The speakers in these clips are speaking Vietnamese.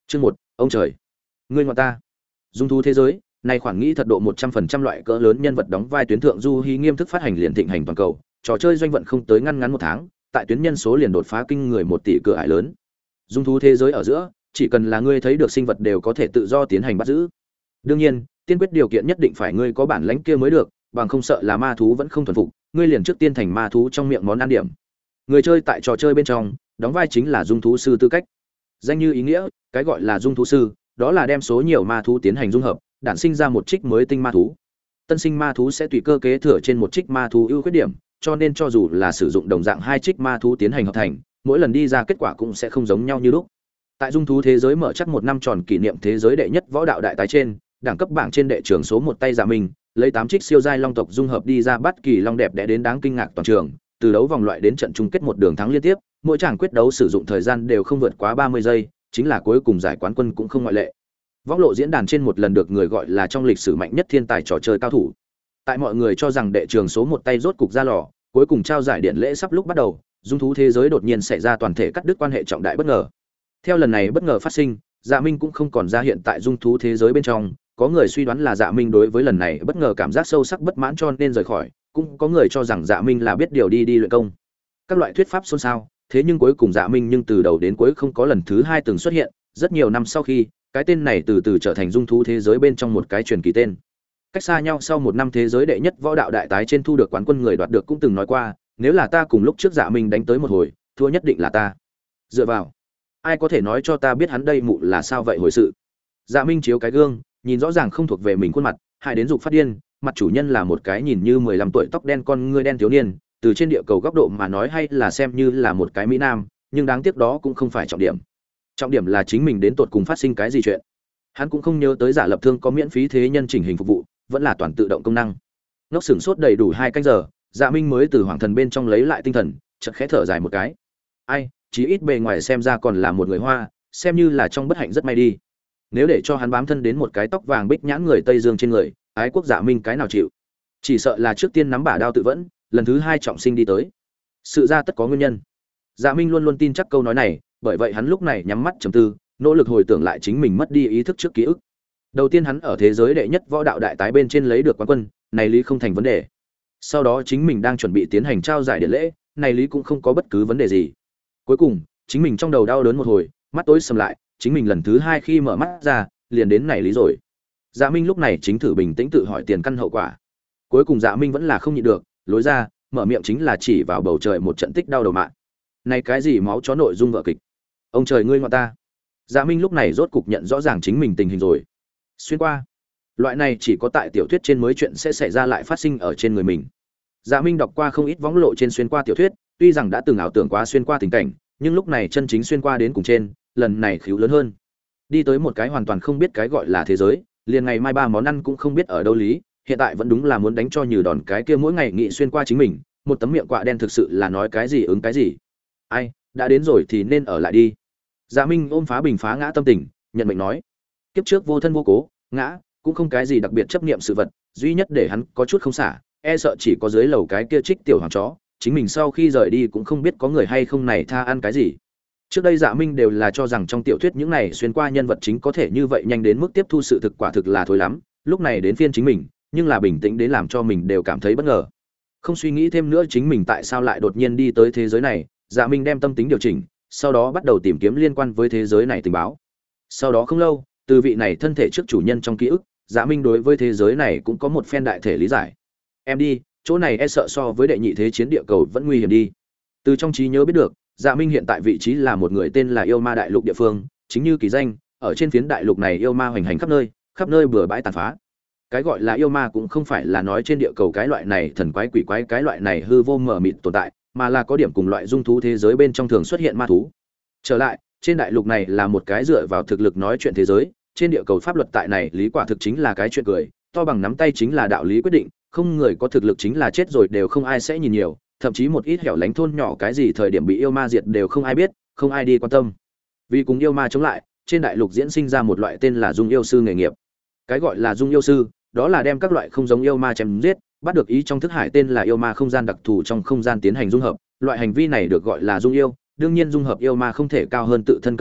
Chương một, ông trời, ngươi ngoại ta. Dung thú thế giới, này khoản nghĩ thật độ 100% loại cỡ lớn nhân vật đóng vai tuyến thượng du hí nghiêm thức phát hành liền thịnh hành toàn cầu, trò chơi doanh vận không tới ngăn một tháng, tại tuyến nhân số liền đột phá kinh người 1 tỷ cửa ải lớn. Dung thú thế giới ở giữa, chỉ cần là ngươi thấy được sinh vật đều có thể tự do tiến hành bắt giữ. Đương nhiên, tiên quyết điều kiện nhất định phải ngươi có bản lãnh kia mới được, bằng không sợ là ma thú vẫn không thuần phục, ngươi liền trước tiên thành ma thú trong miệng món ăn điểm. Người chơi tại trò chơi bên trong, đóng vai chính là dung thú sư tư cách. Danh như ý nghĩa, cái gọi là dung thú sư, đó là đem số nhiều ma thú tiến hành dung hợp, đản sinh ra một trích mới tinh ma thú. Tân sinh ma thú sẽ tùy cơ kế thừa trên một trích ma thú ưu khuyết điểm, cho nên cho dù là sử dụng đồng dạng hai trích ma thú tiến hành hợp thành, mỗi lần đi ra kết quả cũng sẽ không giống nhau như lúc. Tại dung thú thế giới mở chắc 1 năm tròn kỷ niệm thế giới đệ nhất võ đạo đại tái trên, đẳng cấp bảng trên đệ trường số 1 tay Dạ Minh, lấy 8 trích siêu giai long tộc dung hợp đi ra bắt kỳ long đẹp đẽ đến đáng kinh ngạc toàn trường, từ đấu vòng loại đến trận chung kết một đường thắng liên tiếp, mỗi chàng quyết đấu sử dụng thời gian đều không vượt quá 30 giây, chính là cuối cùng giải quán quân cũng không ngoại lệ. Võ lộ diễn đàn trên một lần được người gọi là trong lịch sử mạnh nhất thiên tài trò chơi cao thủ. Tại mọi người cho rằng đệ trường số 1 tay rốt cục ra lò, cuối cùng trao giải điện lễ sắp lúc bắt đầu, dung thú thế giới đột nhiên xảy ra toàn thể cắt đứt quan hệ trọng đại bất ngờ. Theo lần này bất ngờ phát sinh, Dạ Minh cũng không còn ra hiện tại dung thú thế giới bên trong, có người suy đoán là Dạ Minh đối với lần này bất ngờ cảm giác sâu sắc bất mãn cho nên rời khỏi, cũng có người cho rằng Dạ Minh là biết điều đi luyện công. Các loại thuyết pháp xôn xao, thế nhưng cuối cùng Dạ Minh nhưng từ đầu đến cuối không có lần thứ hai từng xuất hiện, rất nhiều năm sau khi, cái tên này từ từ trở thành dung thú thế giới bên trong một cái truyền kỳ tên. Cách xa nhau sau 1 năm thế giới đệ nhất võ đạo đại tái trên thu được quán quân người đoạt được cũng từng nói qua, nếu là ta cùng lúc trước Dạ Minh đánh tới một hồi, thua nhất định là ta. Dựa vào, ai có thể nói cho ta biết hắn đây mụ là sao vậy hồi sự. Dạ Minh chiếu cái gương, nhìn rõ ràng không thuộc về mình khuôn mặt, hại đến dục phát điên, mặt chủ nhân là một cái nhìn như 15 tuổi tóc đen con ngươi đen thiếu niên, từ trên địa cầu góc độ mà nói hay là xem như là một cái mỹ nam, nhưng đáng tiếc đó cũng không phải trọng điểm. Trọng điểm là chính mình đến tột cùng phát sinh cái gì chuyện. Hắn cũng không nhớ tới giả lập thương có miễn phí thế nhân chỉnh hình phục vụ, vẫn là toàn tự động công năng. Ngốc sửng sốt đầy đủ 2 canh giờ, Dạ Minh mới từ hoàng thần bên trong lấy lại tinh thần, chợt khẽ thở dài một cái. Ai, chí ít bề ngoài xem ra còn là một người Hoa, xem như là trong bất hạnh rất may đi. Nếu để cho hắn bám thân đến một cái tóc vàng bích nhãn người Tây Dương trên người, ái quốc Dạ Minh cái nào chịu? Chỉ sợ là trước tiên nắm bả đao tự vẫn, lần thứ 2 trọng sinh đi tới. Sự ra tất có nguyên nhân. Dạ Minh luôn luôn tin chắc câu nói này, bởi vậy hắn lúc này nhắm mắt trầm tư, nỗ lực hồi tưởng lại chính mình mất đi ý thức trước ký ức. Đầu tiên hắn ở thế giới đệ nhất võ đạo đại tái bên trên lấy được quán quân, này lý không thành vấn đề. Sau đó chính mình đang chuẩn bị tiến hành trao giải điện lễ, này lý cũng không có bất cứ vấn đề gì. Cuối cùng, chính mình trong đầu đau đớn một hồi, mắt tối sầm lại, chính mình lần thứ 2 khi mở mắt ra, liền đến này lý rồi. Dạ Minh lúc này chính thử bình tĩnh tự hỏi tiền căn hậu quả. Cuối cùng Dạ Minh vẫn là không nhịn được, lối ra, mở miệng chính là chỉ vào bầu trời một trận tích đau đầu mạng. Này cái gì máu chó nội dung vở kịch? Ông trời ngươi ngoại ta. Dạ Minh lúc này rốt cục nhận rõ ràng chính mình tình hình rồi. Xuyên qua. Loại này chỉ có tại tiểu thuyết trên mới chuyện sẽ xảy ra lại phát sinh ở trên người mình. Dạ Minh đọc qua không ít võng lộ trên xuyên qua tiểu thuyết, tuy rằng đã từng ảo tưởng quá xuyên qua tình cảnh, nhưng lúc này chân chính xuyên qua đến cùng trên, lần này khíu lớn hơn. Đi tới một cái hoàn toàn không biết cái gọi là thế giới, liền ngày mai 3 món ăn cũng không biết ở đâu lý, hiện tại vẫn đúng là muốn đánh cho như đòn cái kia mỗi ngày nghị xuyên qua chính mình, một tấm miệng quạ đen thực sự là nói cái gì ứng cái gì. Ai, đã đến rồi thì nên ở lại đi. Dạ Minh ôm phá bình phá ngã tâm tình, nhận mệnh nói: kiếp trước vô thân vô cố, ngã, cũng không cái gì đặc biệt chấp niệm sự vật, duy nhất để hắn có chút không xả, e sợ chỉ có dưới lầu cái kia trích tiểu hoàng chó, chính mình sau khi rời đi cũng không biết có người hay không này tha ăn cái gì. Trước đây Dạ Minh đều là cho rằng trong tiểu thuyết những này xuyên qua nhân vật chính có thể như vậy nhanh đến mức tiếp thu sự thực, quả thực là thôi lắm, lúc này đến phiên chính mình, nhưng là bình tĩnh đến làm cho mình đều cảm thấy bất ngờ. Không suy nghĩ thêm nữa chính mình tại sao lại đột nhiên đi tới thế giới này, Dạ Minh đem tâm tính điều chỉnh, sau đó bắt đầu tìm kiếm liên quan với thế giới này tình báo. Sau đó không lâu, từ vị này thân thể trước chủ nhân trong ký ức, Dạ Minh đối với thế giới này cũng có một phen đại thể lý giải. Em đi, chỗ này e sợ so với đệ nhị thế chiến địa cầu vẫn nguy hiểm đi. Từ trong trí nhớ biết được, Dạ Minh hiện tại vị trí là một người tên là Yêu Ma đại lục địa phương, chính như kỳ danh, ở trên phiến đại lục này yêu ma hoành hành khắp nơi bừa bãi tàn phá. Cái gọi là yêu ma cũng không phải là nói trên địa cầu cái loại này thần quái quỷ quái cái loại này hư vô mờ mịt tồn tại, mà là có điểm cùng loại dung thú thế giới bên trong thường xuất hiện ma thú. Trở lại, trên đại lục này là một cái dựa vào thực lực nói chuyện thế giới, trên địa cầu pháp luật tại này lý quả thực chính là cái chuyện cười, to bằng nắm tay chính là đạo lý quyết định, không người có thực lực chính là chết rồi đều không ai sẽ nhìn nhiều, thậm chí một ít hẻo lánh thôn nhỏ cái gì thời điểm bị yêu ma diệt đều không ai biết, không ai đi quan tâm. Vì cùng yêu ma chống lại, trên đại lục diễn sinh ra một loại tên là dung yêu sư nghề nghiệp. Cái gọi là dung yêu sư, đó là đem các loại không giống yêu ma chém giết, bắt được ý trong thức hải tên là yêu ma không gian đặc thù trong không gian tiến hành dung hợp, loại hành vi này được gọi là dung yêu. Đương nhiên dung hợp yêu ma không thể cao hơn tự thân cấp bậc,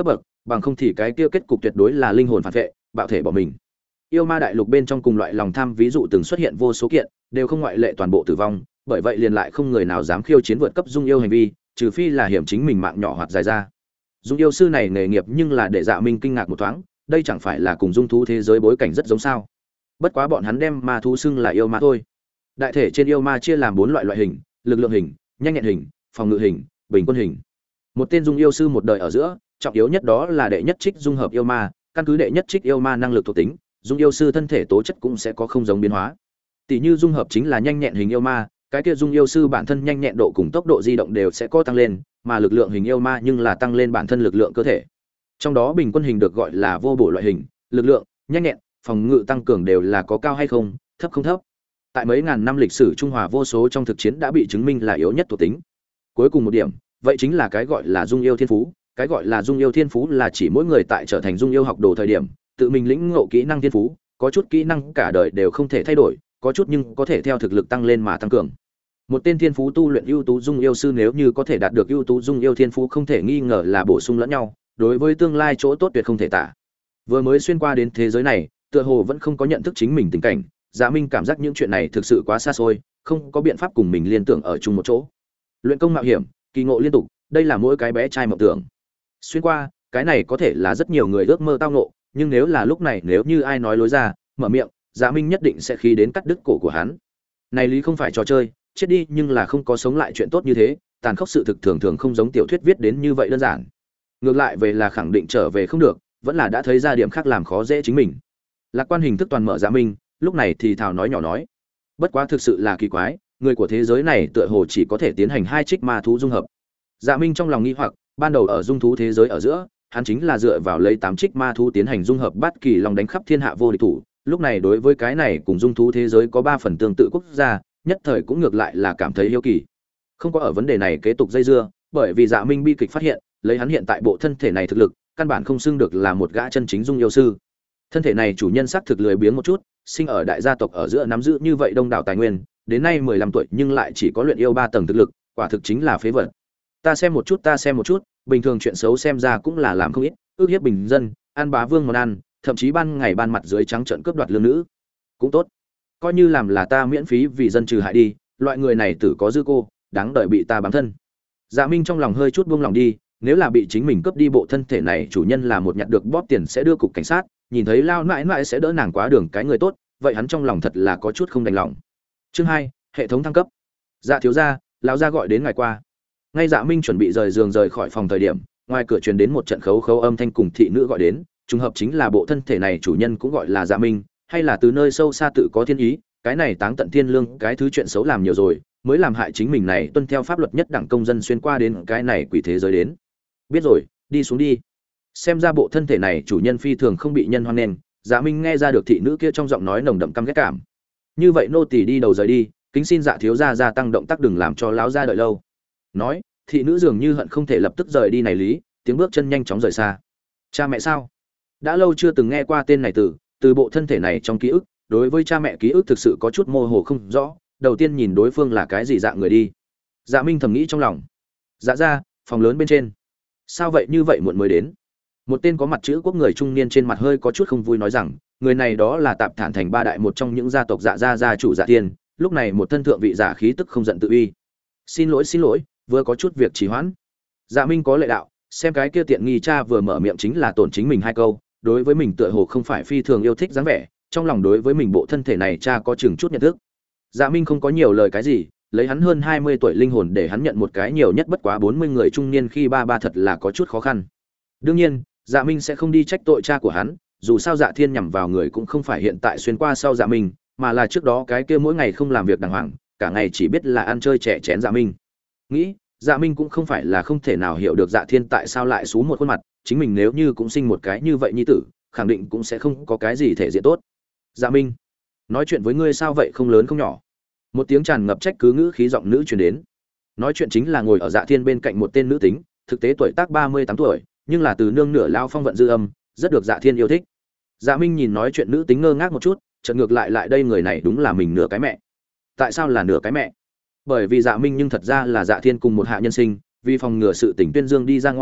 bằng không thì cái kia kết cục tuyệt đối là linh hồn phản vệ, bạo thể bỏ mình. Yêu ma đại lục bên trong cùng loại lòng tham ví dụ từng xuất hiện vô số kiện, đều không ngoại lệ toàn bộ tử vong, bởi vậy liền lại không người nào dám khiêu chiến vượt cấp dung yêu hành vi, trừ phi là hiểm chính mình mạng nhỏ hoặc dài ra. Dung yêu sư này nghề nghiệp nhưng là để Dạ Minh kinh ngạc một thoáng, đây chẳng phải là cùng dung thú thế giới bối cảnh rất giống sao? Bất quá bọn hắn đem ma thú xưng là yêu ma thôi. Đại thể trên yêu ma chia làm 4 loại hình: lực lượng hình, nhanh nhẹn hình, phòng ngự hình, bình quân hình. Một tên dung yêu sư một đời ở giữa, trọng yếu nhất đó là đệ nhất trích dung hợp yêu ma, căn cứ đệ nhất trích yêu ma năng lực thuộc tính, dung yêu sư thân thể tố chất cũng sẽ có không giống biến hóa. Tỷ như dung hợp chính là nhanh nhẹn hình yêu ma, cái kia dung yêu sư bản thân nhanh nhẹn độ cùng tốc độ di động đều sẽ có tăng lên, mà lực lượng hình yêu ma nhưng là tăng lên bản thân lực lượng cơ thể. Trong đó bình quân hình được gọi là vô bổ loại hình, lực lượng, nhanh nhẹn, phòng ngự tăng cường đều là có cao hay không, thấp không thấp. Tại mấy ngàn năm lịch sử Trung Hòa vô số trong thực chiến đã bị chứng minh là yếu nhất thuộc tính. Cuối cùng một điểm, vậy chính là cái gọi là dung yêu thiên phú. Cái gọi là dung yêu thiên phú là chỉ mỗi người tại trở thành dung yêu học đồ thời điểm, tự mình lĩnh ngộ kỹ năng thiên phú, có chút kỹ năng cả đời đều không thể thay đổi, có chút nhưng có thể theo thực lực tăng lên mà tăng cường. Một tên thiên phú tu luyện ưu tú dung yêu sư nếu như có thể đạt được ưu tú dung yêu thiên phú, không thể nghi ngờ là bổ sung lẫn nhau, đối với tương lai chỗ tốt tuyệt không thể tả. Vừa mới xuyên qua đến thế giới này, tựa hồ vẫn không có nhận thức chính mình tình cảnh, Dạ Minh cảm giác những chuyện này thực sự quá xa xôi, không có biện pháp cùng mình liên tưởng ở chung một chỗ. Luyện công mạo hiểm, kỳ ngộ liên tục, đây là mỗi cái bé trai mộng tưởng. Xuyên qua, cái này có thể là rất nhiều người ước mơ tao ngộ, nhưng nếu là lúc này nếu như ai nói lối ra, mở miệng, Dạ Minh nhất định sẽ khí đến cắt đứt cổ của hắn. Này lý không phải trò chơi, chết đi nhưng là không có sống lại chuyện tốt như thế, tàn khốc sự thực thường thường không giống tiểu thuyết viết đến như vậy đơn giản. Ngược lại về là khẳng định trở về không được, vẫn là đã thấy ra điểm khác làm khó dễ chính mình. Lạc quan hình thức toàn mở Dạ Minh, lúc này thì thào nói nhỏ nói, bất quá thực sự là kỳ quái, người của thế giới này tựa hồ chỉ có thể tiến hành 2 trích ma thú dung hợp. Dạ Minh trong lòng nghi hoặc, ban đầu ở dung thú thế giới ở giữa, hắn chính là dựa vào lấy 8 trích ma thú tiến hành dung hợp bát kỳ long đánh khắp thiên hạ vô địch thủ, lúc này đối với cái này cùng dung thú thế giới có 3 phần tương tự quốc gia, nhất thời cũng ngược lại là cảm thấy hiếu kỳ. Không có ở vấn đề này kế tục dây dưa, bởi vì Dạ Minh bi kịch phát hiện, lấy hắn hiện tại bộ thân thể này thực lực, căn bản không xưng được là một gã chân chính dung yêu sư. Thân thể này chủ nhân sắc thực lười biếng một chút, sinh ở đại gia tộc ở giữa nắm giữ như vậy đông đảo tài nguyên, đến nay 15 tuổi nhưng lại chỉ có luyện yêu 3 tầng thực lực, quả thực chính là phế vật. Ta xem một chút, bình thường chuyện xấu xem ra cũng là làm không ít, ước hiếp bình dân, ăn bá vương món ăn, thậm chí ban ngày ban mặt dưới trắng trợn cướp đoạt lương nữ. Cũng tốt, coi như làm là ta miễn phí vì dân trừ hại đi, loại người này tử có dư cô, đáng đợi bị ta bám thân. Dạ Minh trong lòng hơi chút buông lòng đi, nếu là bị chính mình cướp đi bộ thân thể này, chủ nhân là một nhặt được bóp tiền sẽ đưa cục cảnh sát, nhìn thấy lao mãi mãi sẽ đỡ nàng quá đường cái người tốt, vậy hắn trong lòng thật là có chút không đành lòng. Chương 2, hệ thống thăng cấp. Dạ thiếu gia, lão gia gọi đến ngài qua. Ngay Dạ Minh chuẩn bị rời giường rời khỏi phòng thời điểm, ngoài cửa truyền đến một trận khấu khấu âm thanh cùng thị nữ gọi đến, trùng hợp chính là bộ thân thể này chủ nhân cũng gọi là Dạ Minh, hay là từ nơi sâu xa tự có thiên ý, cái này táng tận thiên lương, cái thứ chuyện xấu làm nhiều rồi, mới làm hại chính mình này tuân theo pháp luật nhất đẳng công dân xuyên qua đến cái này quỷ thế giới đến. Biết rồi, đi xuống đi. Xem ra bộ thân thể này chủ nhân phi thường không bị nhân hoan nghênh, Dạ Minh nghe ra được thị nữ kia trong giọng nói nồng đậm căm ghét cảm. Như vậy nô tỳ đi đầu rời đi, kính xin Dạ thiếu gia gia tăng động tác đừng làm cho lão gia đợi lâu. Nói, thị nữ dường như hận không thể lập tức rời đi này lý, tiếng bước chân nhanh chóng rời xa. Cha mẹ sao? Đã lâu chưa từng nghe qua tên này từ bộ thân thể này trong ký ức, đối với cha mẹ ký ức thực sự có chút mơ hồ không rõ, đầu tiên nhìn đối phương là cái gì dạng người đi. Dạ Minh thầm nghĩ trong lòng. Dạ ra, phòng lớn bên trên. Sao vậy như vậy muộn mới đến? Một tên có mặt chữ quốc người trung niên trên mặt hơi có chút không vui nói rằng, người này đó là Tạp Thản thành 3 đại một trong những gia tộc Dạ gia gia chủ Dạ Tiên, lúc này một thân thượng vị giả khí tức không giận tự uy. Xin lỗi, vừa có chút việc trì hoãn. Dạ Minh có lệ đạo, xem cái kia tiện nghi cha vừa mở miệng chính là tổn chính mình 2 câu, đối với mình tựa hồ không phải phi thường yêu thích dáng vẻ, trong lòng đối với mình bộ thân thể này cha có chừng chút nhận thức. Dạ Minh không có nhiều lời cái gì, lấy hắn hơn 20 tuổi linh hồn để hắn nhận một cái nhiều nhất bất quá 40 người trung niên khi ba thật là có chút khó khăn. Đương nhiên, Dạ Minh sẽ không đi trách tội cha của hắn, dù sao Dạ Thiên nhằm vào người cũng không phải hiện tại xuyên qua sau Dạ Minh, mà là trước đó cái kia mỗi ngày không làm việc đàng hoàng, cả ngày chỉ biết là ăn chơi trẻ chén Dạ Minh. Nghĩ, Dạ Minh cũng không phải là không thể nào hiểu được Dạ Thiên tại sao lại xuống một khuôn mặt, chính mình nếu như cũng sinh một cái như vậy nhi tử, khẳng định cũng sẽ không có cái gì thể diện tốt. Dạ Minh, nói chuyện với ngươi sao vậy không lớn không nhỏ? Một tiếng tràn ngập trách cứ ngữ khí giọng nữ truyền đến. Nói chuyện chính là ngồi ở Dạ Thiên bên cạnh một tên nữ tính, thực tế tuổi tác 38 tuổi, nhưng là từ nương nửa lao phong vận dư âm, rất được Dạ Thiên yêu thích. Dạ Minh nhìn nói chuyện nữ tính ngơ ngác một chút, chợt ngược lại đây người này đúng là mình nửa cái mẹ. Tại sao là nửa cái mẹ? Bởi vì Dạ Minh nhưng thật ra là Dạ Thiên cùng một hạ nhân sinh, vì phòng ngừa sự tình tuyên dương đi ra ngoài,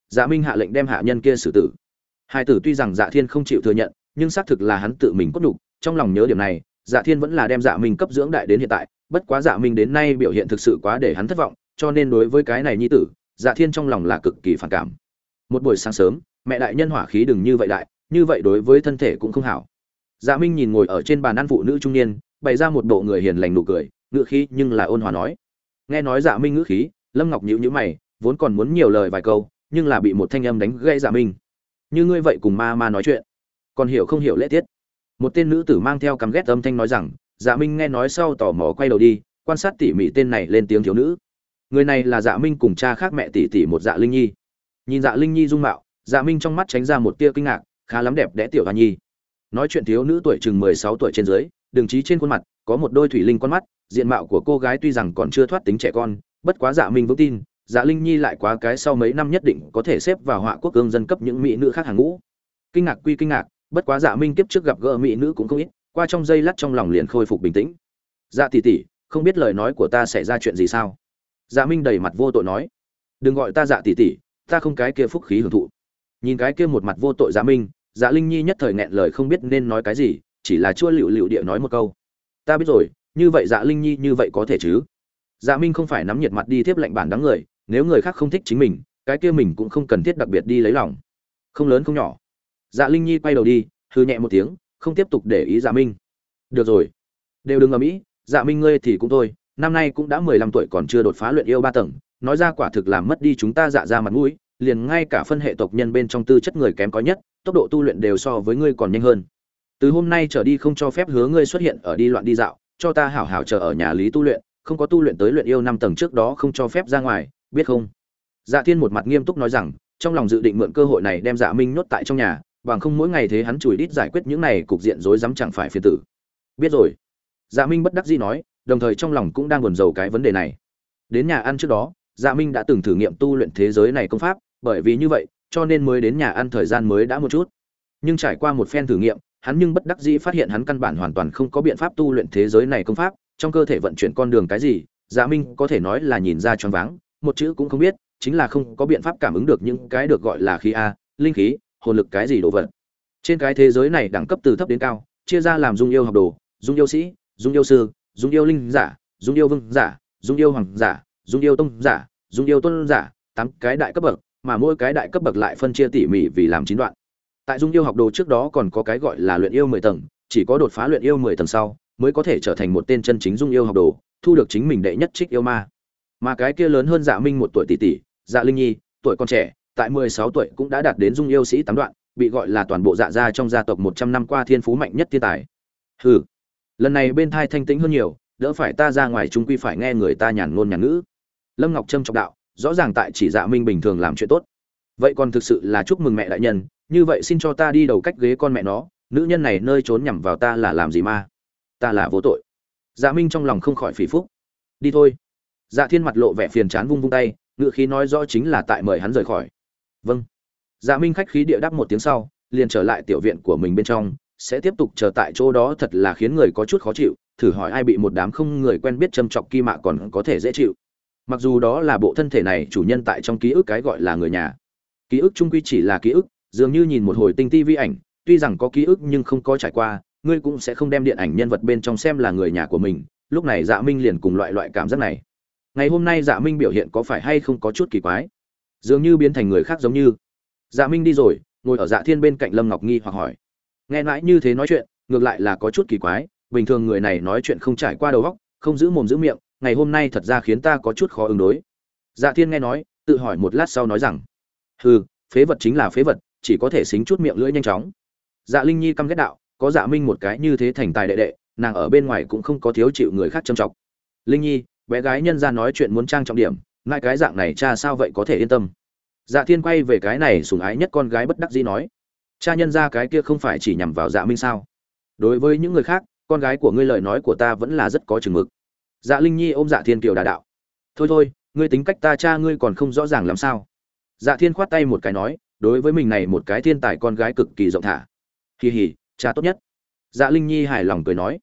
Dạ Minh hạ lệnh đem hạ nhân kia xử tử. Hai tử tuy rằng Dạ Thiên không chịu thừa nhận, nhưng xác thực là hắn tự mình cốt nhục, trong lòng nhớ điểm này, Dạ Thiên vẫn là đem Dạ Minh cấp dưỡng đại đến hiện tại, bất quá Dạ Minh đến nay biểu hiện thực sự quá để hắn thất vọng, cho nên đối với cái này nhi tử, Dạ Thiên trong lòng là cực kỳ phản cảm. Một buổi sáng sớm, mẹ đại nhân hỏa khí đừng như vậy đại, như vậy đối với thân thể cũng không hảo. Dạ Minh nhìn ngồi ở trên bàn ăn phụ nữ trung niên, bày ra một bộ người hiền lành nụ cười, ngữ khí nhưng là ôn hòa nói. Nghe nói Dạ Minh ngữ khí, Lâm Ngọc nhíu nhíu mày, vốn còn muốn nhiều lời vài câu, nhưng là bị một thanh âm đánh gãy Dạ Minh. Như ngươi vậy cùng ma ma nói chuyện, còn hiểu không hiểu lễ tiết? Một tên nữ tử mang theo căm ghét âm thanh nói rằng. Dạ Minh nghe nói sau tò mò quay đầu đi, quan sát tỉ mỉ tên này lên tiếng thiếu nữ. Người này là Dạ Minh cùng cha khác mẹ tỷ tỷ một Dạ Linh Nhi. Nhìn Dạ Linh Nhi dung mạo, Dạ Minh trong mắt tránh ra một tia kinh ngạc, khá lắm đẹp đẽ tiểu hoa nhi. Nói chuyện thiếu nữ tuổi chừng 16 tuổi trên dưới, đường trí trên khuôn mặt có một đôi thủy linh con mắt, diện mạo của cô gái tuy rằng còn chưa thoát tính trẻ con, bất quá Dạ Minh vững tin, Dạ Linh Nhi lại quá cái sau mấy năm nhất định có thể xếp vào họa quốc cương dân cấp những mỹ nữ khác hàng ngũ. Kinh ngạc quy kinh ngạc, bất quá Dạ Minh kiếp trước gặp gỡ mỹ nữ cũng không ít, qua trong giây lát trong lòng liền khôi phục bình tĩnh. Dạ tỷ tỷ, không biết lời nói của ta xảy ra chuyện gì sao? Dạ Minh đầy mặt vô tội nói. Đừng gọi ta Dạ tỷ tỷ, ta không cái kia phúc khí hưởng thụ. Nhìn cái kia một mặt vô tội Dạ Minh, Dạ Linh Nhi nhất thời nghẹn lời không biết nên nói cái gì, chỉ là chua lựu lựu địa nói một câu. Ta biết rồi, như vậy Dạ Linh Nhi như vậy có thể chứ? Dạ Minh không phải nắm nhiệt mặt đi tiếp lệnh bản đắng người, nếu người khác không thích chính mình, cái kia mình cũng không cần thiết đặc biệt đi lấy lòng. Không lớn không nhỏ. Dạ Linh Nhi quay đầu đi, hừ nhẹ một tiếng, không tiếp tục để ý Dạ Minh. Được rồi, đều đừng ầm ĩ, Dạ Minh ngươi thì cũng thôi, năm nay cũng đã 15 tuổi còn chưa đột phá luyện yêu 3 tầng, nói ra quả thực làm mất đi chúng ta Dạ ra mặt mũi, liền ngay cả phân hệ tộc nhân bên trong tư chất người kém có nhất, tốc độ tu luyện đều so với ngươi còn nhanh hơn. Từ hôm nay trở đi không cho phép hứa ngươi xuất hiện ở đi loạn đi dạo, cho ta hảo hảo chờ ở nhà lý tu luyện, không có tu luyện tới luyện yêu 5 tầng trước đó không cho phép ra ngoài, biết không? Dạ Thiên một mặt nghiêm túc nói rằng, trong lòng dự định mượn cơ hội này đem Dạ Minh nhốt tại trong nhà, bằng không mỗi ngày thế hắn chùi đít giải quyết những này cục diện rối rắm chẳng phải phiền tử. Biết rồi. Dạ Minh bất đắc dĩ nói, đồng thời trong lòng cũng đang buồn rầu cái vấn đề này. Đến nhà ăn trước đó, Dạ Minh đã từng thử nghiệm tu luyện thế giới này công pháp, bởi vì như vậy, cho nên mới đến nhà ăn thời gian mới đã một chút. Nhưng trải qua một phen thử nghiệm, hắn nhưng bất đắc dĩ phát hiện hắn căn bản hoàn toàn không có biện pháp tu luyện thế giới này công pháp, trong cơ thể vận chuyển con đường cái gì, Dạ Minh có thể nói là nhìn ra choáng váng, một chữ cũng không biết, chính là không có biện pháp cảm ứng được những cái được gọi là khí a, linh khí, hồn lực cái gì đồ vật. Trên cái thế giới này đẳng cấp từ thấp đến cao, chia ra làm dung yêu học đồ, dung yêu sĩ, dung yêu sư, dung yêu linh giả, dung yêu vương giả, dung yêu hoàng giả, dung yêu tông giả, dung yêu tôn giả, 8 cái đại cấp bậc, mà mỗi cái đại cấp bậc lại phân chia tỉ mỉ vì làm 9 đoạn. Tại dung yêu học đồ trước đó còn có cái gọi là luyện yêu 10 tầng, chỉ có đột phá luyện yêu 10 tầng sau, mới có thể trở thành một tên chân chính dung yêu học đồ, thu được chính mình đệ nhất trích yêu ma. Mà cái kia lớn hơn Dạ Minh 1 tuổi tỷ tỷ, Dạ Linh Nhi, tuổi còn trẻ, tại 16 tuổi cũng đã đạt đến dung yêu sĩ 8 đoạn, bị gọi là toàn bộ Dạ gia trong gia tộc 100 năm qua thiên phú mạnh nhất thiên tài. Hừ, lần này bên thai thanh tĩnh hơn nhiều, đỡ phải ta ra ngoài chúng quy phải nghe người ta nhàn ngôn nhàn ngữ. Lâm Ngọc Trâm trọng đạo, rõ ràng tại chỉ Dạ Minh bình thường làm chuyện tốt. Vậy còn thực sự là chúc mừng mẹ đại nhân, như vậy xin cho ta đi đầu cách ghế con mẹ nó, nữ nhân này nơi trốn nhằm vào ta là làm gì ma? Ta là vô tội. Dạ Minh trong lòng không khỏi phỉ phúc. Đi thôi. Dạ Thiên mặt lộ vẻ phiền chán vung vung tay, ngữ khí nói rõ chính là tại mời hắn rời khỏi. Vâng. Dạ Minh khách khí địa đáp một tiếng sau, liền trở lại tiểu viện của mình bên trong, sẽ tiếp tục chờ tại chỗ đó thật là khiến người có chút khó chịu, thử hỏi ai bị một đám không người quen biết châm chọc kỳ mạ còn có thể dễ chịu. Mặc dù đó là bộ thân thể này chủ nhân tại trong ký ức cái gọi là người nhà. Ký ức chung quy chỉ là ký ức, dường như nhìn một hồi tinh ti vi ảnh, tuy rằng có ký ức nhưng không có trải qua, ngươi cũng sẽ không đem điện ảnh nhân vật bên trong xem là người nhà của mình. Lúc này Dạ Minh liền cùng loại cảm giác này. Ngày hôm nay Dạ Minh biểu hiện có phải hay không có chút kỳ quái, dường như biến thành người khác giống như. Dạ Minh đi rồi, ngồi ở Dạ Thiên bên cạnh Lâm Ngọc nghi hoặc hỏi. Nghe mãi như thế nói chuyện, ngược lại là có chút kỳ quái, bình thường người này nói chuyện không trải qua đầu óc, không giữ mồm giữ miệng, ngày hôm nay thật ra khiến ta có chút khó ứng đối. Dạ Thiên nghe nói, tự hỏi một lát sau nói rằng: "Hừ, phế vật chính là phế vật, chỉ có thể xính chút miệng lưỡi nhanh chóng." Dạ Linh Nhi căm ghét đạo, có Dạ Minh một cái như thế thành tài đệ đệ, nàng ở bên ngoài cũng không có thiếu chịu người khác châm chọc. Linh Nhi, bé gái nhân ra nói chuyện muốn trang trọng điểm, ngại cái dạng này cha sao vậy có thể yên tâm. Dạ Thiên quay về cái này sủng ái nhất con gái bất đắc dĩ nói, cha nhân ra cái kia không phải chỉ nhằm vào Dạ Minh sao? Đối với những người khác, con gái của ngươi lời nói của ta vẫn là rất có chừng mực. Dạ Linh Nhi ôm Dạ Thiên kiều đà đạo, thôi thôi, ngươi tính cách ta cha ngươi còn không rõ ràng làm sao? Dạ Thiên khoát tay một cái nói, đối với mình này một cái thiên tài con gái cực kỳ rộng thả. Hì hì, cha tốt nhất. Dạ Linh Nhi hài lòng cười nói.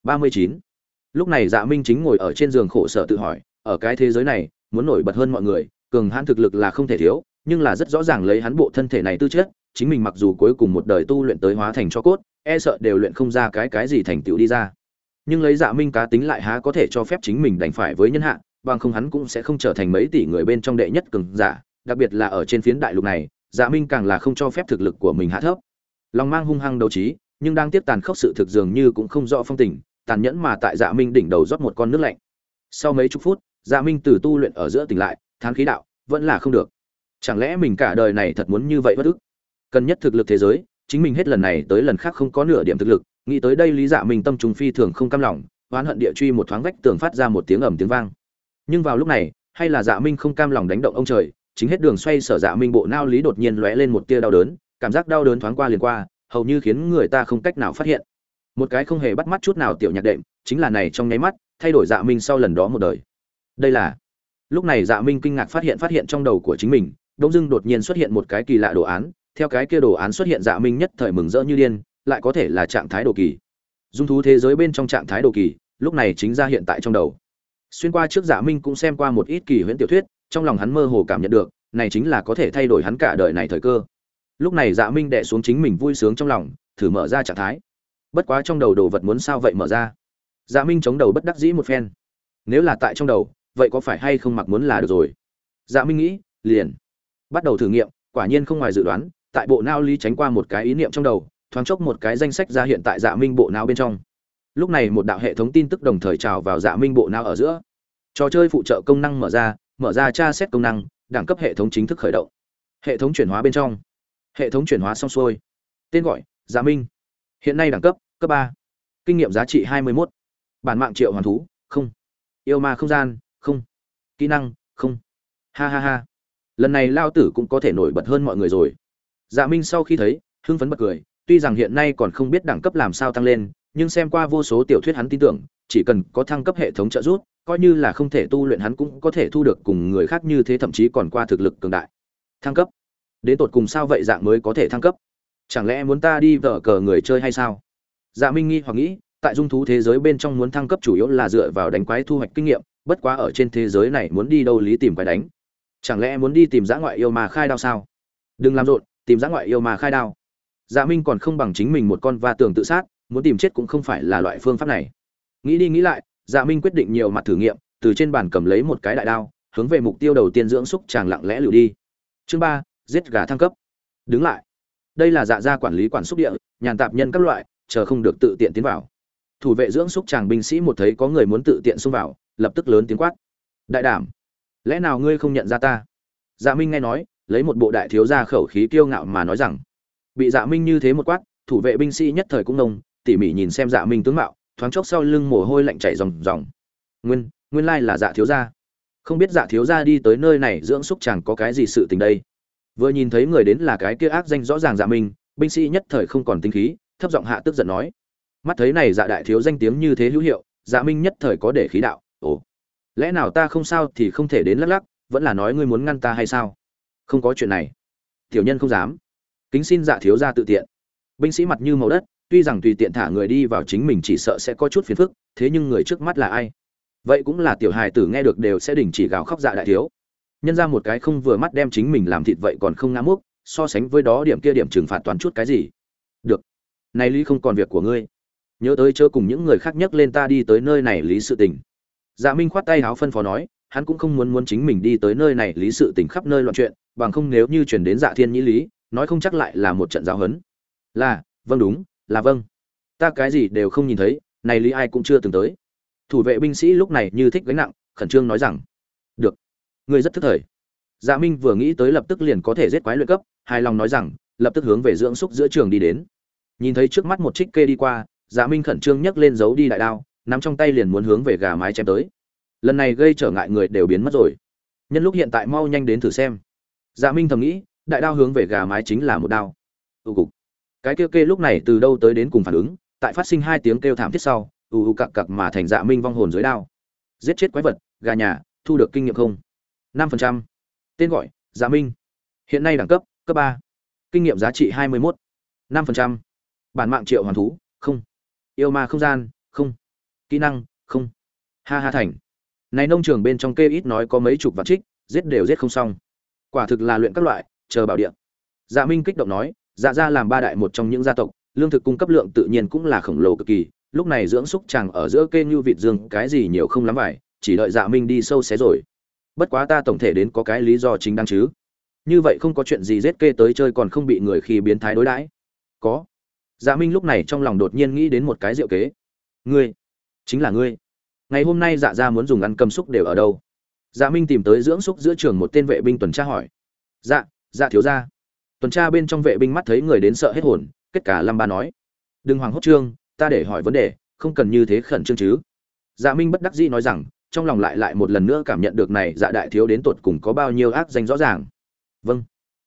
39. Lúc này Dạ Minh chính ngồi ở trên giường khổ sở tự hỏi, ở cái thế giới này, muốn nổi bật hơn mọi người, cường hãn thực lực là không thể thiếu, nhưng là rất rõ ràng lấy hắn bộ thân thể này tư chất, chính mình mặc dù cuối cùng một đời tu luyện tới hóa thành cho cốt, e sợ đều luyện không ra cái gì thành tựu đi ra. Nhưng lấy Dạ Minh cá tính lại há có thể cho phép chính mình đành phải với nhân hạ, bằng không hắn cũng sẽ không trở thành mấy tỷ người bên trong đệ nhất cường giả, đặc biệt là ở trên phiến đại lục này, Dạ Minh càng là không cho phép thực lực của mình hạ thấp. Lòng mang hung hăng đấu trí, nhưng đang tiếp tàn khốc sự thực dường như cũng không rõ phong tình, tàn nhẫn mà tại Dạ Minh đỉnh đầu rót một con nước lạnh. Sau mấy chục phút, Dạ Minh từ tu luyện ở giữa tỉnh lại, thán khí đạo, vẫn là không được. Chẳng lẽ mình cả đời này thật muốn như vậy bất ức? Cần nhất thực lực thế giới, chính mình hết lần này tới lần khác không có nửa điểm thực lực, nghĩ tới đây Lý Dạ Minh tâm trùng phi thường không cam lòng, oán hận địa truy một thoáng vách tường phát ra một tiếng ầm tiếng vang. Nhưng vào lúc này, hay là Dạ Minh không cam lòng đánh động ông trời, chính hết đường xoay sở Dạ Minh bộ não lý đột nhiên lóe lên một tia đau đớn, cảm giác đau đớn thoáng qua liền qua, hầu như khiến người ta không cách nào phát hiện. Một cái không hề bắt mắt chút nào tiểu nhạc đệm, chính là này trong nháy mắt, thay đổi Dạ Minh sau lần đó một đời. Đây là. Lúc này Dạ Minh kinh ngạc phát hiện trong đầu của chính mình, đột dưng đột nhiên xuất hiện một cái kỳ lạ đồ án, theo cái kia đồ án xuất hiện Dạ Minh nhất thời mừng rỡ như điên, lại có thể là trạng thái đồ kỳ. Dung thú thế giới bên trong trạng thái đồ kỳ, lúc này chính ra hiện tại trong đầu. Xuyên qua trước Dạ Minh cũng xem qua một ít kỳ huyễn tiểu thuyết, trong lòng hắn mơ hồ cảm nhận được, này chính là có thể thay đổi hắn cả đời này thời cơ. Lúc này Dạ Minh đè xuống chính mình vui sướng trong lòng, thử mở ra trạng thái. Bất quá trong đầu đồ vật muốn sao vậy mở ra. Dạ Minh chống đầu bất đắc dĩ một phen. Nếu là tại trong đầu, vậy có phải hay không mặc muốn là được rồi. Dạ Minh nghĩ, liền bắt đầu thử nghiệm, quả nhiên không ngoài dự đoán, tại bộ não lý tránh qua một cái ý niệm trong đầu, thoáng chốc một cái danh sách ra hiện tại Dạ Minh bộ não bên trong. Lúc này một đạo hệ thống tin tức đồng thời trào vào Dạ Minh bộ não ở giữa. Trò chơi phụ trợ công năng mở ra tra xét công năng, đẳng cấp hệ thống chính thức khởi động. Hệ thống chuyển hóa bên trong. Hệ thống chuyển hóa xong xuôi. Tên gọi: Dạ Minh. Hiện nay đẳng cấp: cấp 3. Kinh nghiệm giá trị 21. Bản mạng triệu hoàn thú: không. Yêu ma không gian: không. Kỹ năng: không. Ha ha ha. Lần này lao tử cũng có thể nổi bật hơn mọi người rồi. Dạ Minh sau khi thấy, hưng phấn bật cười, tuy rằng hiện nay còn không biết đẳng cấp làm sao tăng lên, nhưng xem qua vô số tiểu thuyết hắn tin tưởng, chỉ cần có thăng cấp hệ thống trợ giúp, coi như là không thể tu luyện hắn cũng có thể thu được cùng người khác như thế, thậm chí còn qua thực lực cường đại. Thăng cấp? Đến tột cùng sao vậy dạng mới có thể thăng cấp? Chẳng lẽ muốn ta đi vở cờ người chơi hay sao? Dạ Minh nghi hoặc nghĩ, tại dung thú thế giới bên trong muốn thăng cấp chủ yếu là dựa vào đánh quái thu hoạch kinh nghiệm, bất quá ở trên thế giới này muốn đi đâu lý tìm quái đánh? Chẳng lẽ muốn đi tìm dã ngoại yêu mà khai đao sao? Đừng làm rộn, tìm dã ngoại yêu mà khai đao. Dạ Minh còn không bằng chính mình một con va tường tự sát, muốn tìm chết cũng không phải là loại phương pháp này. Nghĩ đi nghĩ lại, Dạ Minh quyết định nhiều mặt thử nghiệm, từ trên bàn cầm lấy một cái đại đao, hướng về mục tiêu đầu tiên dưỡng xúc chàng lặng lẽ lùi đi. Chương 3, giết gà thăng cấp. Đứng lại. Đây là Dạ gia quản lý quản xúc địa, nhàn tạp nhân các loại, chờ không được tự tiện tiến vào. Thủ vệ dưỡng xúc chàng binh sĩ một thấy có người muốn tự tiện xông vào, lập tức lớn tiếng quát: "Đại đảm, lẽ nào ngươi không nhận ra ta?" Dạ Minh nghe nói, lấy một bộ đại thiếu gia khẩu khí kiêu ngạo mà nói rằng. Bị Dạ Minh như thế một quát, thủ vệ binh sĩ nhất thời cũng nông, tỉ mỉ nhìn xem Dạ Minh tướng mạo, thoáng chốc sau lưng mồ hôi lạnh chảy ròng ròng. Nguyên lai là Dạ thiếu gia. Không biết Dạ thiếu gia đi tới nơi này dưỡng xúc chẳng có cái gì sự tình đây. Vừa nhìn thấy người đến là cái kia ác danh rõ ràng Dạ Minh, binh sĩ nhất thời không còn tính khí, thấp giọng hạ tức giận nói. Mắt thấy này Dạ đại thiếu danh tiếng như thế hữu hiệu, Dạ Minh nhất thời có để khí đạo, ồ, lẽ nào ta không sao thì không thể đến lắc lắc, vẫn là nói ngươi muốn ngăn ta hay sao? Không có chuyện này. Tiểu nhân không dám. Kính xin Dạ thiếu gia tự tiện. Binh sĩ mặt như màu đất, tuy rằng tùy tiện thả người đi vào chính mình chỉ sợ sẽ có chút phiền phức, thế nhưng người trước mắt là ai? Vậy cũng là tiểu hài tử nghe được đều sẽ đình chỉ gào khóc Dạ đại thiếu. Nhân ra một cái không vừa mắt đem chính mình làm thịt vậy còn không ngã múc, so sánh với đó điểm kia điểm trừng phạt toán chút cái gì? Được, này lý không còn việc của ngươi. Nhớ tới chớ cùng những người khác nhắc lên ta đi tới nơi này lý sự tình. Dạ Minh khoát tay áo phân phó nói, hắn cũng không muốn chính mình đi tới nơi này lý sự tình khắp nơi loạn chuyện, bằng không nếu như truyền đến Dạ Thiên Nhĩ lý, nói không chắc lại là một trận giáo huấn. Là, vâng đúng, là vâng. Ta cái gì đều không nhìn thấy, này lý ai cũng chưa từng tới. Thủ vệ binh sĩ lúc này như thích gánh nặng, khẩn trương nói rằng, được, ngươi rất thức thời. Dạ Minh vừa nghĩ tới lập tức liền có thể giết quái luyện cấp, hài lòng nói rằng, lập tức hướng về dưỡng xúc giữa trường đi đến. Nhìn thấy trước mắt một trích kê đi qua, Dạ Minh khẩn trương nhấc lên giấu đi đại đao, nắm trong tay liền muốn hướng về gà mái chém tới. Lần này gây trở ngại người đều biến mất rồi. Nhân lúc hiện tại mau nhanh đến thử xem. Dạ Minh thầm nghĩ, đại đao hướng về gà mái chính là một đao. Cục. Cái kêu kê lúc này từ đâu tới đến cùng phản ứng, tại phát sinh hai tiếng kêu thảm thiết sau, cặc cặc mà thành Dạ Minh vong hồn dưới đao. Giết chết quái vật, gà nhà, thu được kinh nghiệm không? 5%. Tên gọi: Dạ Minh. Hiện nay đẳng cấp: cấp 3. Kinh nghiệm giá trị 21. 5%. Bản mạng triệu hoàn thú: không. Yêu ma không gian: không. Kỹ năng: không. Ha ha thành. Này nông trường bên trong kê ít nói có mấy chục vạn trích, giết đều giết không xong. Quả thực là luyện các loại chờ bảo địa. Dạ Minh kích động nói, Dạ gia làm ba đại một trong những gia tộc, lương thực cung cấp lượng tự nhiên cũng là khổng lồ cực kỳ, lúc này dưỡng xúc chàng ở giữa kê như vịt dương cái gì nhiều không lắm vải, chỉ đợi Dạ Minh đi sâu xé rồi. Bất quá ta tổng thể đến có cái lý do chính đáng chứ. Như vậy không có chuyện gì giết kê tới chơi còn không bị người khi biến thái đối đãi. Có. Dạ Minh lúc này trong lòng đột nhiên nghĩ đến một cái diệu kế. Ngươi, chính là ngươi. Ngày hôm nay Dạ gia muốn dùng ăn cầm xúc đều ở đâu? Dạ Minh tìm tới dưỡng xúc giữa trường một tên vệ binh tuần tra hỏi. Dạ thiếu gia. Tuần tra bên trong vệ binh mắt thấy người đến sợ hết hồn, kết cả Lâm Ba nói: "Đừng hoàng hốt trương, ta để hỏi vấn đề, không cần như thế khẩn trương chứ." Dạ Minh bất đắc dĩ nói rằng, trong lòng lại một lần nữa cảm nhận được này Dạ đại thiếu đến tột cùng có bao nhiêu ác danh rõ ràng. Vâng.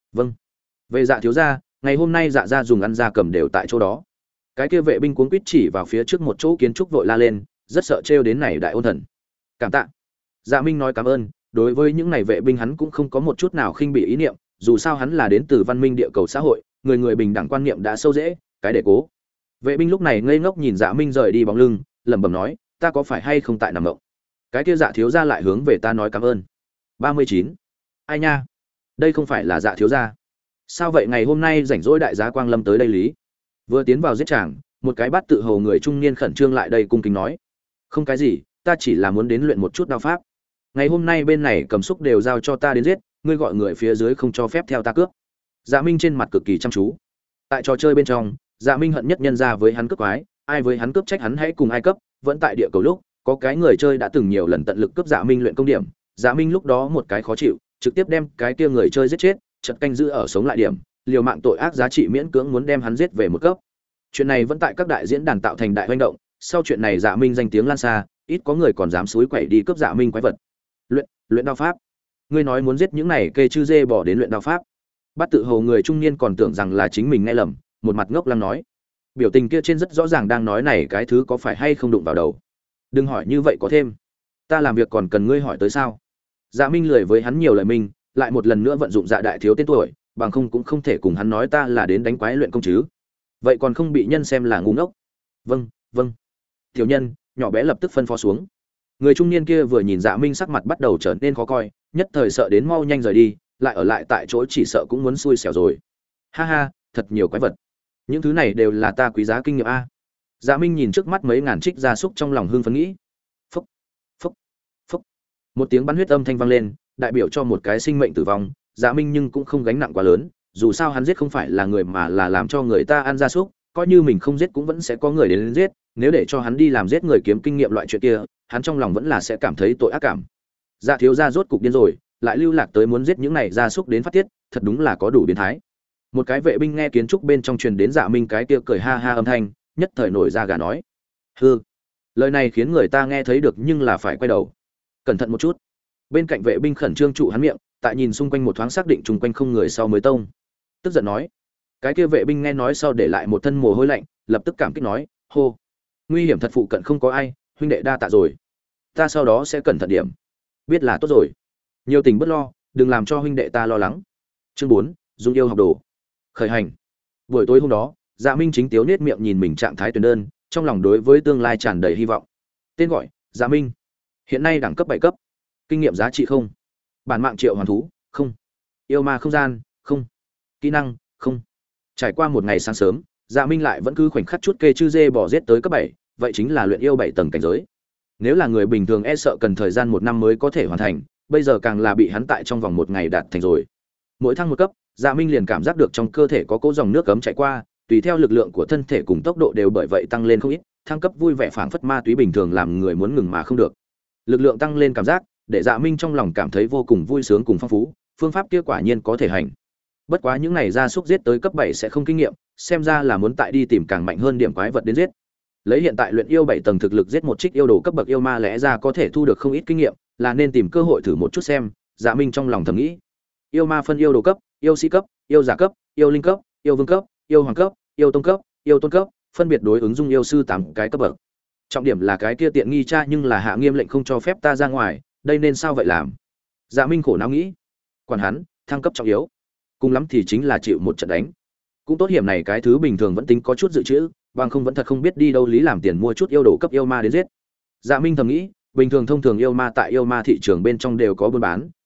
Về Dạ thiếu gia, ngày hôm nay Dạ gia dùng ăn gia cầm đều tại chỗ đó. Cái kia vệ binh cuống quýt chỉ vào phía trước một chỗ kiến trúc vội la lên, rất sợ trêu đến này đại ôn thần. Cảm tạ. Dạ Minh nói cảm ơn, đối với những này vệ binh hắn cũng không có một chút nào khinh bỉ ý niệm, dù sao hắn là đến từ văn minh địa cầu xã hội, người người bình đẳng quan niệm đã sâu rễ, cái để cố. Vệ binh lúc này ngây ngốc nhìn Dạ Minh rời đi bóng lưng, lẩm bẩm nói, ta có phải hay không tại nằm mộng. Cái kia Dạ thiếu gia lại hướng về ta nói cảm ơn. 39. Ai nha, đây không phải là Dạ thiếu gia. Sao vậy, ngày hôm nay rảnh rỗi đại giá Quang Lâm tới đây lý? Vừa tiến vào giết chàng, một cái bát tự hầu người trung niên khẩn trương lại đây cung kính nói, không cái gì, ta chỉ là muốn đến luyện một chút đao pháp. Ngày hôm nay bên này cầm xúc đều giao cho ta đến giết, ngươi gọi người phía dưới không cho phép theo ta cướp. Dạ Minh trên mặt cực kỳ chăm chú. Tại trò chơi bên trong, Dạ Minh hận nhất nhân ra với hắn cướp quái, ai với hắn cướp trách hắn hãy cùng ai cấp, vẫn tại địa cầu lúc, có cái người chơi đã từng nhiều lần tận lực cướp Dạ Minh luyện công điểm, Dạ Minh lúc đó một cái khó chịu, trực tiếp đem cái kia người chơi giết chết, chật canh giữ ở sống lại điểm, liều mạng tội ác giá trị miễn cưỡng muốn đem hắn giết về một cấp. Chuyện này vẫn tại các đại diễn đàn tạo thành đại hoành động, sau chuyện này Dạ Minh danh tiếng lan xa, ít có người còn dám xúi quẩy đi cướp Dạ Minh quái vật. Luyện đao pháp. Ngươi nói muốn giết những này kê chư dê bỏ đến luyện đao pháp. Bát tự hồ người trung niên còn tưởng rằng là chính mình nghe lầm, một mặt ngốc lăng nói. Biểu tình kia trên rất rõ ràng đang nói này cái thứ có phải hay không đụng vào đầu. Đừng hỏi như vậy có thêm. Ta làm việc còn cần ngươi hỏi tới sao? Dạ Minh lười với hắn nhiều lời mình, lại một lần nữa vận dụng Dạ đại thiếu tên tuổi, bằng không cũng không thể cùng hắn nói ta là đến đánh quái luyện công chứ. Vậy còn không bị nhân xem là ngu ngốc. Vâng. Tiểu nhân, nhỏ bé lập tức phân phó xuống. Người trung niên kia vừa nhìn Dạ Minh sắc mặt bắt đầu trở nên khó coi, nhất thời sợ đến mau nhanh rời đi, lại ở lại tại chỗ chỉ sợ cũng muốn xui xẻo rồi. Ha ha, thật nhiều quái vật. Những thứ này đều là ta quý giá kinh nghiệm a. Dạ Minh nhìn trước mắt mấy ngàn trích gia súc trong lòng hưng phấn nghĩ. Phốc. Một tiếng bắn huyết âm thanh vang lên, đại biểu cho một cái sinh mệnh tử vong. Dạ Minh nhưng cũng không gánh nặng quá lớn, dù sao hắn giết không phải là người mà là làm cho người ta ăn gia súc, coi như mình không giết cũng vẫn sẽ có người đến giết, nếu để cho hắn đi làm giết người kiếm kinh nghiệm loại chuyện kia, hắn trong lòng vẫn là sẽ cảm thấy tội ác cảm. Dạ thiếu gia rốt cục điên rồi, lại lưu lạc tới muốn giết những này gia súc đến phát tiết, thật đúng là có đủ biến thái. Một cái vệ binh nghe kiến trúc bên trong truyền đến Dạ Minh cái kia cười ha ha âm thanh, nhất thời nổi da gà nói: "Hừ." Lời này khiến người ta nghe thấy được nhưng là phải quay đầu. Cẩn thận một chút. Bên cạnh vệ binh khẩn trương trụ hắn miệng, tại nhìn xung quanh một thoáng xác định xung quanh không người sau mới tông. Tức giận nói. Cái kia vệ binh nghe nói sau để lại một thân mồ hôi lạnh, lập tức cảm kích nói: "Hô, nguy hiểm thật, phụ cận không có ai, huynh đệ đa tạ rồi. Ta sau đó sẽ cẩn thận điểm." Biết là tốt rồi. Nhiều tình bất lo, đừng làm cho huynh đệ ta lo lắng. Chương 4, Dung yêu học đồ. Khởi hành. Buổi tối hôm đó, Dạ Minh chính tiếu nết miệng nhìn mình trạng thái tuyển đơn, trong lòng đối với tương lai tràn đầy hy vọng. Tên gọi: Dạ Minh. Hiện nay đẳng cấp 7 cấp. Kinh nghiệm giá trị không. Bản mạng triệu hoàn thú không. Yêu ma không gian không. Kỹ năng không. Trải qua một ngày sáng sớm, Dạ Minh lại vẫn cứ khoảnh khắc chút kê chư dê bỏ giết tới cấp 7, vậy chính là luyện yêu 7 tầng cảnh giới. Nếu là người bình thường e sợ cần thời gian 1 năm mới có thể hoàn thành, bây giờ càng là bị hắn tại trong vòng 1 ngày đạt thành rồi. Mỗi thăng một cấp, Dạ Minh liền cảm giác được trong cơ thể có cỗ dòng nước cấm chảy qua, tùy theo lực lượng của thân thể cùng tốc độ đều bởi vậy tăng lên không ít, thăng cấp vui vẻ phảng phất ma túy bình thường làm người muốn ngừng mà không được. Lực lượng tăng lên cảm giác, để Dạ Minh trong lòng cảm thấy vô cùng vui sướng cùng phong phú, phương pháp kia quả nhiên có thể hành. Bất quá những này gia súc giết tới cấp 7 sẽ không kinh nghiệm, xem ra là muốn tại đi tìm càng mạnh hơn điểm quái vật đến giết. Lấy hiện tại luyện yêu 7 tầng thực lực giết một trích yêu đồ cấp bậc yêu ma lẽ ra có thể thu được không ít kinh nghiệm, là nên tìm cơ hội thử một chút xem. Dạ Minh trong lòng thầm nghĩ. Yêu ma phân yêu đồ cấp, yêu sĩ cấp, yêu giả cấp, yêu linh cấp, yêu vương cấp, yêu hoàng cấp, yêu tông cấp, yêu tôn cấp, phân biệt đối ứng dung yêu sư 8 cái cấp bậc. Trọng điểm là cái kia tiện nghi cha nhưng là hạ nghiêm lệnh không cho phép ta ra ngoài, đây nên sao vậy làm? Dạ Minh khổ não nghĩ. Quản hắn, thăng cấp trọng yếu, cùng lắm thì chính là chịu một trận đánh. Cũng tốt, hiểm này cái thứ bình thường vẫn tính có chút dự trữ, bằng không vẫn thật không biết đi đâu lý làm tiền mua chút yêu đồ cấp yêu ma đến giết. Dạ Minh thầm nghĩ, bình thường thông thường yêu ma tại yêu ma thị trường bên trong đều có buôn bán,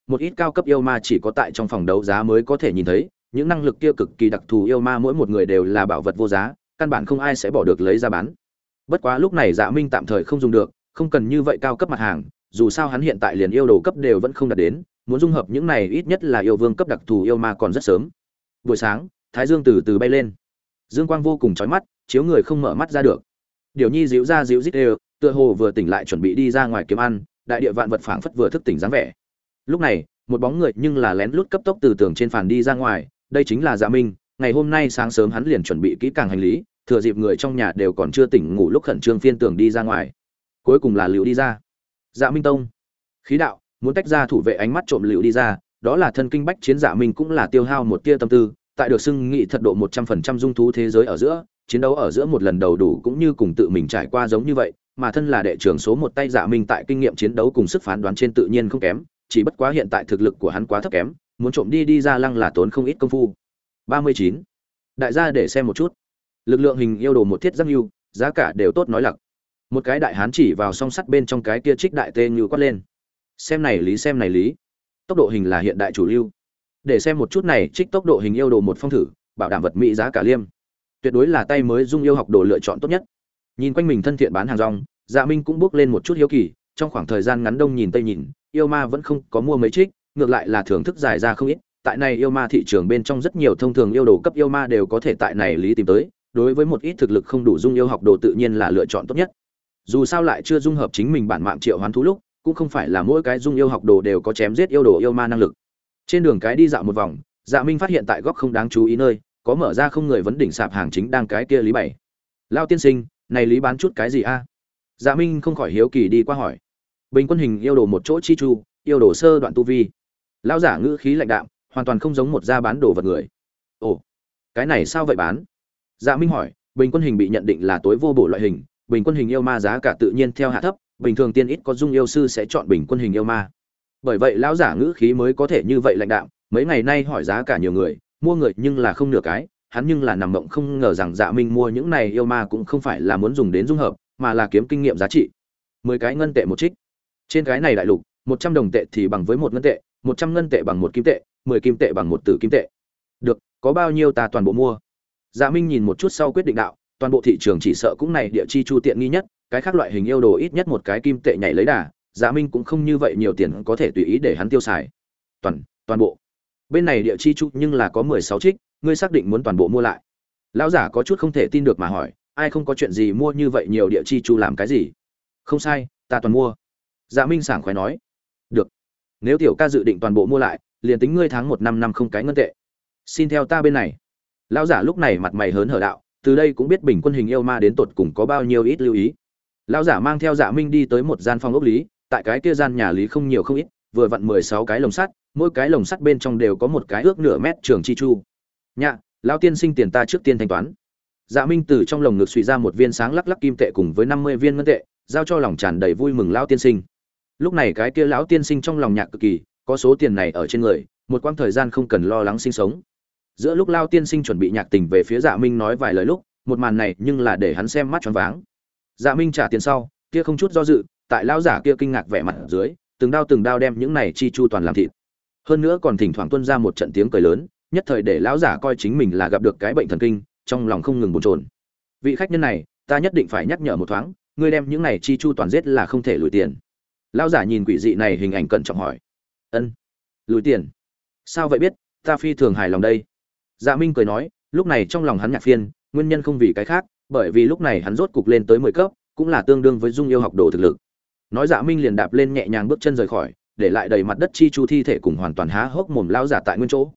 một ít cao cấp yêu ma chỉ có tại trong phòng đấu giá mới có thể nhìn thấy, những năng lực kia cực kỳ đặc thù yêu ma mỗi một người đều là bảo vật vô giá, căn bản không ai sẽ bỏ được lấy ra bán. Bất quá lúc này Dạ Minh tạm thời không dùng được, không cần như vậy cao cấp mặt hàng, dù sao hắn hiện tại liền yêu đồ cấp đều vẫn không đạt đến, muốn dung hợp những này ít nhất là yêu vương cấp đặc thù yêu ma còn rất sớm. Buổi sáng, thái dương từ từ bay lên, dương quang vô cùng chói mắt, chiếu người không mở mắt ra được. Điều Nhi díu ra díu rít đều, tựa hồ vừa tỉnh lại chuẩn bị đi ra ngoài kiếm ăn, đại địa vạn vật phảng phất vừa thức tỉnh dáng vẻ. Lúc này, một bóng người nhưng là lén lút cấp tốc từ tường trên phàn đi ra ngoài, đây chính là Dạ Minh. Ngày hôm nay sáng sớm hắn liền chuẩn bị kỹ càng hành lý, thừa dịp người trong nhà đều còn chưa tỉnh ngủ lúc khẩn trương phiên tường đi ra ngoài. Cuối cùng là Liễu đi ra. Dạ Minh tông, khí đạo, muốn tách ra thủ vệ ánh mắt trộm Liễu đi ra, đó là thân kinh bách chiến. Dạ Minh cũng là tiêu hao một tia tâm tư, tại được xưng nghị thật độ 100% dung thú thế giới ở giữa, chiến đấu ở giữa một lần đầu đủ cũng như cùng tự mình trải qua giống như vậy, mà thân là đệ trưởng số một tay Dạ Minh tại kinh nghiệm chiến đấu cùng sức phán đoán trên tự nhiên không kém, chỉ bất quá hiện tại thực lực của hắn quá thấp kém, muốn trộm đi ra lăng là tốn không ít công phu. 39. Đại gia để xem một chút. Lực lượng hình yêu đồ một thiết giáp nhu, giá cả đều tốt nói lặc. Một cái đại hán chỉ vào song sắt bên trong cái kia trích đại tê như quát lên. Xem này lý. Tốc độ hình là hiện đại chủ lưu. Để xem một chút này trích tốc độ hình yêu đồ một phong thử, bảo đảm vật mỹ giá cả liêm. Tuyệt đối là tay mới dung yêu học đồ lựa chọn tốt nhất. Nhìn quanh mình thân thiện bán hàng rong, Dạ Minh cũng bước lên một chút hiếu kỳ, trong khoảng thời gian ngắn đông nhìn tây nhìn, yêu ma vẫn không có mua mấy trích, ngược lại là thưởng thức dài ra không ít. Tại này yêu ma thị trường bên trong rất nhiều thông thường yêu đồ cấp yêu ma đều có thể tại này lý tìm tới, đối với một ít thực lực không đủ dung yêu học đồ tự nhiên là lựa chọn tốt nhất. Dù sao lại chưa dung hợp chính mình bản mạng triệu hoán thú lúc, cũng không phải là mỗi cái dung yêu học đồ đều có chém giết yêu đồ yêu ma năng lực. Trên đường cái đi dạo một vòng, Dạ Minh phát hiện tại góc không đáng chú ý nơi, có mở ra không người vấn đỉnh sạp hàng chính đang cái kia lý bảy. Lao tiên sinh, này lý bán chút cái gì a? Dạ Minh không khỏi hiếu kỳ đi qua hỏi. Bình quân hình yêu đồ một chỗ chi chu, yêu đồ sơ đoạn tu vi. Lão giả ngữ khí lạnh đạm, hoàn toàn không giống một gia bán đồ vật người. Ồ, cái này sao vậy bán? Dạ Minh hỏi, bình quân hình bị nhận định là tối vô bổ loại hình, bình quân hình yêu ma giá cả tự nhiên theo hạ thấp, bình thường tiên ít có dung yêu sư sẽ chọn bình quân hình yêu ma. Bởi vậy lão giả ngữ khí mới có thể như vậy lạnh đạm, mấy ngày nay hỏi giá cả nhiều người, mua người nhưng là không nửa cái, hắn nhưng là nằm mộng không ngờ rằng Dạ Minh mua những này yêu ma cũng không phải là muốn dùng đến dung hợp, mà là kiếm kinh nghiệm giá trị. 10 cái ngân tệ một trích. Trên cái này đại lục, 100 đồng tệ thì bằng với 1 ngân tệ, 100 ngân tệ bằng 1 kim tệ, 10 kim tệ bằng 1 tử kim tệ. Được, có bao nhiêu ta toàn bộ mua. Dạ Minh nhìn một chút sau quyết định đạo, toàn bộ thị trường chỉ sợ cũng này địa chi chu tiện nghi nhất, cái khác loại hình yêu đồ ít nhất một cái kim tệ nhảy lấy đà, Dạ Minh cũng không như vậy nhiều tiền có thể tùy ý để hắn tiêu xài. Toàn bộ. Bên này địa chi chu nhưng là có 16 trích, ngươi xác định muốn toàn bộ mua lại. Lão giả có chút không thể tin được mà hỏi, ai không có chuyện gì mua như vậy nhiều địa chi chu làm cái gì? Không sai, ta toàn mua. Dạ Minh sảng khoái nói. Được. Nếu tiểu ca dự định toàn bộ mua lại, liền tính ngươi tháng 1 năm không cái ngân tệ. Xin theo ta bên này. Lão giả lúc này mặt mày hớn hở đạo, từ đây cũng biết bình quân hình yêu ma đến tột cùng có bao nhiêu ít lưu ý. Lão giả mang theo Dạ Minh đi tới một gian phòng ốc lý, tại cái kia gian nhà lý không nhiều không ít, vừa vặn 16 cái lồng sắt, mỗi cái lồng sắt bên trong đều có một cái ước nửa mét trường chi chu. Nhạ, lão tiên sinh tiền ta trước tiên thanh toán. Dạ Minh từ trong lồng ngực suy ra một viên sáng lắc lắc kim tệ cùng với 50 viên ngân tệ, giao cho lòng tràn đầy vui mừng lão tiên sinh. Lúc này cái kia lão tiên sinh trong lòng nhạc cực kỳ, có số tiền này ở trên người, một quãng thời gian không cần lo lắng sinh sống. Giữa lúc lão tiên sinh chuẩn bị nhạc tình về phía Dạ Minh nói vài lời lúc, một màn này nhưng là để hắn xem mắt choáng váng. Dạ Minh trả tiền sau, kia không chút do dự, tại lão giả kia kinh ngạc vẻ mặt ở dưới, từng đao đem những này chi chu toàn làm thịt. Hơn nữa còn thỉnh thoảng tuôn ra một trận tiếng cười lớn, nhất thời để lão giả coi chính mình là gặp được cái bệnh thần kinh, trong lòng không ngừng bồn chồn. Vị khách nhân này, ta nhất định phải nhắc nhở một thoáng, ngươi đem những này chi chu toàn giết là không thể lùi tiền. Lão giả nhìn quỷ dị này hình ảnh cẩn trọng hỏi. Ân, lùi tiền? Sao vậy biết, ta phi thường hài lòng đây. Dạ Minh cười nói, lúc này trong lòng hắn nhạc phiên, nguyên nhân không vì cái khác, bởi vì lúc này hắn rốt cục lên tới 10 cấp, cũng là tương đương với dung yêu học đồ thực lực. Nói Dạ Minh liền đạp lên nhẹ nhàng bước chân rời khỏi, để lại đầy mặt đất chi chu thi thể cùng hoàn toàn há hốc mồm lão giả tại nguyên chỗ.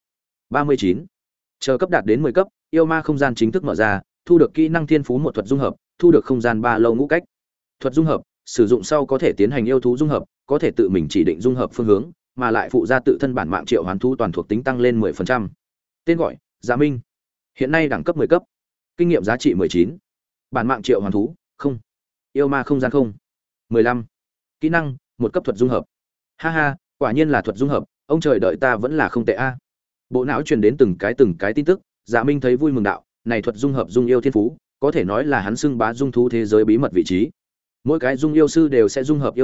39. Chờ cấp đạt đến 10 cấp, yêu ma không gian chính thức mở ra, thu được kỹ năng thiên phú một thuật dung hợp, thu được không gian ba lâu ngũ cách. Thuật dung hợp, sử dụng sau có thể tiến hành yêu thú dung hợp, có thể tự mình chỉ định dung hợp phương hướng, mà lại phụ ra tự thân bản mạng triệu hoán thú toàn thuộc tính tăng lên 10%. Tên gọi: Dạ Minh. Hiện nay đẳng cấp 10 cấp. Kinh nghiệm giá trị 19. Bản mạng triệu hoán thú: không. Yêu ma không gian không. 15. Kỹ năng: một cấp thuật dung hợp. Ha ha, quả nhiên là thuật dung hợp, ông trời đợi ta vẫn là không tệ a. Bộ não truyền đến từng cái tin tức, Dạ Minh thấy vui mừng đạo, này thuật dung hợp dung yêu thiên phú, có thể nói là hắn xưng bá dung thú thế giới bí mật vị trí. Mỗi cái dung yêu sư đều sẽ dung hợp yêu thú,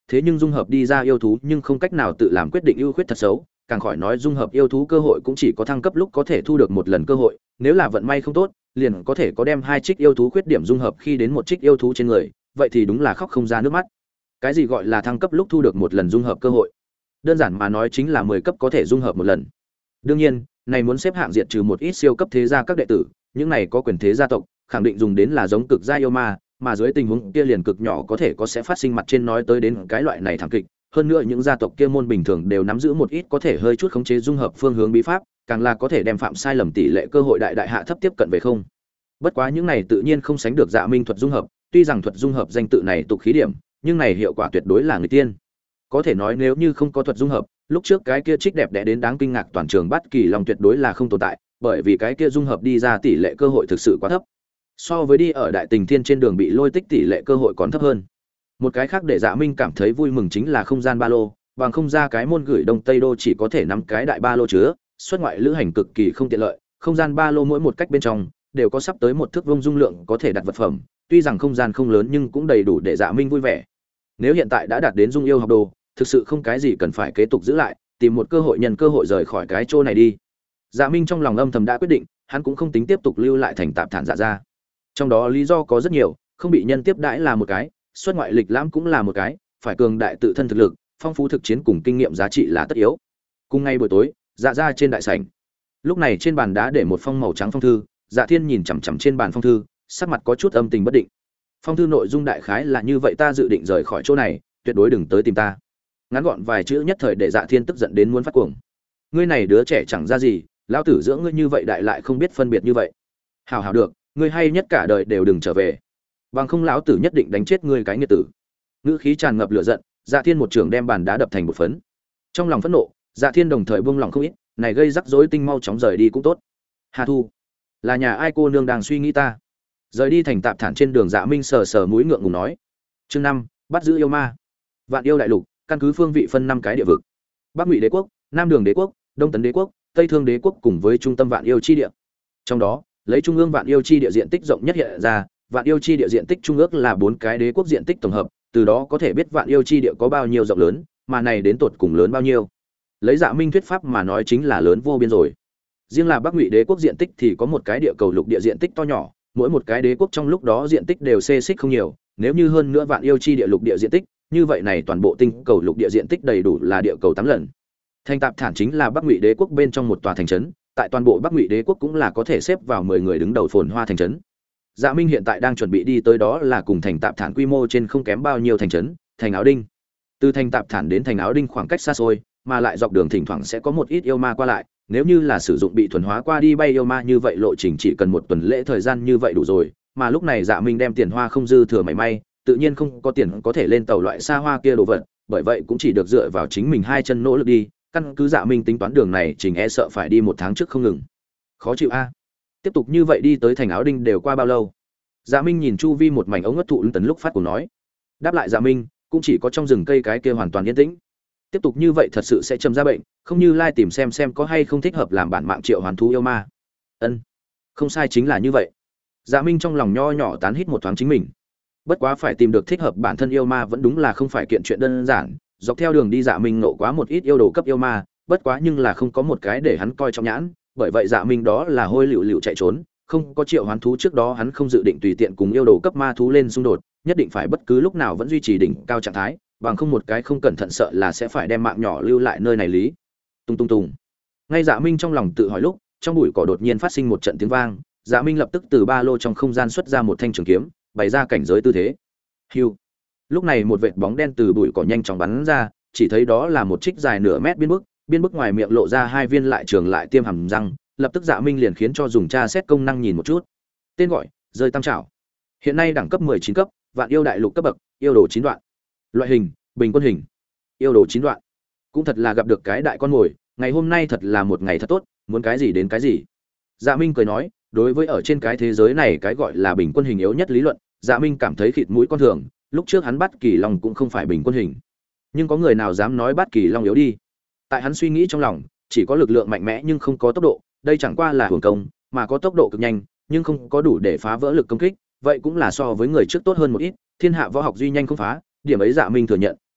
thế nhưng dung hợp đi ra yêu thú nhưng không cách nào tự làm quyết định ưu khuyết thật xấu, càng khỏi nói dung hợp yêu thú cơ hội cũng chỉ có thăng cấp lúc có thể thu được một lần cơ hội, nếu là vận may không tốt, liền có thể có đem 2 trích yêu thú khuyết điểm dung hợp khi đến một trích yêu thú trên người, vậy thì đúng là khóc không ra nước mắt. Cái gì gọi là thăng cấp lúc thu được một lần dung hợp cơ hội? Đơn giản mà nói chính là 10 cấp có thể dung hợp một lần. Đương nhiên, này muốn xếp hạng diệt trừ một ít siêu cấp thế gia các đệ tử, những này có quyền thế gia tộc, khẳng định dùng đến là giống cực gia yêu ma, mà dưới tình huống kia liền cực nhỏ có thể có sẽ phát sinh mặt trên nói tới đến cái loại này thảm kịch. Hơn nữa những gia tộc kia môn bình thường đều nắm giữ một ít có thể hơi chút khống chế dung hợp phương hướng bí pháp, càng là có thể đem phạm sai lầm tỷ lệ cơ hội đại đại hạ thấp tiếp cận về không. Bất quá những này tự nhiên không sánh được Dạ Minh thuật dung hợp, tuy rằng thuật dung hợp danh tự này tục khí điểm, nhưng này hiệu quả tuyệt đối là người tiên. Có thể nói nếu như không có thuật dung hợp, lúc trước cái kia trích đẹp đẽ đến đáng kinh ngạc toàn trường Bát Kỳ Long tuyệt đối là không tồn tại, bởi vì cái kia dung hợp đi ra tỷ lệ cơ hội thực sự quá thấp. So với đi ở đại tình thiên trên đường bị lôi tích tỷ lệ cơ hội còn thấp hơn. Một cái khác để Dạ Minh cảm thấy vui mừng chính là không gian ba lô, bằng không ra cái môn gửi Đông Tây Đô chỉ có thể nắm cái đại ba lô chứa, xuất ngoại lữ hành cực kỳ không tiện lợi, không gian ba lô mỗi một cách bên trong đều có sắp tới một thước vuông dung lượng có thể đặt vật phẩm, tuy rằng không gian không lớn nhưng cũng đầy đủ để Dạ Minh vui vẻ. Nếu hiện tại đã đạt đến dung yêu học đồ, thực sự không cái gì cần phải kế tục giữ lại, tìm một cơ hội nhân cơ hội rời khỏi cái chỗ này đi. Dạ Minh trong lòng âm thầm đã quyết định, hắn cũng không tính tiếp tục lưu lại thành tạp thản Dạ gia. Trong đó lý do có rất nhiều, không bị nhân tiếp đãi là một cái, xuất ngoại lịch lãm cũng là một cái, phải cường đại tự thân thực lực, phong phú thực chiến cùng kinh nghiệm giá trị là tất yếu. Cùng ngay buổi tối, Dạ gia trên đại sảnh. Lúc này trên bàn đá để một phong màu trắng phong thư, Dạ Thiên nhìn chằm chằm trên bàn phong thư, sắc mặt có chút âm tình bất định. Phong thư nội dung đại khái là như vậy: ta dự định rời khỏi chỗ này, tuyệt đối đừng tới tìm ta. Ngắn gọn vài chữ nhất thời để Dạ Thiên tức giận đến muốn phát cuồng. Ngươi này đứa trẻ chẳng ra gì, lão tử dưỡng ngươi như vậy đại lại không biết phân biệt như vậy. Hảo hảo được, ngươi hay nhất cả đời đều đừng trở về. Bằng không lão tử nhất định đánh chết ngươi cái nghiệt tử. Ngữ khí tràn ngập lửa giận, Dạ Thiên một trường đem bàn đá đập thành một phấn. Trong lòng phẫn nộ, Dạ Thiên đồng thời buông lòng không ít, này gây rắc rối tinh mau chóng rời đi cũng tốt. Hà Thu, là nhà ai cô nương đang suy nghĩ ta? Rời đi thành tạp thản trên đường, Dạ Minh sờ sờ mũi ngượng ngùng nói. Chương 5, bắt giữ yêu ma. Vạn yêu đại lục, căn cứ phương vị phân 5 cái địa vực. Bắc Ngụy Đế quốc, Nam Đường Đế quốc, Đông Tấn Đế quốc, Tây Thương Đế quốc cùng với trung tâm Vạn yêu chi địa. Trong đó, lấy trung ương Vạn yêu chi địa diện tích rộng nhất hiện ra, Vạn yêu chi địa diện tích trung ước là 4 cái đế quốc diện tích tổng hợp, từ đó có thể biết Vạn yêu chi địa có bao nhiêu rộng lớn, mà này đến tột cùng lớn bao nhiêu. Lấy Dạ Minh thuyết pháp mà nói chính là lớn vô biên rồi. Riêng là Bắc Ngụy Đế quốc diện tích thì có một cái địa cầu lục địa diện tích to nhỏ, mỗi một cái đế quốc trong lúc đó diện tích đều xê xích không nhiều, nếu như hơn nữa Vạn yêu chi địa lục địa diện tích, như vậy này toàn bộ tinh cầu lục địa diện tích đầy đủ là địa cầu 8 lần. Thành Tạp Thản chính là Bắc Ngụy Đế quốc bên trong một tòa thành trấn, tại toàn bộ Bắc Ngụy Đế quốc cũng là có thể xếp vào 10 người đứng đầu phồn hoa thành trấn. Dạ Minh hiện tại đang chuẩn bị đi tới đó là cùng Thành Tạp Thản quy mô trên không kém bao nhiêu thành trấn, Thành Áo Đinh. Từ Thành Tạp Thản đến Thành Áo Đinh khoảng cách xa xôi, mà lại dọc đường thỉnh thoảng sẽ có một ít yêu ma qua lại, nếu như là sử dụng bị thuần hóa qua đi bay yêu ma như vậy lộ trình chỉ cần một tuần lễ thời gian như vậy đủ rồi, mà lúc này Dạ Minh đem tiền hoa không dư thừa mảy may, tự nhiên không có tiền có thể lên tàu loại xa hoa kia đồ vật, bởi vậy cũng chỉ được dựa vào chính mình hai chân nỗ lực đi, căn cứ Dạ Minh tính toán đường này trình e sợ phải đi 1 tháng trước không ngừng. Khó chịu a. Tiếp tục như vậy đi tới Thành Áo Đinh đều qua bao lâu? Dạ Minh nhìn chu vi một mảnh ống ngất thụ tấn lúc phát cùng nói. Đáp lại Dạ Minh, cũng chỉ có trong rừng cây cái kia hoàn toàn yên tĩnh. Tiếp tục như vậy thật sự sẽ châm ra bệnh, không như lai tìm xem có hay không thích hợp làm bản mạng triệu hoàn thú yêu ma. Ân, không sai chính là như vậy. Dạ Minh trong lòng nho nhỏ tán hít một thoáng chính mình. Bất quá phải tìm được thích hợp bản thân yêu ma vẫn đúng là không phải kiện chuyện đơn giản, dọc theo đường đi Dạ Minh nộ quá một ít yêu đồ cấp yêu ma, bất quá nhưng là không có một cái để hắn coi trọng nhãn, bởi vậy Dạ Minh đó là hôi lựu lựu chạy trốn, không có triệu hoán thú trước đó hắn không dự định tùy tiện cùng yêu đồ cấp ma thú lên xung đột, nhất định phải bất cứ lúc nào vẫn duy trì đỉnh cao trạng thái, bằng không một cái không cẩn thận sợ là sẽ phải đem mạng nhỏ lưu lại nơi này lý. Tung tung tung. Ngay Dạ Minh trong lòng tự hỏi lúc, trong bụi cỏ đột nhiên phát sinh một trận tiếng vang, Dạ Minh lập tức từ ba lô trong không gian xuất ra một thanh trường kiếm, bày ra cảnh giới tư thế. Hưu. Lúc này một vệt bóng đen từ bụi cỏ nhanh chóng bắn ra, chỉ thấy đó là một trích dài nửa mét biên bức ngoài miệng lộ ra 2 viên lại trường lại tiêm hàm răng, lập tức Dạ Minh liền khiến cho dùng tra xét công năng nhìn một chút. Tên gọi: Rơi Tam Trảo. Hiện nay đẳng cấp 19 cấp, Vạn yêu đại lục cấp bậc, yêu đồ 9 đoạn. Loại hình: bình quân hình. Yêu đồ 9 đoạn. Cũng thật là gặp được cái đại con ngồi, ngày hôm nay thật là một ngày thật tốt, muốn cái gì đến cái gì. Dạ Minh cười nói, đối với ở trên cái thế giới này cái gọi là bình quân hình yếu nhất lý luận, Dạ Minh cảm thấy khịt mũi con thường, lúc trước hắn bắt Kỳ Long cũng không phải bình quân hình. Nhưng có người nào dám nói bắt Kỳ Long yếu đi? Tại hắn suy nghĩ trong lòng, chỉ có lực lượng mạnh mẽ nhưng không có tốc độ, đây chẳng qua là hưởng công, mà có tốc độ cực nhanh, nhưng không có đủ để phá vỡ lực công kích, vậy cũng là so với người trước tốt hơn một ít, thiên hạ võ học duy nhanh không phá, điểm ấy Dạ Minh thừa nhận,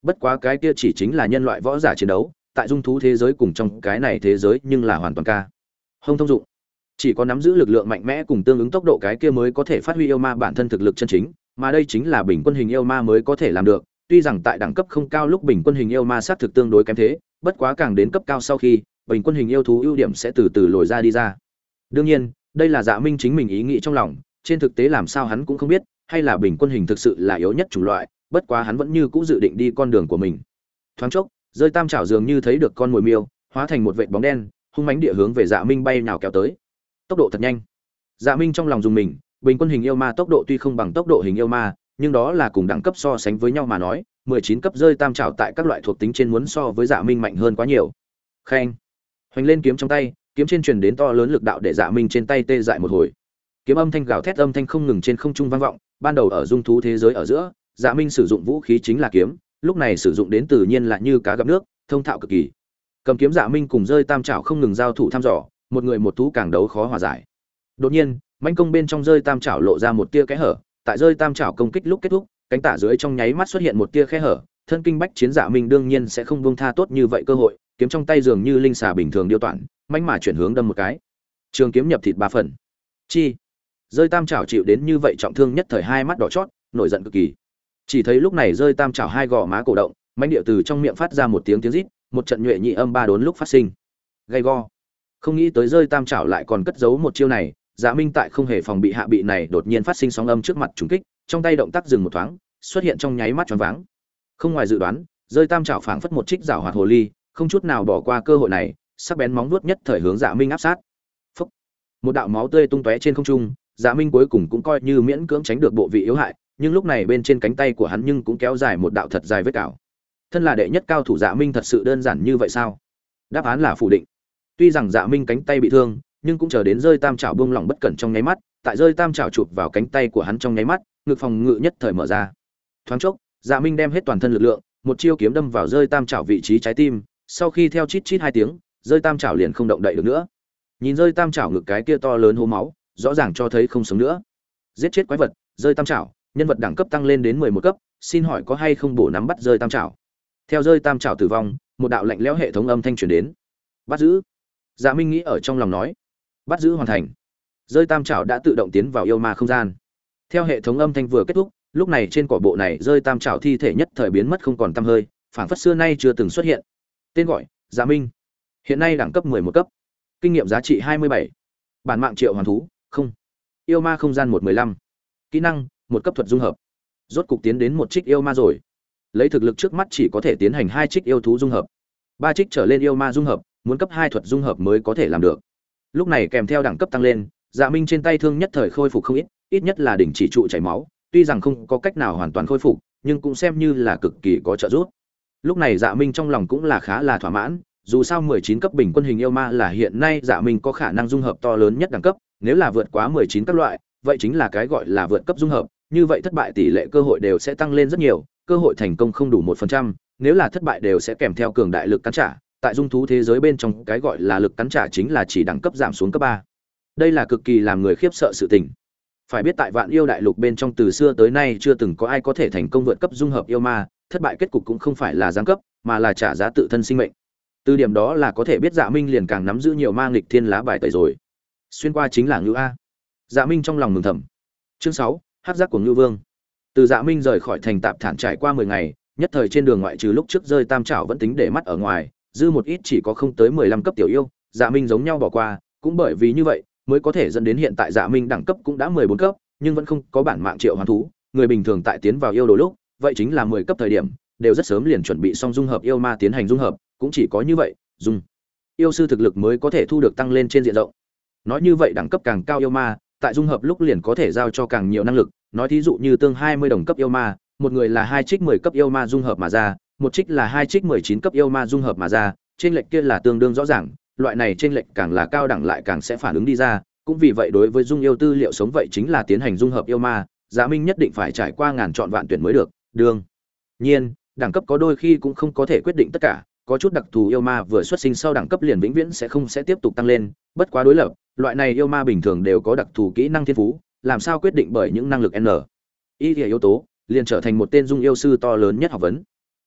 Bất quá cái kia chỉ chính là nhân loại võ giả chiến đấu, tại dung thú thế giới cùng trong cái này thế giới nhưng là hoàn toàn ca không thông dụng. Chỉ có nắm giữ lực lượng mạnh mẽ cùng tương ứng tốc độ cái kia mới có thể phát huy yêu ma bản thân thực lực chân chính, mà đây chính là bình quân hình yêu ma mới có thể làm được. Tuy rằng tại đẳng cấp không cao lúc bình quân hình yêu ma sát thực tương đối kém thế, bất quá càng đến cấp cao sau khi, bình quân hình yêu thú ưu điểm sẽ từ từ lồi ra đi ra. Đương nhiên, đây là Dạ Minh chính mình ý nghĩ trong lòng, trên thực tế làm sao hắn cũng không biết, hay là bình quân hình thực sự là yếu nhất chủng loại, bất quá hắn vẫn như cũ dự định đi con đường của mình. Thoáng chốc, rơi tam chảo dường như thấy được con mồi miêu, hóa thành một vệt bóng đen, hung mãnh địa hướng về Dạ Minh bay nhào kéo tới. Tốc độ thật nhanh. Dạ Minh trong lòng dùng mình, bình quân hình yêu ma tốc độ tuy không bằng tốc độ hình yêu ma, nhưng đó là cùng đẳng cấp so sánh với nhau mà nói, 19 cấp rơi tam trảo tại các loại thuộc tính trên muốn so với Dạ Minh mạnh hơn quá nhiều. Khen. Hoành lên kiếm trong tay, kiếm trên truyền đến to lớn lực đạo để Dạ Minh trên tay tê dại một hồi. Kiếm âm thanh gào thét âm thanh không ngừng trên không trung vang vọng, ban đầu ở dung thú thế giới ở giữa, Dạ Minh sử dụng vũ khí chính là kiếm, lúc này sử dụng đến tự nhiên là như cá gặp nước, thông thạo cực kỳ. Cầm kiếm Dạ Minh cùng rơi tam trảo không ngừng giao thủ thăm dò, một người một thú càng đấu khó hòa giải. Đột nhiên, mãnh công bên trong rơi tam trảo lộ ra một tia kẽ hở, tại rơi tam trảo công kích lúc kết thúc, cánh tả dưới trong nháy mắt xuất hiện một tia kẽ hở, thân kinh bách chiến Dạ Minh đương nhiên sẽ không buông tha tốt như vậy cơ hội, kiếm trong tay dường như linh xà bình thường điêu toản, mãnh mà chuyển hướng đâm một cái. Trường kiếm nhập thịt ba phần. Chi. Rơi tam trảo chịu đến như vậy trọng thương nhất thời hai mắt đỏ chót, nổi giận cực kỳ. Chỉ thấy lúc này rơi tam trảo hai gò má cổ động, mãnh điệu từ trong miệng phát ra một tiếng rít, một trận nhuệ nhị âm ba đốn lúc phát sinh. Gay go. Không nghĩ tới rơi tam trảo lại còn cất giấu một chiêu này, Dạ Minh tại không hề phòng bị hạ bị này đột nhiên phát sinh sóng âm trước mặt trùng kích, trong tay động tác dừng một thoáng, xuất hiện trong nháy mắt choáng váng. Không ngoài dự đoán, rơi tam trảo phảng phất một trích rảo hoạt hồ ly, không chút nào bỏ qua cơ hội này, sắc bén móng vuốt nhất thời hướng Dạ Minh áp sát. Phốc. Một đạo máu tươi tung tóe trên không trung, Dạ Minh cuối cùng cũng coi như miễn cưỡng tránh được bộ vị yếu hại, nhưng lúc này bên trên cánh tay của hắn nhưng cũng kéo dài một đạo thật dài vết cào. Thân là đệ nhất cao thủ Dạ Minh thật sự đơn giản như vậy sao? Đáp án là phủ định. Tuy rằng Dạ Minh cánh tay bị thương, nhưng cũng chờ đến rơi tam trảo buông lỏng bất cẩn trong nháy mắt, tại rơi tam trảo chụp vào cánh tay của hắn trong nháy mắt, ngực phòng ngự nhất thời mở ra. Thoáng chốc, Dạ Minh đem hết toàn thân lực lượng, một chiêu kiếm đâm vào rơi tam trảo vị trí trái tim, sau khi theo chít chít hai tiếng, rơi tam trảo liền không động đậy được nữa. Nhìn rơi tam trảo ngực cái kia to lớn hố máu, rõ ràng cho thấy không sống nữa. Giết chết quái vật, rơi tam trảo, nhân vật đẳng cấp tăng lên đến 11 cấp, xin hỏi có hay không bổ nắm bắt rơi tam trảo. Theo rơi tam trảo tử vong, một đạo lạnh lẽo hệ thống âm thanh truyền đến. Bắt giữ. Dạ Minh nghĩ ở trong lòng nói. Bắt giữ hoàn thành. Rơi tam trảo đã tự động tiến vào yêu ma không gian. Theo hệ thống âm thanh vừa kết thúc, lúc này trên cỏ bộ này rơi tam trảo thi thể nhất thời biến mất không còn tăm hơi, phảng phất xưa nay chưa từng xuất hiện. Tên gọi: Dạ Minh. Hiện nay đẳng cấp 11 cấp. Kinh nghiệm giá trị 27. Bản mạng triệu hoàn thú, không. Yêu ma không gian 115. Kỹ năng: một cấp thuật dung hợp. Rốt cục tiến đến một trích yêu ma rồi. Lấy thực lực trước mắt chỉ có thể tiến hành 2 trích yêu thú dung hợp. 3 trích trở lên yêu ma dung hợp, muốn cấp 2 thuật dung hợp mới có thể làm được. Lúc này kèm theo đẳng cấp tăng lên, Dạ Minh trên tay thương nhất thời khôi phục không ít, ít nhất là đỉnh chỉ trụ chảy máu, tuy rằng không có cách nào hoàn toàn khôi phục, nhưng cũng xem như là cực kỳ có trợ giúp. Lúc này Dạ Minh trong lòng cũng là khá là thỏa mãn, dù sao 19 cấp bình quân hình yêu ma là hiện nay Dạ Minh có khả năng dung hợp to lớn nhất đẳng cấp, nếu là vượt quá 19 các loại, vậy chính là cái gọi là vượt cấp dung hợp, như vậy thất bại tỷ lệ cơ hội đều sẽ tăng lên rất nhiều, cơ hội thành công không đủ 1%, nếu là thất bại đều sẽ kèm theo cường đại lực cắn trả, tại dung thú thế giới bên trong cái gọi là lực cắn trả chính là chỉ đẳng cấp giảm xuống cấp 3. Đây là cực kỳ làm người khiếp sợ sự tình. Phải biết tại Vạn Yêu Đại Lục bên trong từ xưa tới nay chưa từng có ai có thể thành công vượt cấp dung hợp yêu ma, thất bại kết cục cũng không phải là giáng cấp, mà là trả giá tự thân sinh mệnh. Từ điểm đó là có thể biết Dạ Minh liền càng nắm giữ nhiều ma nghịch thiên lá bài tẩy rồi. Xuyên qua chính là Ngưu a. Dạ Minh trong lòng mừng thầm. Chương 6, Hắc giác của Ngưu Vương. Từ Dạ Minh rời khỏi thành Tạp Thản trải qua 10 ngày, nhất thời trên đường ngoại trừ lúc trước rơi tam trảo vẫn tính để mắt ở ngoài, dư một ít chỉ có không tới 15 cấp tiểu yêu, Dạ Minh giống nhau bỏ qua, cũng bởi vì như vậy, mới có thể dẫn đến hiện tại Dạ Minh đẳng cấp cũng đã 14 cấp, nhưng vẫn không có bản mạng triệu hoán thú, người bình thường tại tiến vào yêu đồ lúc, vậy chính là 10 cấp thời điểm, đều rất sớm liền chuẩn bị xong dung hợp yêu ma tiến hành dung hợp, cũng chỉ có như vậy, dung yêu sư thực lực mới có thể thu được tăng lên trên diện rộng. Nói như vậy đẳng cấp càng cao yêu ma, tại dung hợp lúc liền có thể giao cho càng nhiều năng lực, nói thí dụ như tương 20 đồng cấp yêu ma, một người là 2 trích 10 cấp yêu ma dung hợp mà ra, một trích là 2 trích 19 cấp yêu ma dung hợp mà ra, trên lệch kia là tương đương rõ ràng, loại này trên lệch càng là cao đẳng lại càng sẽ phản ứng đi ra, cũng vì vậy đối với dung yêu tư liệu sống vậy chính là tiến hành dung hợp yêu ma, Dạ Minh nhất định phải trải qua ngàn chọn vạn tuyển mới được. Đương nhiên, đẳng cấp có đôi khi cũng không có thể quyết định tất cả, có chút đặc thù yêu ma vừa xuất sinh sau đẳng cấp liền vĩnh viễn sẽ không tiếp tục tăng lên, bất quá đối lập, loại này yêu ma bình thường đều có đặc thù kỹ năng thiên phú, làm sao quyết định bởi những năng lực N. Ý nghĩa yếu tố, liền trở thành một tên dung yêu sư to lớn nhất học vấn.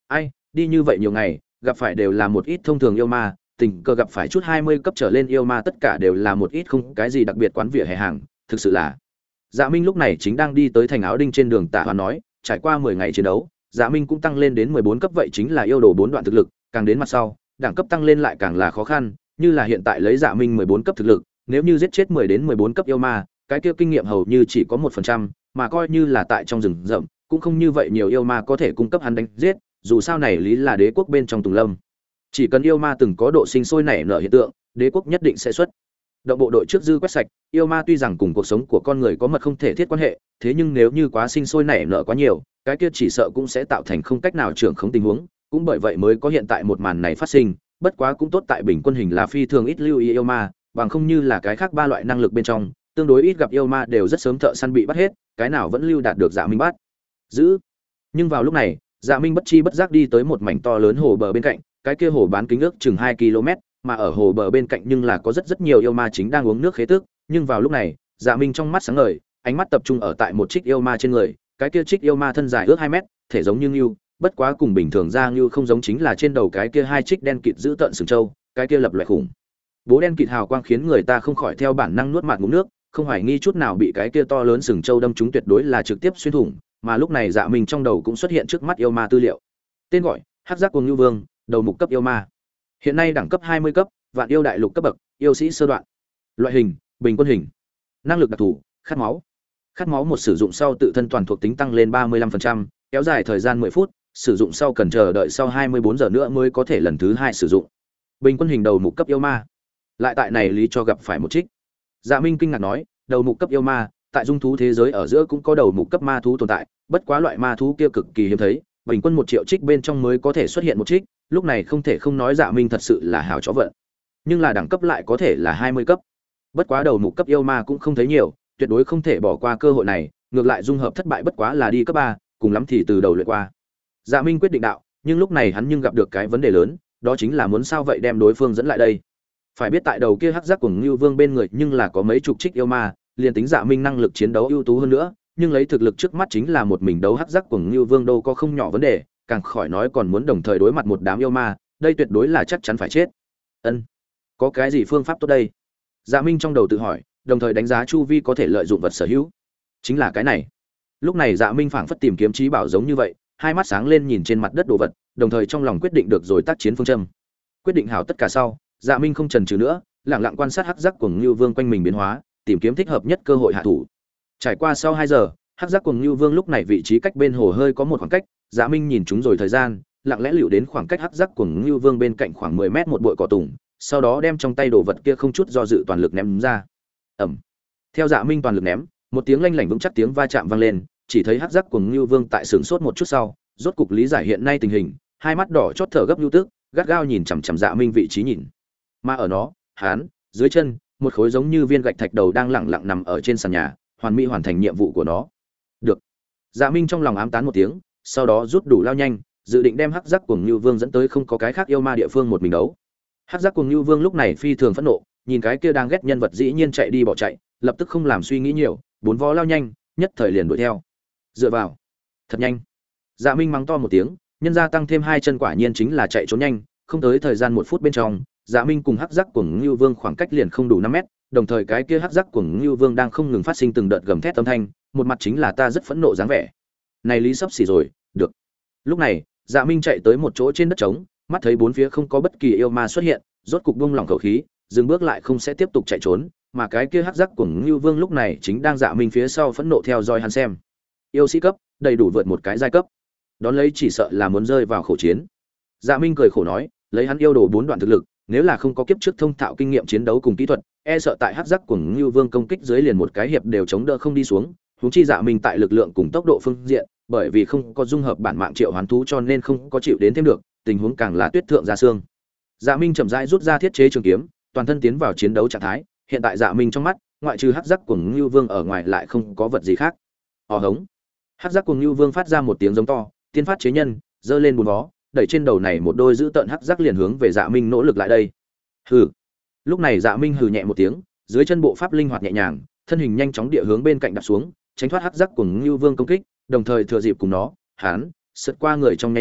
Ai, đi như vậy nhiều ngày, gặp phải đều là một ít thông thường yêu ma, tình cờ gặp phải chút 20 cấp trở lên yêu ma tất cả đều là một ít không cái gì đặc biệt quán vỉa hè hàng, thực sự là. Dạ Minh lúc này chính đang đi tới thành Áo Đinh trên đường Tạ Hoán nói, trải qua 10 ngày chiến đấu, Dạ Minh cũng tăng lên đến 14 cấp vậy chính là yêu đồ 4 đoạn thực lực, càng đến mặt sau, đẳng cấp tăng lên lại càng là khó khăn, như là hiện tại lấy Dạ Minh 14 cấp thực lực, nếu như giết chết 10 đến 14 cấp yêu ma, cái kia kinh nghiệm hầu như chỉ có 1%, mà coi như là tại trong rừng rậm, cũng không như vậy nhiều yêu ma có thể cung cấp hắn đánh giết, dù sao này lý là đế quốc bên trong Tùng Lâm. Chỉ cần yêu ma từng có độ sinh sôi nảy nở hiện tượng, đế quốc nhất định sẽ xuất động bộ đội trước dư quét sạch. Yêu ma tuy rằng cùng cuộc sống của con người có mật không thể thiết quan hệ, thế nhưng nếu như quá sinh sôi nảy nở quá nhiều, cái kia chỉ sợ cũng sẽ tạo thành không cách nào trưởng khống tình huống, cũng bởi vậy mới có hiện tại một màn này phát sinh. Bất quá cũng tốt tại bình quân hình là phi thường ít lưu ý yêu ma, bằng không như là cái khác ba loại năng lực bên trong, tương đối ít gặp yêu ma đều rất sớm thợ săn bị bắt hết, cái nào vẫn lưu đạt được Dạ Minh bắt giữ. Nhưng vào lúc này, Dạ Minh bất chi bất giác đi tới một mảnh to lớn hồ bờ bên cạnh, cái kia hồ bán kính ước chừng 2 km, mà ở hồ bờ bên cạnh nhưng là có rất nhiều yêu ma chính đang uống nước khế tước. Nhưng vào lúc này, Dạ Minh trong mắt sáng ngời, ánh mắt tập trung ở tại một trích yêu ma trên người, cái kia trích yêu ma thân dài ước 2 mét, thể giống như ngưu, bất quá cùng bình thường ra ngưu không giống chính là trên đầu cái kia hai trích đen kịt giữ tợn sừng trâu, cái kia lập loè khủng bố đen kịt hào quang khiến người ta không khỏi theo bản năng nuốt mạt ngụm nước, không hoài nghi chút nào bị cái kia to lớn sừng trâu đâm trúng tuyệt đối là trực tiếp xuyên thủng. Mà lúc này Dạ Minh trong đầu cũng xuất hiện trước mắt yêu ma tư liệu. Tên gọi: Hắc Giác Cuồng Nhu Vương, đầu mục cấp yêu ma. Hiện nay đẳng cấp 20 cấp, vạn yêu đại lục cấp bậc, yêu sĩ sơ đoạn. Loại hình: bình quân hình. Năng lực đặc thù: khát máu. Khát máu một sử dụng sau tự thân toàn thuộc tính tăng lên 35%, kéo dài thời gian 10 phút, sử dụng sau cần chờ đợi sau 24 giờ nữa mới có thể lần thứ 2 sử dụng. Bình quân hình đầu mục cấp yêu ma. Lại tại này lý cho gặp phải một trích. Dạ Minh kinh ngạc nói, đầu mục cấp yêu ma, tại dung thú thế giới ở giữa cũng có đầu mục cấp ma thú tồn tại, bất quá loại ma thú kia cực kỳ hiếm thấy, bình quân 1 triệu trích bên trong mới có thể xuất hiện một trích, lúc này không thể không nói Dạ Minh thật sự là hảo chó vận. Nhưng là đẳng cấp lại có thể là 20 cấp. Bất quá đầu mục cấp yêu ma cũng không thấy nhiều, tuyệt đối không thể bỏ qua cơ hội này, ngược lại dung hợp thất bại bất quá là đi cấp 3, cùng lắm thì từ đầu luyện qua. Dạ Minh quyết định đạo, nhưng lúc này hắn nhưng gặp được cái vấn đề lớn, đó chính là muốn sao vậy đem đối phương dẫn lại đây. Phải biết tại đầu kia Hắc Giác Cuồng Nhu Vương bên người nhưng là có mấy chục trích yêu ma, liền tính Dạ Minh năng lực chiến đấu ưu tú hơn nữa, nhưng lấy thực lực trước mắt chính là một mình đấu Hắc Giác Cuồng Nhu Vương đâu có không nhỏ vấn đề, càng khỏi nói còn muốn đồng thời đối mặt một đám yêu ma, đây tuyệt đối là chắc chắn phải chết. Ân, có cái gì phương pháp tốt đây? Dạ Minh trong đầu tự hỏi, đồng thời đánh giá chu vi có thể lợi dụng vật sở hữu. Chính là cái này. Lúc này Dạ Minh phảng phất tìm kiếm trí bảo giống như vậy, hai mắt sáng lên nhìn trên mặt đất đồ vật, đồng thời trong lòng quyết định được rồi tác chiến phương châm. Quyết định hảo tất cả sau, Dạ Minh không chần chừ nữa, lặng lặng quan sát Hắc Giác Cuồng Nhu Vương quanh mình biến hóa, tìm kiếm thích hợp nhất cơ hội hạ thủ. Trải qua sau 2 giờ, Hắc Giác Cuồng Nhu Vương lúc này vị trí cách bên hồ hơi có một khoảng cách, Dạ Minh nhìn chúng rồi thời gian, lặng lẽ liều đến khoảng cách Hắc Giác Cuồng Nhu Vương bên cạnh khoảng 10 mét một bụi cỏ tùng, sau đó đem trong tay đồ vật kia không chút do dự toàn lực ném ra. Ầm. Theo Dạ Minh toàn lực ném, một tiếng lanh lảnh vững chắc tiếng va chạm vang lên, chỉ thấy Hắc Giác Cuồng Nhu Vương tại sửng sốt một chút sau, rốt cục lý giải hiện nay tình hình, hai mắt đỏ chót thở gấp lưu tức, gắt gao nhìn chằm chằm Dạ Minh vị trí nhìn. Mà ở nó, hắn, dưới chân, một khối giống như viên gạch thạch đầu đang lẳng lặng nằm ở trên sàn nhà, hoàn mỹ hoàn thành nhiệm vụ của nó. Được. Dạ Minh trong lòng ám tán một tiếng, sau đó rút đủ lao nhanh, dự định đem Hắc Giác Cuồng Nhu Vương dẫn tới không có cái khác yêu ma địa phương một mình đấu. Hắc Giác Cuồng Nhu Vương lúc này phi thường phẫn nộ, nhìn cái kia đang ghét nhân vật dĩ nhiên chạy đi bỏ chạy, lập tức không làm suy nghĩ nhiều, bốn vó lao nhanh, nhất thời liền đuổi theo. Dựa vào, thật nhanh. Dạ Minh mắng to một tiếng, nhân gia tăng thêm 2 chân quả nhiên chính là chạy trốn nhanh, không tới thời gian 1 phút bên trong, Dạ Minh cùng Hắc Giác Cuồng Nhu Vương khoảng cách liền không đủ 5 mét, đồng thời cái kia Hắc Giác Cuồng Nhu Vương đang không ngừng phát sinh từng đợt gầm thét âm thanh, một mặt chính là ta rất phẫn nộ dáng vẻ. Này lý sắp xỉ rồi, được. Lúc này, Dạ Minh chạy tới một chỗ trên đất trống, mắt thấy bốn phía không có bất kỳ yêu ma xuất hiện, rốt cục buông lỏng khẩu khí, dừng bước lại không sẽ tiếp tục chạy trốn, mà cái kia Hắc Giác Cuồng Nhu Vương lúc này chính đang Dạ Minh phía sau phẫn nộ theo dõi hắn xem. Yêu sĩ cấp, đầy đủ vượt một cái giai cấp. Đón lấy chỉ sợ là muốn rơi vào khẩu chiến. Dạ Minh cười khổ nói, lấy hắn yêu đồ 4 đoạn thực lực, nếu là không có kiếp trước thông thạo kinh nghiệm chiến đấu cùng kỹ thuật, e sợ tại Hắc Giác Cuồng Nhu Vương công kích dưới liền một cái hiệp đều chống đỡ không đi xuống, huống chi Dạ Minh tại lực lượng cùng tốc độ phương diện, bởi vì không có dung hợp bản mạng triệu hoán thú cho nên không có chịu đến thêm được, tình huống càng là tuyết thượng ra xương. Dạ Minh chậm rãi rút ra thiết chế trường kiếm, toàn thân tiến vào chiến đấu trạng thái, hiện tại Dạ Minh trong mắt, ngoại trừ Hắc Giác Cuồng Nhu Vương ở ngoài lại không có vật gì khác. Hống. Hắc Giác Cuồng Nhu Vương phát ra một tiếng giống to, tiên phát chế nhân, giơ lên bốn vó, đẩy trên đầu này một đôi giữ tợn hắc giác liền hướng về Dạ Minh nỗ lực lại đây. Hừ. Lúc này Dạ Minh hừ nhẹ một tiếng, dưới chân bộ pháp linh hoạt nhẹ nhàng, thân hình nhanh chóng địa hướng bên cạnh đạp xuống, tránh thoát hắc giác Cuồng Nhu Vương công kích, đồng thời thừa dịp cùng nó, hắn sượt qua người trong nháy mắt,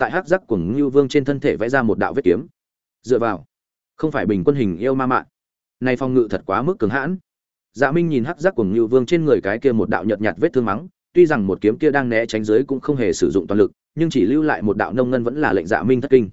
tại hắc giác của Ngưu Vương trên thân thể vẽ ra một đạo vết kiếm. Dựa vào, không phải bình quân hình yêu ma mạng, này phòng ngự thật quá mức cứng hãn. Dạ Minh nhìn hắc giác của Ngưu Vương trên người cái kia một đạo nhợt nhạt vết thương mắng, tuy rằng một kiếm kia đang né tránh dưới cũng không hề sử dụng toàn lực, nhưng chỉ lưu lại một đạo nông ngân vẫn là lệnh Dạ Minh thất kinh.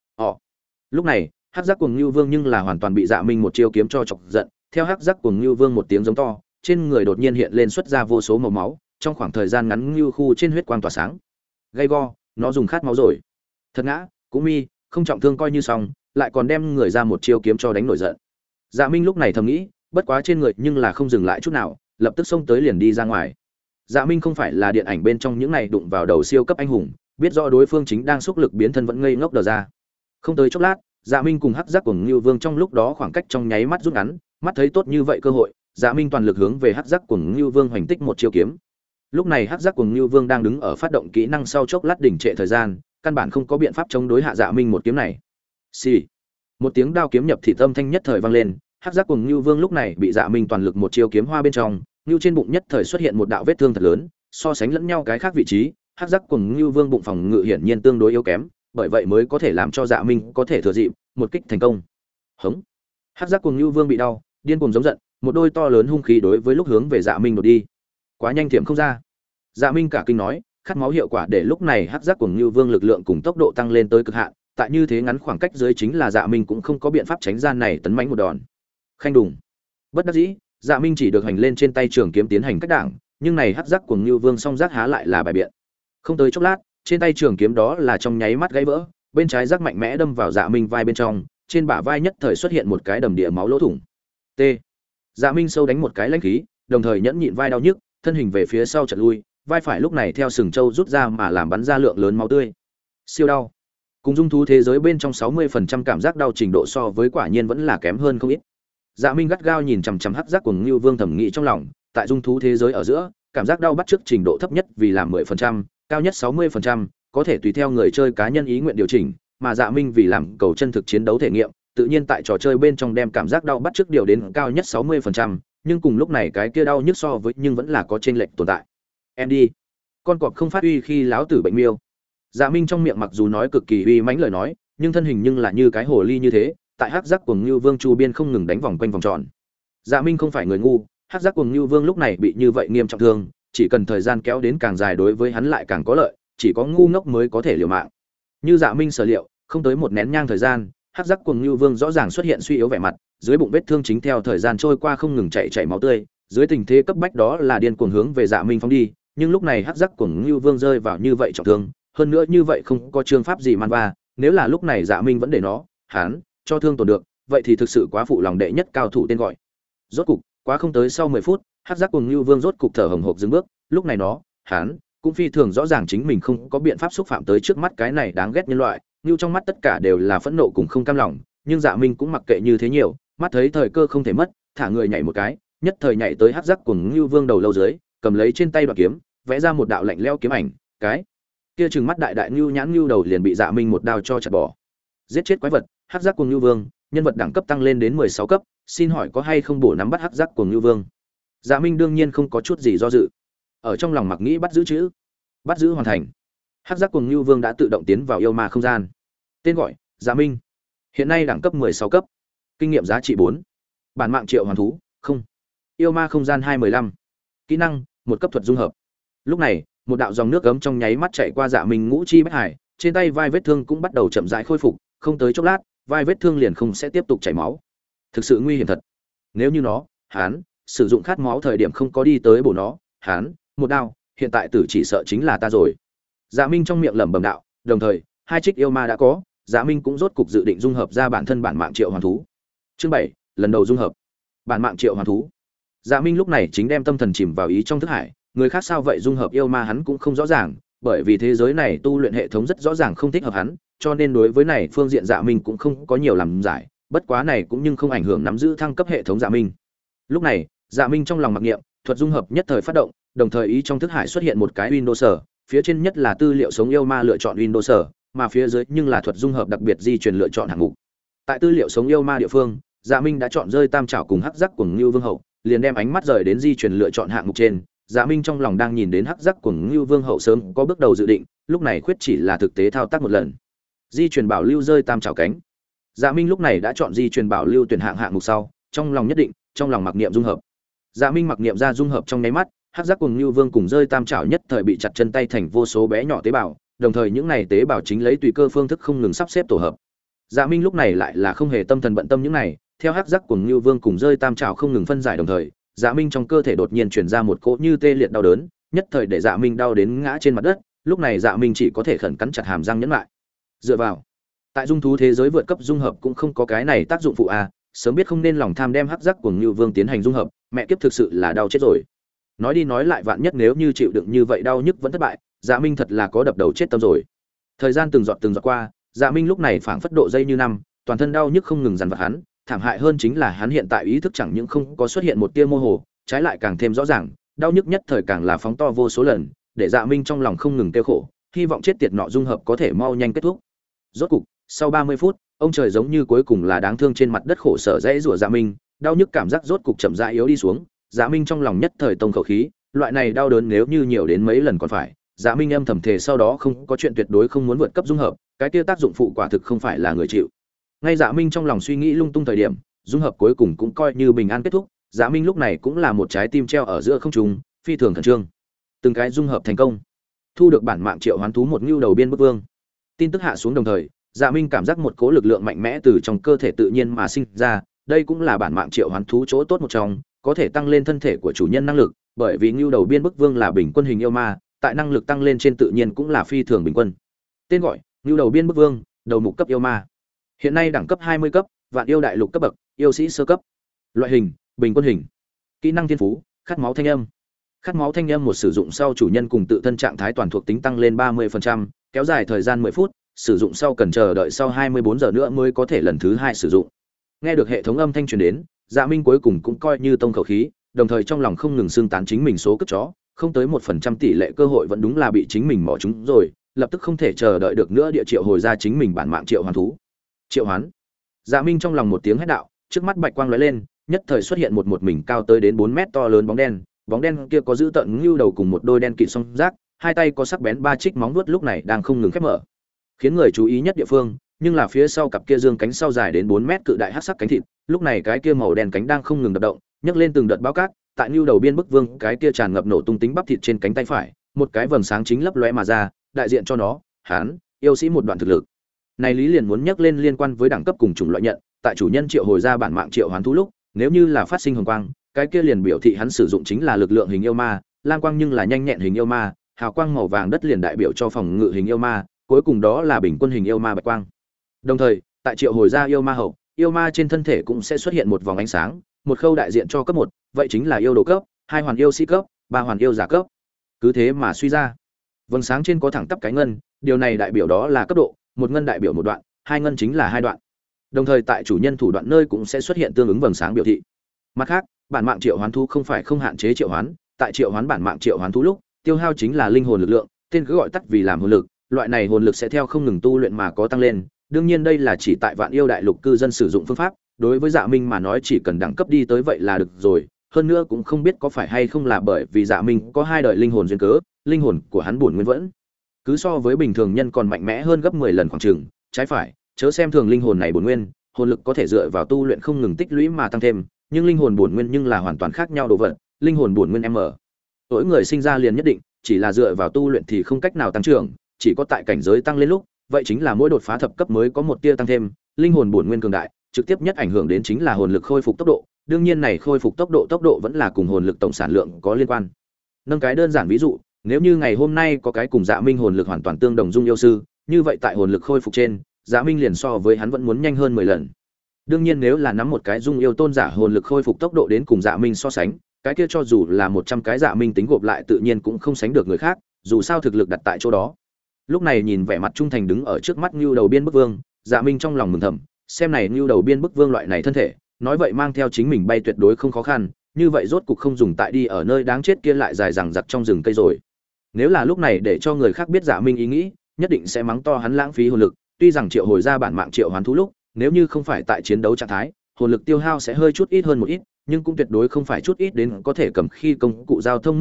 Lúc này, hắc giác cuồng Nưu Vương nhưng là hoàn toàn bị Dạ Minh một chiêu kiếm cho chọc giận, theo hắc giác cuồng Nưu Vương một tiếng giống to, trên người đột nhiên hiện lên xuất ra vô số màu máu, trong khoảng thời gian ngắn Nưu khu trên huyết quang tỏa sáng. Gay go, nó dùng khát máu rồi. Thật ngã, cũng mi, không trọng thương coi như xong, lại còn đem người ra một chiêu kiếm cho đánh nổi giận. Dạ Minh lúc này thầm nghĩ, bất quá trên người nhưng là không dừng lại chút nào, lập tức xông tới liền đi ra ngoài. Dạ Minh không phải là điện ảnh bên trong những này đụng vào đầu siêu cấp anh hùng, biết rõ đối phương chính đang xúc lực biến thân vẫn ngây ngốc đờ ra. Không tới chốc lát, Dạ Minh cùng hắc giác của Ngưu Vương trong lúc đó khoảng cách trong nháy mắt rút ngắn, mắt thấy tốt như vậy cơ hội, Dạ Minh toàn lực hướng về hắc giác của Ngưu Vương hoành tích một chiêu kiếm. Lúc này hắc giác của Ngưu Vương đang đứng ở phát động kỹ năng sau chốc lát đỉnh trệ thời gian, căn bản không có biện pháp chống đối hạ Dạ Minh một kiếm này. Xì. Một tiếng đao kiếm nhập thịt âm thanh nhất thời vang lên, hắc giác của Ngưu Vương lúc này bị Dạ Minh toàn lực một chiêu kiếm hoa bên trong, Ngưu trên bụng nhất thời xuất hiện một đạo vết thương thật lớn, so sánh lẫn nhau cái khác vị trí, hắc giác của Ngưu Vương bụng phòng ngự hiển nhiên tương đối yếu kém, bởi vậy mới có thể làm cho Dạ Minh có thể thừa dịp một kích thành công. Hống. Hắc giác của Ngưu Vương bị đau, điên cuồng giống giận, một đôi to lớn hung khí đối với lúc hướng về Dạ Minh đột đi. Quá nhanh thiểm không ra. Dạ Minh cả kinh nói, khát máu hiệu quả để lúc này hắc giác của Ngưu Vương lực lượng cùng tốc độ tăng lên tới cực hạn, tại như thế ngắn khoảng cách dưới chính là Dạ Minh cũng không có biện pháp tránh gian này tấn mãnh một đòn. Khanh đùng. Bất đắc dĩ, Dạ Minh chỉ được hành lên trên tay trường kiếm tiến hành cách đảng, nhưng này hắc giác của Ngưu Vương song giác há lại là bài biện. Không tới chốc lát, trên tay trường kiếm đó là trong nháy mắt gãy vỡ, bên trái giác mạnh mẽ đâm vào Dạ Minh vai bên trong, trên bả vai nhất thời xuất hiện một cái đầm địa máu lỗ thủng. T. Dạ Minh sâu đánh một cái lãnh khí, đồng thời nhẫn nhịn vai đau nhức, thân hình về phía sau chợt lui, vai phải lúc này theo sừng trâu rút ra mà làm bắn ra lượng lớn máu tươi. Siêu đau. Cùng dung thú thế giới bên trong 60% cảm giác đau trình độ so với quả nhiên vẫn là kém hơn không ít. Dạ Minh gắt gao nhìn chằm chằm hắc giác của Ngưu Vương thẩm nghĩ trong lòng, tại dung thú thế giới ở giữa, cảm giác đau bắt chước trình độ thấp nhất vì là 10%, cao nhất 60%, có thể tùy theo người chơi cá nhân ý nguyện điều chỉnh, mà Dạ Minh vì làm cầu chân thực chiến đấu thể nghiệm, tự nhiên tại trò chơi bên trong đem cảm giác đau bắt chước điều đến cao nhất 60%, nhưng cùng lúc này cái kia đau nhức so với nhưng vẫn là có chênh lệch tồn tại. Em đi, con cọp không phát uy khi láo tử bệnh miêu. Dạ Minh trong miệng mặc dù nói cực kỳ uy mãnh lời nói, nhưng thân hình nhưng là như cái hồ ly như thế, tại hắc giác cuồng Nưu Vương chu biên không ngừng đánh vòng quanh vòng tròn. Dạ Minh không phải người ngu, hắc giác cuồng Nưu Vương lúc này bị như vậy nghiêm trọng thương, chỉ cần thời gian kéo đến càng dài đối với hắn lại càng có lợi, chỉ có ngu ngốc mới có thể liều mạng. Như Dạ Minh sở liệu, không tới một nén nhang thời gian, hắc giác cuồng Nưu Vương rõ ràng xuất hiện suy yếu vẻ mặt, dưới bụng vết thương chính theo thời gian trôi qua không ngừng chảy máu tươi, dưới tình thế cấp bách đó là điên cuồng hướng về Dạ Minh phóng đi, nhưng lúc này hắc giác cuồng Nưu Vương rơi vào như vậy trọng thương, hơn nữa như vậy không có chương pháp gì man va, nếu là lúc này Dạ Minh vẫn để nó, hắn cho thương tổn được, vậy thì thực sự quá phụ lòng đệ nhất cao thủ tên gọi. Rốt cục, quá không tới sau 10 phút, hắc giác cuồng Nưu Vương rốt cục thở hổn hộc dừng bước, lúc này nó, hắn cũng phi thường rõ ràng chính mình không có biện pháp xúc phạm tới trước mắt cái này đáng ghét nhân loại, như trong mắt tất cả đều là phẫn nộ cùng không cam lòng, nhưng Dạ Minh cũng mặc kệ như thế nhiều, mắt thấy thời cơ không thể mất, thả người nhảy một cái, nhất thời nhảy tới hắc giác cuồng Nưu Vương đầu lâu dưới, cầm lấy trên tay đoạn kiếm, vẽ ra một đạo lạnh lẽo kiếm ảnh, cái kia trừng mắt đại đại Nưu nhãn Nưu đầu liền bị Dạ Minh một đao cho chặt bỏ. Giết chết quái vật, hắc giác cuồng Nưu Vương, nhân vật đẳng cấp tăng lên đến 16 cấp, xin hỏi có hay không bổ nắm bắt hắc giác cuồng Nưu Vương? Dạ Minh đương nhiên không có chút gì do dự. Ở trong lòng mặc nghĩ bắt giữ chữ. Bắt giữ hoàn thành. Hắc giác cuồng Nưu Vương đã tự động tiến vào yêu ma không gian. Tên gọi: Dạ Minh. Hiện nay đẳng cấp 16 cấp. Kinh nghiệm giá trị 4. Bản mạng triệu hoàn thú, không. Yêu ma không gian 215. Kỹ năng: một cấp thuật dung hợp. Lúc này, một đạo dòng nước gấm trong nháy mắt chạy qua Dạ Minh ngũ chi bách hải, trên tay vai vết thương cũng bắt đầu chậm rãi khôi phục, không tới chốc lát, vai vết thương liền không sẽ tiếp tục chảy máu. Thực sự nguy hiểm thật. Nếu như nó, hắn sử dụng khát máu thời điểm không có đi tới bổ nó, hắn một đao, hiện tại tử chỉ sợ chính là ta rồi. Dạ Minh trong miệng lẩm bẩm đạo, đồng thời, hai trích yêu ma đã có, Dạ Minh cũng rốt cục dự định dung hợp ra bản thân bản mạng triệu hoàn thú. Chương 7, lần đầu dung hợp. Bản mạng triệu hoàn thú. Dạ Minh lúc này chính đem tâm thần chìm vào ý trong thức hải, người khác sao vậy dung hợp yêu ma hắn cũng không rõ ràng, bởi vì thế giới này tu luyện hệ thống rất rõ ràng không thích hợp hắn, cho nên đối với này phương diện Dạ Minh cũng không có nhiều làm giải, bất quá này cũng nhưng không ảnh hưởng nắm giữ thăng cấp hệ thống Dạ Minh. Lúc này, Dạ Minh trong lòng mặc niệm, thuật dung hợp nhất thời phát động, đồng thời ý trong thức hải xuất hiện một cái Windows, phía trên nhất là tư liệu sống yêu ma lựa chọn Windows, mà phía dưới nhưng là thuật dung hợp đặc biệt di truyền lựa chọn hạng mục. Tại tư liệu sống yêu ma địa phương, Dạ Minh đã chọn rơi tam trảo cùng hắc giác của Ngưu Vương hậu, liền đem ánh mắt rời đến di truyền lựa chọn hạng mục trên. Dạ Minh trong lòng đang nhìn đến hắc giác của Ngưu Vương hậu sớm có bước đầu dự định, lúc này khuyết chỉ là thực tế thao tác một lần. Di truyền bảo lưu rơi tam trảo cánh. Dạ Minh lúc này đã chọn di truyền bảo lưu tuyển hạng mục sau, trong lòng nhất định, trong lòng mặc niệm dung hợp. Dạ Minh mặc niệm ra dung hợp trong nháy mắt, hắc giác cùng Nưu Vương cùng rơi tam trảo nhất thời bị chặt chân tay thành vô số bé nhỏ tế bào, đồng thời những này tế bào chính lấy tùy cơ phương thức không ngừng sắp xếp tổ hợp. Dạ Minh lúc này lại là không hề tâm thần bận tâm những này, theo hắc giác cùng Nưu Vương cùng rơi tam trảo không ngừng phân giải đồng thời, Dạ Minh trong cơ thể đột nhiên truyền ra một cỗ như tê liệt đau đớn, nhất thời để Dạ Minh đau đến ngã trên mặt đất, lúc này Dạ Minh chỉ có thể khẩn cắn chặt hàm răng nhẫn lại. Dựa vào, tại dung thú thế giới vượt cấp dung hợp cũng không có cái này tác dụng phụ a, sớm biết không nên lòng tham đem hắc giác của Nưu Vương tiến hành dung hợp, mẹ kiếp thực sự là đau chết rồi. Nói đi nói lại vạn nhất nếu như chịu đựng như vậy đau nhức vẫn thất bại, Dạ Minh thật là có đập đầu chết tâm rồi. Thời gian từng giọt qua, Dạ Minh lúc này phảng phất độ dây như năm, toàn thân đau nhức không ngừng dằn vặt hắn, thảm hại hơn chính là hắn hiện tại ý thức chẳng những không có xuất hiện một tia mơ hồ, trái lại càng thêm rõ ràng, đau nhức nhất thời càng là phóng to vô số lần, để Dạ Minh trong lòng không ngừng tiêu khổ, hy vọng chết tiệt nọ dung hợp có thể mau nhanh kết thúc. Rốt cục, sau 30 phút, ông trời giống như cuối cùng là đáng thương trên mặt đất khổ sở dãy rủa Dạ Minh, đau nhức cảm giác rốt cục chậm rãi yếu đi xuống, Dạ Minh trong lòng nhất thời tông khẩu khí, loại này đau đớn nếu như nhiều đến mấy lần còn phải, Dạ Minh âm thầm thề sau đó không có chuyện tuyệt đối không muốn vượt cấp dung hợp, cái kia tác dụng phụ quả thực không phải là người chịu. Ngay Dạ Minh trong lòng suy nghĩ lung tung thời điểm, dung hợp cuối cùng cũng coi như bình an kết thúc, Dạ Minh lúc này cũng là một trái tim treo ở giữa không trung, phi thường khẩn trương. Từng cái dung hợp thành công, thu được bản mạng triệu hoán thú một ngưu đầu biên bức vương. Tin tức hạ xuống đồng thời, Dạ Minh cảm giác một cỗ lực lượng mạnh mẽ từ trong cơ thể tự nhiên mà sinh ra, đây cũng là bản mạng triệu hoán thú chỗ tốt một trong, có thể tăng lên thân thể của chủ nhân năng lực, bởi vì ngưu đầu biên bức vương là bình quân hình yêu ma, tại năng lực tăng lên trên tự nhiên cũng là phi thường bình quân. Tên gọi: ngưu đầu biên bức vương, đầu mục cấp yêu ma. Hiện nay đẳng cấp 20 cấp, vạn yêu đại lục cấp bậc, yêu sĩ sơ cấp. Loại hình: bình quân hình. Kỹ năng thiên phú: khát máu thanh âm. Khát máu thanh âm một sử dụng sau chủ nhân cùng tự thân trạng thái toàn thuộc tính tăng lên 30%, kéo dài thời gian 10 phút, sử dụng sau cần chờ đợi sau 24 giờ nữa mới có thể lần thứ 2 sử dụng. Nghe được hệ thống âm thanh truyền đến, Dạ Minh cuối cùng cũng coi như tông khẩu khí, đồng thời trong lòng không ngừng xương tán chính mình số cất chó, không tới 1% tỷ lệ cơ hội vẫn đúng là bị chính mình mỏ trúng rồi, lập tức không thể chờ đợi được nữa địa triệu hồi ra chính mình bản mạng triệu hoán thú. Triệu hoán. Dạ Minh trong lòng một tiếng hét đạo, trước mắt bạch quang lóe lên, nhất thời xuất hiện một mình cao tới đến 4 mét to lớn bóng đen kia có giữ tận ngưu đầu cùng một đôi đen kịt song giác, hai tay có sắc bén 3 trích móng vuốt lúc này đang không ngừng khép mở. Khiến người chú ý nhất địa phương, nhưng là phía sau cặp kia dương cánh sau dài đến 4 mét cự đại hắc sắc cánh thịt, lúc này cái kia màu đen cánh đang không ngừng đập động, nhấc lên từng đợt báo cát, tại nưu đầu biên bức vương cái kia tràn ngập nổ tung tính bắp thịt trên cánh tay phải, một cái vầng sáng chính lấp lóe mà ra, đại diện cho nó, hắn, yêu sĩ một đoạn thực lực. Này Lý liền muốn nhắc lên liên quan với đẳng cấp cùng chủng loại nhận, tại chủ nhân triệu hồi ra bản mạng triệu hoán thú lúc, nếu như là phát sinh hồng quang, cái kia liền biểu thị hắn sử dụng chính là lực lượng hình yêu ma, lam quang nhưng là nhanh nhẹn hình yêu ma, hào quang màu vàng đất liền đại biểu cho phòng ngự hình yêu ma, cuối cùng đó là bình quân hình yêu ma bạch quang. Đồng thời, tại triệu hồi ra yêu ma hậu, yêu ma trên thân thể cũng sẽ xuất hiện một vòng ánh sáng, một khâu đại diện cho cấp 1, vậy chính là yêu đồ cấp, 2 hoàn yêu sĩ cấp, 3 hoàn yêu giả cấp. Cứ thế mà suy ra. Vầng sáng trên có thẳng tắp cái ngân, điều này đại biểu đó là cấp độ, một ngân đại biểu một đoạn, hai ngân chính là hai đoạn. Đồng thời tại chủ nhân thủ đoạn nơi cũng sẽ xuất hiện tương ứng vầng sáng biểu thị. Mặt khác, bản mạng triệu hoán thú không phải không hạn chế triệu hoán, tại triệu hoán bản mạng triệu hoán thú lúc, tiêu hao chính là linh hồn lực lượng, tên cứ gọi tắt vì làm hồn lực, loại này hồn lực sẽ theo không ngừng tu luyện mà có tăng lên. Đương nhiên đây là chỉ tại vạn yêu đại lục cư dân sử dụng phương pháp, đối với Dạ Minh mà nói chỉ cần đẳng cấp đi tới vậy là được rồi, hơn nữa cũng không biết có phải hay không là bởi vì Dạ Minh có 2 đời linh hồn duyên cớ, linh hồn của hắn bổn nguyên vẫn cứ so với bình thường nhân còn mạnh mẽ hơn gấp 10 lần khoảng chừng, trái phải, chớ xem thường linh hồn này bổn nguyên, hồn lực có thể dựa vào tu luyện không ngừng tích lũy mà tăng thêm, nhưng linh hồn bổn nguyên nhưng là hoàn toàn khác nhau đồ vật, linh hồn bổn nguyên mỗi người sinh ra liền nhất định, chỉ là dựa vào tu luyện thì không cách nào tăng trưởng, chỉ có tại cảnh giới tăng lên lúc, vậy chính là mỗi đột phá thập cấp mới có một tia tăng thêm, linh hồn bổn nguyên cường đại, trực tiếp nhất ảnh hưởng đến chính là hồn lực khôi phục tốc độ, đương nhiên này khôi phục tốc độ vẫn là cùng hồn lực tổng sản lượng có liên quan. Nâng cái đơn giản ví dụ, nếu như ngày hôm nay có cái cùng Dạ Minh hồn lực hoàn toàn tương đồng dung yêu sư, như vậy tại hồn lực khôi phục trên, Dạ Minh liền so với hắn vẫn muốn nhanh hơn 10 lần. Đương nhiên nếu là nắm một cái dung yêu tôn giả hồn lực khôi phục tốc độ đến cùng Dạ Minh so sánh, cái kia cho dù là 100 cái Dạ Minh tính gộp lại tự nhiên cũng không sánh được người khác, dù sao thực lực đặt tại chỗ đó. Lúc này nhìn vẻ mặt trung thành đứng ở trước mắt Nưu Đầu Biên Bức Vương, Dạ Minh trong lòng mừng thầm, xem này Nưu Đầu Biên Bức Vương loại này thân thể, nói vậy mang theo chính mình bay tuyệt đối không khó khăn, như vậy rốt cục không dùng tại đi ở nơi đáng chết kia lại dài dằng dặc trong rừng cây rồi. Nếu là lúc này để cho người khác biết Dạ Minh ý nghĩ, nhất định sẽ mắng to hắn lãng phí hồn lực, tuy rằng triệu hồi ra bản mạng triệu hoán thú lúc, nếu như không phải tại chiến đấu trạng thái, hồn lực tiêu hao sẽ hơi chút ít hơn một ít, nhưng cũng tuyệt đối không phải chút ít đến có thể cầm khi công cụ giao thông mức độ,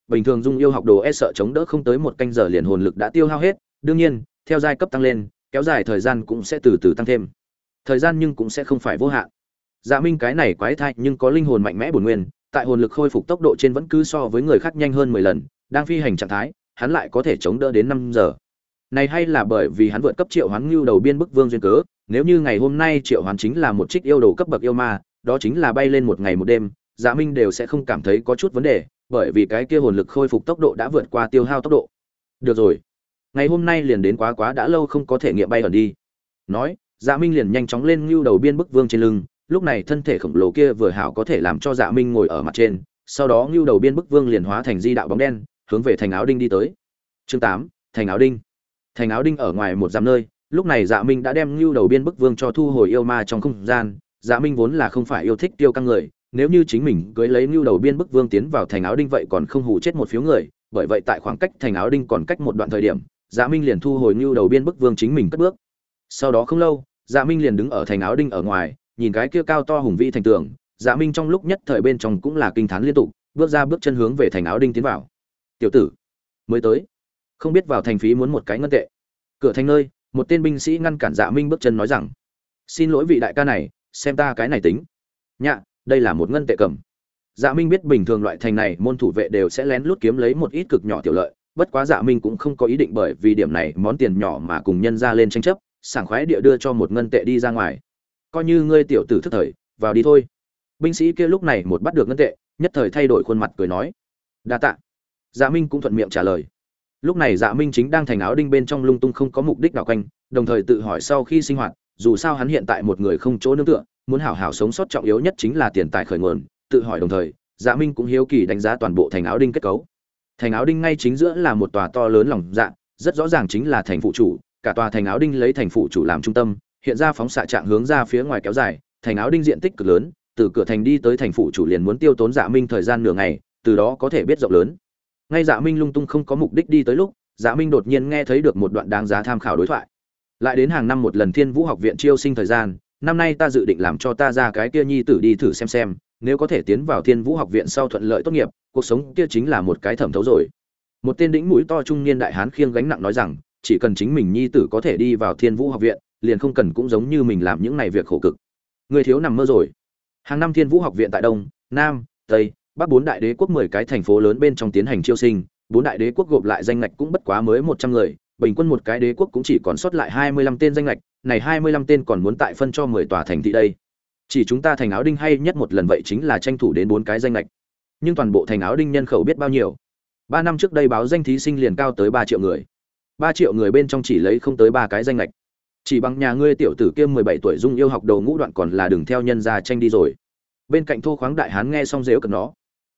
bình thường dung yêu học đồ e sợ chống đỡ không tới một canh giờ liền hồn lực đã tiêu hao hết, đương nhiên theo giai cấp tăng lên kéo dài thời gian cũng sẽ từ từ tăng thêm, thời gian nhưng cũng sẽ không phải vô hạn. Dạ Minh cái này quái thai nhưng có linh hồn mạnh mẽ bổn nguyên, tại hồn lực khôi phục tốc độ trên vẫn cứ so với người khác nhanh hơn 10 lần, đang phi hành trạng thái hắn lại có thể chống đỡ đến 5 giờ. Này hay là bởi vì hắn vượt cấp triệu hoán Nưu Đầu Biên Bức Vương duyên cớ, nếu như ngày hôm nay triệu hoán chính là một trích yêu đồ cấp bậc yêu ma, đó chính là bay lên một ngày một đêm, Dạ Minh đều sẽ không cảm thấy có chút vấn đề, bởi vì cái kia hồn lực khôi phục tốc độ đã vượt qua tiêu hao tốc độ. Được rồi, ngày hôm nay liền đến quá đã lâu không có thể nghiệm bay ẩn đi. Nói, Dạ Minh liền nhanh chóng lên Nưu Đầu Biên Bức Vương trên lưng, lúc này thân thể khổng lồ kia vừa hảo có thể làm cho Dạ Minh ngồi ở mặt trên, sau đó Nưu Đầu Biên Bức Vương liền hóa thành di đạo bóng đen, hướng về thành áo đinh đi tới. Chương 8, thành áo đinh. Thành áo đinh ở ngoài một dặm nơi, lúc này Dạ Minh đã đem Nưu Đầu Biên Bức Vương cho thu hồi yêu ma trong không gian. Dạ Minh vốn là không phải yêu thích tiêu căng người, nếu như chính mình cưới lấy Nưu Đầu Biên Bức Vương tiến vào thành áo đinh vậy còn không hù chết một phiếu người, bởi vậy tại khoảng cách thành áo đinh còn cách một đoạn thời điểm, Dạ Minh liền thu hồi Nưu Đầu Biên Bức Vương chính mình cất bước. Sau đó không lâu, Dạ Minh liền đứng ở thành áo đinh ở ngoài, nhìn cái kia cao to hùng vĩ thành tường, Dạ Minh trong lúc nhất thời bên trong cũng là kinh thán liên tục, bước ra bước chân hướng về thành áo đinh tiến vào. Tiểu tử, mới tới, không biết vào thành phí muốn một cái ngân tệ. Cửa thành nơi, một tên binh sĩ ngăn cản Dạ Minh bước chân nói rằng: "Xin lỗi vị đại ca này, xem ta cái này tính." "Nhạ, đây là một ngân tệ cầm." Dạ Minh biết bình thường loại thành này môn thủ vệ đều sẽ lén lút kiếm lấy một ít cực nhỏ tiểu lợi, bất quá Dạ Minh cũng không có ý định bởi vì điểm này món tiền nhỏ mà cùng nhân ra lên tranh chấp, sảng khoái địa đưa cho một ngân tệ đi ra ngoài. "Coi như ngươi tiểu tử thức thời, vào đi thôi." Binh sĩ kia lúc này một bắt được ngân tệ, nhất thời thay đổi khuôn mặt cười nói: "Đa tạ." Dạ Minh cũng thuận miệng trả lời. Lúc này Dạ Minh chính đang thành áo đinh bên trong lung tung không có mục đích nào quanh, đồng thời tự hỏi sau khi sinh hoạt, dù sao hắn hiện tại một người không chỗ nương tựa, muốn hảo hảo sống sót trọng yếu nhất chính là tiền tài khởi nguồn, tự hỏi đồng thời, Dạ Minh cũng hiếu kỳ đánh giá toàn bộ thành áo đinh kết cấu. Thành áo đinh ngay chính giữa là một tòa to lớn lòng dạ, rất rõ ràng chính là thành phụ chủ, cả tòa thành áo đinh lấy thành phụ chủ làm trung tâm, hiện ra phóng xạ trạng hướng ra phía ngoài kéo dài, thành áo đinh diện tích cực lớn, từ cửa thành đi tới thành phụ chủ liền muốn tiêu tốn Dạ Minh thời gian nửa ngày, từ đó có thể biết rộng lớn. Ngay Dạ Minh lung tung không có mục đích đi tới lúc, Dạ Minh đột nhiên nghe thấy được một đoạn đáng giá tham khảo đối thoại. Lại đến hàng năm một lần Thiên Vũ học viện chiêu sinh thời gian, năm nay ta dự định làm cho ta ra cái kia nhi tử đi thử xem, nếu có thể tiến vào Thiên Vũ học viện sau thuận lợi tốt nghiệp, cuộc sống kia chính là một cái thẩm thấu rồi. Một tên đĩnh mũi to trung niên đại hán khiêng gánh nặng nói rằng, chỉ cần chính mình nhi tử có thể đi vào Thiên Vũ học viện, liền không cần cũng giống như mình làm những này việc khổ cực. Người thiếu nằm mơ rồi. Hàng năm Thiên Vũ học viện tại Đông, Nam, Tây, Bắc bốn đại đế quốc 10 cái thành phố lớn bên trong tiến hành chiêu sinh, bốn đại đế quốc gộp lại danh ngạch cũng bất quá mới 100 người, bình quân một cái đế quốc cũng chỉ còn sót lại 25 tên danh ngạch, này 25 tên còn muốn tại phân cho 10 tòa thành thị đây. Chỉ chúng ta thành áo đinh hay nhất một lần vậy chính là tranh thủ đến 4 cái danh ngạch. Nhưng toàn bộ thành áo đinh nhân khẩu biết bao nhiêu? 3 năm trước đây báo danh thí sinh liền cao tới 3 triệu người. 3 triệu người bên trong chỉ lấy không tới 3 cái danh ngạch. Chỉ bằng nhà ngươi tiểu tử kia 17 tuổi dung yêu học đầu ngũ đoạn còn là đừng theo nhân gia tranh đi rồi. Bên cạnh thô khoáng đại hán nghe xong dếu cật nó.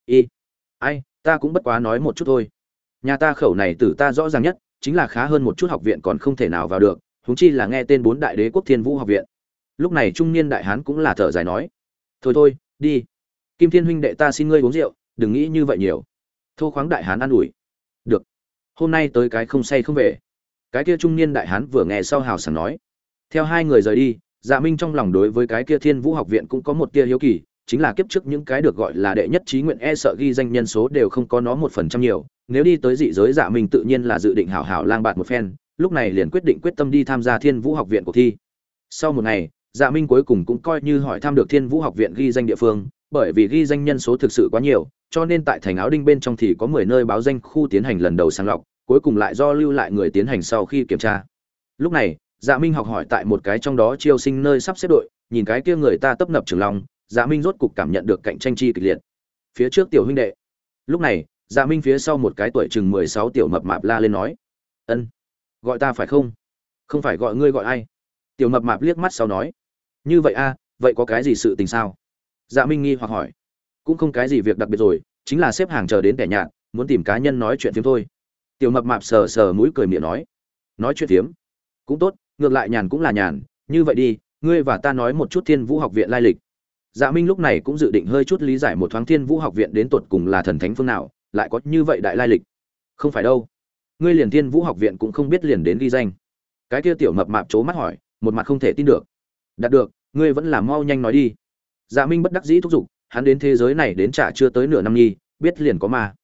Ai, ta cũng bất quá nói một chút thôi. Nhà ta khẩu này tử ta rõ ràng nhất, chính là khá hơn một chút học viện còn không thể nào vào được, huống chi là nghe tên bốn đại đế quốc Thiên Vũ học viện. Lúc này trung niên đại hán cũng là thở dài nói: Thôi, đi. Kim Thiên huynh đệ ta xin ngươi uống rượu, đừng nghĩ như vậy nhiều." Thô khoáng đại hán an ủi: "Được. Hôm nay tới cái không say không về." Cái kia trung niên đại hán vừa nghe sau hào sảng nói. Theo hai người rời đi, Dạ Minh trong lòng đối với cái kia Thiên Vũ học viện cũng có một tia hiếu kỳ, chính là kiếp trước những cái được gọi là đệ nhất trí nguyện e sợ ghi danh nhân số đều không có nó 1% nhiều, nếu đi tới dị giới Dạ Minh tự nhiên là dự định hảo hảo lang bạt một phen, lúc này liền quyết tâm đi tham gia Thiên Vũ học viện cuộc thi. Sau một ngày, Dạ Minh cuối cùng cũng coi như hỏi thăm được Thiên Vũ học viện ghi danh địa phương, bởi vì ghi danh nhân số thực sự quá nhiều, cho nên tại thành áo đinh bên trong thì có 10 nơi báo danh khu tiến hành lần đầu sàng lọc, cuối cùng lại do lưu lại người tiến hành sau khi kiểm tra. Lúc này, Dạ Minh học hỏi tại một cái trong đó chiêu sinh nơi sắp xếp đội, nhìn cái kia người ta tấp nập trường lòng, Dạ Minh rốt cục cảm nhận được cạnh tranh chi kịch liệt. Phía trước tiểu huynh đệ. Lúc này, Dạ Minh phía sau một cái tuổi chừng 16 tiểu mập mạp la lên nói: "Ân, gọi ta phải không? Không phải gọi ngươi gọi ai?" Tiểu mập mạp liếc mắt sau nói: "Như vậy a, vậy có cái gì sự tình sao?" Dạ Minh nghi hoặc hỏi: "Cũng không cái gì việc đặc biệt rồi, chính là xếp hàng chờ đến kẻ nhạt, muốn tìm cá nhân nói chuyện phiếm thôi." Tiểu mập mạp sờ sờ mũi cười miệng nói: "Nói chuyện phiếm? Cũng tốt, ngược lại nhàn cũng là nhàn, như vậy đi, ngươi và ta nói một chút Thiên Vũ học viện lai lịch." Dạ Minh lúc này cũng dự định hơi chút lý giải một thoáng Thiên Vũ học viện đến tột cùng là thần thánh phương nào, lại có như vậy đại lai lịch. "Không phải đâu, ngươi liền Thiên Vũ học viện cũng không biết liền đến ghi danh." Cái kia tiểu mập mạp trố mắt hỏi, một mặt không thể tin được. "Đạt được, ngươi vẫn là mau nhanh nói đi." Dạ Minh bất đắc dĩ thúc giục, hắn đến thế giới này đến chả chưa tới nửa năm nhi, biết liền có mà.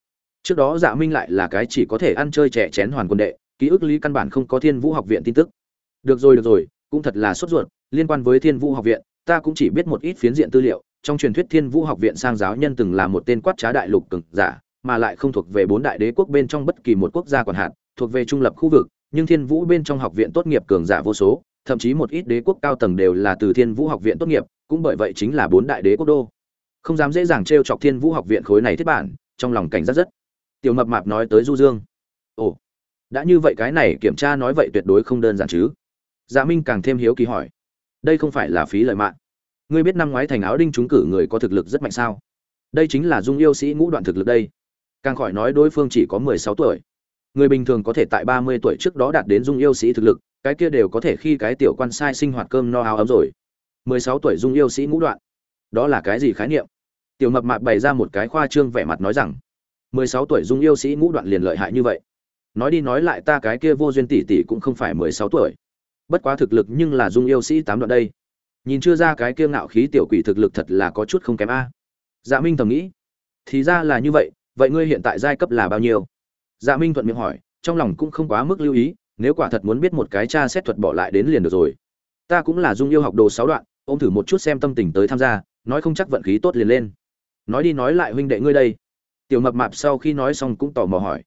Trước đó Dạ Minh lại là cái chỉ có thể ăn chơi trẻ chén hoàn quân đệ, ký ức lý căn bản không có Thiên Vũ học viện tin tức. Được rồi, cũng thật là sốt ruột, liên quan với Thiên Vũ học viện, ta cũng chỉ biết một ít phiến diện tư liệu, trong truyền thuyết Thiên Vũ học viện sang giáo nhân từng là một tên quát trá đại lục cường giả, mà lại không thuộc về bốn đại đế quốc bên trong bất kỳ một quốc gia quản hạt, thuộc về trung lập khu vực, nhưng Thiên Vũ bên trong học viện tốt nghiệp cường giả vô số, thậm chí một ít đế quốc cao tầng đều là từ Thiên Vũ học viện tốt nghiệp, cũng bởi vậy chính là bốn đại đế quốc đô. Không dám dễ dàng trêu chọc Thiên Vũ học viện khối này thiết bản, trong lòng cảnh giác rất. Tiểu Mập Mạp nói tới Du Dương. Ồ, đã như vậy cái này kiểm tra nói vậy tuyệt đối không đơn giản chứ? Dạ Minh càng thêm hiếu kỳ hỏi. Đây không phải là phí lời mạng. Ngươi biết năm ngoái thành áo đinh trúng cử người có thực lực rất mạnh sao? Đây chính là Dung yêu sĩ ngũ đoạn thực lực đây. Càng khỏi nói đối phương chỉ có 16 tuổi. Người bình thường có thể tại 30 tuổi trước đó đạt đến Dung yêu sĩ thực lực, cái kia đều có thể khi cái tiểu quan sai sinh hoạt cơm no áo ấm rồi. 16 tuổi Dung yêu sĩ ngũ đoạn. Đó là cái gì khái niệm? Tiểu Mập Mạp bày ra một cái khoa trương vẻ mặt nói rằng, 16 tuổi Dung yêu sĩ ngũ đoạn liền lợi hại như vậy. Nói đi nói lại ta cái kia vô duyên tỷ tỷ cũng không phải 16 tuổi. Bất quá thực lực nhưng là Dung yêu sĩ 8 đoạn đây. Nhìn chưa ra cái kia ngạo khí tiểu quỷ thực lực thật là có chút không kém a. Dạ Minh thầm nghĩ, thì ra là như vậy, vậy ngươi hiện tại giai cấp là bao nhiêu? Dạ Minh thuận miệng hỏi, trong lòng cũng không quá mức lưu ý, nếu quả thật muốn biết một cái tra xét thuật bỏ lại đến liền được rồi. Ta cũng là Dung yêu học đồ 6 đoạn, ôm thử một chút xem tâm tình tới tham gia, nói không chắc vận khí tốt liền lên. Nói đi nói lại huynh đệ ngươi đây. Tiểu Mập Mạp sau khi nói xong cũng tò mò hỏi,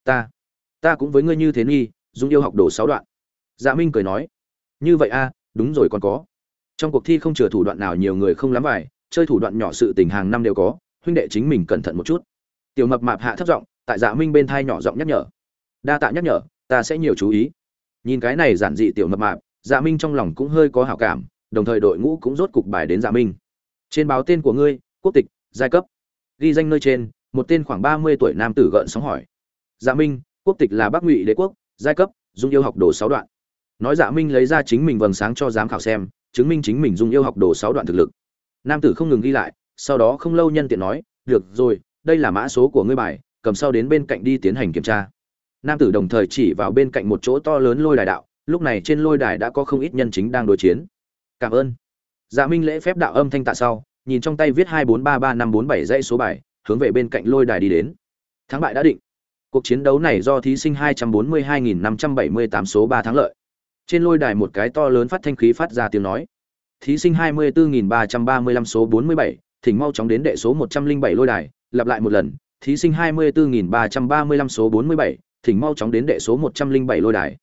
ta cũng với ngươi như thế nghi, Dung yêu học đồ 6 đoạn. Dạ Minh cười nói, như vậy a, đúng rồi còn có. Trong cuộc thi không chừa thủ đoạn nào nhiều người không lắm vải, chơi thủ đoạn nhỏ sự tình hàng năm đều có, huynh đệ chính mình cẩn thận một chút. Tiểu Mập Mạp hạ thấp giọng, tại Dạ Minh bên thai nhỏ giọng nhắc nhở. Đa tạ nhắc nhở, ta sẽ nhiều chú ý. Nhìn cái này giản dị Tiểu Mập Mạp, Dạ Minh trong lòng cũng hơi có hảo cảm, đồng thời đội ngũ cũng rốt cục bài đến Dạ Minh. Trên báo tên của ngươi, quốc tịch, giai cấp. Ghi danh nơi trên, một tên khoảng 30 tuổi nam tử gợn sóng hỏi. Dạ Minh, quốc tịch là Bắc Ngụy đế quốc, giai cấp, Dung yêu học đồ 6 đoạn. Nói Dạ Minh lấy ra chính mình vầng sáng cho giám khảo xem, chứng minh chính mình Dung yêu học đồ 6 đoạn thực lực. Nam tử không ngừng ghi lại, sau đó không lâu nhân tiện nói, "Được rồi, đây là mã số của ngươi bài, cầm sau đến bên cạnh đi tiến hành kiểm tra." Nam tử đồng thời chỉ vào bên cạnh một chỗ to lớn lôi đài đạo, lúc này trên lôi đài đã có không ít nhân chính đang đối chiến. "Cảm ơn." Dạ Minh lễ phép đạo âm thanh tạ sau, nhìn trong tay viết 2433547 dãy số bài, hướng về bên cạnh lôi đài đi đến. Thắng bại đã định. Cuộc chiến đấu này do thí sinh 242.578 số 3 thắng lợi. Trên lôi đài một cái to lớn phát thanh khí phát ra tiếng nói. Thí sinh 24.335 số 47, thỉnh mau chóng đến đệ số 107 lôi đài, lặp lại một lần. Thí sinh 24.335 số 47, thỉnh mau chóng đến đệ số 107 lôi đài.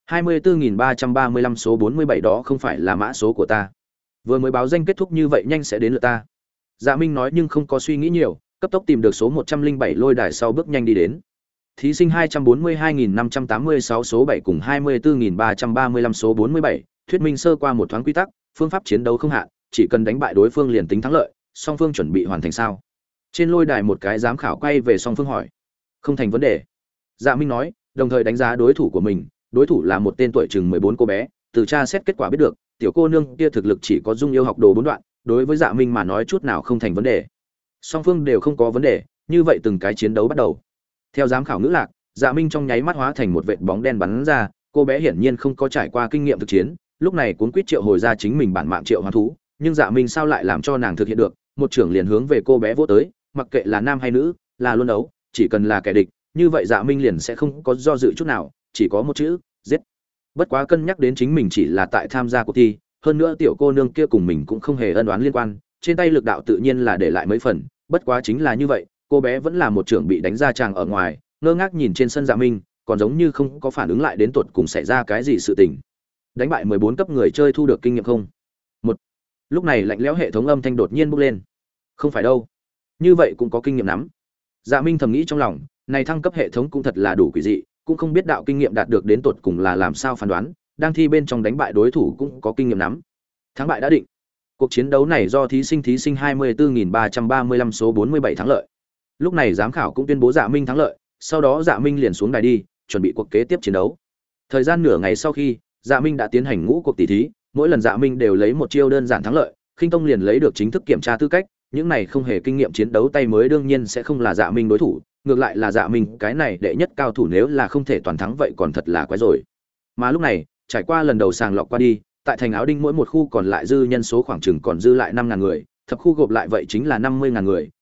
24.335 số 47 đó không phải là mã số của ta. Vừa mới báo danh kết thúc như vậy nhanh sẽ đến lượt ta. Dạ Minh nói nhưng không có suy nghĩ nhiều, cấp tốc tìm được số 107 lôi đài sau bước nhanh đi đến. Thí sinh 242.586 số 7 cùng 24.335 số 47, thuyết minh sơ qua một thoáng quy tắc, phương pháp chiến đấu không hạn, chỉ cần đánh bại đối phương liền tính thắng lợi, song phương chuẩn bị hoàn thành sao? Trên lôi đài một cái giám khảo quay về song phương hỏi. Không thành vấn đề. Dạ Minh nói, đồng thời đánh giá đối thủ của mình, đối thủ là một tên tuổi chừng 14 cô bé, từ tra xét kết quả biết được, tiểu cô nương kia thực lực chỉ có Dung yêu học đồ 4 đoạn, đối với Dạ Minh mà nói chút nào không thành vấn đề. Song phương đều không có vấn đề, như vậy từng cái chiến đấu bắt đầu. Theo giám khảo ngữ lạc, Dạ Minh trong nháy mắt hóa thành một vệt bóng đen bắn ra, cô bé hiển nhiên không có trải qua kinh nghiệm thực chiến, lúc này cuốn quýt triệu hồi ra chính mình bản mạng triệu hoán thú, nhưng Dạ Minh sao lại làm cho nàng thực hiện được, một trưởng liền hướng về cô bé vỗ tới, mặc kệ là nam hay nữ, là luôn đấu, chỉ cần là kẻ địch, như vậy Dạ Minh liền sẽ không có do dự chút nào, chỉ có một chữ, giết. Bất quá cân nhắc đến chính mình chỉ là tại tham gia cuộc thi, hơn nữa tiểu cô nương kia cùng mình cũng không hề ân oán liên quan, trên tay lực đạo tự nhiên là để lại mấy phần, bất quá chính là như vậy, cô bé vẫn là một trưởng bị đánh ra tràng ở ngoài, ngơ ngác nhìn trên sân Dạ Minh, còn giống như không có phản ứng lại đến tột cùng xảy ra cái gì sự tình. Đánh bại 14 cấp người chơi thu được kinh nghiệm không? Một. Lúc này lạnh lẽo hệ thống âm thanh đột nhiên bốc lên. Không phải đâu. Như vậy cũng có kinh nghiệm nắm. Dạ Minh thầm nghĩ trong lòng, này thăng cấp hệ thống cũng thật là đủ quỷ dị, cũng không biết đạo kinh nghiệm đạt được đến tột cùng là làm sao phán đoán, đang thi bên trong đánh bại đối thủ cũng có kinh nghiệm nắm. Thắng bại đã định. Cuộc chiến đấu này do thí sinh 24.335 số 47 thắng lợi. Lúc này giám khảo cũng tuyên bố Dạ Minh thắng lợi, sau đó Dạ Minh liền xuống đài đi, chuẩn bị cuộc kế tiếp chiến đấu. Thời gian nửa ngày sau khi, Dạ Minh đã tiến hành ngũ cuộc tỷ thí, mỗi lần Dạ Minh đều lấy một chiêu đơn giản thắng lợi, Khinh Tông liền lấy được chính thức kiểm tra tư cách, những này không hề kinh nghiệm chiến đấu tay mới đương nhiên sẽ không là Dạ Minh đối thủ, ngược lại là Dạ Minh cái này đệ nhất cao thủ nếu là không thể toàn thắng vậy còn thật là quái rồi. Mà lúc này, trải qua lần đầu sàng lọc qua đi, tại thành Áo Đinh mỗi một khu còn lại dư nhân số khoảng chừng còn dư lại 5.000 người, thập khu gộp lại vậy chính là 50.000 người,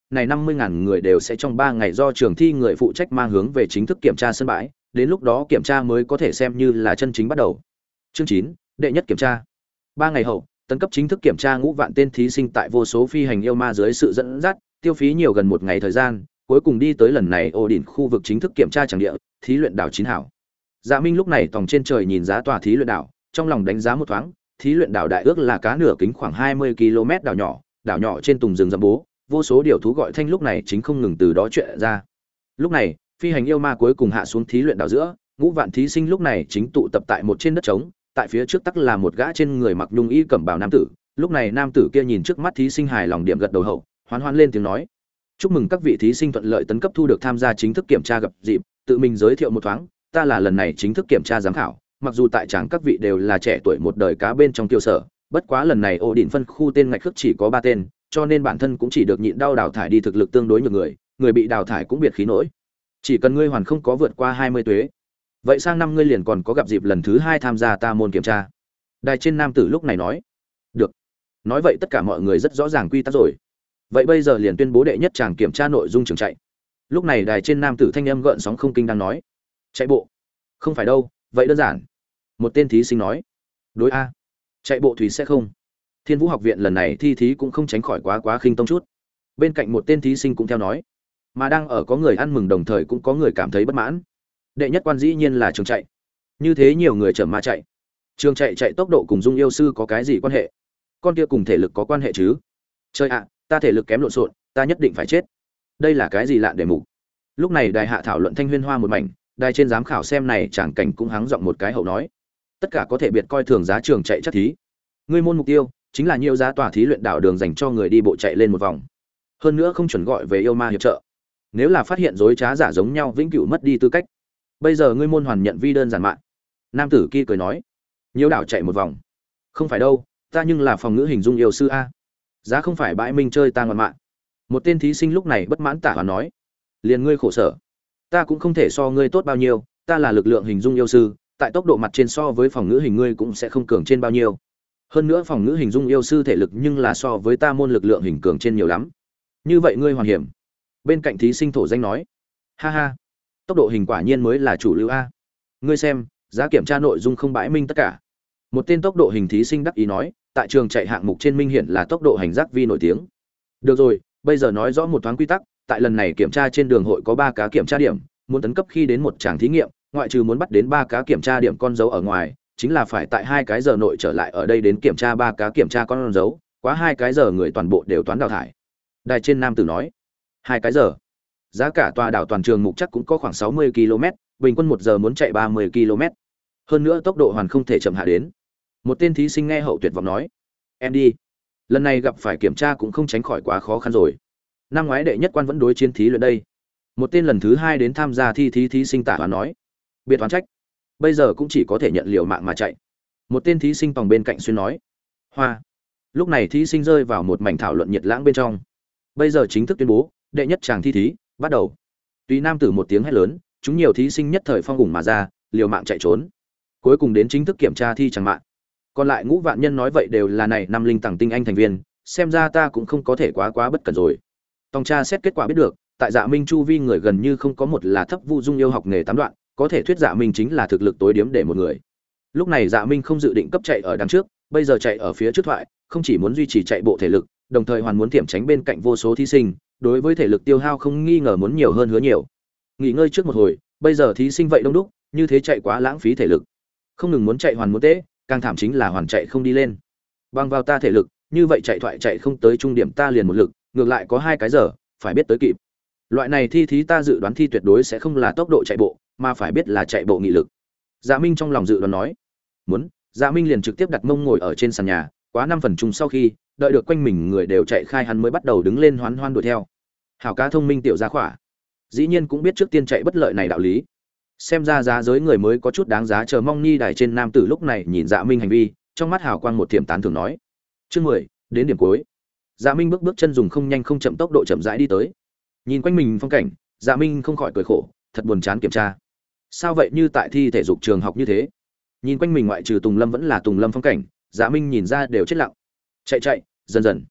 này 50.000 người đều sẽ trong 3 ngày do trường thi người phụ trách mang hướng về chính thức kiểm tra sân bãi, đến lúc đó kiểm tra mới có thể xem như là chân chính bắt đầu. Chương 9, đệ nhất kiểm tra. 3 ngày hậu, tấn cấp chính thức kiểm tra ngũ vạn tên thí sinh tại vô số phi hành yêu ma dưới sự dẫn dắt, tiêu phí nhiều gần 1 ngày thời gian, cuối cùng đi tới lần này ổ đỉnh khu vực chính thức kiểm tra tràng địa, thí luyện đảo 9 hảo. Dạ Minh lúc này tòng trên trời nhìn giá tòa thí luyện đảo, trong lòng đánh giá một thoáng, thí luyện đảo đại ước là cá nửa kính khoảng 20 km đảo nhỏ trên tùng rừng rậm bố, vô số điều thú gọi thanh lúc này chính không ngừng từ đó chuyện ra. Lúc này, phi hành yêu ma cuối cùng hạ xuống thí luyện đảo giữa, ngũ vạn thí sinh lúc này chính tụ tập tại một trên đất trống, tại phía trước tắc là một gã trên người mặc nhung y cẩm bào nam tử. Lúc này nam tử kia nhìn trước mắt thí sinh hài lòng điểm gật đầu hậu, hoan hoan lên tiếng nói: "Chúc mừng các vị thí sinh thuận lợi tấn cấp thu được tham gia chính thức kiểm tra gặp dịp, tự mình giới thiệu một thoáng, ta là lần này chính thức kiểm tra giám khảo, mặc dù tại tràng các vị đều là trẻ tuổi một đời cá bên trong tiêu sở, bất quá lần này ổ đỉnh phân khu tên ngạch khước chỉ có 3 tên, cho nên bản thân cũng chỉ được nhịn đau đào thải đi thực lực tương đối nhiều người bị đào thải cũng biệt khí nỗi. Chỉ cần ngươi hoàn không có vượt qua 20 tuế, vậy sang năm ngươi liền còn có gặp dịp lần thứ 2 tham gia ta môn kiểm tra." Đài trên nam tử lúc này nói: "Được." Nói vậy tất cả mọi người rất rõ ràng quy tắc rồi. Vậy bây giờ liền tuyên bố đệ nhất chàng kiểm tra nội dung trường chạy. Lúc này đài trên nam tử thanh âm gợn sóng không kinh đang nói: "Chạy bộ? Không phải đâu, vậy đơn giản." Một tên thí sinh nói: "Đối a, chạy bộ thủy sẽ không." Thiên Vũ học viện lần này thi thí cũng không tránh khỏi quá khinh tông chút. Bên cạnh một tên thí sinh cũng theo nói, mà đang ở có người ăn mừng đồng thời cũng có người cảm thấy bất mãn. Đệ nhất quan dĩ nhiên là trường chạy. Như thế nhiều người chậm mà chạy. Trường chạy tốc độ cùng Dung yêu sư có cái gì quan hệ? Con kia cùng thể lực có quan hệ chứ? Trời ạ, ta thể lực kém lộn xộn, ta nhất định phải chết. Đây là cái gì lạ đề mục? Lúc này đài hạ thảo luận thanh huyên hoa một mảnh, đài trên giám khảo xem này chẳng cảnh cũng hắng giọng một cái hậu nói: "Tất cả có thể biệt coi thường giá trường chạy chắc thí. Ngươi môn mục tiêu chính là nhiều giá tòa thí luyện đảo đường dành cho người đi bộ chạy lên một vòng. Hơn nữa không chuẩn gọi về yêu ma hiệp trợ. Nếu là phát hiện dối trá giả giống nhau vĩnh cửu mất đi tư cách. Bây giờ ngươi môn hoàn nhận vi đơn giản mạn." Nam tử kia cười nói: "Nhiều đảo chạy một vòng. Không phải đâu, ta nhưng là phòng ngữ hình dung yêu sư a. Giá không phải bãi minh chơi ta ngoạn mạng." Một tên thí sinh lúc này bất mãn tả hoàn nói: "Liền ngươi khổ sở. Ta cũng không thể so ngươi tốt bao nhiêu, ta là lực lượng hình dung yêu sư, tại tốc độ mặt trên so với phòng ngữ hình ngươi cũng sẽ không cường trên bao nhiêu. Hơn nữa phòng ngữ hình dung yêu sư thể lực nhưng là so với ta môn lực lượng hình cường trên nhiều lắm. Như vậy ngươi hoàn hiểm." Bên cạnh thí sinh thổ danh nói: "Ha ha, tốc độ hình quả nhiên mới là chủ lưu a. Ngươi xem, giá kiểm tra nội dung không bãi minh tất cả." Một tên tốc độ hình thí sinh đắc ý nói, tại trường chạy hạng mục trên minh hiển là tốc độ hành giác vi nổi tiếng. "Được rồi, bây giờ nói rõ một thoáng quy tắc, tại lần này kiểm tra trên đường hội có 3 cá kiểm tra điểm, muốn tấn cấp khi đến một tràng thí nghiệm, ngoại trừ muốn bắt đến 3 cá kiểm tra điểm con dấu ở ngoài, chính là phải tại 2 cái giờ nội trở lại ở đây đến kiểm tra 3 cá kiểm tra con dấu, quá 2 cái giờ người toàn bộ đều toán đào thải." Đài trên nam tử nói: 2 cái giờ. Giá cả tòa đảo toàn trường mục chắc cũng có khoảng 60 km, bình quân 1 giờ muốn chạy 30 km. Hơn nữa tốc độ hoàn không thể chậm hạ đến. Một tên thí sinh nghe hậu tuyệt vọng nói: "Em đi. Lần này gặp phải kiểm tra cũng không tránh khỏi quá khó khăn rồi. Năm ngoái đệ nhất quan vẫn đối chiến thí luyện đây." Một tên lần thứ 2 đến tham gia thi thí sinh tả hoán nói: "Biệt oán trách. Bây giờ cũng chỉ có thể nhận liều mạng mà chạy." Một tên thí sinh tòng bên cạnh xuyên nói: "Hoa." Lúc này thí sinh rơi vào một mảnh thảo luận nhiệt lãng bên trong. Bây giờ chính thức tuyên bố, đệ nhất chàng thi thí bắt đầu. Tùy nam tử một tiếng hét lớn, chúng nhiều thí sinh nhất thời phong ủng mà ra, liều mạng chạy trốn. Cuối cùng đến chính thức kiểm tra thi chẳng mạng. Còn lại ngũ vạn nhân nói vậy đều là này năm linh tầng tinh anh thành viên, xem ra ta cũng không có thể quá bất cẩn rồi. Tòng tra xét kết quả biết được, tại Dạ Minh chu vi người gần như không có một là thấp Vu Dung yêu học nghề 8 đoạn, có thể thuyết Dạ Minh chính là thực lực tối điếm để một người. Lúc này Dạ Minh không dự định cấp chạy ở đằng trước, bây giờ chạy ở phía trước thoại, không chỉ muốn duy trì chạy bộ thể lực, đồng thời hoàn muốn tiệm tránh bên cạnh vô số thí sinh, đối với thể lực tiêu hao không nghi ngờ muốn nhiều hơn hứa nhiều. Nghỉ ngơi trước một hồi, bây giờ thí sinh vậy đông đúc, như thế chạy quá lãng phí thể lực. Không ngừng muốn chạy hoàn muốn tế, càng thảm chính là hoàn chạy không đi lên. Bằng vào ta thể lực, như vậy chạy thoại chạy không tới trung điểm ta liền một lực, ngược lại có 2 cái giờ, phải biết tới kịp. Loại này thi thí ta dự đoán thi tuyệt đối sẽ không là tốc độ chạy bộ, mà phải biết là chạy bộ nghị lực. Dạ Minh trong lòng dự đoán nói. Muốn, Dạ Minh liền trực tiếp đặt mông ngồi ở trên sàn nhà, quá 5 phần chung sau khi, đợi được quanh mình người đều chạy khai hắn mới bắt đầu đứng lên hoan đuổi theo. Hảo cá thông minh tiểu gia khỏa, dĩ nhiên cũng biết trước tiên chạy bất lợi này đạo lý. Xem ra giá giới người mới có chút đáng giá, chờ mong ni đài trên nam tử lúc này nhìn Dạ Minh hành vi, trong mắt hào quang một thiểm tán thường nói. Chương 10, đến điểm cuối. Dạ Minh bước chân dùng không nhanh không chậm tốc độ chậm rãi đi tới. Nhìn quanh mình phong cảnh, Dạ Minh không khỏi cười khổ, thật buồn chán kiểm tra. Sao vậy, như tại thi thể dục trường học như thế. Nhìn quanh mình ngoại trừ Tùng Lâm vẫn là Tùng Lâm phong cảnh, Dạ Minh nhìn ra đều chết lặng. Chạy, dần dần.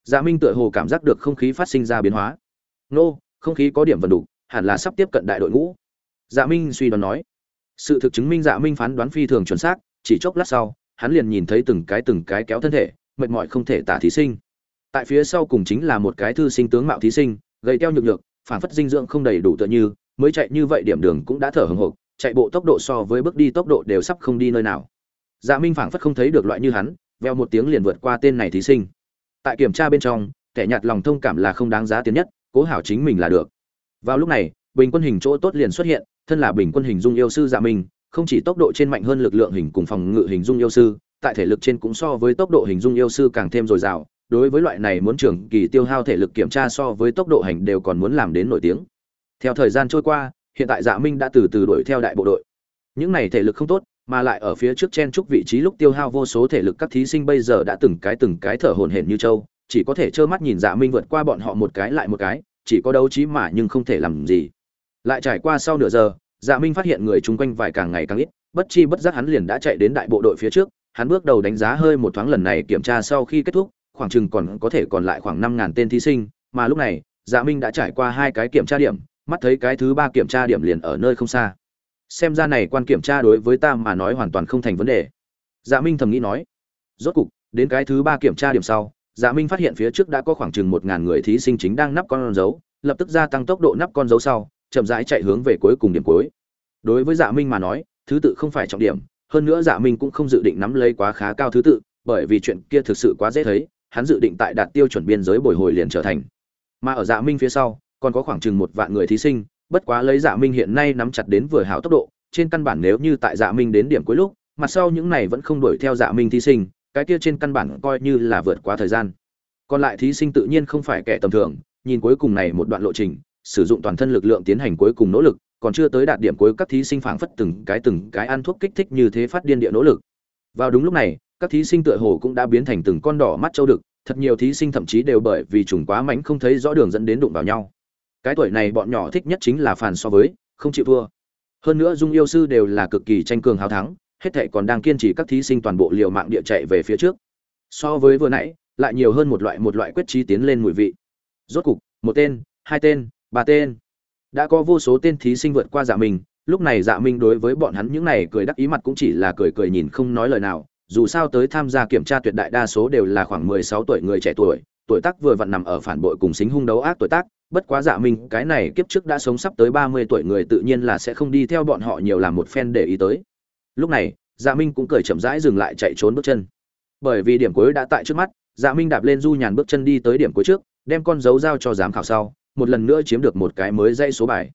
Dạ Minh tựa hồ cảm giác được không khí phát sinh ra biến hóa. Nô, không khí có điểm vận đủ, hẳn là sắp tiếp cận đại đội ngũ. Dạ Minh suy đoán nói. Sự thực chứng minh Dạ Minh phán đoán phi thường chuẩn xác, chỉ chốc lát sau, hắn liền nhìn thấy từng cái kéo thân thể, mệt mỏi không thể tả thí sinh. Tại phía sau cùng chính là một cái thư sinh tướng mạo thí sinh, gầy teo nhược nhược, phản phất dinh dưỡng không đầy đủ tựa như, mới chạy như vậy điểm đường cũng đã thở hổn hộc, chạy bộ tốc độ so với bước đi tốc độ đều sắp không đi nơi nào. Dạ Minh phảng phất không thấy được loại như hắn, veo một tiếng liền vượt qua tên này thí sinh. Tại kiểm tra bên trong, kẻ nhạt lòng thông cảm là không đáng giá tiền nhất, cố hảo chính mình là được. Vào lúc này, bình quân hình chỗ tốt liền xuất hiện, thân là bình quân hình dung yêu sư Dạ Minh, không chỉ tốc độ trên mạnh hơn lực lượng hình cùng phòng ngự hình dung yêu sư, tại thể lực trên cũng so với tốc độ hình dung yêu sư càng thêm dồi dào. Đối với loại này muốn trường kỳ tiêu hao thể lực kiểm tra so với tốc độ hành đều còn muốn làm đến nổi tiếng. Theo thời gian trôi qua, hiện tại Dạ Minh đã từ từ đuổi theo đại bộ đội. Những này thể lực không tốt, mà lại ở phía trước chen chúc vị trí lúc tiêu hao vô số thể lực các thí sinh bây giờ đã từng cái thở hổn hển như trâu, chỉ có thể trơ mắt nhìn Dạ Minh vượt qua bọn họ một cái lại một cái, chỉ có đấu trí mà nhưng không thể làm gì. Lại trải qua sau nửa giờ, Dạ Minh phát hiện người chung quanh vài càng ngày càng ít, bất chi bất giác hắn liền đã chạy đến đại bộ đội phía trước, hắn bước đầu đánh giá hơi một thoáng lần này kiểm tra sau khi kết thúc, khoảng chừng còn có thể còn lại khoảng 5.000 tên thí sinh, mà lúc này, Dạ Minh đã trải qua 2 cái kiểm tra điểm, mắt thấy cái thứ 3 kiểm tra điểm liền ở nơi không xa. Xem ra này quan kiểm tra đối với ta mà nói hoàn toàn không thành vấn đề. Dạ Minh thầm nghĩ nói. Rốt cục, đến cái thứ 3 kiểm tra điểm sau, Dạ Minh phát hiện phía trước đã có khoảng chừng 1.000 người thí sinh chính đang nắp con dấu, lập tức gia tăng tốc độ nắp con dấu sau, chậm rãi chạy hướng về cuối cùng điểm cuối. Đối với Dạ Minh mà nói, thứ tự không phải trọng điểm, hơn nữa Dạ Minh cũng không dự định nắm lấy quá khá cao thứ tự, bởi vì chuyện kia thực sự quá dễ thấy, hắn dự định tại đạt tiêu chuẩn biên giới bồi hồi liền trở thành. Mà ở Dạ Minh phía sau, còn có khoảng chừng 1 vạn người thí sinh, bất quá lấy Dạ Minh hiện nay nắm chặt đến vừa hảo tốc độ, trên căn bản nếu như tại Dạ Minh đến điểm cuối lúc, mặt sau những này vẫn không đuổi theo Dạ Minh thí sinh, cái kia trên căn bản coi như là vượt quá thời gian. Còn lại thí sinh tự nhiên không phải kẻ tầm thường, nhìn cuối cùng này một đoạn lộ trình, sử dụng toàn thân lực lượng tiến hành cuối cùng nỗ lực, còn chưa tới đạt điểm cuối các thí sinh phảng phất từng cái ăn thuốc kích thích như thế phát điên địa nỗ lực. Vào đúng lúc này, các thí sinh tựa hồ cũng đã biến thành từng con đỏ mắt châu đực, thật nhiều thí sinh thậm chí đều bởi vì trùng quá mạnh không thấy rõ đường dẫn đến đụng vào nhau. Cái tuổi này bọn nhỏ thích nhất chính là phản so với, không chịu thua. Hơn nữa dung yêu sư đều là cực kỳ tranh cường hào thắng, hết thảy còn đang kiên trì các thí sinh toàn bộ liều mạng địa chạy về phía trước. So với vừa nãy, lại nhiều hơn một loại quyết chí tiến lên mùi vị. Rốt cục, 1 tên, 2 tên, 3 tên. Đã có vô số tên thí sinh vượt qua Dạ Minh, lúc này Dạ Minh đối với bọn hắn những này cười đắc ý mặt cũng chỉ là cười cười nhìn không nói lời nào, dù sao tới tham gia kiểm tra tuyệt đại đa số đều là khoảng 16 tuổi người trẻ tuổi, tuổi tác vừa vặn nằm ở phản bội cùng xính hung đấu ác tuổi tác, bất quá Dạ Minh cái này kiếp trước đã sống sắp tới 30 tuổi người tự nhiên là sẽ không đi theo bọn họ nhiều làm một phen để ý tới. Lúc này, Dạ Minh cũng cười chậm rãi dừng lại chạy trốn bước chân. Bởi vì điểm cuối đã tại trước mắt, Dạ Minh đạp lên du nhàn bước chân đi tới điểm cuối trước, đem con dấu giao cho giám khảo sau, một lần nữa chiếm được một cái mới dãy số bài.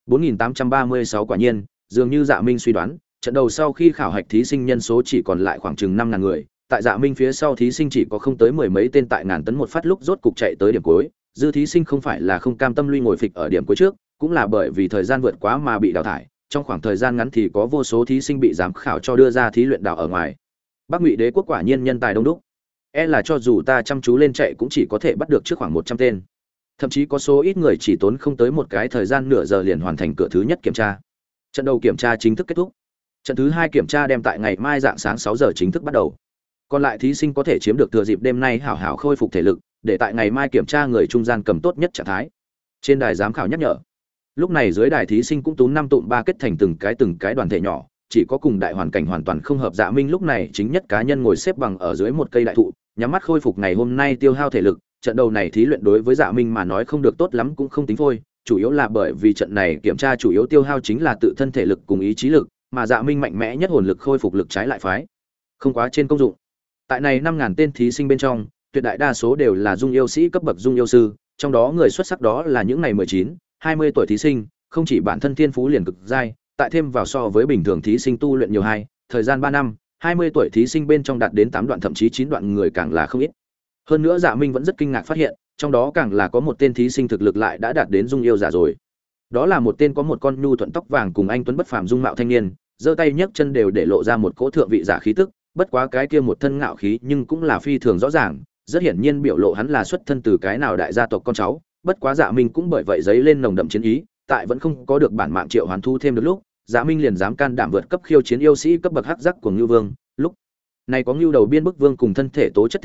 4836 quả nhiên, dường như Dạ Minh suy đoán, trận đầu sau khi khảo hạch thí sinh nhân số chỉ còn lại khoảng chừng 5000 người, tại Dạ Minh phía sau thí sinh chỉ có không tới mười mấy tên tại ngàn tấn một phát lúc rốt cục chạy tới điểm cuối, dư thí sinh không phải là không cam tâm lui ngồi phịch ở điểm cuối trước, cũng là bởi vì thời gian vượt quá mà bị đào thải, trong khoảng thời gian ngắn thì có vô số thí sinh bị giám khảo cho đưa ra thí luyện đào ở ngoài. Bắc Ngụy Đế quốc quả nhiên nhân tài đông đúc. Là cho dù ta chăm chú lên chạy cũng chỉ có thể bắt được trước khoảng 100 tên. Thậm chí có số ít người chỉ tốn không tới một cái thời gian nửa giờ liền hoàn thành cửa thứ nhất kiểm tra. Trận đầu kiểm tra chính thức kết thúc. Trận thứ 2 kiểm tra đem tại ngày mai dạng sáng 6 giờ chính thức bắt đầu. Còn lại thí sinh có thể chiếm được thừa dịp đêm nay hảo hảo khôi phục thể lực, để tại ngày mai kiểm tra người trung gian cầm tốt nhất trạng thái. Trên đài giám khảo nhắc nhở. Lúc này dưới đài thí sinh cũng túm 5 tụm 3 kết thành từng cái đoàn thể nhỏ, chỉ có cùng đại hoàn cảnh hoàn toàn không hợp Dạ Minh lúc này chính nhất cá nhân ngồi xếp bằng ở dưới một cây đại thụ, nhắm mắt khôi phục ngày hôm nay tiêu hao thể lực. Trận đầu này thí luyện đối với Dạ Minh mà nói không được tốt lắm cũng không tính phôi, chủ yếu là bởi vì trận này kiểm tra chủ yếu tiêu hao chính là tự thân thể lực cùng ý chí lực, mà Dạ Minh mạnh mẽ nhất hồn lực khôi phục lực trái lại phái không quá trên công dụng. Tại này 5000 tên thí sinh bên trong, tuyệt đại đa số đều là dung yêu sĩ cấp bậc dung yêu sư, trong đó người xuất sắc đó là những ngày 19, 20 tuổi thí sinh, không chỉ bản thân thiên phú liền cực giai, tại thêm vào so với bình thường thí sinh tu luyện nhiều thời gian 3 năm, 20 tuổi thí sinh bên trong đạt đến 8 đoạn thậm chí 9 đoạn người càng là không ít. Hơn nữa Dạ Minh vẫn rất kinh ngạc phát hiện, trong đó càng là có một tên thí sinh thực lực lại đã đạt đến dung yêu giả rồi. Đó là một tên có một con nhu thuận tóc vàng cùng anh tuấn bất phàm dung mạo thanh niên, giơ tay nhấc chân đều để lộ ra một cỗ thượng vị giả khí tức, bất quá cái kia một thân ngạo khí nhưng cũng là phi thường rõ ràng, rất hiển nhiên biểu lộ hắn là xuất thân từ cái nào đại gia tộc con cháu, bất quá Dạ Minh cũng bởi vậy dấy lên nồng đậm chiến ý, tại vẫn không có được bản mạng triệu hoán thu thêm được lúc, Dạ Minh liền dám can đảm vượt cấp khiêu chiến yêu sĩ cấp bậc hắc giác của Ngưu Vương, lúc này có Ngưu đầu biên bức vương cùng thân thể tố chất thêm được,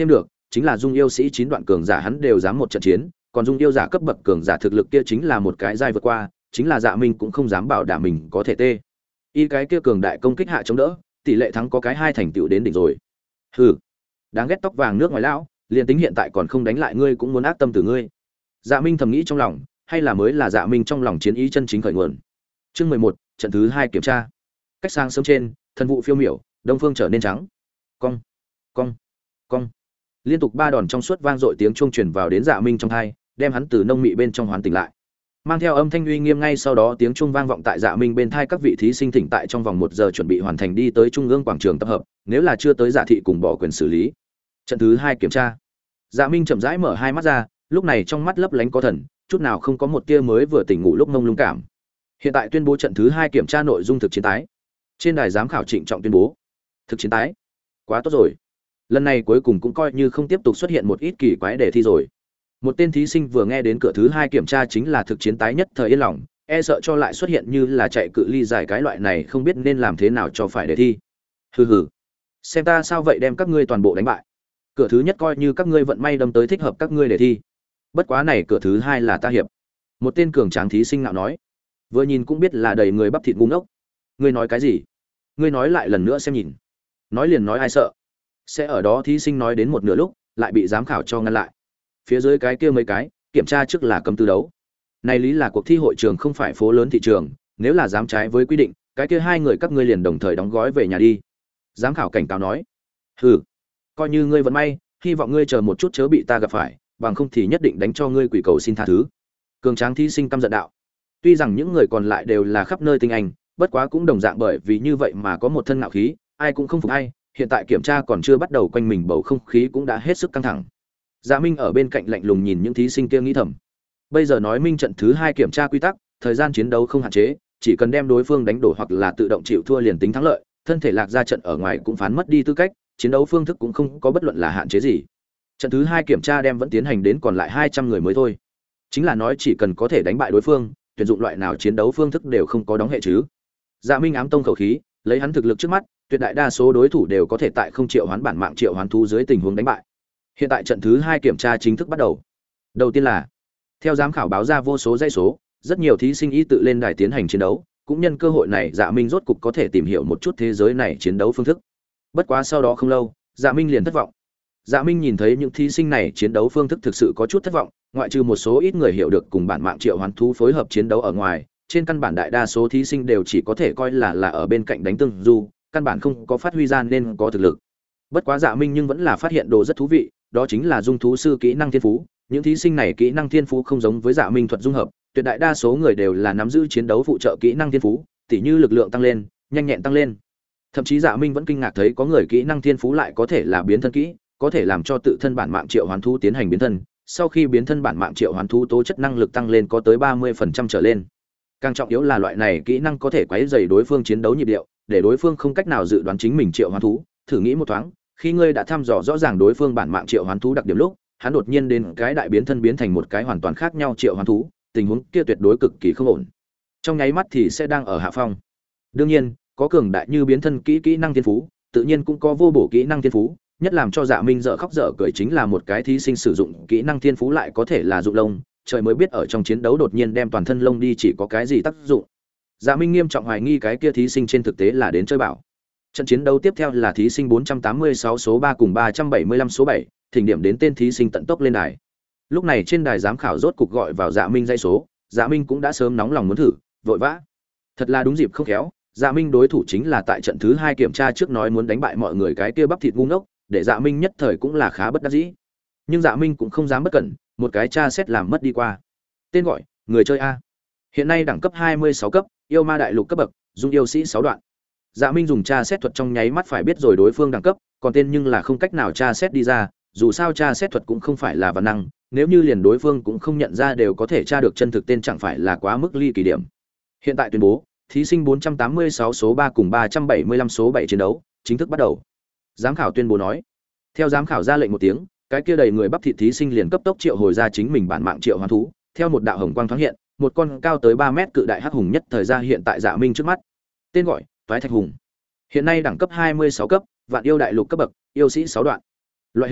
chính là dung yêu sĩ 9 đoạn cường giả hắn đều dám một trận chiến, còn dung yêu giả cấp bậc cường giả thực lực kia chính là một cái giai vượt qua, chính là Dạ Minh cũng không dám bảo đảm mình có thể tê. Y cái kia cường đại công kích hạ chống đỡ, tỷ lệ thắng có cái 2 thành tựu đến đỉnh rồi. Hừ, đáng ghét tóc vàng nước ngoài lão, liền tính hiện tại còn không đánh lại ngươi cũng muốn ác tâm từ ngươi. Dạ Minh thầm nghĩ trong lòng, hay là mới là Dạ Minh trong lòng chiến ý chân chính khởi nguồn. Chương 11, trận thứ 2 kiểm tra. Cách sang sớm trên, thần vụ phiêu miểu, đông phương trở nên trắng. Cong, cong, cong. Liên tục 3 đòn trong suốt vang dội tiếng chuông truyền vào đến Dạ Minh trong tai, đem hắn từ nông mị bên trong hoán tỉnh lại. Mang theo âm thanh uy nghiêm ngay sau đó tiếng chuông vang vọng tại Dạ Minh bên tai, các vị thí sinh thỉnh tại trong vòng 1 giờ chuẩn bị hoàn thành đi tới trung ương quảng trường tập hợp, nếu là chưa tới Dạ thị cùng bỏ quyền xử lý. Trận thứ 2 kiểm tra. Dạ Minh chậm rãi mở hai mắt ra, lúc này trong mắt lấp lánh có thần, chút nào không có một tia mới vừa tỉnh ngủ lúc mông lung cảm. Hiện tại tuyên bố trận thứ 2 kiểm tra nội dung thực chiến tái. Trên đài giám khảo trịnh trọng tuyên bố, thực chiến tái. Quá tốt rồi. Lần này cuối cùng cũng coi như không tiếp tục xuất hiện một ít kỳ quái đề thi rồi. Một tên thí sinh vừa nghe đến cửa thứ 2 kiểm tra chính là thực chiến tái nhất thời yên lòng, e sợ cho lại xuất hiện như là chạy cự ly dài cái loại này không biết nên làm thế nào cho phải đề thi. Hừ hừ. Xem ta sao vậy đem các ngươi toàn bộ đánh bại. Cửa thứ nhất coi như các ngươi vận may đâm tới thích hợp các ngươi đề thi. Bất quá này cửa thứ 2 là ta hiệp. Một tên cường tráng thí sinh nào nói. Vừa nhìn cũng biết là đầy người bắp thịt ngu ngốc. Ngươi nói cái gì? Ngươi nói lại lần nữa xem nhìn. Nói liền nói ai sợ. Sẽ ở đó thí sinh nói đến một nửa lúc, lại bị giám khảo cho ngăn lại. Phía dưới cái kia mấy cái, kiểm tra trước là cấm tư đấu. Này lý là cuộc thi hội trường không phải phố lớn thị trường, nếu là dám trái với quy định, cái kia 2 người các ngươi liền đồng thời đóng gói về nhà đi. Giám khảo cảnh cáo nói. Hừ, coi như ngươi vẫn may, hy vọng ngươi chờ một chút chớ bị ta gặp phải, bằng không thì nhất định đánh cho ngươi quỷ cầu xin tha thứ. Cường tráng thí sinh căm giận đạo. Tuy rằng những người còn lại đều là khắp nơi tinh anh, bất quá cũng đồng dạng bởi vì như vậy mà có một thân ngạo khí, ai cũng không phục ai, hiện tại kiểm tra còn chưa bắt đầu quanh mình bầu không khí cũng đã hết sức căng thẳng. Dạ Minh ở bên cạnh lạnh lùng nhìn những thí sinh kia nghĩ thầm. Bây giờ nói minh trận thứ 2 kiểm tra quy tắc, thời gian chiến đấu không hạn chế, chỉ cần đem đối phương đánh đổ hoặc là tự động chịu thua liền tính thắng lợi, thân thể lạc ra trận ở ngoài cũng phán mất đi tư cách, chiến đấu phương thức cũng không có bất luận là hạn chế gì. Trận thứ 2 kiểm tra đem vẫn tiến hành đến còn lại 200 người mới thôi. Chính là nói chỉ cần có thể đánh bại đối phương, tuyển dụng loại nào chiến đấu phương thức đều không có đóng hệ chứ. Dạ Minh ám tông khẩu khí, lấy hắn thực lực trước mắt, tuyệt đại đa số đối thủ đều có thể tại không triệu hoán bản mạng triệu hoán thú dưới tình huống đánh bại. Hiện tại trận thứ 2 kiểm tra chính thức bắt đầu. Đầu tiên là, theo giám khảo báo ra vô số dãy số, rất nhiều thí sinh y tự lên đài tiến hành chiến đấu, cũng nhân cơ hội này Dạ Minh rốt cục có thể tìm hiểu một chút thế giới này chiến đấu phương thức. Bất quá sau đó không lâu, Dạ Minh liền thất vọng. Dạ Minh nhìn thấy những thí sinh này chiến đấu phương thức thực sự có chút thất vọng, ngoại trừ một số ít người hiểu được cùng bản mạng triệu hoán thú phối hợp chiến đấu ở ngoài, trên căn bản đại đa số thí sinh đều chỉ có thể coi là ở bên cạnh đánh tương du, căn bản không có phát huy ra nên có thực lực. Bất quá Dạ Minh nhưng vẫn là phát hiện đồ rất thú vị, đó chính là dung thú sư kỹ năng thiên phú. Những thí sinh này kỹ năng thiên phú không giống với Dạ Minh thuật dung hợp, tuyệt đại đa số người đều là nắm giữ chiến đấu phụ trợ kỹ năng thiên phú, tỉ như lực lượng tăng lên, nhanh nhẹn tăng lên. Thậm chí Dạ Minh vẫn kinh ngạc thấy có người kỹ năng thiên phú lại có thể là biến thân kỹ, có thể làm cho tự thân bản mạng triệu hoán thú tiến hành biến thân, sau khi biến thân bản mạng triệu hoán thú tố chất năng lực tăng lên có tới 30% trở lên. Càng trọng yếu là loại này kỹ năng có thể quấy rầy đối phương chiến đấu nhịp điệu, để đối phương không cách nào dự đoán chính mình triệu hoán thú. Thử nghĩ một thoáng, khi ngươi đã thăm dò rõ ràng đối phương bản mạng triệu hoán thú đặc điểm lúc, hắn đột nhiên đến cái đại biến thân biến thành một cái hoàn toàn khác nhau triệu hoán thú, tình huống kia tuyệt đối cực kỳ không ổn. Trong nháy mắt thì sẽ đang ở hạ phong. Đương nhiên, có cường đại như biến thân kỹ năng thiên phú, tự nhiên cũng có vô bổ kỹ năng thiên phú, nhất làm cho Dạ Minh dở khóc dở cười chính là một cái thí sinh sử dụng kỹ năng thiên phú lại có thể là dụng lông, trời mới biết ở trong chiến đấu đột nhiên đem toàn thân lông đi chỉ có cái gì tác dụng. Dạ Minh nghiêm trọng hoài nghi cái kia thí sinh trên thực tế là đến chơi bảo. Trận chiến đấu tiếp theo là thí sinh 486 số 3 cùng 375 số 7, thỉnh điểm đến tên thí sinh tận tốc lên đài. Lúc này trên đài giám khảo rốt cục gọi vào Dạ Minh dãy số, Dạ Minh cũng đã sớm nóng lòng muốn thử, vội vã. Thật là đúng dịp không khéo, Dạ Minh đối thủ chính là tại trận thứ 2 kiểm tra trước nói muốn đánh bại mọi người cái kia bắp thịt ngu ngốc, để Dạ Minh nhất thời cũng là khá bất đắc dĩ. Nhưng Dạ Minh cũng không dám bất cẩn, một cái tra xét làm mất đi qua. Tên gọi: người chơi A. Hiện nay đẳng cấp 26 cấp, yêu ma đại lục cấp bậc, dung yêu sĩ 6 đoạn. Dạ Minh dùng tra xét thuật trong nháy mắt phải biết rồi đối phương đẳng cấp, còn tên nhưng là không cách nào tra xét đi ra, dù sao tra xét thuật cũng không phải là văn năng, nếu như liền đối phương cũng không nhận ra đều có thể tra được chân thực tên chẳng phải là quá mức ly kỳ điểm. Hiện tại tuyên bố, thí sinh 486 số 3 cùng 375 số 7 chiến đấu chính thức bắt đầu. Giám khảo tuyên bố nói. Theo giám khảo ra lệnh một tiếng, cái kia đầy người bắp thịt thí sinh liền cấp tốc triệu hồi ra chính mình bản mạng triệu hoán thú, theo một đạo hồng quang thoáng hiện, một con cao tới 3 mét cự đại hắc hùng nhất thời ra hiện tại Dạ Minh trước mắt. Tên gọi: Toái Thạch Hùng. Hiện nay đẳng cấp 26 cấp, vạn yêu đại lục cấp bậc, yêu sĩ 6 đoạn. Loại hình: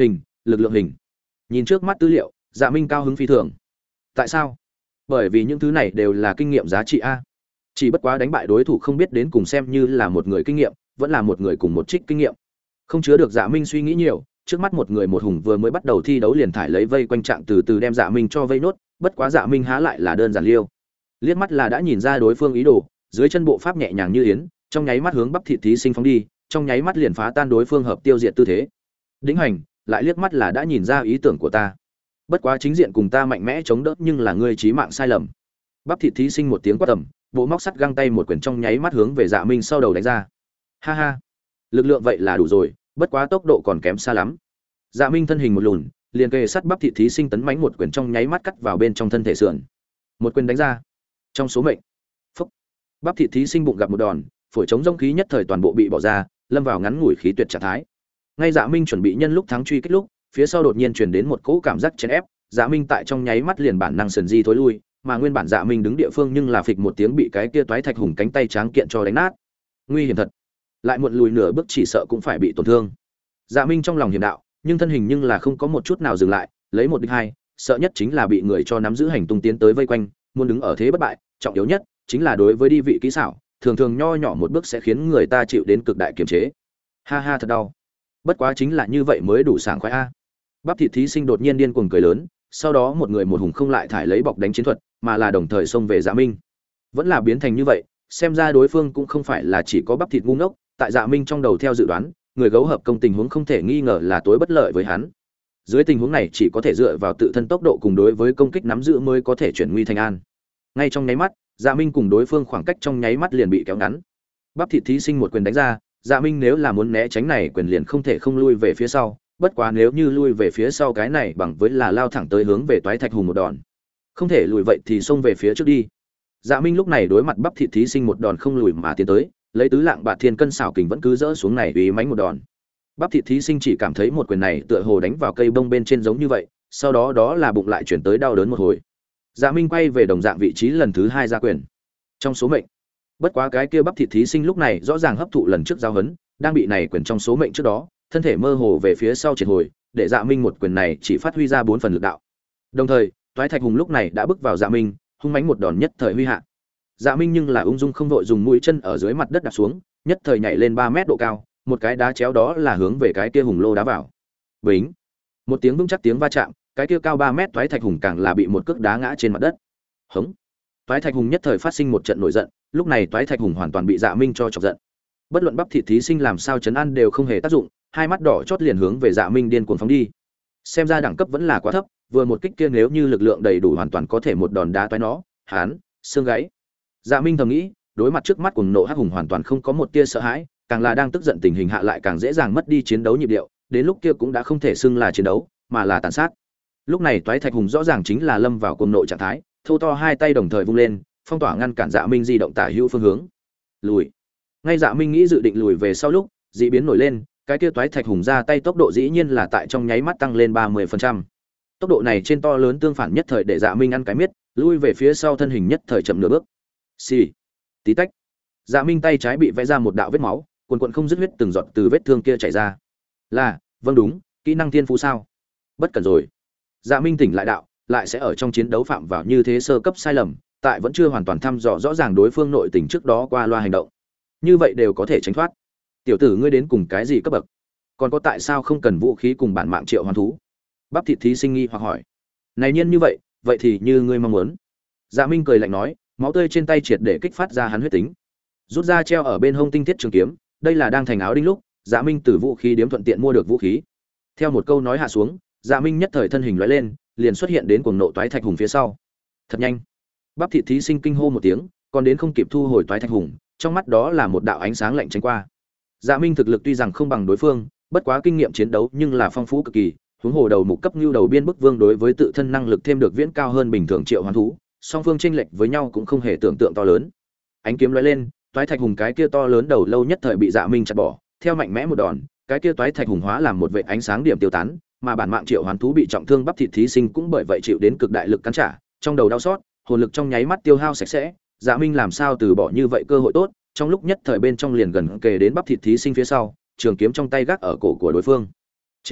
lực lượng hình. Nhìn trước mắt tư liệu, Dạ Minh cao hứng phi thường. Tại sao? Bởi vì những thứ này đều là kinh nghiệm giá trị a. Chỉ bất quá đánh bại đối thủ không biết đến cùng xem như là một người kinh nghiệm, vẫn là một người cùng một trích kinh nghiệm. Không chứa được Dạ Minh suy nghĩ nhiều, trước mắt một người một hùng vừa mới bắt đầu thi đấu liền thải lấy vây quanh trạng từ từ đem Dạ Minh cho vây nốt, bất quá Dạ Minh há lại là đơn giản liêu. Liếc mắt là đã nhìn ra đối phương ý đồ, dưới chân bộ pháp nhẹ nhàng như yến, trong nháy mắt hướng bắp thịt thí sinh phóng đi, trong nháy mắt liền phá tan đối phương hợp tiêu diệt tư thế. Đĩnh hành, lại liếc mắt là đã nhìn ra ý tưởng của ta. Bất quá chính diện cùng ta mạnh mẽ chống đỡ nhưng là ngươi chí mạng sai lầm. Bắp thịt thí sinh một tiếng quát tầm, bộ móc sắt găng tay một quyền trong nháy mắt hướng về Dạ Minh sau đầu đánh ra. Ha ha, lực lượng vậy là đủ rồi, bất quá tốc độ còn kém xa lắm. Dạ Minh thân hình một lùn, liền kề sát bắp thịt thí sinh tấn mãnh một quyền trong nháy mắt cắt vào bên trong thân thể sườn. Một quyền đánh ra, trong số mệnh. Phốc. Bắp thịt thí sinh bụng gặp một đòn, phổi chống rông khí nhất thời toàn bộ bị bỏ ra, lâm vào ngắn ngủi khí tuyệt trạng thái. Ngay Dạ Minh chuẩn bị nhân lúc thắng truy kích lúc, phía sau đột nhiên truyền đến một cỗ cảm giác chèn ép, Dạ Minh tại trong nháy mắt liền bản năng sườn di thối lui, mà nguyên bản Dạ Minh đứng địa phương nhưng là phịch một tiếng bị cái kia toái thạch hùng cánh tay tráng kiện cho đánh nát. Nguy hiểm thật. Lại muộn lùi nửa bước chỉ sợ cũng phải bị tổn thương. Dạ Minh trong lòng hiểm đạo, nhưng thân hình nhưng là không có một chút nào dừng lại, lấy một địch hai, sợ nhất chính là bị người cho nắm giữ hành tung tiến tới vây quanh, muốn đứng ở thế bất bại, trọng yếu nhất chính là đối với đi vị kỹ xảo, thường thường nho nhỏ một bước sẽ khiến người ta chịu đến cực đại kiềm chế. Ha ha thật đau. Bất quá chính là như vậy mới đủ sảng khoái a. Bắp thịt thí sinh đột nhiên điên cuồng cười lớn, sau đó một người một hùng không lại thải lấy bọc đánh chiến thuật, mà là đồng thời xông về Dạ Minh. Vẫn là biến thành như vậy, xem ra đối phương cũng không phải là chỉ có bắp thịt ngu ngốc, tại Dạ Minh trong đầu theo dự đoán, người gấu hợp công tình huống không thể nghi ngờ là tối bất lợi với hắn. Dưới tình huống này chỉ có thể dựa vào tự thân tốc độ cùng đối với công kích nắm giữ mới có thể chuyển nguy thành an. Ngay trong nháy mắt, Dạ Minh cùng đối phương khoảng cách trong nháy mắt liền bị kéo ngắn. Bắp thịt thí sinh một quyền đánh ra, Dạ Minh nếu là muốn né tránh này quyền liền không thể không lui về phía sau, bất quá nếu như lui về phía sau cái này bằng với là lao thẳng tới hướng về toái thạch hùng một đòn. Không thể lùi vậy thì xông về phía trước đi. Dạ Minh lúc này đối mặt bắp thịt thí sinh một đòn không lùi mà tiến tới, lấy tứ lạng bạt thiên cân xảo kình vẫn cứ dỡ xuống này uy mãnh một đòn. Bắp thịt thí sinh chỉ cảm thấy một quyền này tựa hồ đánh vào cây bông bên trên giống như vậy, sau đó đó là bụng lại chuyển tới đau đớn một hồi. Dạ Minh quay về đồng dạng vị trí lần thứ hai ra quyền. Trong số mệnh. Bất quá cái kia bắp thịt thí sinh lúc này rõ ràng hấp thụ lần trước giao hấn, đang bị này quyền trong số mệnh trước đó, thân thể mơ hồ về phía sau triệt hồi, để Dạ Minh một quyền này chỉ phát huy ra 4 phần lực đạo. Đồng thời, toái thạch hùng lúc này đã bước vào Dạ Minh, hung mãnh một đòn nhất thời huy hạ. Dạ Minh nhưng là ung dung không vội dùng mũi chân ở dưới mặt đất đạp xuống, nhất thời nhảy lên 3 mét độ cao, một cái đá chéo đó là hướng về cái kia hùng lô đá vào. Bính. Một tiếng vững chắc tiếng va chạm, cái kia cao 3 mét toái thạch hùng càng là bị một cước đá ngã trên mặt đất. Hống. Toái thạch hùng nhất thời phát sinh một trận nổi giận, lúc này toái thạch hùng hoàn toàn bị Dạ Minh cho chọc giận. Bất luận bắp thịt thí sinh làm sao chấn an đều không hề tác dụng, hai mắt đỏ chót liền hướng về Dạ Minh điên cuồng phóng đi. Xem ra đẳng cấp vẫn là quá thấp, vừa một kích kia nếu như lực lượng đầy đủ hoàn toàn có thể một đòn đá toái nó, hán, xương gãy. Dạ Minh thầm nghĩ, đối mặt trước mắt cuồng nộ hắc hùng hoàn toàn không có một tia sợ hãi, càng là đang tức giận tình hình hạ lại càng dễ dàng mất đi chiến đấu nhịp điệu, đến lúc kia cũng đã không thể xưng là chiến đấu, mà là tàn sát. Lúc này toái thạch hùng rõ ràng chính là lâm vào cuồng nộ trạng thái, thô to hai tay đồng thời vung lên, phong tỏa ngăn cản Dạ Minh di động tả hữu phương hướng. Lùi. Ngay Dạ Minh nghĩ dự định lùi về sau lúc, dị biến nổi lên, cái kia toái thạch hùng ra tay tốc độ dĩ nhiên là tại trong nháy mắt tăng lên 30%. Tốc độ này trên to lớn tương phản nhất thời để Dạ Minh ăn cái miết, lui về phía sau thân hình nhất thời chậm nửa bước. Xì. Tí tách. Dạ Minh tay trái bị vẽ ra một đạo vết máu, cuồn cuộn không dứt huyết từng giọt từ vết thương kia chảy ra. Là, vâng đúng, kỹ năng thiên phú sao? Bất cẩn rồi. Dạ Minh tỉnh lại đạo, lại sẽ ở trong chiến đấu phạm vào như thế sơ cấp sai lầm, tại vẫn chưa hoàn toàn thăm dò rõ ràng đối phương nội tình trước đó qua loa hành động. Như vậy đều có thể tránh thoát. Tiểu tử ngươi đến cùng cái gì cấp bậc? Còn có tại sao không cần vũ khí cùng bản mạng triệu hoán thú? Bắp thịt thí sinh nghi hoặc hỏi. Này nhiên như vậy, vậy thì như ngươi mong muốn. Dạ Minh cười lạnh nói, máu tươi trên tay triệt để kích phát ra hắn huyết tính. Rút ra treo ở bên hông tinh thiết trường kiếm, đây là đang thành áo đinh lúc, Dạ Minh từ vũ khí điếm thuận tiện mua được vũ khí. Theo một câu nói hạ xuống, Dạ Minh nhất thời thân hình lóe lên, liền xuất hiện đến cuồng nộ toái thạch hùng phía sau. Thật nhanh. Bắp thịt thí sinh kinh hô một tiếng, còn đến không kịp thu hồi toái thạch hùng, trong mắt đó là một đạo ánh sáng lạnh tránh qua. Dạ Minh thực lực tuy rằng không bằng đối phương, bất quá kinh nghiệm chiến đấu nhưng là phong phú cực kỳ, huống hồ đầu mục cấp nhu đầu biên bức vương đối với tự thân năng lực thêm được viễn cao hơn bình thường triệu hoán thú, song phương chênh lệch với nhau cũng không hề tưởng tượng to lớn. Ánh kiếm lóe lên, toái thạch hùng cái kia to lớn đầu lâu nhất thời bị Dạ Minh chặt bỏ, theo mạnh mẽ một đòn, cái kia toái thạch hùng hóa làm một vệt ánh sáng điểm tiêu tán, mà bản mạng triệu hoán thú bị trọng thương bắp thịt thí sinh cũng bởi vậy chịu đến cực đại lực cắn trả, trong đầu đau xót, hồn lực trong nháy mắt tiêu hao sạch sẽ. Dạ Minh làm sao từ bỏ như vậy cơ hội tốt, trong lúc nhất thời bên trong liền gần kề đến bắp thịt thí sinh phía sau, trường kiếm trong tay gác ở cổ của đối phương. Trên,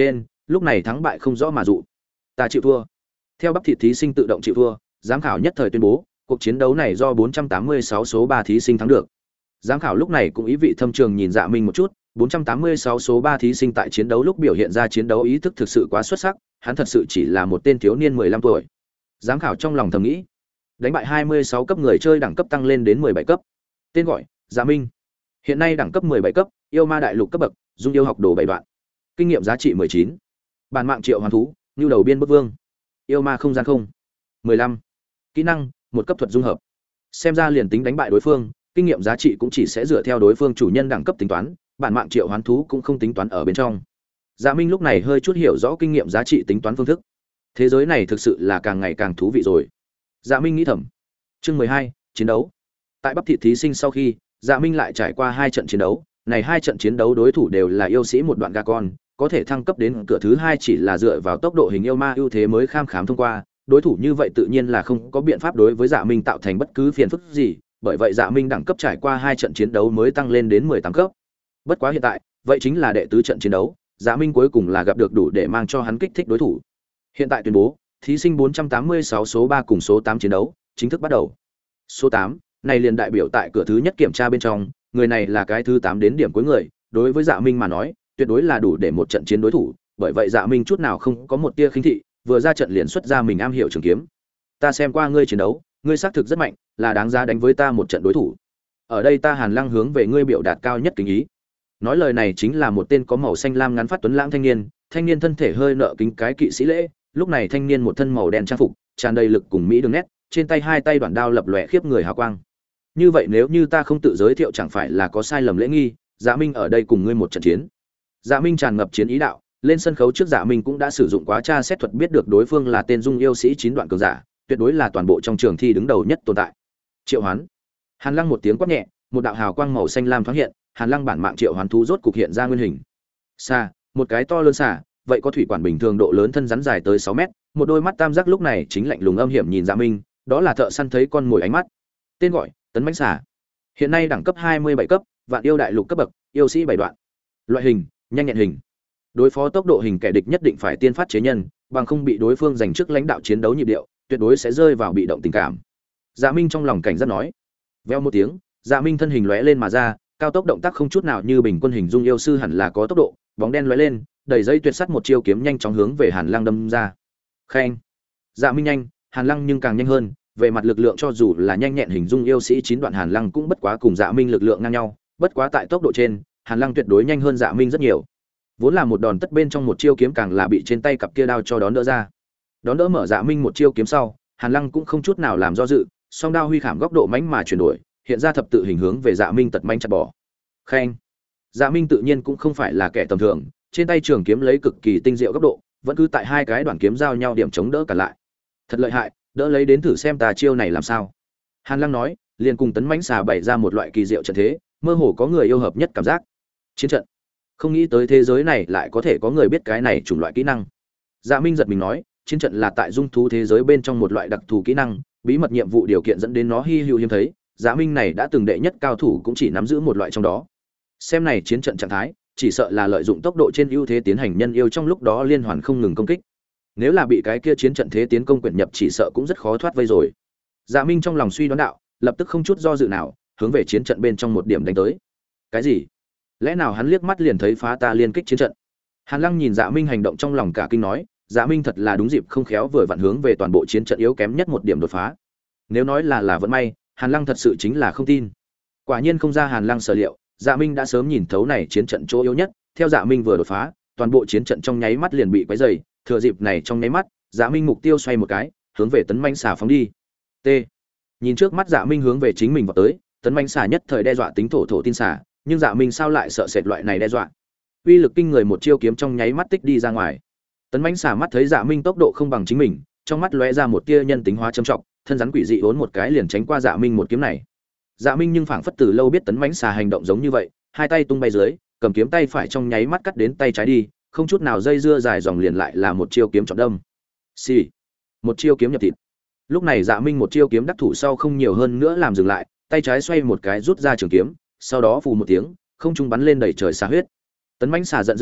lúc này thắng bại không rõ mà dụ. Ta chịu thua. Theo bắp thịt thí sinh tự động chịu thua, giám khảo nhất thời tuyên bố, cuộc chiến đấu này do 486 số 3 thí sinh thắng được. Giám khảo lúc này cũng ý vị thâm trường nhìn Dạ Minh một chút, 486 số 3 thí sinh tại chiến đấu lúc biểu hiện ra chiến đấu ý thức thực sự quá xuất sắc, hắn thật sự chỉ là một tên thiếu niên 15 tuổi. Giám khảo trong lòng thầm nghĩ, đánh bại 26 cấp người chơi đẳng cấp tăng lên đến 17 cấp. Tên gọi: Dạ Minh. Hiện nay đẳng cấp 17 cấp, yêu ma đại lục cấp bậc, dung yêu học đồ 7 đoạn. Kinh nghiệm giá trị 19. Bản mạng triệu hoán thú, nưu đầu biên bức vương. Yêu ma không gian không. 15. Kỹ năng: một cấp thuật dung hợp. Xem ra liền tính đánh bại đối phương, kinh nghiệm giá trị cũng chỉ sẽ dựa theo đối phương chủ nhân đẳng cấp tính toán, bản mạng triệu hoán thú cũng không tính toán ở bên trong. Dạ Minh lúc này hơi chút hiểu rõ kinh nghiệm giá trị tính toán phương thức. Thế giới này thực sự là càng ngày càng thú vị rồi. Dạ Minh nghĩ thầm. Chương 12, chiến đấu. Tại bắp thịt thí sinh sau khi, Dạ Minh lại trải qua 2 trận chiến đấu, này 2 trận chiến đấu đối thủ đều là yêu sĩ một đoạn gà con, có thể thăng cấp đến cửa thứ 2 chỉ là dựa vào tốc độ hình yêu ma ưu thế mới kham khám thông qua, đối thủ như vậy tự nhiên là không có biện pháp đối với Dạ Minh tạo thành bất cứ phiền phức gì, bởi vậy Dạ Minh đẳng cấp trải qua 2 trận chiến đấu mới tăng lên đến 18 cấp. Bất quá hiện tại, vậy chính là đệ tứ trận chiến đấu, Dạ Minh cuối cùng là gặp được đủ để mang cho hắn kích thích đối thủ. Hiện tại tuyên bố, thí sinh 486 số 3 cùng số 8 chiến đấu chính thức bắt đầu. Số 8, này liền đại biểu tại cửa thứ nhất kiểm tra bên trong, người này là cái thứ 8 đến điểm cuối người, đối với Dạ Minh mà nói, tuyệt đối là đủ để một trận chiến đối thủ, bởi vậy Dạ Minh chút nào không có một tia khinh thị, vừa ra trận liền xuất ra mình am hiểu trường kiếm. Ta xem qua ngươi chiến đấu, ngươi xác thực rất mạnh, là đáng giá đánh với ta một trận đối thủ. Ở đây ta Hàn Lăng hướng về ngươi biểu đạt cao nhất kính ý. Nói lời này chính là một tên có màu xanh lam ngắn phát tuấn lãng thanh niên thân thể hơi nợ kính cái kỵ sĩ lễ, lúc này thanh niên một thân màu đen trang phục, tràn đầy lực cùng mỹ đường nét, trên tay 2 tay đoạn đao lập lòe khiếp người hào quang. Như vậy nếu như ta không tự giới thiệu chẳng phải là có sai lầm lễ nghi, Dạ Minh ở đây cùng ngươi một trận chiến. Dạ Minh tràn ngập chiến ý đạo, lên sân khấu trước Dạ Minh cũng đã sử dụng quá tra xét thuật biết được đối phương là tên dung yêu sĩ 9 đoạn cường giả, tuyệt đối là toàn bộ trong trường thi đứng đầu nhất tồn tại. Triệu hoán. Hàn Lăng một tiếng quát nhẹ, một đạo hào quang màu xanh lam thoáng hiện, Hàn Lăng bản mạng triệu hoán thú rốt cục hiện ra nguyên hình. Xà, một cái to lớn xà, vậy có thủy quản bình thường độ lớn thân rắn dài tới 6 mét, một đôi mắt tam giác lúc này chính lạnh lùng âm hiểm nhìn Dạ Minh, đó là thợ săn thấy con mồi ánh mắt. Tên gọi: Tấn mãnh xà. Hiện nay đẳng cấp 27 cấp, vạn yêu đại lục cấp bậc, yêu sĩ 7 đoạn. Loại hình: nhanh nhẹn hình. Đối phó tốc độ hình kẻ địch nhất định phải tiên phát chế nhân, bằng không bị đối phương giành trước lãnh đạo chiến đấu nhịp điệu, tuyệt đối sẽ rơi vào bị động tình cảm. Dạ Minh trong lòng cảnh giác nói. Veo một tiếng, Dạ Minh thân hình lóe lên mà ra, cao tốc động tác không chút nào như bình quân hình dung yêu sư hẳn là có tốc độ, bóng đen lóe lên, đẩy dây tuyệt sắt một chiêu kiếm nhanh chóng hướng về Hàn Lăng đâm ra. Khen. Dạ Minh nhanh, Hàn Lăng nhưng càng nhanh hơn, về mặt lực lượng cho dù là nhanh nhẹn hình dung yêu sĩ 9 đoạn Hàn Lăng cũng bất quá cùng Dạ Minh lực lượng ngang nhau, bất quá tại tốc độ trên, Hàn Lăng tuyệt đối nhanh hơn Dạ Minh rất nhiều. Vốn là một đòn tất bên trong một chiêu kiếm càng là bị trên tay cặp kia đao cho đón đỡ ra. Đón đỡ mở Dạ Minh một chiêu kiếm sau, Hàn Lăng cũng không chút nào làm do dự, song đao huy khảm góc độ mãnh mà chuyển đổi, hiện ra thập tự hình hướng về Dạ Minh tật mãnh chặt bỏ. Khen. Dạ Minh tự nhiên cũng không phải là kẻ tầm thường, trên tay trường kiếm lấy cực kỳ tinh diệu góc độ, vẫn cứ tại 2 cái đoạn kiếm giao nhau điểm chống đỡ cả lại. Thật lợi hại, đỡ lấy đến thử xem ta chiêu này làm sao. Hàn Lăng nói, liền cùng tấn mãnh xà bày ra một loại kỳ diệu trận thế, mơ hồ có người yêu hợp nhất cảm giác. Chiến trận. Không nghĩ tới thế giới này lại có thể có người biết cái này chủng loại kỹ năng. Dạ Minh giật mình nói, chiến trận là tại dung thú thế giới bên trong một loại đặc thù kỹ năng, bí mật nhiệm vụ điều kiện dẫn đến nó hi hữu hiếm thấy. Dạ Minh này đã từng đệ nhất cao thủ cũng chỉ nắm giữ một loại trong đó. Xem này chiến trận trạng thái, chỉ sợ là lợi dụng tốc độ trên ưu thế tiến hành nhân yêu trong lúc đó liên hoàn không ngừng công kích. Nếu là bị cái kia chiến trận thế tiến công quyển nhập chỉ sợ cũng rất khó thoát vây rồi. Dạ Minh trong lòng suy đoán đạo, lập tức không chút do dự nào, hướng về chiến trận bên trong một điểm đánh tới. Cái gì? Lẽ nào hắn liếc mắt liền thấy phá ta liên kích chiến trận? Hàn Lăng nhìn Dạ Minh hành động trong lòng cả kinh nói, Dạ Minh thật là đúng dịp không khéo vừa vặn hướng về toàn bộ chiến trận yếu kém nhất một điểm đột phá. Nếu nói là vận may, Hàn Lăng thật sự chính là không tin. Quả nhiên không ra Hàn Lăng sở liệu, Dạ Minh đã sớm nhìn thấu này chiến trận chỗ yếu nhất, theo Dạ Minh vừa đột phá, toàn bộ chiến trận trong nháy mắt liền bị quấy rầy, thừa dịp này trong nháy mắt, Dạ Minh mục tiêu xoay một cái, hướng về tấn mãnh xà phóng đi. T. Nhìn trước mắt Dạ Minh hướng về chính mình vào tới, tấn mãnh xà nhất thời đe dọa tính thổ tin xà, nhưng Dạ Minh sao lại sợ sệt loại này đe dọa. Uy lực kinh người một chiêu kiếm trong nháy mắt tích đi ra ngoài. Tấn mãnh xà mắt thấy Dạ Minh tốc độ không bằng chính mình, trong mắt lóe ra một tia nhân tính hóa trầm trọng, thân rắn quỷ dị uốn một cái liền tránh qua Dạ Minh một kiếm này. Dạ Minh nhưng phảng phất từ lâu biết tấn mãnh xà hành động giống như vậy, hai tay tung bay dưới, cầm kiếm tay phải trong nháy mắt cắt đến tay trái đi, không chút nào dây dưa dài dòng liền lại là một chiêu kiếm chọn đâm. Xì. Một chiêu kiếm nhập thịt. Lúc này Dạ Minh một chiêu kiếm đắc thủ sau không nhiều hơn nữa làm dừng lại, tay trái xoay một cái rút ra trường kiếm, sau đó phù một tiếng, không trung bắn lên đầy trời xà huyết. Tấn mãnh xà giận dữ,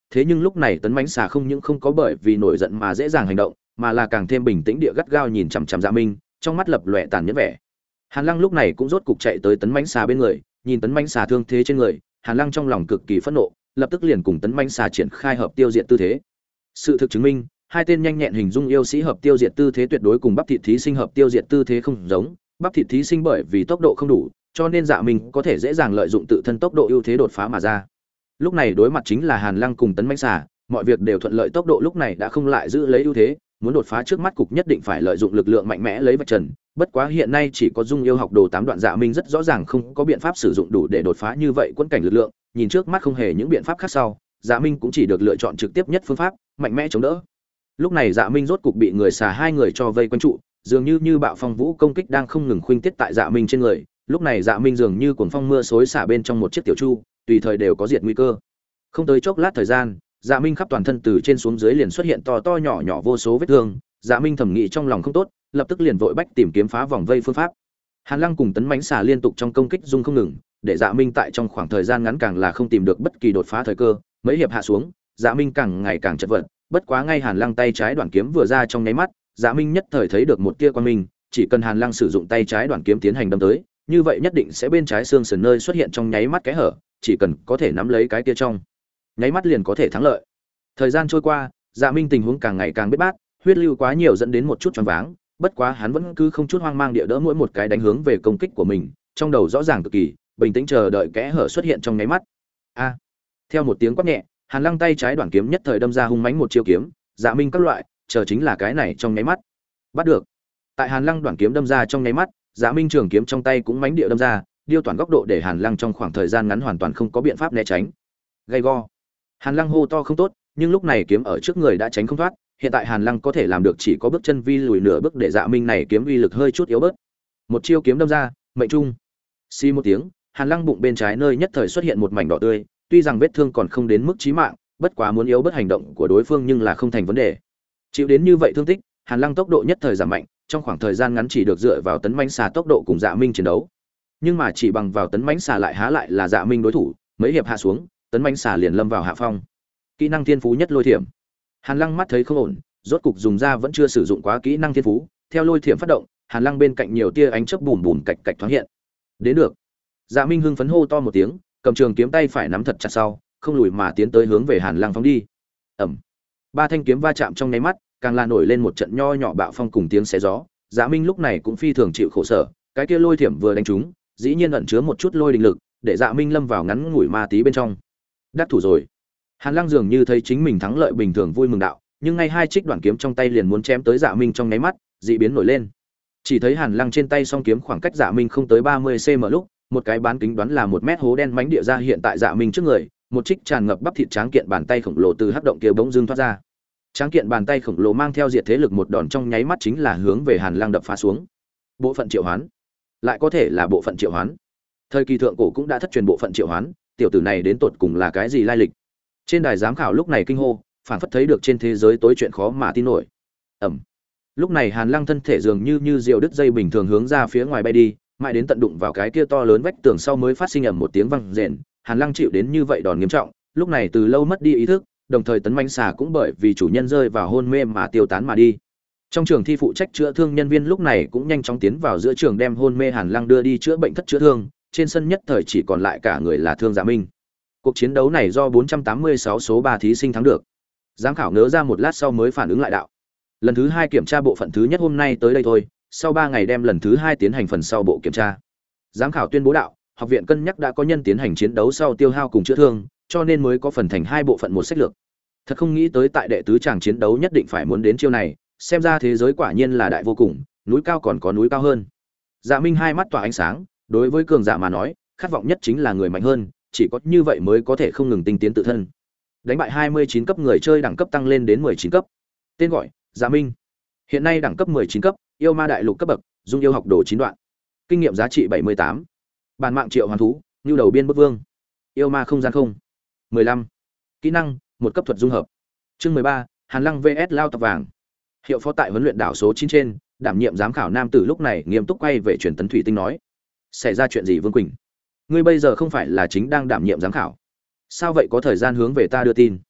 Thế nhưng lúc này tấn mãnh xà không những không có bởi vì nổi giận mà dễ dàng hành động, mà là càng thêm bình tĩnh địa gắt gao nhìn chằm chằm Dạ Minh, trong mắt lập lòe tàn nhẫn vẻ. Hàn Lăng lúc này cũng rốt cục chạy tới tấn mãnh xà bên người, nhìn tấn mãnh xà thương thế trên người, Hàn Lăng trong lòng cực kỳ phẫn nộ, lập tức liền cùng tấn mãnh xà triển khai hợp tiêu diệt tư thế. Sự thực chứng minh, hai tên nhanh nhẹn hình dung yêu sĩ hợp tiêu diệt tư thế tuyệt đối cùng bắp thịt thí sinh hợp tiêu diệt tư thế không giống, bắp thịt thí sinh bởi vì tốc độ không đủ, cho nên Dạ Minh có thể dễ dàng lợi dụng tự thân tốc độ ưu thế đột phá mà ra. Lúc này đối mặt chính là Hàn Lăng cùng tấn mãnh xà, mọi việc đều thuận lợi, tốc độ lúc này đã không lại giữ lấy ưu thế, muốn đột phá trước mắt cục nhất định phải lợi dụng lực lượng mạnh mẽ lấy vạch trần. Bất quá hiện nay chỉ có dung yêu học đồ 8 đoạn, Dạ Minh rất rõ ràng không có biện pháp sử dụng đủ để đột phá như vậy quân cảnh lực lượng, nhìn trước mắt không hề những biện pháp khác sau, Dạ Minh cũng chỉ được lựa chọn trực tiếp nhất phương pháp, mạnh mẽ chống đỡ. Lúc này Dạ Minh rốt cục bị người xà hai người cho vây quanh trụ, dường như bạo phong vũ công kích đang không ngừng khuynh tiết tại Dạ Minh trên người. Lúc này Dạ Minh dường như cuồng phong mưa xối xả bên trong một chiếc tiểu chu, tùy thời đều có diệt nguy cơ. Không tới chốc lát thời gian, Dạ Minh khắp toàn thân từ trên xuống dưới liền xuất hiện to nhỏ nhỏ vô số vết thương. Dạ Minh thầm nghĩ trong lòng không tốt, lập tức liền vội bách tìm kiếm phá vòng vây phương pháp. Hàn Lăng cùng tấn mãnh xà liên tục trong công kích dung không ngừng, để Dạ Minh tại trong khoảng thời gian ngắn càng là không tìm được bất kỳ đột phá thời cơ. Mấy hiệp hạ xuống, Dạ Minh càng ngày càng chật vật. Bất quá ngay Hàn Lăng tay trái đoạn kiếm vừa ra trong nháy mắt, Dạ Minh nhất thời thấy được một tia quang minh, chỉ cần Hàn Lăng sử dụng tay trái đoạn kiếm tiến hành đâm tới, như vậy nhất định sẽ bên trái xương sườn nơi xuất hiện trong nháy mắt kẽ hở, chỉ cần có thể nắm lấy cái kia trong nháy mắt liền có thể thắng lợi. Thời gian trôi qua, Dạ Minh tình huống càng ngày càng biết bát, huyết lưu quá nhiều dẫn đến một chút choáng váng, bất quá hắn vẫn cứ không chút hoang mang địa đỡ mỗi một cái đánh hướng về công kích của mình, trong đầu rõ ràng cực kỳ, bình tĩnh chờ đợi kẽ hở xuất hiện trong nháy mắt. A! Theo một tiếng quát nhẹ, Hàn Lăng tay trái đoạn kiếm nhất thời đâm ra hung mãnh một chiêu kiếm, Dạ Minh các loại, chờ chính là cái này trong nháy mắt. Bắt được. Tại Hàn Lăng đoạn kiếm đâm ra trong nháy mắt, Dạ Minh trường kiếm trong tay cũng mãnh địa đâm ra, điêu toàn góc độ để Hàn Lăng trong khoảng thời gian ngắn hoàn toàn không có biện pháp né tránh. Gay go. Hàn Lăng hô to không tốt, nhưng lúc này kiếm ở trước người đã tránh không thoát, hiện tại Hàn Lăng có thể làm được chỉ có bước chân vi lùi nửa bước để Dạ Minh này kiếm uy lực hơi chút yếu bớt. Một chiêu kiếm đâm ra, mệnh trung. Xi một tiếng, Hàn Lăng bụng bên trái nơi nhất thời xuất hiện một mảnh đỏ tươi, tuy rằng vết thương còn không đến mức chí mạng, bất quá muốn yếu bớt hành động của đối phương nhưng là không thành vấn đề. Chịu đến như vậy thương tích, Hàn Lăng tốc độ nhất thời giảm mạnh, trong khoảng thời gian ngắn chỉ được dựa vào tấn mãnh xà tốc độ cùng Dạ Minh chiến đấu. Nhưng mà chỉ bằng vào tấn mãnh xà lại há lại là Dạ Minh đối thủ, mấy hiệp hạ xuống, tấn mãnh xà liền lâm vào hạ phong. Kỹ năng thiên phú nhất lôi thiểm. Hàn Lăng mắt thấy không ổn, rốt cục dùng ra vẫn chưa sử dụng quá kỹ năng thiên phú, theo lôi thiểm phát động, Hàn Lăng bên cạnh nhiều tia ánh chớp bùm bùm cạch cạch thoáng hiện. Đến được. Dạ Minh hưng phấn hô to một tiếng, cầm trường kiếm tay phải nắm thật chặt sau, không lùi mà tiến tới hướng về Hàn Lăng phóng đi. Ầm. Ba thanh kiếm va chạm trong nháy mắt, càng là nổi lên một trận nho nhỏ bạo phong cùng tiếng xé gió. Dạ Minh lúc này cũng phi thường chịu khổ sở, cái kia lôi thiểm vừa đánh trúng, dĩ nhiên ẩn chứa một chút lôi đình lực, để Dạ Minh lâm vào ngắn ngủi ma tí bên trong. Đắc thủ rồi. Hàn Lăng dường như thấy chính mình thắng lợi bình thường vui mừng đạo, nhưng ngay hai trích đoạn kiếm trong tay liền muốn chém tới Dạ Minh trong nháy mắt, dị biến nổi lên. Chỉ thấy Hàn Lăng trên tay song kiếm khoảng cách Dạ Minh không tới 30 cm lúc, một cái bán kính đoán là 1 mét hố đen mánh địa ra hiện tại Dạ Minh trước người, một trích tràn ngập bắp thịt tráng kiện bàn tay khổng lồ từ hắc động kia bỗng dưng thoát ra. Tráng kiện bàn tay khổng lồ mang theo diệt thế lực một đòn trong nháy mắt chính là hướng về Hàn Lăng đập phá xuống. Bộ phận triệu hoán, lại có thể là bộ phận triệu hoán. Thời kỳ thượng cổ cũng đã thất truyền bộ phận triệu hoán, tiểu tử này đến tột cùng là cái gì lai lịch? Trên đài giám khảo lúc này kinh hô, phảng phất thấy được trên thế giới tối chuyện khó mà tin nổi. Ầm. Lúc này Hàn Lăng thân thể dường như diều đứt dây bình thường hướng ra phía ngoài bay đi, mãi đến tận đụng vào cái kia to lớn vách tường sau mới phát sinh ầm một tiếng vang rền. Hàn Lăng chịu đến như vậy đòn nghiêm trọng, lúc này từ lâu mất đi ý thức, đồng thời tấn mãnh xà cũng bởi vì chủ nhân rơi vào hôn mê mà tiêu tán mà đi. Trong trường thi phụ trách chữa thương nhân viên lúc này cũng nhanh chóng tiến vào giữa trường đem hôn mê Hàn Lăng đưa đi chữa bệnh thất chữa thương, trên sân nhất thời chỉ còn lại cả người là Thương Dạ Minh. Cuộc chiến đấu này do 486 số 3 thí sinh thắng được. Giám khảo ngớ ra một lát sau mới phản ứng lại đạo. Lần thứ 2 kiểm tra bộ phận thứ nhất hôm nay tới đây thôi, sau 3 ngày đem lần thứ 2 tiến hành phần sau bộ kiểm tra. Giám khảo tuyên bố đạo, học viện cân nhắc đã có nhân tiến hành chiến đấu sau tiêu hao cùng chữa thương, cho nên mới có phần thành 2 bộ phận một sách lược. Thật không nghĩ tới tại đệ tứ tràng chiến đấu nhất định phải muốn đến chiêu này, xem ra thế giới quả nhiên là đại vô cùng, núi cao còn có núi cao hơn. Dạ Minh hai mắt tỏa ánh sáng, đối với cường giả mà nói, khát vọng nhất chính là người mạnh hơn, chỉ có như vậy mới có thể không ngừng tinh tiến tự thân. Đánh bại 29 cấp người chơi đẳng cấp tăng lên đến 19 cấp. Tên gọi: Dạ Minh. Hiện nay đẳng cấp 19 cấp, yêu ma đại lục cấp bậc, dung yêu học đồ 9 đoạn. Kinh nghiệm giá trị 78. Bản mạng triệu hoàn thú, nhu đầu biên bức vương. Yêu ma không gian không. 15. Kỹ năng: một cấp thuật dung hợp. Chương 13, Hàn Lăng VS Lao tóc vàng. Hiệu phó tại huấn luyện đảo số 9 trên, đảm nhiệm giám khảo nam tử lúc này nghiêm túc quay về truyền tấn thủy tinh nói: "Xảy ra chuyện gì Vương Quỳnh? Ngươi bây giờ không phải là chính đang đảm nhiệm giám khảo? Sao vậy có thời gian hướng về ta đưa tin?"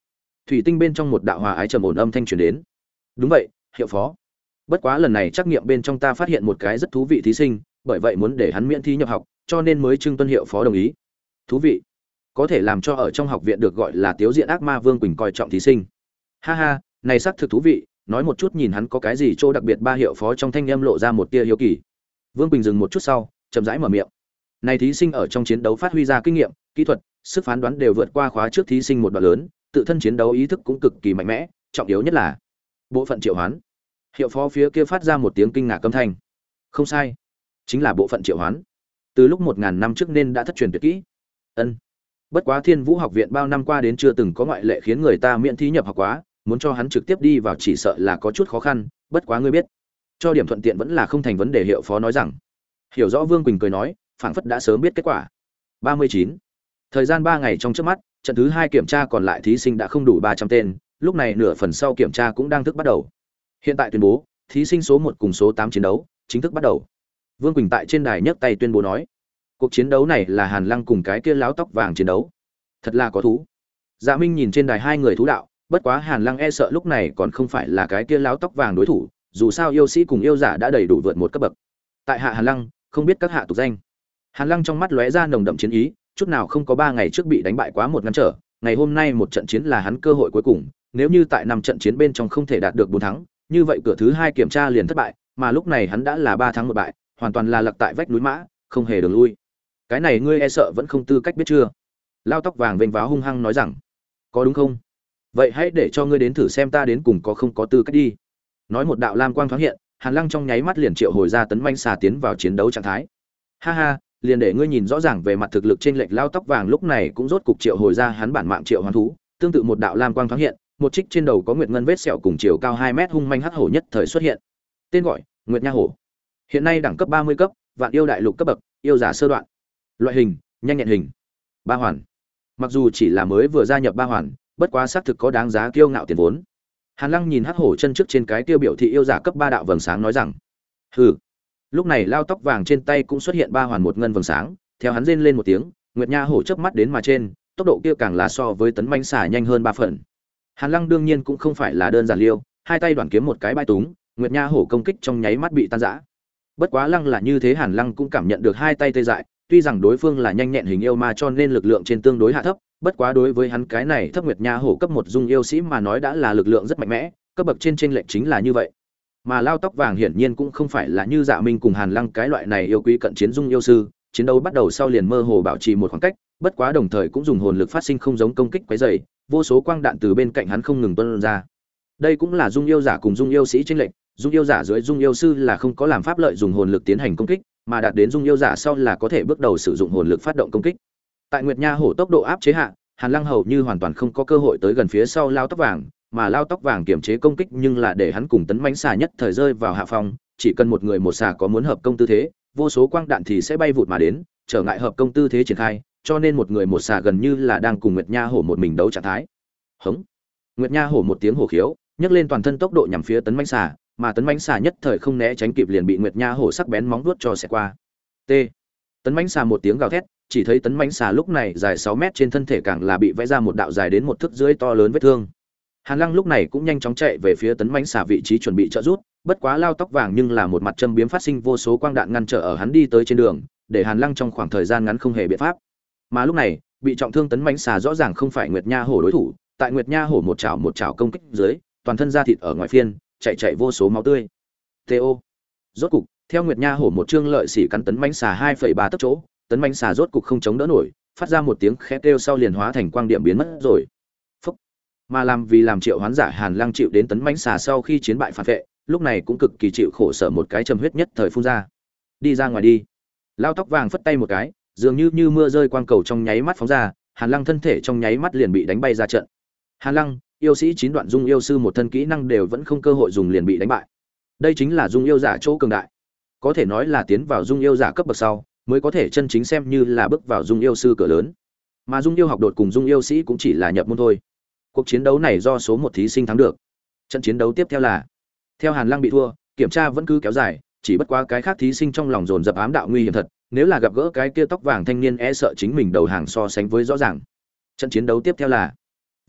Thủy tinh bên trong một đạo hòa ái trầm ổn âm thanh truyền đến. Đúng vậy, hiệu phó. Bất quá lần này trắc nghiệm bên trong ta phát hiện một cái rất thú vị thí sinh, bởi vậy muốn để hắn miễn thi nhập học, cho nên mới trưng tuân hiệu phó đồng ý. Thú vị? Có thể làm cho ở trong học viện được gọi là tiếu diện ác ma Vương Quỳnh coi trọng thí sinh. Ha ha, này xác thực thú vị, nói một chút nhìn hắn có cái gì chỗ đặc biệt. Ba hiệu phó trong thanh âm lộ ra một tia hiếu kỳ. Vương Quỳnh dừng một chút sau, chậm rãi mở miệng. Này thí sinh ở trong chiến đấu phát huy ra kinh nghiệm, kỹ thuật, sức phán đoán đều vượt qua khóa trước thí sinh một đoạn lớn, tự thân chiến đấu ý thức cũng cực kỳ mạnh mẽ, trọng yếu nhất là bộ phận triệu hoán. Hiệu phó phía kia phát ra một tiếng kinh ngạc âm thanh. Không sai, chính là bộ phận triệu hoán. Từ lúc 1000 năm trước nên đã thất truyền tuyệt kỹ. Ân. Bất quá Thiên Vũ học viện bao năm qua đến chưa từng có ngoại lệ khiến người ta miễn thí nhập học quá, muốn cho hắn trực tiếp đi vào chỉ sợ là có chút khó khăn, bất quá ngươi biết, cho điểm thuận tiện vẫn là không thành vấn đề. Hiệu phó nói rằng. Hiểu rõ. Vương Quỳnh cười nói, phảng phất đã sớm biết kết quả. 39. Thời gian 3 ngày trong chớp mắt, trận thứ 2 kiểm tra còn lại thí sinh đã không đủ 300 tên, lúc này nửa phần sau kiểm tra cũng đang thức bắt đầu. Hiện tại tuyên bố, thí sinh số 1 cùng số 8 chiến đấu chính thức bắt đầu. Vương Quỳnh tại trên đài nhấc tay tuyên bố nói, cuộc chiến đấu này là Hàn Lăng cùng cái kia láo tóc vàng chiến đấu. Thật là có thú. Dạ Minh nhìn trên đài hai người thú đạo, bất quá Hàn Lăng e sợ lúc này còn không phải là cái kia láo tóc vàng đối thủ, dù sao yêu sĩ cùng yêu giả đã đầy đủ vượt một cấp bậc. Tại hạ Hàn Lăng, không biết các hạ tục danh. Hàn Lăng trong mắt lóe ra nồng đậm chiến ý, chút nào không có 3 ngày trước bị đánh bại quá một ngăn trở, ngày hôm nay một trận chiến là hắn cơ hội cuối cùng, nếu như tại 5 trận chiến bên trong không thể đạt được 4 thắng, như vậy cửa thứ 2 kiểm tra liền thất bại, mà lúc này hắn đã là 3 thắng 1 bại, hoàn toàn là lật tại vách núi mã, không hề đường lui. Cái này ngươi e sợ vẫn không tư cách biết chưa? Lao tóc vàng vênh váo hung hăng nói rằng, có đúng không? Vậy hãy để cho ngươi đến thử xem ta đến cùng có không có tư cách đi. Nói một đạo lam quang thoáng hiện, Hàn Lăng trong nháy mắt liền triệu hồi ra tấn manh xà tiến vào chiến đấu trạng thái. Ha ha, liền để ngươi nhìn rõ ràng về mặt thực lực trên lệch. Lao tóc vàng lúc này cũng rốt cục triệu hồi ra hắn bản mạng triệu hoán thú, tương tự một đạo lam quang thoáng hiện, một trích trên đầu có nguyệt ngân vết sẹo cùng chiều cao 2 mét hung manh hắc hổ nhất thời xuất hiện. Tên gọi: Nguyệt Nha Hổ. Hiện nay đẳng cấp 30 cấp, vạn yêu đại lục cấp bậc, yêu giả sơ đoạn. Loại hình: nhanh nhẹn hình. Ba hoàn. Mặc dù chỉ là mới vừa gia nhập ba hoàn, bất quá xác thực có đáng giá kiêu ngạo tiền vốn. Hàn Lăng nhìn hắc hổ chân trước trên cái tiêu biểu thị yêu giả cấp 3 đạo vầng sáng nói rằng: "Hừ." Lúc này lao tóc vàng trên tay cũng xuất hiện 3 hoàn một ngân vầng sáng, theo hắn rên lên một tiếng, Nguyệt Nha hổ chớp mắt đến mà trên, tốc độ kia càng là so với tấn mãnh xà nhanh hơn 3 phần. Hàn Lăng đương nhiên cũng không phải là đơn giản liêu, hai tay đoàn kiếm một cái bay túng, Nguyệt Nha hổ công kích trong nháy mắt bị tan rã. Bất quá Lăng là như thế, Hàn Lăng cũng cảm nhận được hai tay tê dại, tuy rằng đối phương là nhanh nhẹn hình yêu ma cho nên lực lượng trên tương đối hạ thấp, bất quá đối với hắn cái này thấp Nguyệt Nha hổ cấp 1 dung yêu sĩ mà nói đã là lực lượng rất mạnh mẽ, cấp bậc trên chênh lệch chính là như vậy. Mà lao tóc vàng hiển nhiên cũng không phải là như Dạ Minh cùng Hàn Lăng cái loại này yêu quý cận chiến dung yêu sư, chiến đấu bắt đầu sau liền mơ hồ bảo trì một khoảng cách, bất quá đồng thời cũng dùng hồn lực phát sinh không giống công kích quấy rầy, vô số quang đạn từ bên cạnh hắn không ngừng tuôn ra. Đây cũng là dung yêu giả cùng dung yêu sĩ chênh lệch, dung yêu giả dưới dung yêu sư là không có làm pháp lợi dùng hồn lực tiến hành công kích, mà đạt đến dung yêu giả sau là có thể bước đầu sử dụng hồn lực phát động công kích. Tại Nguyệt Nha hổ tốc độ áp chế hạ, Hàn Lăng hầu như hoàn toàn không có cơ hội tới gần phía sau lao tóc vàng, mà lao tóc vàng kiểm chế công kích nhưng là để hắn cùng tấn mãnh xà nhất thời rơi vào hạ phong, chỉ cần một người một xà có muốn hợp công tư thế, vô số quang đạn thì sẽ bay vụt mà đến, trở ngại hợp công tư thế triển khai, cho nên một người một xà gần như là đang cùng Nguyệt Nha hổ một mình đấu trạng thái. Hống! Nguyệt Nha hổ một tiếng hổ khiếu, nhấc lên toàn thân tốc độ nhằm phía tấn mãnh xà, mà tấn mãnh xà nhất thời không né tránh kịp liền bị Nguyệt Nha hổ sắc bén móng vuốt cho xẻ qua. T. Tấn mãnh xà một tiếng gào thét, chỉ thấy tấn mãnh xà lúc này dài 6 mét trên thân thể càng là bị vẽ ra một đạo dài đến 1 thước dưới to lớn vết thương. Hàn Lăng lúc này cũng nhanh chóng chạy về phía tấn mãnh xà vị trí chuẩn bị trợ rút, bất quá lao tóc vàng nhưng là một mặt châm biếm phát sinh vô số quang đạn ngăn trở ở hắn đi tới trên đường, để Hàn Lăng trong khoảng thời gian ngắn không hề biện pháp. Mà lúc này, bị trọng thương tấn mãnh xà rõ ràng không phải Nguyệt Nha hổ đối thủ, tại Nguyệt Nha hổ một chảo công kích dưới, toàn thân da thịt ở ngoài phiên, chạy vô số máu tươi. T.O. Rốt cục, theo Nguyệt Nha hổ một chương lợi xỉ cắn tấn mãnh xà 2,3 tấc chỗ, tấn mãnh xà rốt cục không chống đỡ nổi, phát ra một tiếng khẽ kêu sau liền hóa thành quang điểm biến mất rồi. Phúc. Mà làm triệu hoán giả Hàn Lăng chịu đến tấn mãnh xà sau khi chiến bại phản vệ, lúc này cũng cực kỳ chịu khổ sở, một cái trầm huyết nhất thời phun ra. Đi ra ngoài đi. Lao tóc vàng phất tay một cái, dường như mưa rơi quang cầu trong nháy mắt phóng ra, Hàn Lăng thân thể trong nháy mắt liền bị đánh bay ra trận. Hàn Lăng, yêu sĩ 9 đoạn dung yêu sư một thân kỹ năng đều vẫn không cơ hội dùng liền bị đánh bại. Đây chính là dung yêu giả chỗ cường đại. Có thể nói là tiến vào dung yêu giả cấp bậc sau, mới có thể chân chính xem như là bước vào dung yêu sư cửa lớn. Mà dung yêu học đột cùng dung yêu sĩ cũng chỉ là nhập môn thôi. Cuộc chiến đấu này do số 1 thí sinh thắng được. Trận chiến đấu tiếp theo là theo Hàn Lăng bị thua, kiểm tra vẫn cứ kéo dài, chỉ bất quá cái khác thí sinh trong lòng dồn dập ám đạo nguy hiểm thật, nếu là gặp gỡ cái kia tóc vàng thanh niên e sợ chính mình đầu hàng so sánh với rõ ràng. Trận chiến đấu tiếp theo là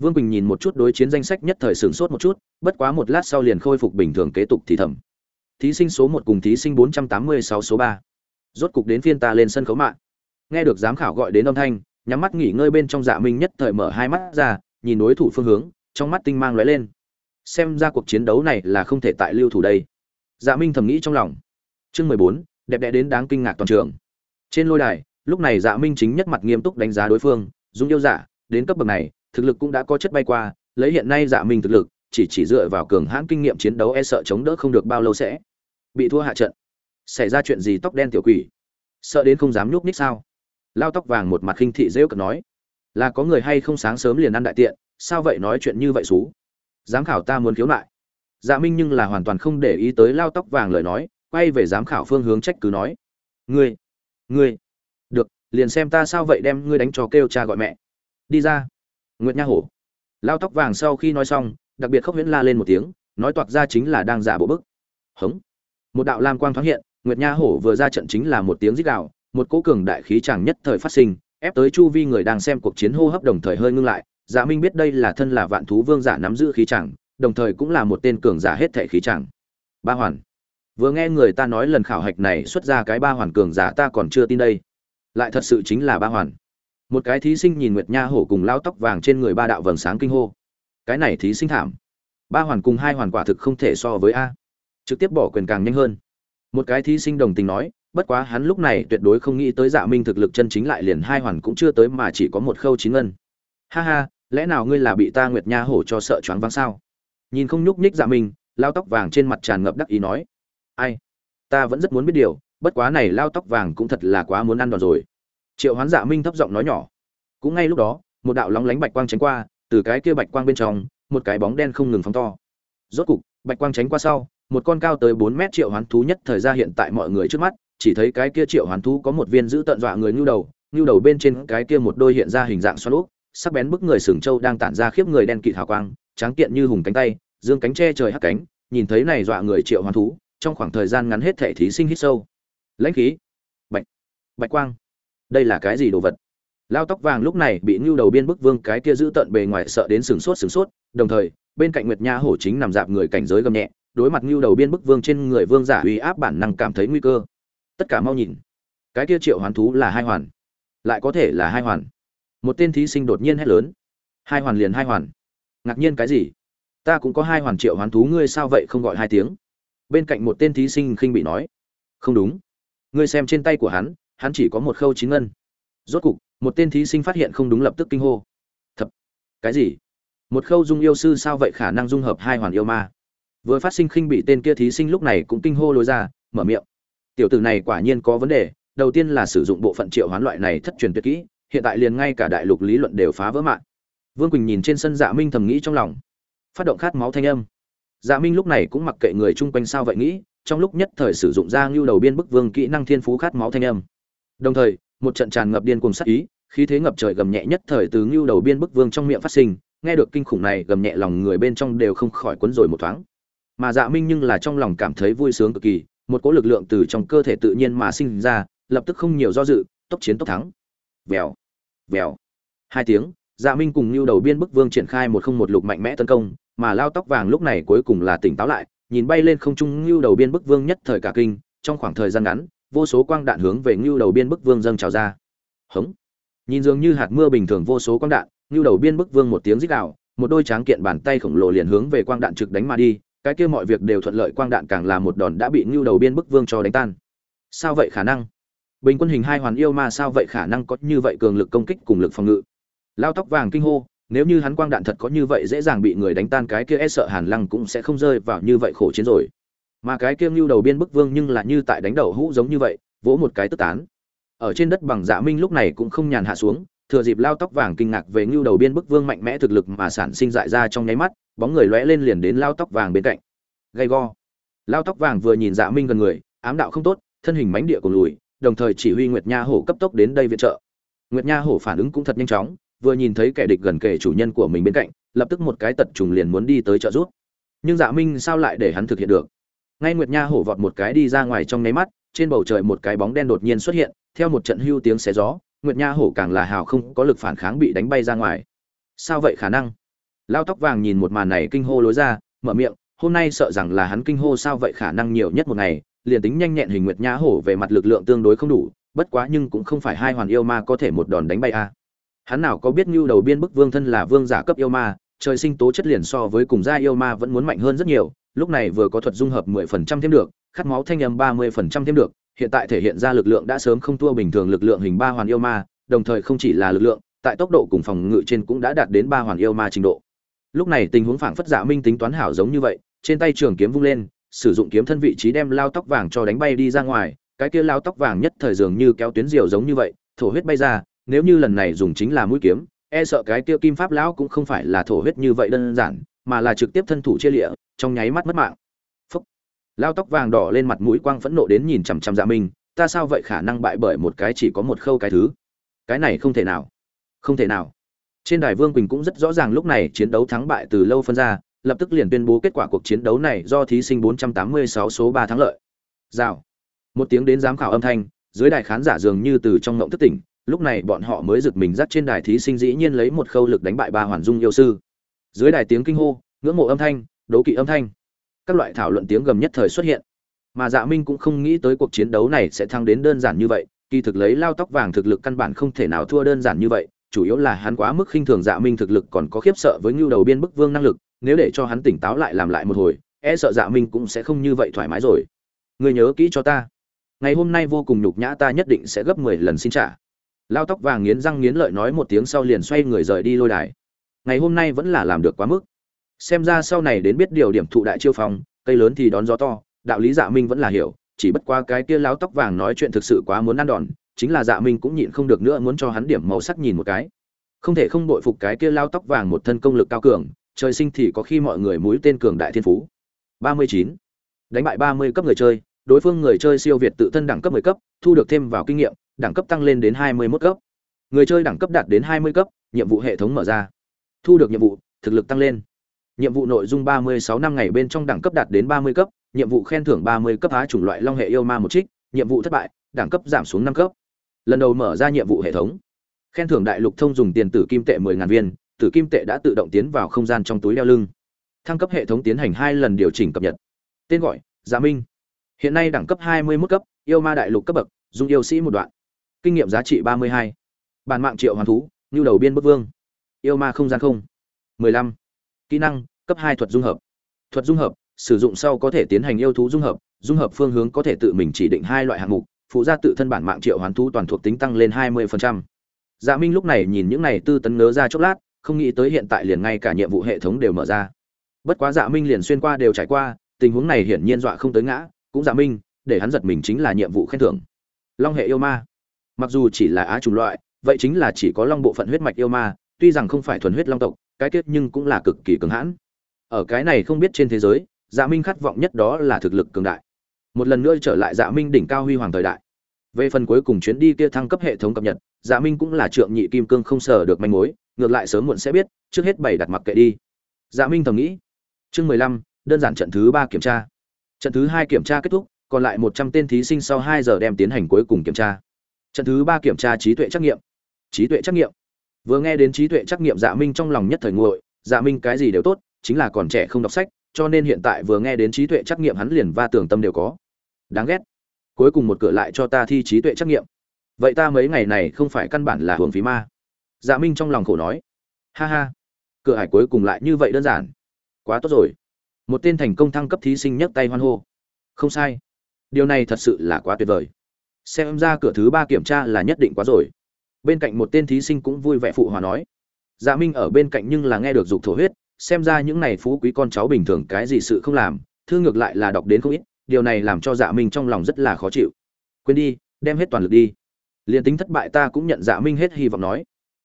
Vương Quỳnh nhìn một chút đối chiến danh sách nhất thời sửng sốt một chút, bất quá một lát sau liền khôi phục bình thường kế tục thì thầm. Thí sinh số 1 cùng thí sinh 486 số 3. Rốt cục đến phiên ta lên sân khấu mạng. Nghe được giám khảo gọi đến âm thanh, nhắm mắt nghỉ ngơi bên trong Dạ Minh nhất thời mở hai mắt ra, nhìn đối thủ phương hướng, trong mắt tinh mang lóe lên. Xem ra cuộc chiến đấu này là không thể tại lưu thủ đây. Dạ Minh thầm nghĩ trong lòng. Chương 14, đẹp đẽ đến đáng kinh ngạc toàn trường. Trên lôi đài, lúc này Dạ Minh chính nhất mặt nghiêm túc đánh giá đối phương, Dung yêu giả, đến cấp bậc này, thực lực cũng đã có chất bay qua, lấy hiện nay Dạ Minh thực lực, chỉ dựa vào cường hãn kinh nghiệm chiến đấu e sợ chống đỡ không được bao lâu sẽ bị thua hạ trận. Xảy ra chuyện gì tóc đen tiểu quỷ? Sợ đến không dám nhúc nhích sao? Lao tóc vàng một mặt khinh thị giễu cợt nói, là có người hay không sáng sớm liền ăn đại tiện, sao vậy nói chuyện như vậy xú? Giám khảo ta muốn khiếu nại. Dạ Minh nhưng là hoàn toàn không để ý tới Lao tóc vàng lời nói, quay về giám khảo phương hướng trách cứ nói, ngươi, được, liền xem ta sao vậy đem ngươi đánh cho kêu cha gọi mẹ. Đi ra. Nguyệt Nha Hổ. Lao tóc vàng sau khi nói xong, đặc biệt khốc huyễn la lên một tiếng, nói toạc ra chính là đang giả bộ bức. Hống. Một đạo lam quang thoáng hiện, Nguyệt Nha Hổ vừa ra trận chính là một tiếng rít gào, một cỗ cường đại khí chàng nhất thời phát sinh, ép tới chu vi người đang xem cuộc chiến hô hấp đồng thời hơi ngưng lại. Dạ Minh biết đây là thân là vạn thú vương giả nắm giữ khí chàng, đồng thời cũng là một tên cường giả hết thể khí chàng. Ba hoàn. Vừa nghe người ta nói lần khảo hạch này xuất ra cái ba hoàn cường giả ta còn chưa tin đây. Lại thật sự chính là ba hoàn. Một cái thí sinh nhìn Nguyệt Nha Hổ cùng lao tóc vàng trên người ba đạo vầng sáng kinh hô. Cái này thí sinh thảm. Ba hoàn cùng hai hoàn quả thực không thể so với a. Trực tiếp bỏ quyền càng nhanh hơn. Một cái thí sinh đồng tình nói, bất quá hắn lúc này tuyệt đối không nghĩ tới Dạ Minh thực lực chân chính lại liền hai hoàn cũng chưa tới mà chỉ có một khâu chín ngân. Ha ha, lẽ nào ngươi là bị ta Nguyệt Nha Hổ cho sợ choáng váng sao? Nhìn không nhúc nhích Dạ Minh, lao tóc vàng trên mặt tràn ngập đắc ý nói, ai, ta vẫn rất muốn biết điều, bất quá này lao tóc vàng cũng thật là quá muốn ăn đòn rồi. Triệu Hoán Dạ Minh thấp giọng nói nhỏ. Cũng ngay lúc đó, một đạo lóng lánh bạch quang tránh qua, từ cái kia bạch quang bên trong, một cái bóng đen không ngừng phóng to. Rốt cục, bạch quang tránh qua sau, một con cao tới 4 mét triệu hoán thú nhất thời ra hiện tại mọi người trước mắt, chỉ thấy cái kia triệu hoán thú có một viên giữ tận dọa người nưu đầu bên trên cái kia một đôi hiện ra hình dạng xoắn ốc, sắc bén bức người sừng trâu đang tản ra khiếp người đen kịt hào quang, tráng kiện như hùng cánh tay, dương cánh che trời hắc cánh, nhìn thấy này dọa người triệu hoán thú, trong khoảng thời gian ngắn hết thể thí sinh hít sâu. Lãnh khí, bạch quang, đây là cái gì đồ vật? Lao tóc vàng lúc này bị nưu đầu biên bức vương cái kia giữ tận bề ngoài sợ đến sửng sốt, đồng thời, bên cạnh Nguyệt Nha Hổ chính nằm dạp người cảnh giới gầm nhẹ, đối mặt nưu đầu biên bức vương trên người vương giả uy áp bản năng cảm thấy nguy cơ. Tất cả mau nhìn, cái kia triệu hoán thú là hai hoàn, lại có thể là hai hoàn. Một tên thí sinh đột nhiên hét lớn, hai hoàn liền hai hoàn. Ngạc nhiên cái gì? Ta cũng có hai hoàn triệu hoán thú, ngươi sao vậy không gọi hai tiếng? Bên cạnh một tên thí sinh khinh bị nói, không đúng, ngươi xem trên tay của hắn chỉ có một khâu chín ngân. Rốt cục, một tên thí sinh phát hiện không đúng lập tức kinh hô, thập, cái gì? Một khâu dung yêu sư sao vậy khả năng dung hợp hai hoàn yêu ma? Vừa phát sinh khinh bị tên kia thí sinh lúc này cũng kinh hô lối ra, mở miệng. Tiểu tử này quả nhiên có vấn đề, đầu tiên là sử dụng bộ phận triệu hoán loại này thất truyền tuyệt kỹ, hiện tại liền ngay cả đại lục lý luận đều phá vỡ mạng. Vương Quỳnh nhìn trên sân Dạ Minh thầm nghĩ trong lòng, phát động khát máu thanh âm. Dạ Minh lúc này cũng mặc kệ người chung quanh sao vậy nghĩ, trong lúc nhất thời sử dụng ra nưu đầu biên bức vương kỹ năng thiên phú khát máu thanh âm. Đồng thời, một trận tràn ngập điên cuồng sát ý, khí thế ngập trời gầm nhẹ nhất thời từ nưu đầu biên bức vương trong miệng phát sinh, nghe được kinh khủng này gầm nhẹ lòng người bên trong đều không khỏi cuốn rồi một thoáng. Mà Dạ Minh nhưng là trong lòng cảm thấy vui sướng cực kỳ, một cỗ lực lượng từ trong cơ thể tự nhiên mà sinh ra, lập tức không nhiều do dự, tốc chiến tốc thắng. Vèo, vèo. Hai tiếng, Dạ Minh cùng nưu đầu biên bức vương triển khai 101 lục mạnh mẽ tấn công, mà lao tóc vàng lúc này cuối cùng là tỉnh táo lại, nhìn bay lên không trung nưu đầu biên bức vương nhất thời cả kinh, trong khoảng thời gian ngắn, vô số quang đạn hướng về nưu đầu biên bức vương dâng trào ra. Hống. Nhìn dường như hạt mưa bình thường vô số quang đạn, nưu đầu biên bức vương một tiếng rít gào, một đôi tráng kiện bàn tay khổng lồ liền hướng về quang đạn trực đánh mà đi, cái kia mọi việc đều thuận lợi, quang đạn càng là một đòn đã bị nưu đầu biên bức vương cho đánh tan. Sao vậy khả năng? Bình quân hình hai hoàn yêu ma sao vậy khả năng có như vậy cường lực công kích cùng lực phòng ngự? Lao tóc vàng kinh hô, nếu như hắn quang đạn thật có như vậy dễ dàng bị người đánh tan, cái kia e sợ Hàn Lăng cũng sẽ không rơi vào như vậy khổ chiến rồi. Mà cái kia nưu đầu biên bức vương nhưng là như tại đánh đầu hũ giống như vậy, vỗ một cái tức tán. Ở trên đất bằng Dạ Minh lúc này cũng không nhàn hạ xuống, thừa dịp lao tóc vàng kinh ngạc về nưu đầu biên bức vương mạnh mẽ thực lực mà sản sinh dại ra trong nháy mắt, bóng người lóe lên liền đến lao tóc vàng bên cạnh. Gay go. Lao tóc vàng vừa nhìn Dạ Minh gần người, ám đạo không tốt, thân hình mãnh địa cùng lùi, đồng thời chỉ huy Nguyệt Nha Hổ cấp tốc đến đây viện trợ. Nguyệt Nha Hổ phản ứng cũng thật nhanh chóng, vừa nhìn thấy kẻ địch gần kề chủ nhân của mình bên cạnh, lập tức một cái tật trùng liền muốn đi tới trợ giúp. Nhưng Dạ Minh sao lại để hắn thực hiện được? Ngay Nguyệt Nha Hổ vọt một cái đi ra ngoài trong nháy mắt, trên bầu trời một cái bóng đen đột nhiên xuất hiện, theo một trận hưu tiếng xé gió, Nguyệt Nha Hổ càng là hào không có lực phản kháng bị đánh bay ra ngoài. Sao vậy khả năng? Lao tóc vàng nhìn một màn này kinh hô lối ra, mở miệng, hôm nay sợ rằng là hắn kinh hô sao vậy, khả năng nhiều nhất một ngày, liền tính nhanh nhẹn Hình Nguyệt Nhã Hổ về mặt lực lượng tương đối không đủ, bất quá nhưng cũng không phải hai hoàn yêu ma có thể một đòn đánh bay a. Hắn nào có biết Nưu Đầu Biên bức vương thân là vương giả cấp yêu ma, trời sinh tố chất liền so với cùng gia yêu ma vẫn muốn mạnh hơn rất nhiều, lúc này vừa có thuật dung hợp 10% thêm được, khát máu thanh âm 30% thêm được, hiện tại thể hiện ra lực lượng đã sớm không thua bình thường lực lượng hình ba hoàn yêu ma, đồng thời không chỉ là lực lượng, tại tốc độ cùng phòng ngự trên cũng đã đạt đến ba hoàn yêu ma trình độ. Lúc này tình huống phảng phất Dạ Minh tính toán hảo giống như vậy, trên tay trường kiếm vung lên, sử dụng kiếm thân vị trí đem lao tóc vàng cho đánh bay đi ra ngoài, cái kia lao tóc vàng nhất thời dường như kéo tuyến diều giống như vậy, thổ huyết bay ra, nếu như lần này dùng chính là mũi kiếm, e sợ cái kia kim pháp lão cũng không phải là thổ huyết như vậy đơn giản, mà là trực tiếp thân thủ chia lịa, trong nháy mắt mất mạng. Phốc. Lao tóc vàng đỏ lên mặt mũi quang phẫn nộ đến nhìn chằm chằm Dạ Minh, ta sao vậy khả năng bại bởi một cái chỉ có một khâu cái thứ? Cái này không thể nào. Không thể nào. Trên đài Vương Quỳnh cũng rất rõ ràng lúc này chiến đấu thắng bại từ lâu phân ra, lập tức liền tuyên bố kết quả cuộc chiến đấu này do thí sinh 486 số 3 thắng lợi. Rào. Một tiếng đến giám khảo âm thanh, dưới đài khán giả dường như từ trong ngộng thức tỉnh, lúc này bọn họ mới giật mình, dắt trên đài thí sinh dĩ nhiên lấy một khâu lực đánh bại ba hoàn dung yêu sư. Dưới đài tiếng kinh hô, ngưỡng mộ âm thanh, đố kỵ âm thanh, các loại thảo luận tiếng gầm nhất thời xuất hiện. Mà Dạ Minh cũng không nghĩ tới cuộc chiến đấu này sẽ thăng đến đơn giản như vậy, kỳ thực lấy lao tóc vàng thực lực căn bản không thể nào thua đơn giản như vậy, chủ yếu là hắn quá mức khinh thường Dạ Minh thực lực còn có khiếp sợ với Nưu Đầu Biên bức vương năng lực, nếu để cho hắn tỉnh táo lại làm lại một hồi, e sợ Dạ Minh cũng sẽ không như vậy thoải mái rồi. Ngươi nhớ kỹ cho ta, ngày hôm nay vô cùng nhục nhã, ta nhất định sẽ gấp 10 lần xin trả. Lao tóc vàng nghiến răng nghiến lợi nói một tiếng sau liền xoay người rời đi lôi đài. Ngày hôm nay vẫn là làm được quá mức, xem ra sau này đến biết điều điểm thụ đại chiêu phong, cây lớn thì đón gió to, đạo lý Dạ Minh vẫn là hiểu, chỉ bất qua cái kia lão tóc vàng nói chuyện thực sự quá muốn ăn đòn, chính là Dạ Minh cũng nhịn không được nữa muốn cho hắn điểm màu sắc nhìn một cái. Không thể không bội phục cái kia lão tóc vàng một thân công lực cao cường, trời sinh thì có khi mọi người mũi tên cường đại thiên phú. 39. Đánh bại 30 cấp người chơi, đối phương người chơi siêu việt tự thân đẳng cấp 10 cấp, thu được thêm vào kinh nghiệm, đẳng cấp tăng lên đến 21 cấp. Người chơi đẳng cấp đạt đến 20 cấp, nhiệm vụ hệ thống mở ra. Thu được nhiệm vụ, thực lực tăng lên. Nhiệm vụ nội dung 36 năm ngày bên trong đẳng cấp đạt đến 30 cấp, nhiệm vụ khen thưởng 30 cấp á chủng loại long hệ yêu ma một trích, nhiệm vụ thất bại, đẳng cấp giảm xuống 5 cấp. Lần đầu mở ra nhiệm vụ hệ thống. Khen thưởng đại lục thông dùng tiền tử kim tệ 10.000 viên, tử kim tệ đã tự động tiến vào không gian trong túi đeo lưng. Thăng cấp hệ thống tiến hành 2 lần điều chỉnh cập nhật. Tên gọi: Dạ Minh. Hiện nay đẳng cấp 21 cấp, yêu ma đại lục cấp bậc, dung yêu sĩ một đoạn. Kinh nghiệm giá trị 32. Bản mạng triệu hoàn thú, Nưu Đầu Biên bức vương. Yêu ma không gian không. 15. Kỹ năng: cấp 2 thuật dung hợp. Thuật dung hợp, sử dụng sau có thể tiến hành yêu thú dung hợp phương hướng có thể tự mình chỉ định 2 loại hạng mục, phụ gia tự thân bản mạng triệu hoán thú toàn thuộc tính tăng lên 20%. Dạ Minh lúc này nhìn những này tư tấn ngớ ra chốc lát, không nghĩ tới hiện tại liền ngay cả nhiệm vụ hệ thống đều mở ra. Bất quá Dạ Minh liền xuyên qua đều trải qua, tình huống này hiển nhiên dọa không tới ngã, cũng Dạ Minh, để hắn giật mình chính là nhiệm vụ khen thưởng. Long hệ yêu ma. Mặc dù chỉ là á chủng loại, vậy chính là chỉ có long bộ phận huyết mạch yêu ma, tuy rằng không phải thuần huyết long tộc, cái kết nhưng cũng là cực kỳ cứng hãn. Ở cái này không biết trên thế giới, Dạ Minh khát vọng nhất đó là thực lực cường đại. Một lần nữa trở lại Dạ Minh đỉnh cao huy hoàng thời đại. Về phần cuối cùng chuyến đi kia thăng cấp hệ thống cập nhật, Dạ Minh cũng là trượng nhị kim cương không sở được manh mối, ngược lại sớm muộn sẽ biết, trước hết bày đặt mặc kệ đi. Dạ Minh thầm nghĩ. Chương 15, đơn giản trận thứ 3 kiểm tra. Trận thứ 2 kiểm tra kết thúc, còn lại 100 tên thí sinh sau 2 giờ đem tiến hành cuối cùng kiểm tra. Trận thứ 3 kiểm tra trí tuệ trắc nghiệm. Trí tuệ trắc nghiệm. Vừa nghe đến trí tuệ trắc nghiệm, Dạ Minh trong lòng nhất thời nguội, Dạ Minh cái gì đều tốt, chính là còn trẻ không đọc sách, cho nên hiện tại vừa nghe đến trí tuệ trắc nghiệm hắn liền va tưởng tâm đều có. Đáng ghét. Cuối cùng một cửa lại cho ta thi trí tuệ trắc nghiệm. Vậy ta mấy ngày này không phải căn bản là hưởng phí ma. Dạ Minh trong lòng khổ nói. Ha ha. Cửa ải cuối cùng lại như vậy đơn giản. Quá tốt rồi. Một tên thành công thăng cấp thí sinh nhấc tay hoan hô. Không sai. Điều này thật sự là quá tuyệt vời. Xem ra cửa thứ 3 kiểm tra là nhất định quá rồi. Bên cạnh một tên thí sinh cũng vui vẻ phụ hòa nói. Dạ Minh ở bên cạnh nhưng là nghe được dục thổ huyết, xem ra những này phú quý con cháu bình thường cái gì sự không làm, thư ngược lại là đọc đến không ít, điều này làm cho Dạ Minh trong lòng rất là khó chịu. Quên đi, đem hết toàn lực đi. Liên tính thất bại ta cũng nhận. Dạ Minh hết hy vọng nói.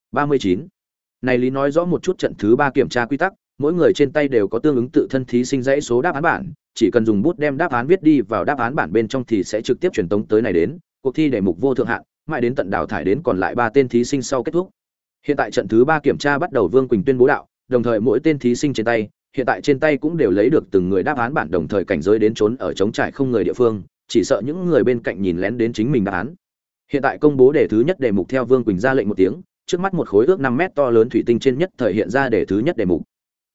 39. Này lý nói rõ một chút trận thứ 3 kiểm tra quy tắc, mỗi người trên tay đều có tương ứng tự thân thí sinh dãy số đáp án bản, chỉ cần dùng bút đem đáp án viết đi vào đáp án bản bên trong thì sẽ trực tiếp truyền tống tới này đến, cuộc thi đề mục vô thượng hạn, mãi đến tận đào thải đến còn lại 3 tên thí sinh sau kết thúc. Hiện tại trận thứ 3 kiểm tra bắt đầu, Vương Quỳnh tuyên bố đạo, đồng thời mỗi tên thí sinh trên tay, hiện tại trên tay cũng đều lấy được từng người đáp án bản, đồng thời cảnh giới đến trốn ở trống trải không người địa phương, chỉ sợ những người bên cạnh nhìn lén đến chính mình đáp án. Hiện tại công bố đề thứ nhất đề mục theo Vương Quỳnh ra lệnh một tiếng, trước mắt một khối ước 5 mét to lớn thủy tinh trên nhất thời hiện ra đề thứ nhất đề mục.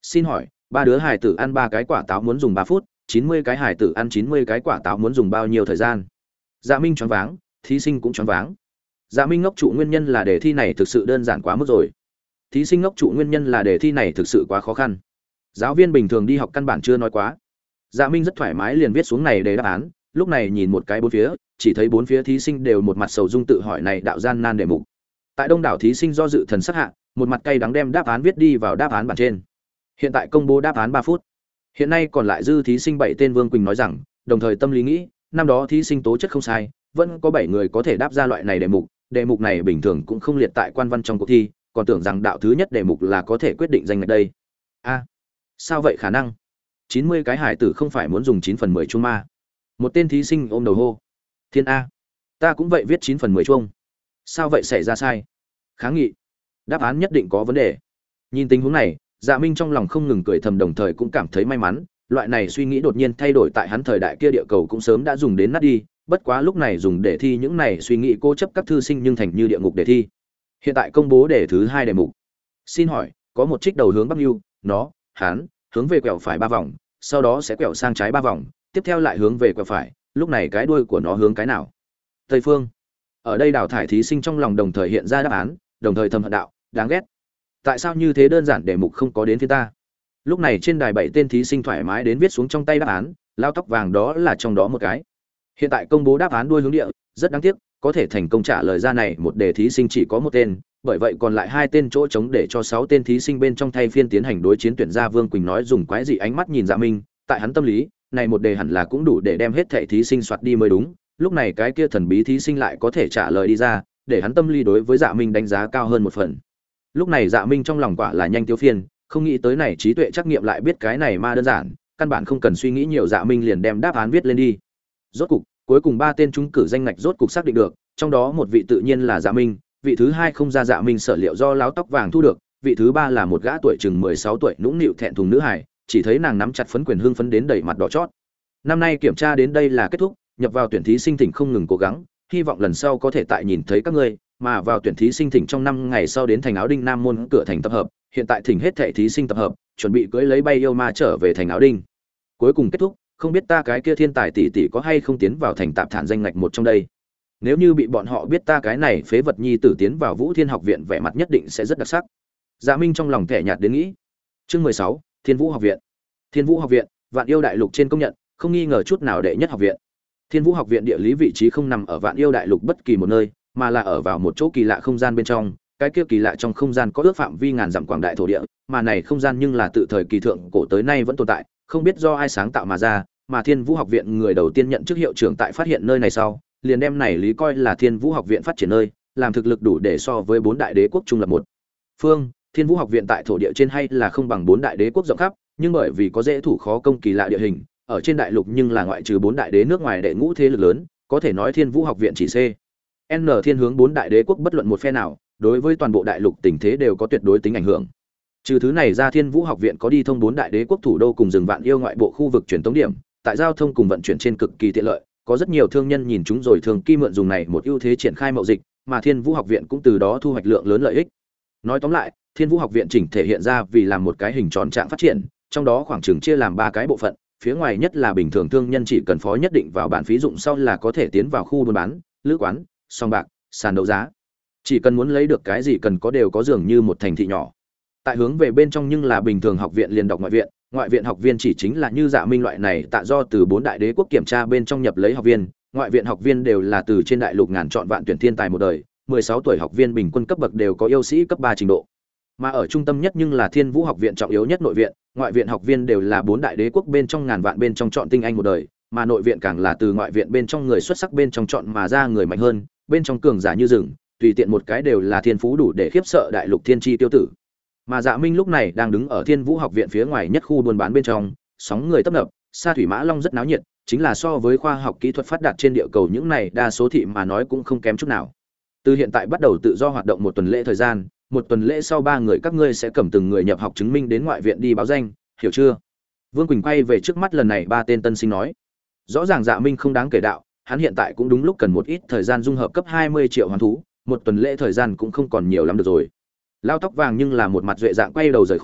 Xin hỏi, ba đứa hải tử ăn ba cái quả táo muốn dùng 3 phút, 90 cái hải tử ăn 90 cái quả táo muốn dùng bao nhiêu thời gian? Dạ Minh choáng váng, thí sinh cũng choáng váng. Dạ Minh ngốc trụ nguyên nhân là đề thi này thực sự đơn giản quá mức rồi. Thí sinh ngốc trụ nguyên nhân là đề thi này thực sự quá khó khăn. Giáo viên bình thường đi học căn bản chưa nói quá. Dạ Minh rất thoải mái liền viết xuống này đề đáp án, lúc này nhìn một cái bốn phía, chỉ thấy bốn phía thí sinh đều một mặt sầu dung tự hỏi này đạo gian nan đề mục. Tại đông đảo thí sinh do dự thần sắc hạ, một mặt cay đắng đem đáp án viết đi vào đáp án bản trên. Hiện tại công bố đáp án 3 phút. Hiện nay còn lại dư thí sinh 7 tên Vương Quỳnh nói rằng, đồng thời tâm lý nghĩ, năm đó thí sinh tố chất không sai, vẫn có 7 người có thể đáp ra loại này đề mục này bình thường cũng không liệt tại quan văn trong cuộc thi, còn tưởng rằng đạo thứ nhất đề mục là có thể quyết định danh ngạch đây. A, sao vậy khả năng? 90 cái hải tử không phải muốn dùng 9/10 chuông ma. Một tên thí sinh ôm đầu hô. Thiên a, ta cũng vậy viết 9/10 chuông. Sao vậy xảy ra sai? Kháng nghị. Đáp án nhất định có vấn đề. Nhìn tình huống này, Dạ Minh trong lòng không ngừng cười thầm đồng thời cũng cảm thấy may mắn, loại này suy nghĩ đột nhiên thay đổi tại hắn thời đại kia địa cầu cũng sớm đã dùng đến nát đi, bất quá lúc này dùng để thi những này suy nghĩ cố chấp các thư sinh nhưng thành như địa ngục để thi. Hiện tại công bố đề thứ 2 đề mục. Xin hỏi, có một trích đầu hướng Bắc Nưu, nó, hắn, hướng về quẹo phải 3 vòng, sau đó sẽ quẹo sang trái 3 vòng, tiếp theo lại hướng về quẹo phải, lúc này cái đuôi của nó hướng cái nào? Tây phương. Ở đây đào thải thí sinh trong lòng đồng thời hiện ra đáp án, đồng thời thầm hận đạo, đáng ghét. Tại sao như thế đơn giản đề mục không có đến phía ta? Lúc này trên đài 7 tên thí sinh thoải mái đến viết xuống trong tay đáp án, lao tóc vàng đó là trong đó một cái. Hiện tại công bố đáp án đuôi hướng địa, rất đáng tiếc, có thể thành công trả lời ra này một đề thí sinh chỉ có một tên, bởi vậy còn lại 2 tên chỗ trống để cho 6 tên thí sinh bên trong thay phiên tiến hành đối chiến tuyển ra. Vương Quỳnh nói dùng quái dị ánh mắt nhìn Dạ Minh, tại hắn tâm lý, này một đề hẳn là cũng đủ để đem hết thảy thí sinh soạt đi mới đúng, lúc này cái kia thần bí thí sinh lại có thể trả lời đi ra, để hắn tâm lý đối với Dạ Minh đánh giá cao hơn một phần. Lúc này Dạ Minh trong lòng quả là nhanh tiêu phiền, không nghĩ tới này trí tuệ trắc nghiệm lại biết cái này mà đơn giản, căn bản không cần suy nghĩ nhiều. Dạ Minh liền đem đáp án viết lên đi. Rốt cục, cuối cùng 3 tên trúng cử danh ngạch rốt cục xác định được, trong đó một vị tự nhiên là Dạ Minh, vị thứ 2 không ra Dạ Minh sở liệu do láo tóc vàng thu được, vị thứ 3 là một gã tuổi chừng 16 tuổi nũng nịu thẹn thùng nữ hài, chỉ thấy nàng nắm chặt phấn quyền hưng phấn đến đầy mặt đỏ chót. Năm nay kiểm tra đến đây là kết thúc, nhập vào tuyển thí sinh thỉnh không ngừng cố gắng, hy vọng lần sau có thể tại nhìn thấy các ngươi, mà vào tuyển thí sinh thỉnh trong 5 ngày sau đến thành Áo Đinh Nam môn cửa thành tập hợp, hiện tại thỉnh hết thảy thí sinh tập hợp, chuẩn bị cưỡi lấy bay yêu ma trở về thành Áo Đinh. Cuối cùng kết thúc, không biết ta cái kia thiên tài tỷ tỷ có hay không tiến vào thành tạp thản danh ngạch một trong đây. Nếu như bị bọn họ biết ta cái này phế vật nhi tử tiến vào Vũ Thiên học viện, vẻ mặt nhất định sẽ rất đặc sắc. Dạ Minh trong lòng thẻ nhạt đến nghĩ. Chương 16, Thiên Vũ học viện. Thiên Vũ học viện, Vạn Yêu Đại Lục trên công nhận, không nghi ngờ chút nào đệ nhất học viện. Thiên Vũ học viện địa lý vị trí không nằm ở Vạn Yêu Đại Lục bất kỳ một nơi, mà là ở vào một chỗ kỳ lạ không gian bên trong. Cái kia kỳ lạ trong không gian có ước phạm vi ngàn dặm quảng đại thổ địa, mà này không gian nhưng là tự thời kỳ thượng cổ tới nay vẫn tồn tại, không biết do ai sáng tạo mà ra. Mà Thiên Vũ học viện người đầu tiên nhận chức hiệu trưởng tại phát hiện nơi này sau, liền đem này lý coi là Thiên Vũ học viện phát triển nơi, làm thực lực đủ để so với 4 đại đế quốc trung lập một phương. Thiên Vũ học viện tại thổ địa trên hay là không bằng 4 đại đế quốc rộng khắp, nhưng bởi vì có dễ thủ khó công kỳ lạ địa hình, ở trên đại lục nhưng là ngoại trừ 4 đại đế nước ngoài đệ ngũ thế lực lớn, có thể nói Thiên Vũ học viện chỉ N thiên hướng 4 đại đế quốc bất luận một phe nào, đối với toàn bộ đại lục tình thế đều có tuyệt đối tính ảnh hưởng. Trừ thứ này ra, Thiên Vũ học viện có đi thông 4 đại đế quốc thủ đô cùng rừng Vạn Yêu ngoại bộ khu vực truyền tống điểm, tại giao thông cùng vận chuyển trên cực kỳ tiện lợi, có rất nhiều thương nhân nhìn chúng rồi thường kỳ mượn dùng này một ưu thế triển khai mậu dịch, mà Thiên Vũ học viện cũng từ đó thu hoạch lượng lớn lợi ích. Nói tóm lại, Thiên Vũ học viện chỉnh thể hiện ra vì làm một cái hình tròn trạng phát triển, trong đó khoảng chừng chia làm 3 cái bộ phận, phía ngoài nhất là bình thường thương nhân chỉ cần phó nhất định vào bản phí dụng sau là có thể tiến vào khu buôn bán, lữ quán, sòng bạc, sàn đấu giá. Chỉ cần muốn lấy được cái gì cần có đều có dường như một thành thị nhỏ. Tại hướng về bên trong nhưng là bình thường học viện liền đọc ngoại viện học viên chỉ chính là như Dạ Minh loại này tạ do từ 4 đại đế quốc kiểm tra bên trong nhập lấy học viên, ngoại viện học viên đều là từ trên đại lục ngàn chọn vạn tuyển thiên tài một đời, 16 tuổi học viên bình quân cấp bậc đều có yêu sĩ cấp 3 trình độ. Mà ở trung tâm nhất nhưng là Thiên Vũ học viện trọng yếu nhất nội viện, ngoại viện học viên đều là 4 đại đế quốc bên trong ngàn vạn bên trong chọn tinh anh một đời, mà nội viện càng là từ ngoại viện bên trong người xuất sắc bên trong chọn mà ra người mạnh hơn, bên trong cường giả như rừng, tùy tiện một cái đều là thiên phú đủ để khiếp sợ đại lục thiên chi tiêu tử. Mà Dạ Minh lúc này đang đứng ở Thiên Vũ học viện phía ngoài nhất khu buôn bán bên trong, sóng người tấp nập, Sa Thủy Mã Long rất náo nhiệt, chính là so với khoa học kỹ thuật phát đạt trên địa cầu những này đa số thị mà nói cũng không kém chút nào. Từ hiện tại bắt đầu tự do hoạt động 1 tuần lễ thời gian, 1 tuần lễ sau 3 người các ngươi sẽ cầm từng người nhập học chứng minh đến ngoại viện đi báo danh, hiểu chưa? Vương Quỳnh quay về trước mắt lần này 3 tên tân sinh nói. Rõ ràng Dạ Minh không đáng kể đạo, hắn hiện tại cũng đúng lúc cần một ít thời gian dung hợp cấp 20 triệu hoán thú, 1 tuần lễ thời gian cũng không còn nhiều lắm được rồi. Lao tóc vàng nhưng là một mặt duệ dạng quay đầu rời khỏi,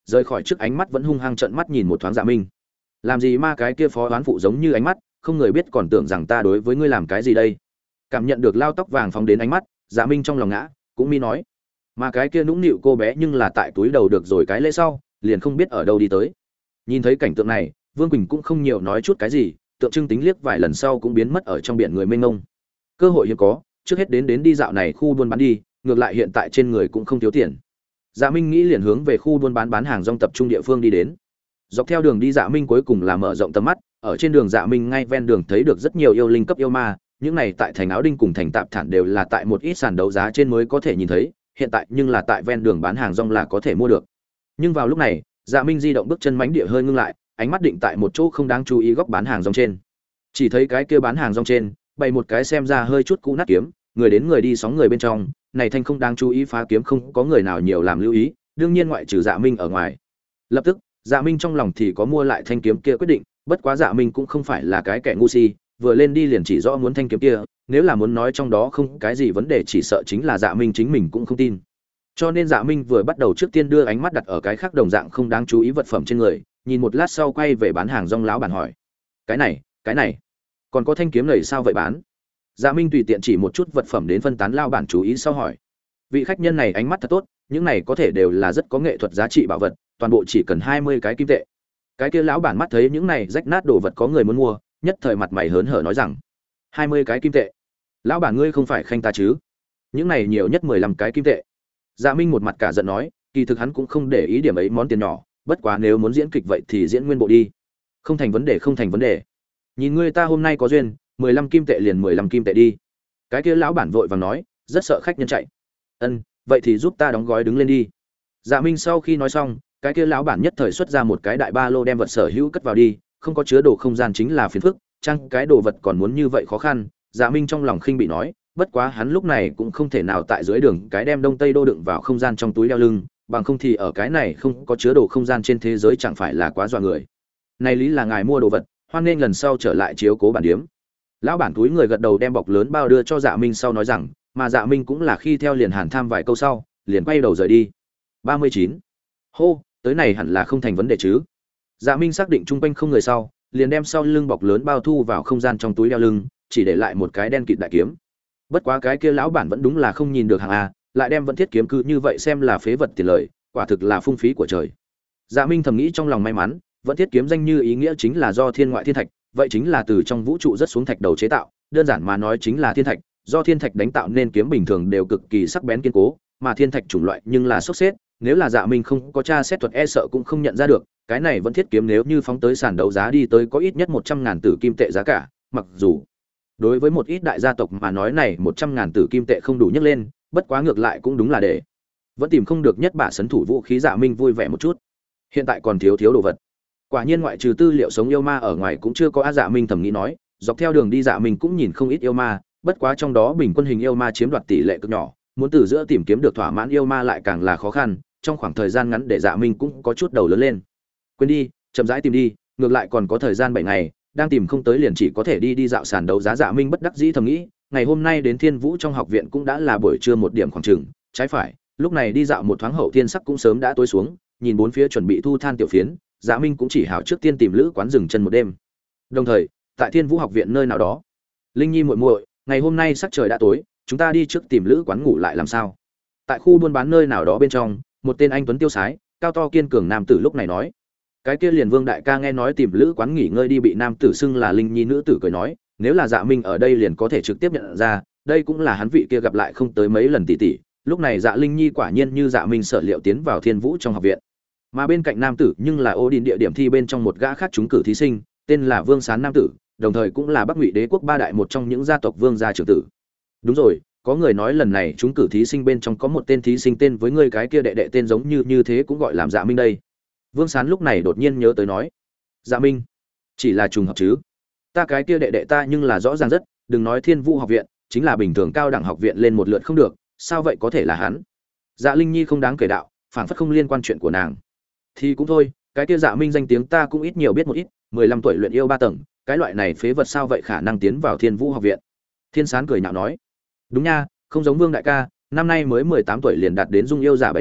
rời khỏi trước ánh mắt vẫn hung hăng trợn mắt nhìn một thoáng Dạ Minh. Làm gì ma cái kia phó đoán phụ giống như ánh mắt, không người biết còn tưởng rằng ta đối với ngươi làm cái gì đây. Cảm nhận được lao tóc vàng phóng đến ánh mắt, Dạ Minh trong lòng ngã, cũng mi nói. Mà cái kia nũng nịu cô bé nhưng là tại túi đầu được rồi cái lễ sau, liền không biết ở đâu đi tới. Nhìn thấy cảnh tượng này, Vương Quỳnh cũng không nhiều nói chút cái gì, tượng trưng tính liếc vài lần sau cũng biến mất ở trong biển người mênh mông. Cơ hội hiếm có, trước hết đến đi dạo này khu buôn bán đi, ngược lại hiện tại trên người cũng không thiếu tiền. Dạ Minh nghĩ liền hướng về khu buôn bán hàng rong tập trung địa phương đi đến. Dọc theo đường đi Dạ Minh cuối cùng là mở rộng tầm mắt, ở trên đường Dạ Minh ngay ven đường thấy được rất nhiều yêu linh cấp yêu ma, những này tại thành áo đinh cùng thành tạp thản đều là tại một ít sàn đấu giá trên mới có thể nhìn thấy, hiện tại nhưng là tại ven đường bán hàng rong là có thể mua được. Nhưng vào lúc này, Dạ Minh di động bước chân mãnh địa hơi ngưng lại, ánh mắt định tại một chỗ không đáng chú ý góc bán hàng rong trên. Chỉ thấy cái kia bán hàng rong trên, bày một cái xem ra hơi chút cũ nát kiếm, người đến người đi sóng người bên trong, này thanh không đáng chú ý phá kiếm không có người nào nhiều làm lưu ý, đương nhiên ngoại trừ Dạ Minh ở ngoài. Lập tức, Dạ Minh trong lòng thì có mua lại thanh kiếm kia quyết định, bất quá Dạ Minh cũng không phải là cái kẻ ngu si, vừa lên đi liền chỉ rõ muốn thanh kiếm kia, nếu là muốn nói trong đó không cái gì vấn đề chỉ sợ chính là Dạ Minh chính mình cũng không tin. Cho nên Dạ Minh vừa bắt đầu trước tiên đưa ánh mắt đặt ở cái khác đồng dạng không đáng chú ý vật phẩm trên người, nhìn một lát sau quay về bán hàng rong lão bản hỏi: cái này, còn có thanh kiếm này sao vậy bán?" Dạ Minh tùy tiện chỉ một chút vật phẩm đến phân tán lão bản chú ý sau hỏi: "Vị khách nhân này ánh mắt thật tốt, những này có thể đều là rất có nghệ thuật giá trị bảo vật, toàn bộ chỉ cần 20 cái kim tệ." Cái kia lão bản mắt thấy những này rách nát đồ vật có người muốn mua, nhất thời mặt mày hớn hở nói rằng: 20 cái kim tệ? Lão bản ngươi không phải khanh ta chứ? Những này nhiều nhất 15 cái kim tệ. Dạ Minh một mặt cả giận nói, kỳ thực hắn cũng không để ý điểm ấy món tiền nhỏ, bất quá nếu muốn diễn kịch vậy thì diễn nguyên bộ đi. Không thành vấn đề, không thành vấn đề. Nhìn ngươi ta hôm nay có duyên, 15 kim tệ liền 15 kim tệ đi. Cái kia lão bản vội vàng nói, rất sợ khách nhân chạy. Ân, vậy thì giúp ta đóng gói đứng lên đi. Dạ Minh sau khi nói xong, cái kia lão bản nhất thời xuất ra một cái đại ba lô đem vật sở hữu cất vào đi, không có chứa đồ không gian chính là phiền phức, chăng cái đồ vật còn muốn như vậy khó khăn. Dạ Minh trong lòng khinh bị nói, bất quá hắn lúc này cũng không thể nào tại dưới đường cái đem đông tây đô đựng vào không gian trong túi đeo lưng, bằng không thì ở cái này không có chứa đồ không gian trên thế giới chẳng phải là quá dọa người. Này lý là ngài mua đồ vật, hoan nên lần sau trở lại chiếu cố bản điếm. Lão bản túi người gật đầu đem bọc lớn bao đưa cho Dạ Minh sau nói rằng, mà Dạ Minh cũng là khi theo liền hàn tham vài câu sau, liền quay đầu rời đi. 39. Hô, tới này hẳn là không thành vấn đề chứ. Dạ Minh xác định chung quanh không người sau, liền đem sau lưng bọc lớn bao thu vào không gian trong túi đeo lưng, chỉ để lại một cái đen kịt đại kiếm. Bất quá cái kia lão bản vẫn đúng là không nhìn được hàng a, lại đem vẫn thiết kiếm cứ như vậy xem là phế vật tiền lời, quả thực là phung phí của trời. Dạ Minh thầm nghĩ trong lòng may mắn, vẫn thiết kiếm danh như ý nghĩa chính là do thiên ngoại thiên thạch, vậy chính là từ trong vũ trụ rất xuống thạch đầu chế tạo, đơn giản mà nói chính là thiên thạch, do thiên thạch đánh tạo nên kiếm bình thường đều cực kỳ sắc bén kiên cố, mà thiên thạch chủng loại nhưng là xốc xếp, nếu là Dạ Minh không có tra xét thuật e sợ cũng không nhận ra được, cái này vẫn thiết kiếm nếu như phóng tới sàn đấu giá đi tới có ít nhất 100.000 tử kim tệ giá cả, mặc dù đối với một ít đại gia tộc mà nói này 100.000 tử kim tệ không đủ nhấc lên, bất quá ngược lại cũng đúng là để vẫn tìm không được nhất bả sấn thủ vũ khí. Dạ Minh vui vẻ một chút, hiện tại còn thiếu đồ vật. Quả nhiên ngoại trừ tư liệu sống yêu ma ở ngoài cũng chưa có á. Dạ Minh thầm nghĩ nói, dọc theo đường đi Dạ Minh cũng nhìn không ít yêu ma, bất quá trong đó bình quân hình yêu ma chiếm đoạt tỷ lệ cực nhỏ, muốn từ giữa tìm kiếm được thỏa mãn yêu ma lại càng là khó khăn, trong khoảng thời gian ngắn để Dạ Minh cũng có chút đầu lớn lên. Quên đi, chậm rãi tìm đi, ngược lại còn có thời gian 7 ngày, đang tìm không tới liền chỉ có thể đi dạo sàn đấu giá. Dạ Minh bất đắc dĩ thầm nghĩ, ngày hôm nay đến Thiên Vũ trong học viện cũng đã là buổi trưa một điểm khoảng chừng, trái phải, lúc này đi dạo một thoáng hậu thiên sắc cũng sớm đã tối xuống, nhìn bốn phía chuẩn bị thu than tiểu phiến, Dạ Minh cũng chỉ hảo trước tiên tìm lữ quán dừng chân một đêm. Đồng thời, tại Thiên Vũ học viện nơi nào đó, Linh Nhi muội muội, ngày hôm nay sắc trời đã tối, chúng ta đi trước tìm lữ quán ngủ lại làm sao? Tại khu buôn bán nơi nào đó bên trong, một tên anh tuấn tiêu sái, cao to kiên cường nam tử lúc này nói. Cái kia liền Vương đại ca nghe nói tìm lữ quán nghỉ ngơi đi bị nam tử xưng là Linh Nhi nữ tử cười nói, nếu là Dạ Minh ở đây liền có thể trực tiếp nhận ra, đây cũng là hắn vị kia gặp lại không tới mấy lần tỷ tỷ. Lúc này Dạ Linh Nhi quả nhiên như Dạ Minh sở liệu tiến vào Thiên Vũ trong học viện. Mà bên cạnh nam tử nhưng là Ô Đình địa điểm thi bên trong một gã khác trúng cử thí sinh, tên là Vương Sán nam tử, đồng thời cũng là Bắc Ngụy Đế quốc ba đại một trong những gia tộc vương gia trưởng tử. Đúng rồi, có người nói lần này trúng cử thí sinh bên trong có một tên thí sinh tên với ngươi cái kia đệ đệ tên giống như thế cũng gọi làm Dạ Minh đây. Vương Sán lúc này đột nhiên nhớ tới nói, Dạ Minh, chỉ là trùng hợp chứ? Ta cái kia đệ đệ ta nhưng là rõ ràng rất, đừng nói Thiên Vũ học viện, chính là bình thường cao đẳng học viện lên một lượt không được, sao vậy có thể là hắn? Dạ Linh Nhi không đáng kể đạo, phảng phất không liên quan chuyện của nàng. Thì cũng thôi, cái kia Dạ Minh danh tiếng ta cũng ít nhiều biết một ít, 15 tuổi luyện yêu 3 tầng, cái loại này phế vật sao vậy khả năng tiến vào Thiên Vũ học viện? Thiên Sán cười nhạo nói, đúng nha, không giống Vương đại ca, năm nay mới 18 tuổi liền đạt đến dung yêu giả 7 đoạn,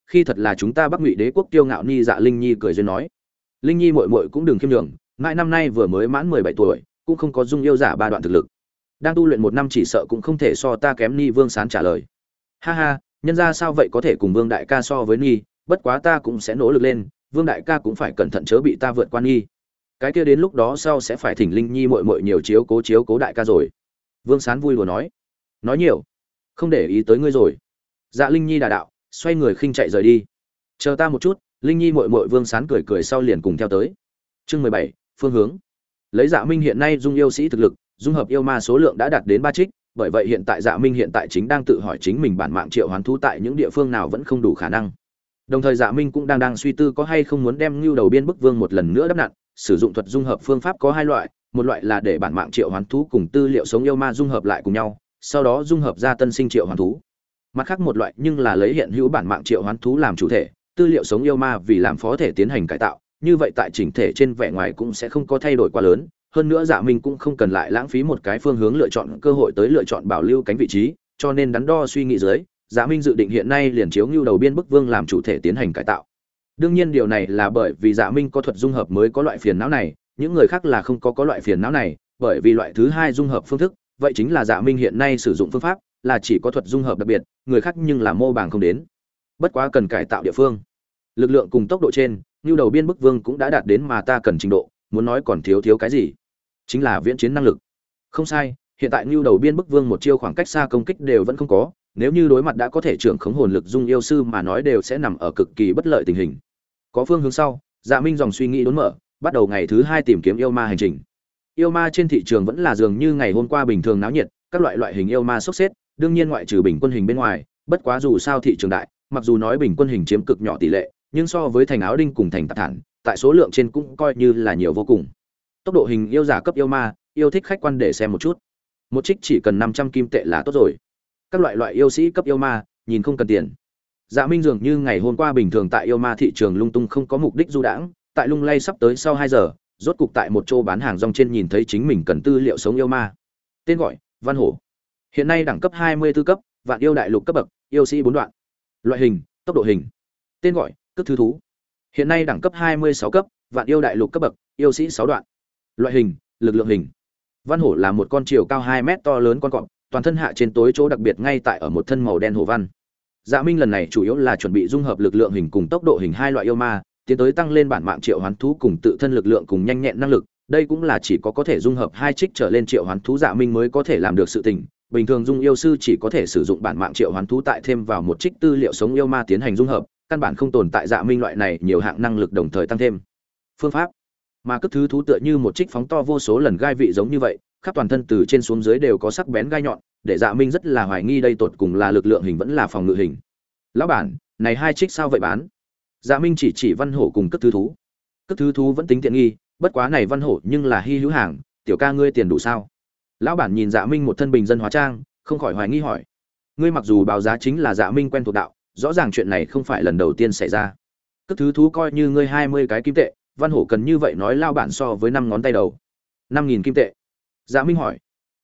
khi thật là chúng ta Bắc Ngụy Đế quốc kiêu ngạo Ni Dạ Linh Nhi cười duyên nói. Linh Nhi muội muội cũng đừng khiêm nhường, mãi năm nay vừa mới mãn 17 tuổi, cũng không có dung yêu giả ba đoạn thực lực. Đang tu luyện một năm chỉ sợ cũng không thể so ta kém. Ni Vương Sán trả lời. Ha ha, nhân ra sao vậy có thể cùng Vương đại ca so với Ni, bất quá ta cũng sẽ nỗ lực lên, Vương đại ca cũng phải cẩn thận chớ bị ta vượt qua Ni. Cái kia đến lúc đó sau sẽ phải thỉnh Linh Nhi muội muội nhiều chiếu cố đại ca rồi. Vương Sán vui đùa nói. Nói nhiều, không để ý tới ngươi rồi. Dạ Linh Nhi đà đạo, xoay người khinh chạy rời đi. Chờ ta một chút. Linh Nhi muội muội Vương Sán cười cười sau liền cùng theo tới. Chương 17, phương hướng. Lấy Dạ Minh hiện nay dung yêu sĩ thực lực, dung hợp yêu ma số lượng đã đạt đến 3 trích, bởi vậy hiện tại Dạ Minh hiện tại chính đang tự hỏi chính mình bản mạng triệu hoán thú tại những địa phương nào vẫn không đủ khả năng. Đồng thời Dạ Minh cũng đang suy tư có hay không muốn đem Nưu Đầu Biên Bức Vương một lần nữa đắp nặn, sử dụng thuật dung hợp phương pháp có hai loại, một loại là để bản mạng triệu hoán thú cùng tư liệu sống yêu ma dung hợp lại cùng nhau, sau đó dung hợp ra tân sinh triệu hoán thú. Mặt khác một loại nhưng là lấy hiện hữu bản mạng triệu hoán thú làm chủ thể, tư liệu sống yêu ma vì làm phó thể tiến hành cải tạo, như vậy tại chỉnh thể trên vẻ ngoài cũng sẽ không có thay đổi quá lớn, hơn nữa Dạ Minh cũng không cần lại lãng phí một cái phương hướng lựa chọn cơ hội tới lựa chọn bảo lưu cánh vị trí, cho nên đắn đo suy nghĩ dưới, Dạ Minh dự định hiện nay liền chiếu Nưu Đầu Biên Bức Vương làm chủ thể tiến hành cải tạo. Đương nhiên điều này là bởi vì Dạ Minh có thuật dung hợp mới có loại phiền não này, những người khác là không có loại phiền não này, bởi vì loại thứ hai dung hợp phương thức, vậy chính là Dạ Minh hiện nay sử dụng phương pháp là chỉ có thuật dung hợp đặc biệt, người khác nhưng là mô bảng không đến. Bất quá cần cải tạo địa phương, lực lượng cùng tốc độ trên, Nưu Đầu Biên Bức Vương cũng đã đạt đến mà ta cần trình độ, muốn nói còn thiếu cái gì? Chính là viễn chiến năng lực. Không sai, hiện tại Nưu Đầu Biên Bức Vương một chiêu khoảng cách xa công kích đều vẫn không có, nếu như đối mặt đã có thể trưởng khống hồn lực dung yêu sư mà nói đều sẽ nằm ở cực kỳ bất lợi tình hình. Có phương hướng sau, Dạ Minh dòng suy nghĩ đốn mở, bắt đầu ngày thứ 2 tìm kiếm yêu ma hành trình. Yêu ma trên thị trường vẫn là dường như ngày hôm qua bình thường náo nhiệt, các loại hình yêu ma sốc xếp, đương nhiên ngoại trừ bình quân hình bên ngoài, bất quá dù sao thị trường đại, mặc dù nói bình quân hình chiếm cực nhỏ tỷ lệ, nhưng so với thành áo đinh cùng thành tạp thản, tại số lượng trên cũng coi như là nhiều vô cùng. Tốc độ hình yêu giả cấp yêu ma, yêu thích khách quan để xem một chút. Một trích chỉ cần 500 kim tệ là tốt rồi. Các loại yêu sĩ cấp yêu ma, nhìn không cần tiền. Dạ Minh dường như ngày hôm qua bình thường tại yêu ma thị trường lung tung không có mục đích du đãng, tại lung lay sắp tới sau 2 giờ, rốt cục tại một chỗ bán hàng rong trên nhìn thấy chính mình cần tư liệu sống yêu ma. Tên gọi: Văn Hổ. Hiện nay đẳng cấp 24 cấp, vạn yêu đại lục cấp bậc, yêu sĩ 4 đoạn. Loại hình: tốc độ hình. Tên gọi: Cước thứ thú. Hiện nay đẳng cấp 26 cấp, vạn yêu đại lục cấp bậc, yêu sĩ 6 đoạn. Loại hình: lực lượng hình. Văn Hổ là một con chiều cao 2 mét to lớn con cọp, toàn thân hạ trên tối chỗ đặc biệt ngay tại ở một thân màu đen hổ văn. Dạ Minh lần này chủ yếu là chuẩn bị dung hợp lực lượng hình cùng tốc độ hình hai loại yêu ma, tiến tới tăng lên bản mạng triệu hoán thú cùng tự thân lực lượng cùng nhanh nhẹn năng lực. Đây cũng là chỉ có thể dung hợp 2 trích trở lên triệu hoán thú Dạ Minh mới có thể làm được sự tình. Bình thường dung yêu sư chỉ có thể sử dụng bản mạng triệu hoán thú tại thêm vào một trích tư liệu sống yêu ma tiến hành dung hợp, căn bản không tồn tại Dạ Minh loại này nhiều hạng năng lực đồng thời tăng thêm. Phương pháp mà cước thứ thú tựa như một trích phóng to vô số lần gai vị giống như vậy, khắp toàn thân từ trên xuống dưới đều có sắc bén gai nhọn, để Dạ Minh rất là hoài nghi đây tột cùng là lực lượng hình vẫn là phòng ngự hình. Lão bản, này 2 trích sao vậy bán? Dạ Minh chỉ Văn Hổ cùng cước thứ thú. Cước thứ thú vẫn tính tiện nghi, bất quá này Văn Hổ nhưng là hi hữu hàng, tiểu ca ngươi tiền đủ sao? Lão bản nhìn Dạ Minh một thân bình dân hóa trang, không khỏi hoài nghi hỏi. Ngươi mặc dù báo giá chính là Dạ Minh quen thuộc đạo, rõ ràng chuyện này không phải lần đầu tiên xảy ra. Cước thứ thú coi như ngươi 20 cái kim tệ, Văn Hổ cần như vậy nói lao bản so với 5 ngón tay đầu. 5000 kim tệ. Dạ Minh hỏi.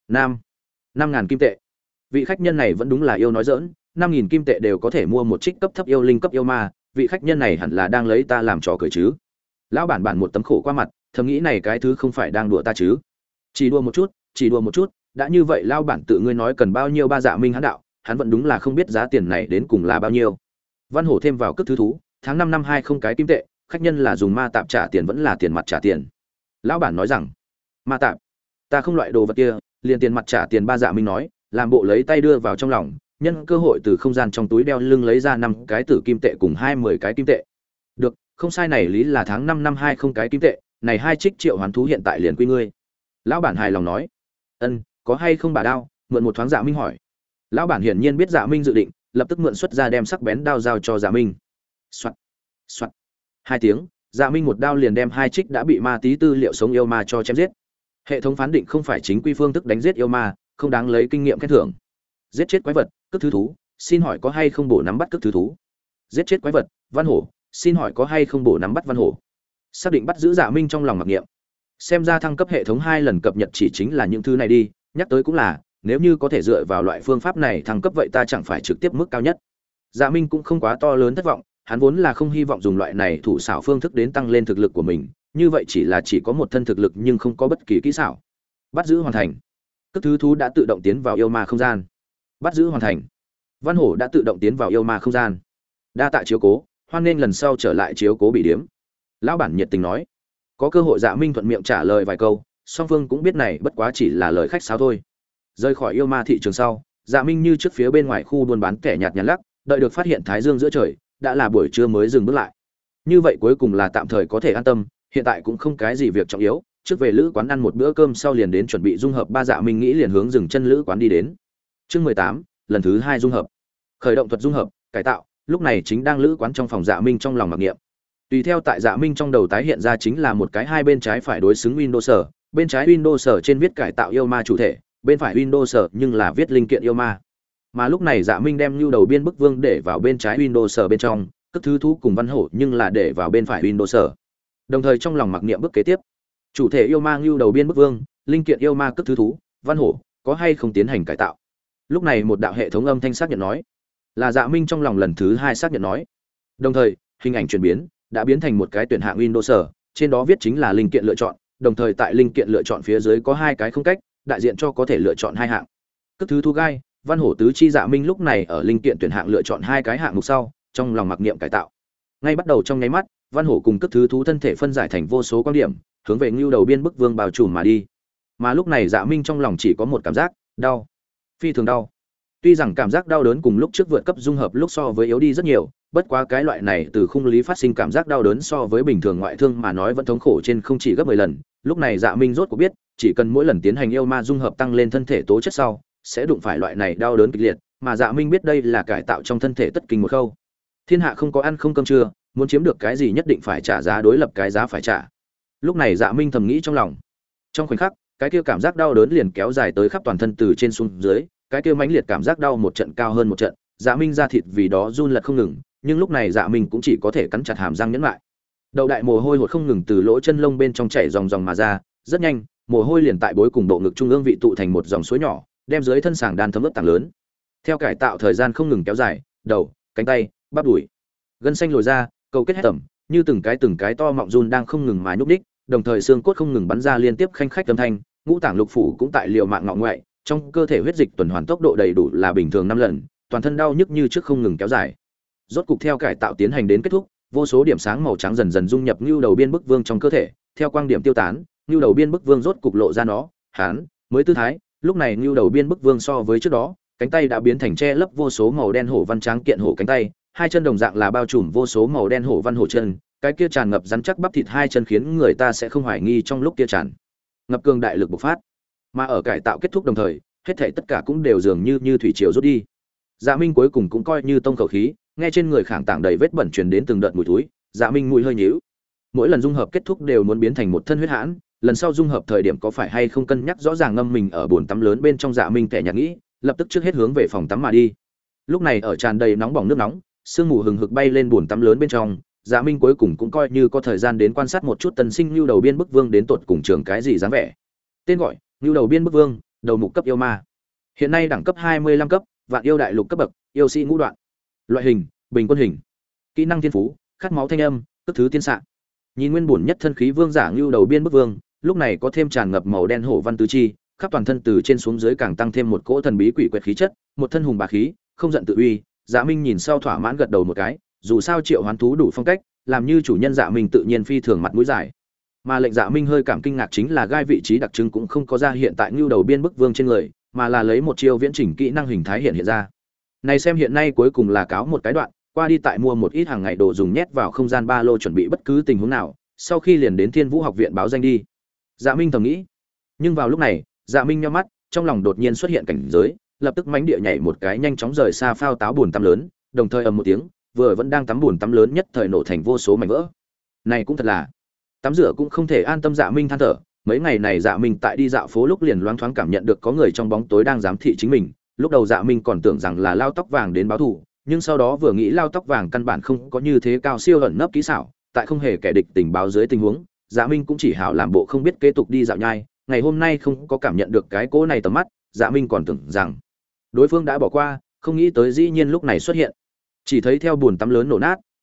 5000 kim tệ. Vị khách nhân này vẫn đúng là yêu nói giỡn, 5000 kim tệ đều có thể mua một trích cấp thấp yêu linh cấp yêu ma, vị khách nhân này hẳn là đang lấy ta làm trò cười chứ. Lão bản một tấm khổ qua mặt, thầm nghĩ này cái thứ không phải đang đùa ta chứ. Chỉ đùa một chút, đã như vậy lão bản tự ngươi nói cần bao nhiêu ba Dạ Minh hắn đạo, hắn vẫn đúng là không biết giá tiền này đến cùng là bao nhiêu. Văn Hổ thêm vào cước thứ thú, tháng 5 năm 20 cái kim tệ, khách nhân là dùng ma tạp trả tiền vẫn là tiền mặt trả tiền. Lão bản nói rằng, ma tạp, ta không loại đồ vật kia, liền tiền mặt trả tiền ba Dạ Minh nói, làm bộ lấy tay đưa vào trong lòng, nhân cơ hội từ không gian trong túi đeo lưng lấy ra 5 cái tử kim tệ cùng 20 cái kim tệ. Được, không sai này lý là tháng 5 năm 20 cái kim tệ, này 2 trích triệu hoán thú hiện tại liền quy ngươi. Lão bản hài lòng nói. Ân, có hay không bà đao, mượn một thoáng Dạ Minh hỏi. Lão bản hiển nhiên biết Dạ Minh dự định, lập tức mượn xuất ra đem sắc bén đao giao cho Dạ Minh. Soạt, soạt. 2 tiếng, Dạ Minh một đao liền đem 2 trích đã bị ma tí tư liệu sống yêu ma cho chém giết. Hệ thống phán định không phải chính quy phương thức đánh giết yêu ma, không đáng lấy kinh nghiệm khen thưởng. Giết chết quái vật, cước thứ thú, xin hỏi có hay không bổ nắm bắt cước thứ thú. Giết chết quái vật, Văn Hổ, xin hỏi có hay không bổ nắm bắt Văn Hổ. Xác định bắt giữ Dạ Minh trong lòng mặc niệm. Xem ra thăng cấp hệ thống 2 lần cập nhật chỉ chính là những thứ này đi, nhắc tới cũng là, nếu như có thể dựa vào loại phương pháp này thăng cấp vậy ta chẳng phải trực tiếp mức cao nhất. Dạ Minh cũng không quá to lớn thất vọng, Hắn vốn là không hy vọng dùng loại này thủ xảo phương thức đến tăng lên thực lực của mình, như vậy chỉ có một thân thực lực nhưng không có bất kỳ kỹ xảo. Bắt giữ hoàn thành. Các thứ thú đã tự động tiến vào yêu ma không gian. Bắt giữ hoàn thành. Văn hổ đã tự động tiến vào yêu ma không gian. Đa tạ chiếu cố, hoan nên lần sau trở lại chiếu cố bị điếm. Lão bản nhiệt tình nói. Có cơ hội Dạ Minh thuận miệng trả lời vài câu, song phương cũng biết này bất quá chỉ là lời khách sáo thôi. Rời khỏi yêu ma thị trường sau, Dạ Minh như trước phía bên ngoài khu buôn bán kẻ nhạt nhằn lắc, đợi được phát hiện thái dương giữa trời, đã là buổi trưa mới dừng bước lại. Như vậy cuối cùng là tạm thời có thể an tâm, hiện tại cũng không cái gì việc trọng yếu, trước về lữ quán ăn một bữa cơm sau liền đến chuẩn bị dung hợp ba. Dạ Minh nghĩ liền hướng dừng chân lữ quán đi đến. Chương 18, lần thứ 2 dung hợp. Khởi động thuật dung hợp, cải tạo, lúc này chính đang lữ quán trong phòng Dạ Minh trong lòng mặc niệm. Tùy theo tại Dạ Minh trong đầu tái hiện ra chính là một cái hai bên trái phải đối xứng Windows, bên trái Windows trên viết cải tạo yêu ma chủ thể, bên phải Windows nhưng là viết linh kiện yêu ma. Mà lúc này Dạ Minh đem nhu đầu biên bức vương để vào bên trái Windows bên trong, các thứ thú cùng văn hổ nhưng là để vào bên phải Windows. Đồng thời trong lòng mặc niệm bước kế tiếp. Chủ thể yêu ma nhu đầu biên bức vương, linh kiện yêu ma các thứ thú, văn hổ, có hay không tiến hành cải tạo. Lúc này một đạo hệ thống âm thanh xác nhận nói, là Dạ Minh trong lòng lần thứ 2 xác nhận nói. Đồng thời, hình ảnh chuyển biến, đã biến thành một cái tuyển hạng Windows, trên đó viết chính là linh kiện lựa chọn, đồng thời tại linh kiện lựa chọn phía dưới có hai cái không cách, đại diện cho có thể lựa chọn hai hạng. Các thứ thu gai, văn hổ tứ chi. Dạ Minh lúc này ở linh kiện tuyển hạng lựa chọn hai cái hạng mục sau, trong lòng mặc niệm cải tạo. Ngay bắt đầu trong nháy mắt, văn hổ cùng các thứ thú thân thể phân giải thành vô số quan điểm, hướng về ngưu đầu biên bức vương bao trùm mà đi. Mà lúc này Dạ Minh trong lòng chỉ có một cảm giác, đau, phi thường đau. Tuy rằng cảm giác đau đớn cùng lúc trước vượt cấp dung hợp lúc so với yếu đi rất nhiều, bất quá cái loại này từ khung lý phát sinh cảm giác đau đớn so với bình thường ngoại thương mà nói vẫn thống khổ trên không chỉ gấp 10 lần. Lúc này Dạ Minh rốt cuộc biết, chỉ cần mỗi lần tiến hành yêu ma dung hợp tăng lên thân thể tố chất sau, sẽ đụng phải loại này đau đớn kịch liệt, mà Dạ Minh biết đây là cải tạo trong thân thể tất kinh một khâu. Thiên hạ không có ăn không cơm trưa, muốn chiếm được cái gì nhất định phải trả giá, đối lập cái giá phải trả. Lúc này Dạ Minh thầm nghĩ trong lòng. Trong khoảnh khắc, cái kia cảm giác đau đớn liền kéo dài tới khắp toàn thân từ trên xuống dưới, cái kia mãnh liệt cảm giác đau một trận cao hơn một trận, Dạ Minh da thịt vì đó run lật không ngừng, nhưng lúc này Dạ Minh cũng chỉ có thể cắn chặt hàm răng nhẫn lại. Đầu đại mồ hôi hột không ngừng từ lỗ chân lông bên trong chảy ròng ròng mà ra, rất nhanh, mồ hôi liền tại bối cùng bộ ngực trung ương vị tụ thành một dòng suối nhỏ, đem dưới thân sàng đan thấm ướt tảng lớn. Theo cải tạo thời gian không ngừng kéo dài, đầu, cánh tay, bắp đùi, gân xanh lồi ra, cầu kết hết tầm, như từng cái to mọng run đang không ngừng mà nhúc đích, đồng thời xương cốt không ngừng bắn ra liên tiếp khanh khách âm thanh, ngũ tạng lục phủ cũng tại liều mạng ngọ ngoại, trong cơ thể huyết dịch tuần hoàn tốc độ đầy đủ là bình thường 5 lần, toàn thân đau nhức như trước không ngừng kéo dài. Rốt cục theo cải tạo tiến hành đến kết thúc, vô số điểm sáng màu trắng dần dần dung nhập nưu đầu biên bức vương trong cơ thể, theo quang điểm tiêu tán, nưu đầu biên bức vương rốt cục lộ ra nó, hán, mới tư thái, lúc này nưu đầu biên bức vương so với trước đó, cánh tay đã biến thành che lấp vô số màu đen hổ văn tráng kiện hổ cánh tay, hai chân đồng dạng là bao trùm vô số màu đen hổ văn hổ chân, cái kia tràn ngập rắn chắc bắp thịt hai chân khiến người ta sẽ không hoài nghi trong lúc kia tràn ngập cường đại lực bộc phát. Mà ở cải tạo kết thúc đồng thời, hết thảy tất cả cũng đều dường như thủy triều rút đi. Dạ Minh cuối cùng cũng coi như tông khẩu khí, nghe trên người khảng tảng đầy vết bẩn truyền đến từng đợt mùi thối, Dạ Minh mũi hơi nhíu. Mỗi lần dung hợp kết thúc đều muốn biến thành một thân huyết hãn, lần sau dung hợp thời điểm có phải hay không cân nhắc rõ ràng ngâm mình ở bồn tắm lớn bên trong. Dạ Minh kẻ nhạt nghĩ, lập tức trước hết hướng về phòng tắm mà đi. Lúc này ở tràn đầy nóng bỏng nước nóng, sương mù hừng hực bay lên bồn tắm lớn bên trong, Dạ Minh cuối cùng cũng coi như có thời gian đến quan sát một chút tân sinh Nưu đầu biên bức vương đến tột cùng trường cái gì dáng vẻ. Tên gọi: Nưu đầu biên bức vương, đầu mục cấp yêu ma. Hiện nay đẳng cấp 25 cấp, vạn yêu đại lục cấp bậc, yêu sĩ ngũ đoạn. Loại hình: bình quân hình. Kỹ năng thiên phú: khát máu thanh âm, tức thứ tiên xạ. Nhìn nguyên bổn nhất thân khí vương giả Nưu đầu biên bức vương, lúc này có thêm tràn ngập màu đen hổ văn tứ chi, khắp toàn thân từ trên xuống dưới càng tăng thêm một cỗ thần bí quỷ quyệt khí chất, một thân hùng bá khí, không giận tự uy. Dạ Minh nhìn sau thỏa mãn gật đầu một cái, dù sao triệu hoán thú đủ phong cách, làm như chủ nhân Dạ Minh tự nhiên phi thường mặt mũi dài. Mà lệnh Dạ Minh hơi cảm kinh ngạc chính là gai vị trí đặc trưng cũng không có ra hiện tại Nưu đầu biên bức vương trên người, mà là lấy một chiêu viễn chỉnh kỹ năng hình thái hiện ra. Này xem hiện nay cuối cùng là cáo một cái đoạn, qua đi tại mua một ít hàng ngày đồ dùng nhét vào không gian ba lô chuẩn bị bất cứ tình huống nào, sau khi liền đến Thiên Vũ học viện báo danh đi. Dạ Minh thầm nghĩ. Nhưng vào lúc này, Dạ Minh nhíu mắt, trong lòng đột nhiên xuất hiện cảnh giới, lập tức mãnh địa nhảy một cái nhanh chóng rời xa phao táo buồn tắm lớn, đồng thời ầm một tiếng, vừa vẫn đang tắm buồn tắm lớn nhất thời nổ thành vô số mảnh vỡ. Này cũng thật là, tắm rửa cũng không thể an tâm. Dạ Minh than thở, mấy ngày này Dạ Minh tại đi dạo phố lúc liền loáng thoáng cảm nhận được có người trong bóng tối đang giám thị chính mình. Lúc đầu Dạ Minh còn tưởng rằng là Lao Tóc Vàng đến báo thù, nhưng sau đó vừa nghĩ Lao Tóc Vàng căn bản không có như thế cao siêu ẩn nấp kỹ xảo, tại không hề kẻ địch tình báo dưới tình huống, Dạ Minh cũng chỉ hảo làm bộ không biết kế tục đi dạo nhai. Ngày hôm nay không có cảm nhận được cái cỗ này tầm mắt, Dạ Minh còn tưởng rằng đối phương đã bỏ qua, không nghĩ tới dĩ nhiên lúc này xuất hiện. Chỉ thấy theo buồn tắm lớn nổ nát,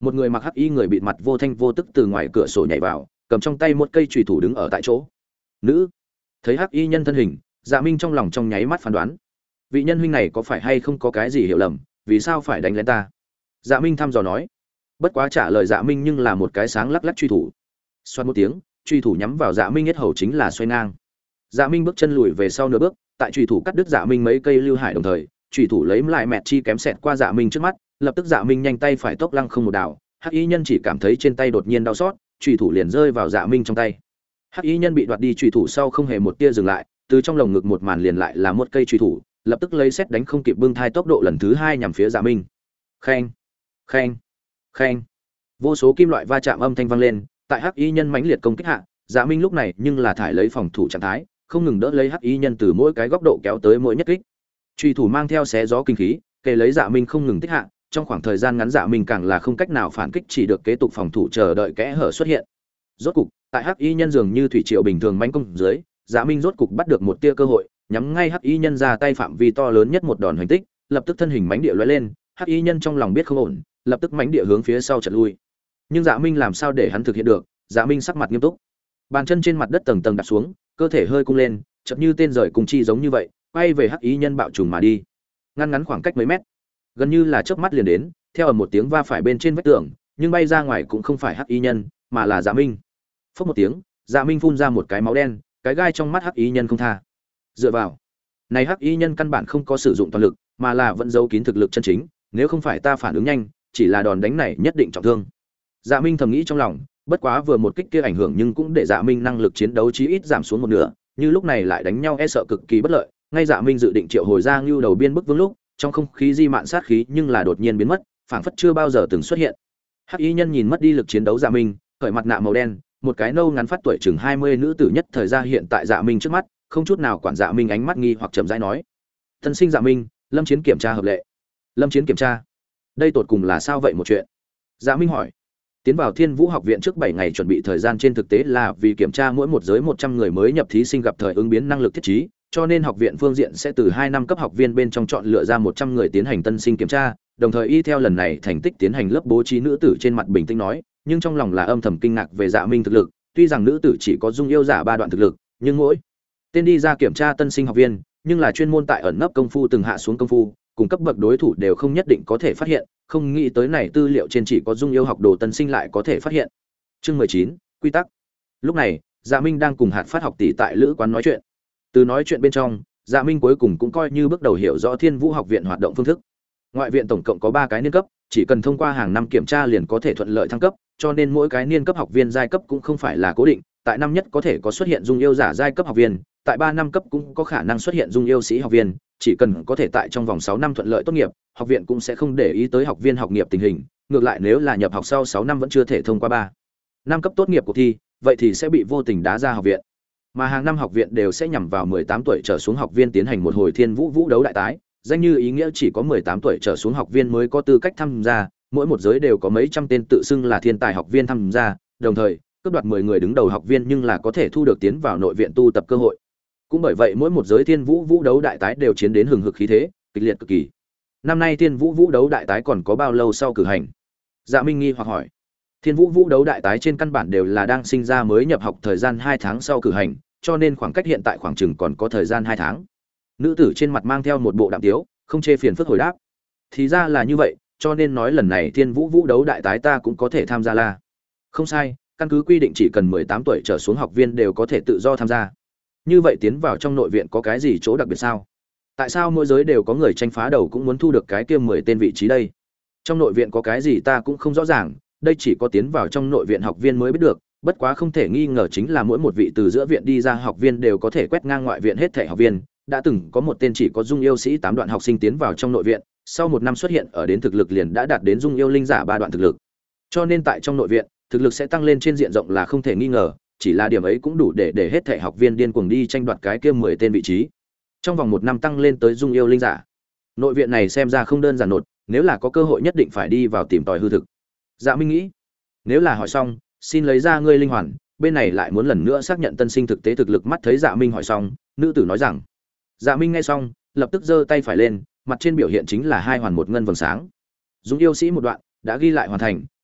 một người mặc hắc y người bịt mặt vô thanh vô tức từ ngoài cửa sổ nhảy vào, cầm trong tay một cây chùy thủ đứng ở tại chỗ. Nữ. Thấy hắc y nhân thân hình, Dạ Minh trong lòng trong nháy mắt phán đoán, vị nhân huynh này có phải hay không có cái gì hiểu lầm, vì sao phải đánh lén ta? Dạ Minh thăm dò nói. Bất quá trả lời Dạ Minh nhưng là một cái sáng lắc lắc chùy thủ. Xoát một tiếng, chùy thủ nhắm vào Dạ Minh yết hầu chính là xoay ngang. Dạ Minh bước chân lùi về sau nửa bước, tại chùy thủ cắt đứt Dạ Minh mấy cây lưu hải đồng thời, chùy thủ lấy lại mẹt chi kém xẹt qua Dạ Minh trước mắt, lập tức Dạ Minh nhanh tay phải tốc lăng không một đảo, hắc y nhân chỉ cảm thấy trên tay đột nhiên đau xót, chùy thủ liền rơi vào Dạ Minh trong tay. Hắc y nhân bị đoạt đi chùy thủ sau không hề một tia dừng lại, từ trong lồng ngực một màn liền lại là một cây chùy thủ, lập tức lấy xét đánh không kịp bưng thai tốc độ lần thứ hai nhằm phía Dạ Minh. Khen, khen, khen. Vô số kim loại va chạm âm thanh vang lên, tại hắc y nhân mãnh liệt công kích hạ, Dạ Minh lúc này nhưng là thải lấy phòng thủ trạng thái, không ngừng đỡ lấy hắc y nhân từ mỗi cái góc độ kéo tới mỗi nhất kích. Chùy thủ mang theo xé gió kinh khí, kề lấy Dạ Minh không ngừng tích hạ, trong khoảng thời gian ngắn Dạ Minh càng là không cách nào phản kích, chỉ được kế tục phòng thủ chờ đợi kẽ hở xuất hiện. Rốt cục, tại hắc y nhân dường như thủy triều bình thường mãnh công dưới, Dạ Minh rốt cục bắt được một tia cơ hội, nhắm ngay hắc y nhân ra tay phạm vi to lớn nhất một đòn hành tích, lập tức thân hình mãnh địa lóe lên, hắc y nhân trong lòng biết không ổn, lập tức mãnh địa hướng phía sau chợt lui. Nhưng Dạ Minh làm sao để hắn thực hiện được? Dạ Minh sắc mặt nghiêm túc, bàn chân trên mặt đất tầng tầng đạp xuống, cơ thể hơi cung lên, chợt như tên rời cùng chi giống như vậy, quay về hắc y nhân bạo trùng mà đi. Ngăn ngắn khoảng cách mấy mét, gần như là chớp mắt liền đến, theo ở một tiếng va phải bên trên vách tường, nhưng bay ra ngoài cũng không phải hắc y nhân, mà là Dạ Minh. Phốc một tiếng, Dạ Minh phun ra một cái máu đen, cái gai trong mắt hắc y nhân không tha. Dựa vào, này hắc y nhân căn bản không có sử dụng toàn lực, mà là vẫn giấu kín thực lực chân chính, nếu không phải ta phản ứng nhanh, chỉ là đòn đánh này nhất định trọng thương. Dạ Minh thầm nghĩ trong lòng, bất quá vừa một kích kia ảnh hưởng nhưng cũng để Dạ Minh năng lực chiến đấu chí ít giảm xuống một nửa, như lúc này lại đánh nhau e sợ cực kỳ bất lợi. Ngay Dạ Minh dự định triệu hồi ra Ngưu Đầu Biên bức vương lúc, trong không khí di mạn sát khí nhưng là đột nhiên biến mất, phảng phất chưa bao giờ từng xuất hiện. Hắc y nhân nhìn mất đi lực chiến đấu Dạ Minh, cởi mặt nạ màu đen, một cái nâu ngắn phát tuổi chừng 20 nữ tử nhất thời ra hiện tại Dạ Minh trước mắt, không chút nào quản Dạ Minh ánh mắt nghi hoặc chậm rãi nói: "Tân sinh Dạ Minh, Lâm Chiến kiểm tra hợp lệ." Lâm Chiến kiểm tra? Đây tột cùng là sao vậy một chuyện? Dạ Minh hỏi. Tiến vào Thiên Vũ học viện trước 7 ngày chuẩn bị thời gian trên thực tế là vì kiểm tra mỗi một giới 100 người mới nhập thí sinh gặp thời ứng biến năng lực thiết trí, cho nên học viện phương diện sẽ từ 2 năm cấp học viên bên trong chọn lựa ra 100 người tiến hành tân sinh kiểm tra, đồng thời y theo lần này thành tích tiến hành lớp bố trí. Nữ tử trên mặt bình tĩnh nói, nhưng trong lòng là âm thầm kinh ngạc về Dạ Minh thực lực, tuy rằng nữ tử chỉ có dung yêu giả 3 đoạn thực lực, nhưng mỗi tên đi ra kiểm tra tân sinh học viên, nhưng là chuyên môn tại ẩn nấp công phu từng hạ xuống công phu, cùng cấp bậc đối thủ đều không nhất định có thể phát hiện, không nghĩ tới này tư liệu trên chỉ có dung yêu học đồ tân sinh lại có thể phát hiện. Chương 19, quy tắc. Lúc này, Dạ Minh đang cùng Hạt Phát học tỷ tại lữ quán nói chuyện. Từ nói chuyện bên trong, Dạ Minh cuối cùng cũng coi như bước đầu hiểu rõ Thiên Vũ học viện hoạt động phương thức. Ngoại viện tổng cộng có 3 cái niên cấp, chỉ cần thông qua hàng năm kiểm tra liền có thể thuận lợi thăng cấp, cho nên mỗi cái niên cấp học viên giai cấp cũng không phải là cố định, tại năm nhất có thể có xuất hiện dung yêu giả giai cấp học viên, tại 3 năm cấp cũng có khả năng xuất hiện dung yêu sĩ học viên, chỉ cần có thể tại trong vòng 6 năm thuận lợi tốt nghiệp, học viện cũng sẽ không để ý tới học viên học nghiệp tình hình, ngược lại nếu là nhập học sau 6 năm vẫn chưa thể thông qua 3 năm cấp tốt nghiệp cuộc thi, vậy thì sẽ bị vô tình đá ra học viện. Mà hàng năm học viện đều sẽ nhằm vào 18 tuổi trở xuống học viên tiến hành một hồi Thiên Vũ vũ đấu đại tái, danh như ý nghĩa chỉ có 18 tuổi trở xuống học viên mới có tư cách tham gia, mỗi một giới đều có mấy trăm tên tự xưng là thiên tài học viên tham gia, đồng thời, cướp đoạt 10 người đứng đầu học viên nhưng là có thể thu được tiến vào nội viện tu tập cơ hội. Cũng bởi vậy mỗi một giới Thiên Vũ vũ đấu đại tái đều chiến đến hừng hực khí thế, kịch liệt cực kỳ. Năm nay Thiên Vũ vũ đấu đại tái còn có bao lâu sau cử hành? Dạ Minh nghi hoặc hỏi. Thiên Vũ vũ đấu đại tái trên căn bản đều là đang sinh ra mới nhập học thời gian 2 tháng sau cử hành, cho nên khoảng cách hiện tại khoảng chừng còn có thời gian 2 tháng. Nữ tử trên mặt mang theo một bộ đạm tiếu, không chê phiền phức hồi đáp. Thì ra là như vậy, cho nên nói lần này Thiên Vũ vũ đấu đại tái ta cũng có thể tham gia là. Không sai, căn cứ quy định chỉ cần 18 tuổi trở xuống học viên đều có thể tự do tham gia. Như vậy tiến vào trong nội viện có cái gì chỗ đặc biệt sao? Tại sao mỗi giới đều có người tranh phá đầu cũng muốn thu được cái kia 10 tên vị trí đây? Trong nội viện có cái gì ta cũng không rõ ràng, đây chỉ có tiến vào trong nội viện học viên mới biết được, bất quá không thể nghi ngờ chính là mỗi một vị từ giữa viện đi ra học viên đều có thể quét ngang ngoại viện hết thảy học viên, đã từng có một tên chỉ có dung yêu sĩ 8 đoạn học sinh tiến vào trong nội viện, sau 1 năm xuất hiện ở đến thực lực liền đã đạt đến dung yêu linh giả 3 đoạn thực lực. Cho nên tại trong nội viện, thực lực sẽ tăng lên trên diện rộng là không thể nghi ngờ, chỉ là điểm ấy cũng đủ để hết thảy học viên điên cuồng đi tranh đoạt cái kia 10 tên vị trí. Trong vòng 1 năm tăng lên tới dung yêu linh giả. Nội viện này xem ra không đơn giản nột, nếu là có cơ hội nhất định phải đi vào tìm tòi hư thực. Dạ Minh nghĩ, nếu là hỏi xong, xin lấy ra ngươi linh hoàn, bên này lại muốn lần nữa xác nhận tân sinh thực tế thực lực. Mắt thấy Dạ Minh hỏi xong, nữ tử nói rằng. Dạ Minh nghe xong, lập tức giơ tay phải lên, mặt trên biểu hiện chính là 2 hoàn 1 ngân vầng sáng. Dung yêu sĩ một đoạn đã ghi lại hoàn thành,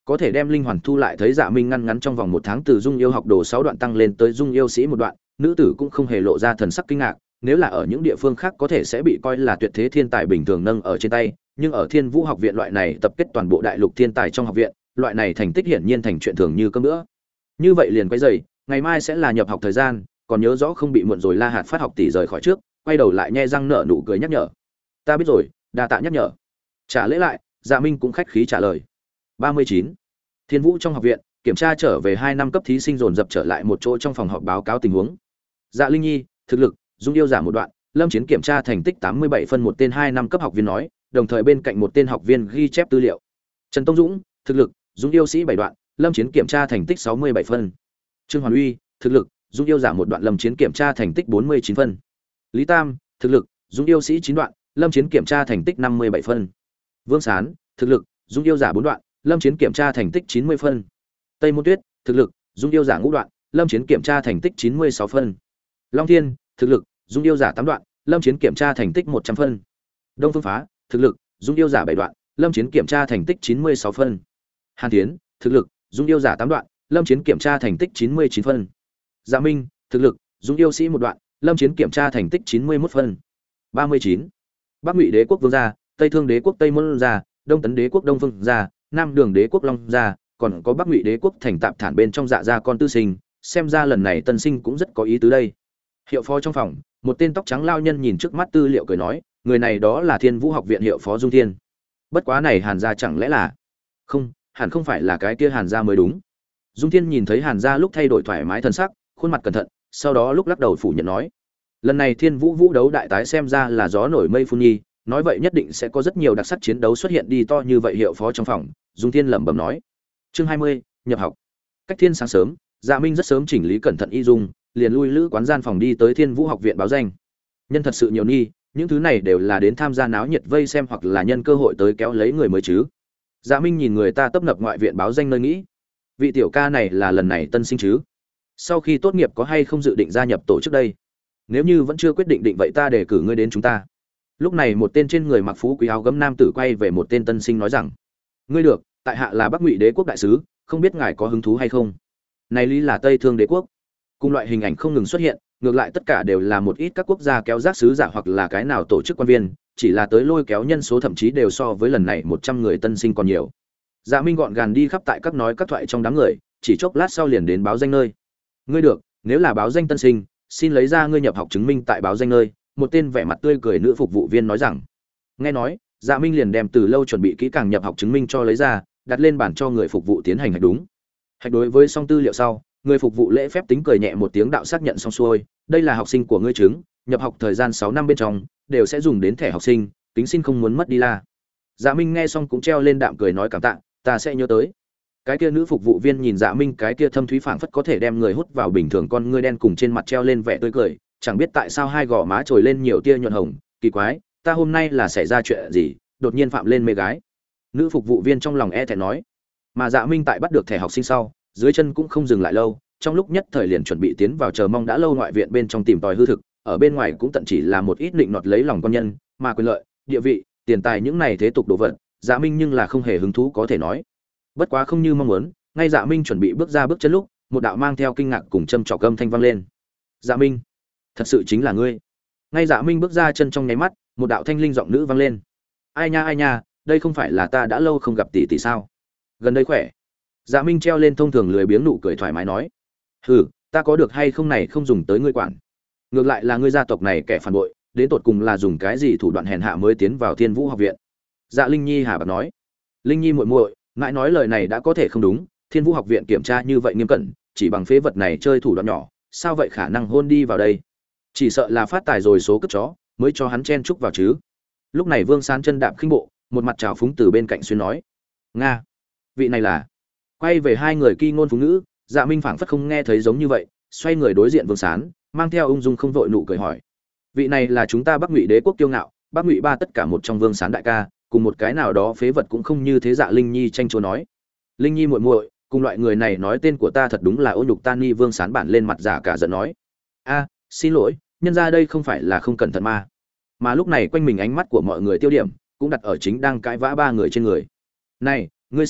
có thể đem linh hoàn thu lại, thấy Dạ Minh ngăn ngắn trong vòng 1 tháng từ dung yêu học đồ 6 đoạn tăng lên tới dung yêu sĩ 1 đoạn, nữ tử cũng không hề lộ ra thần sắc kinh ngạc. Nếu là ở những địa phương khác có thể sẽ bị coi là tuyệt thế thiên tài bình thường nâng ở trên tay, nhưng ở Thiên Vũ học viện loại này tập kết toàn bộ đại lục thiên tài trong học viện, loại này thành tích hiển nhiên thành chuyện thường như cơm bữa. Như vậy liền quay dậy, ngày mai sẽ là nhập học thời gian, còn nhớ rõ không bị muộn rồi. La Hạt phát học tỷ rời khỏi trước, quay đầu lại nhe răng nở nụ cười nhắc nhở. Ta biết rồi, đa tạ nhắc nhở. Trả lễ lại, Dạ Minh cũng khách khí trả lời. 39. Thiên Vũ trong học viện, kiểm tra trở về 2 năm cấp thí sinh dồn dập trở lại một chỗ trong phòng họp báo cáo tình huống. Dạ Linh Nhi, thực lực, dung yêu giả 1 đoạn, Lâm Chiến kiểm tra thành tích 87 phân, một tên 2 năm cấp học viên nói, đồng thời bên cạnh một tên học viên ghi chép tư liệu. Trần Tông Dũng, thực lực, dung yêu sĩ 7 đoạn, Lâm Chiến kiểm tra thành tích 67 phân. Trương Hoàn Uy, thực lực, dung yêu giả 1 đoạn, Lâm Chiến kiểm tra thành tích 49 phân. Lý Tam, thực lực, dung yêu sĩ 9 đoạn, Lâm Chiến kiểm tra thành tích 57 phân. Vương Sán, thực lực, dung yêu giả 4 đoạn, Lâm Chiến kiểm tra thành tích 90 phân. Tây Môn Tuyết, thực lực, dung yêu giả ngũ đoạn, Lâm Chiến kiểm tra thành tích 96 phân. Long Thiên, thực lực, dung yêu giả 8 đoạn, Lâm Chiến kiểm tra thành tích 100 phân. Đông Phương Phá, thực lực, dung yêu giả 7 đoạn, Lâm Chiến kiểm tra thành tích 96 phân. Hàn Tiến, thực lực, dung yêu giả 8 đoạn, Lâm Chiến kiểm tra thành tích 99 phân. Dạ Minh, thực lực, dung yêu sĩ 1 đoạn, Lâm Chiến kiểm tra thành tích 91 phân. 39. Bắc Ngụy Đế quốc Vương gia, Tây Thương Đế quốc Tây Môn gia, Đông Tấn Đế quốc Đông Phương gia, Nam Đường Đế quốc Long gia, còn có Bắc Ngụy Đế quốc thành tạp thản bên trong Dạ gia con tư sinh, xem ra lần này tân sinh cũng rất có ý tứ đây. Hiệu phó trong phòng, một tên tóc trắng lao nhân nhìn trước mắt tư liệu cười nói, người này đó là Thiên Vũ học viện hiệu phó Dung Thiên. Bất quá này Hàn gia chẳng lẽ là? Không, hẳn không phải là cái kia Hàn gia mới đúng. Dung Thiên nhìn thấy Hàn gia lúc thay đổi thoải mái thần sắc, khuôn mặt cẩn thận, sau đó lúc lắc đầu phủ nhận nói, lần này Thiên Vũ vũ đấu đại tái xem ra là gió nổi mây phun nhi, nói vậy nhất định sẽ có rất nhiều đặc sắc chiến đấu xuất hiện đi to như vậy. Hiệu phó trong phòng, Dung Thiên lẩm bẩm nói. Chương 20, nhập học. Cách thiên sáng sớm, Dạ Minh rất sớm chỉnh lý cẩn thận y dung, liền lui lữ quán gian phòng đi tới Thiên Vũ học viện báo danh. Nhân thật sự nhiều nghi, những thứ này đều là đến tham gia náo nhiệt vây xem hoặc là nhân cơ hội tới kéo lấy người mới chứ. Dạ Minh nhìn người ta tấp nập ngoại viện báo danh nơi nghĩ, vị tiểu ca này là lần này tân sinh chứ? Sau khi tốt nghiệp có hay không dự định gia nhập tổ chức đây? Nếu như vẫn chưa quyết định vậy ta đề cử ngươi đến chúng ta. Lúc này một tên trên người mặc phú quý áo gấm nam tử quay về một tên tân sinh nói rằng, ngươi được, tại hạ là Bắc Ngụy Đế quốc đại sứ, không biết ngài có hứng thú hay không? Này lý là Tây Thương Đế quốc. Cùng loại hình ảnh không ngừng xuất hiện, ngược lại tất cả đều là một ít các quốc gia kéo rác sứ giả hoặc là cái nào tổ chức quan viên, chỉ là tới lôi kéo nhân số thậm chí đều so với lần này 100 người tân sinh còn nhiều. Dạ Minh gọn gàng đi khắp tại các nói các thoại trong đám người, chỉ chốc lát sau liền đến báo danh nơi. Ngươi được, nếu là báo danh tân sinh, xin lấy ra ngươi nhập học chứng minh tại báo danh nơi. Một tên vẻ mặt tươi cười nữ phục vụ viên nói rằng. Nghe nói, Dạ Minh liền đem từ lâu chuẩn bị kỹ càng nhập học chứng minh cho lấy ra, đặt lên bàn cho người phục vụ tiến hành hạch đúng. Hạch đối với xong tư liệu sau, người phục vụ lễ phép tính cười nhẹ một tiếng đạo xác nhận xong xuôi, đây là học sinh của ngươi chứng, nhập học thời gian 6 năm bên trong đều sẽ dùng đến thẻ học sinh, tính xin không muốn mất đi la. Dạ Minh nghe xong cũng treo lên đạm cười nói cảm tạ, ta sẽ nhớ tới. Cái kia nữ phục vụ viên nhìn Dạ Minh cái kia thâm thúy phảng phất có thể đem người hút vào bình thường con ngươi đen cùng trên mặt treo lên vẻ tươi cười, chẳng biết tại sao hai gò má trồi lên nhiều tia nhuận hồng, kỳ quái, ta hôm nay là xảy ra chuyện gì, đột nhiên phạm lên mê gái. Nữ phục vụ viên trong lòng e thẹn nói. Mà Dạ Minh tại bắt được thẻ học sinh sau, dưới chân cũng không dừng lại lâu, trong lúc nhất thời liền chuẩn bị tiến vào chờ mong đã lâu ngoại viện bên trong tìm tòi hư thực, ở bên ngoài cũng tận chỉ là một ít định nọt lấy lòng con nhân, mà quyền lợi, địa vị, tiền tài những này thế tục đồ vật, Dạ Minh nhưng là không hề hứng thú có thể nói. Bất quá không như mong muốn, ngay Dạ Minh chuẩn bị bước ra bước chân lúc, một đạo mang theo kinh ngạc cùng châm trọc âm thanh vang lên. Dạ Minh, thật sự chính là ngươi. Ngay Dạ Minh bước ra chân trong nháy mắt, một đạo thanh linh giọng nữ vang lên. Ai nha, đây không phải là ta đã lâu không gặp tỷ tỷ sao? Gần đây khỏe. Dạ Minh treo lên thông thường lười biếng nụ cười thoải mái nói. Hừ, ta có được hay không này không dùng tới ngươi quản. Ngược lại là ngươi gia tộc này kẻ phản bội, đến tột cùng là dùng cái gì thủ đoạn hèn hạ mới tiến vào Thiên Vũ học viện? Dạ Linh Nhi hà bạc nói. Linh Nhi muội muội, ngại nói lời này đã có thể không đúng, Thiên Vũ học viện kiểm tra như vậy nghiêm cẩn, chỉ bằng phế vật này chơi thủ đoạn nhỏ, sao vậy khả năng hôn đi vào đây? Chỉ sợ là phát tài rồi số cất chó, mới cho hắn chen chúc vào chứ. Lúc này Vương Sán chân đạp khinh bộ, một mặt trào phúng từ bên cạnh xuyên nói. Nga, vị này là. Quay về hai người kỳ ngôn phú ngữ, Dạ Minh phảng phất không nghe thấy giống như vậy, xoay người đối diện Vương Sán, mang theo ung dung không vội nụ cười hỏi. Vị này là chúng ta Bắc Ngụy Đế quốc kiêu ngạo, Bắc Ngụy ba tất cả một trong Vương Sán đại ca, cùng một cái nào đó phế vật cũng không như thế. Dạ Linh Nhi tranh chúa nói. Linh Nhi muội muội, cùng loại người này nói tên của ta thật đúng là ô nhục tan ni. Vương Sán bản lên mặt giả cả giận nói. A, xin lỗi, nhân ra đây không phải là không cẩn thận mà lúc này quanh mình ánh mắt của mọi người tiêu điểm cũng đặt ở chính đang cãi vã ba người trên người. Này, ngươi xem,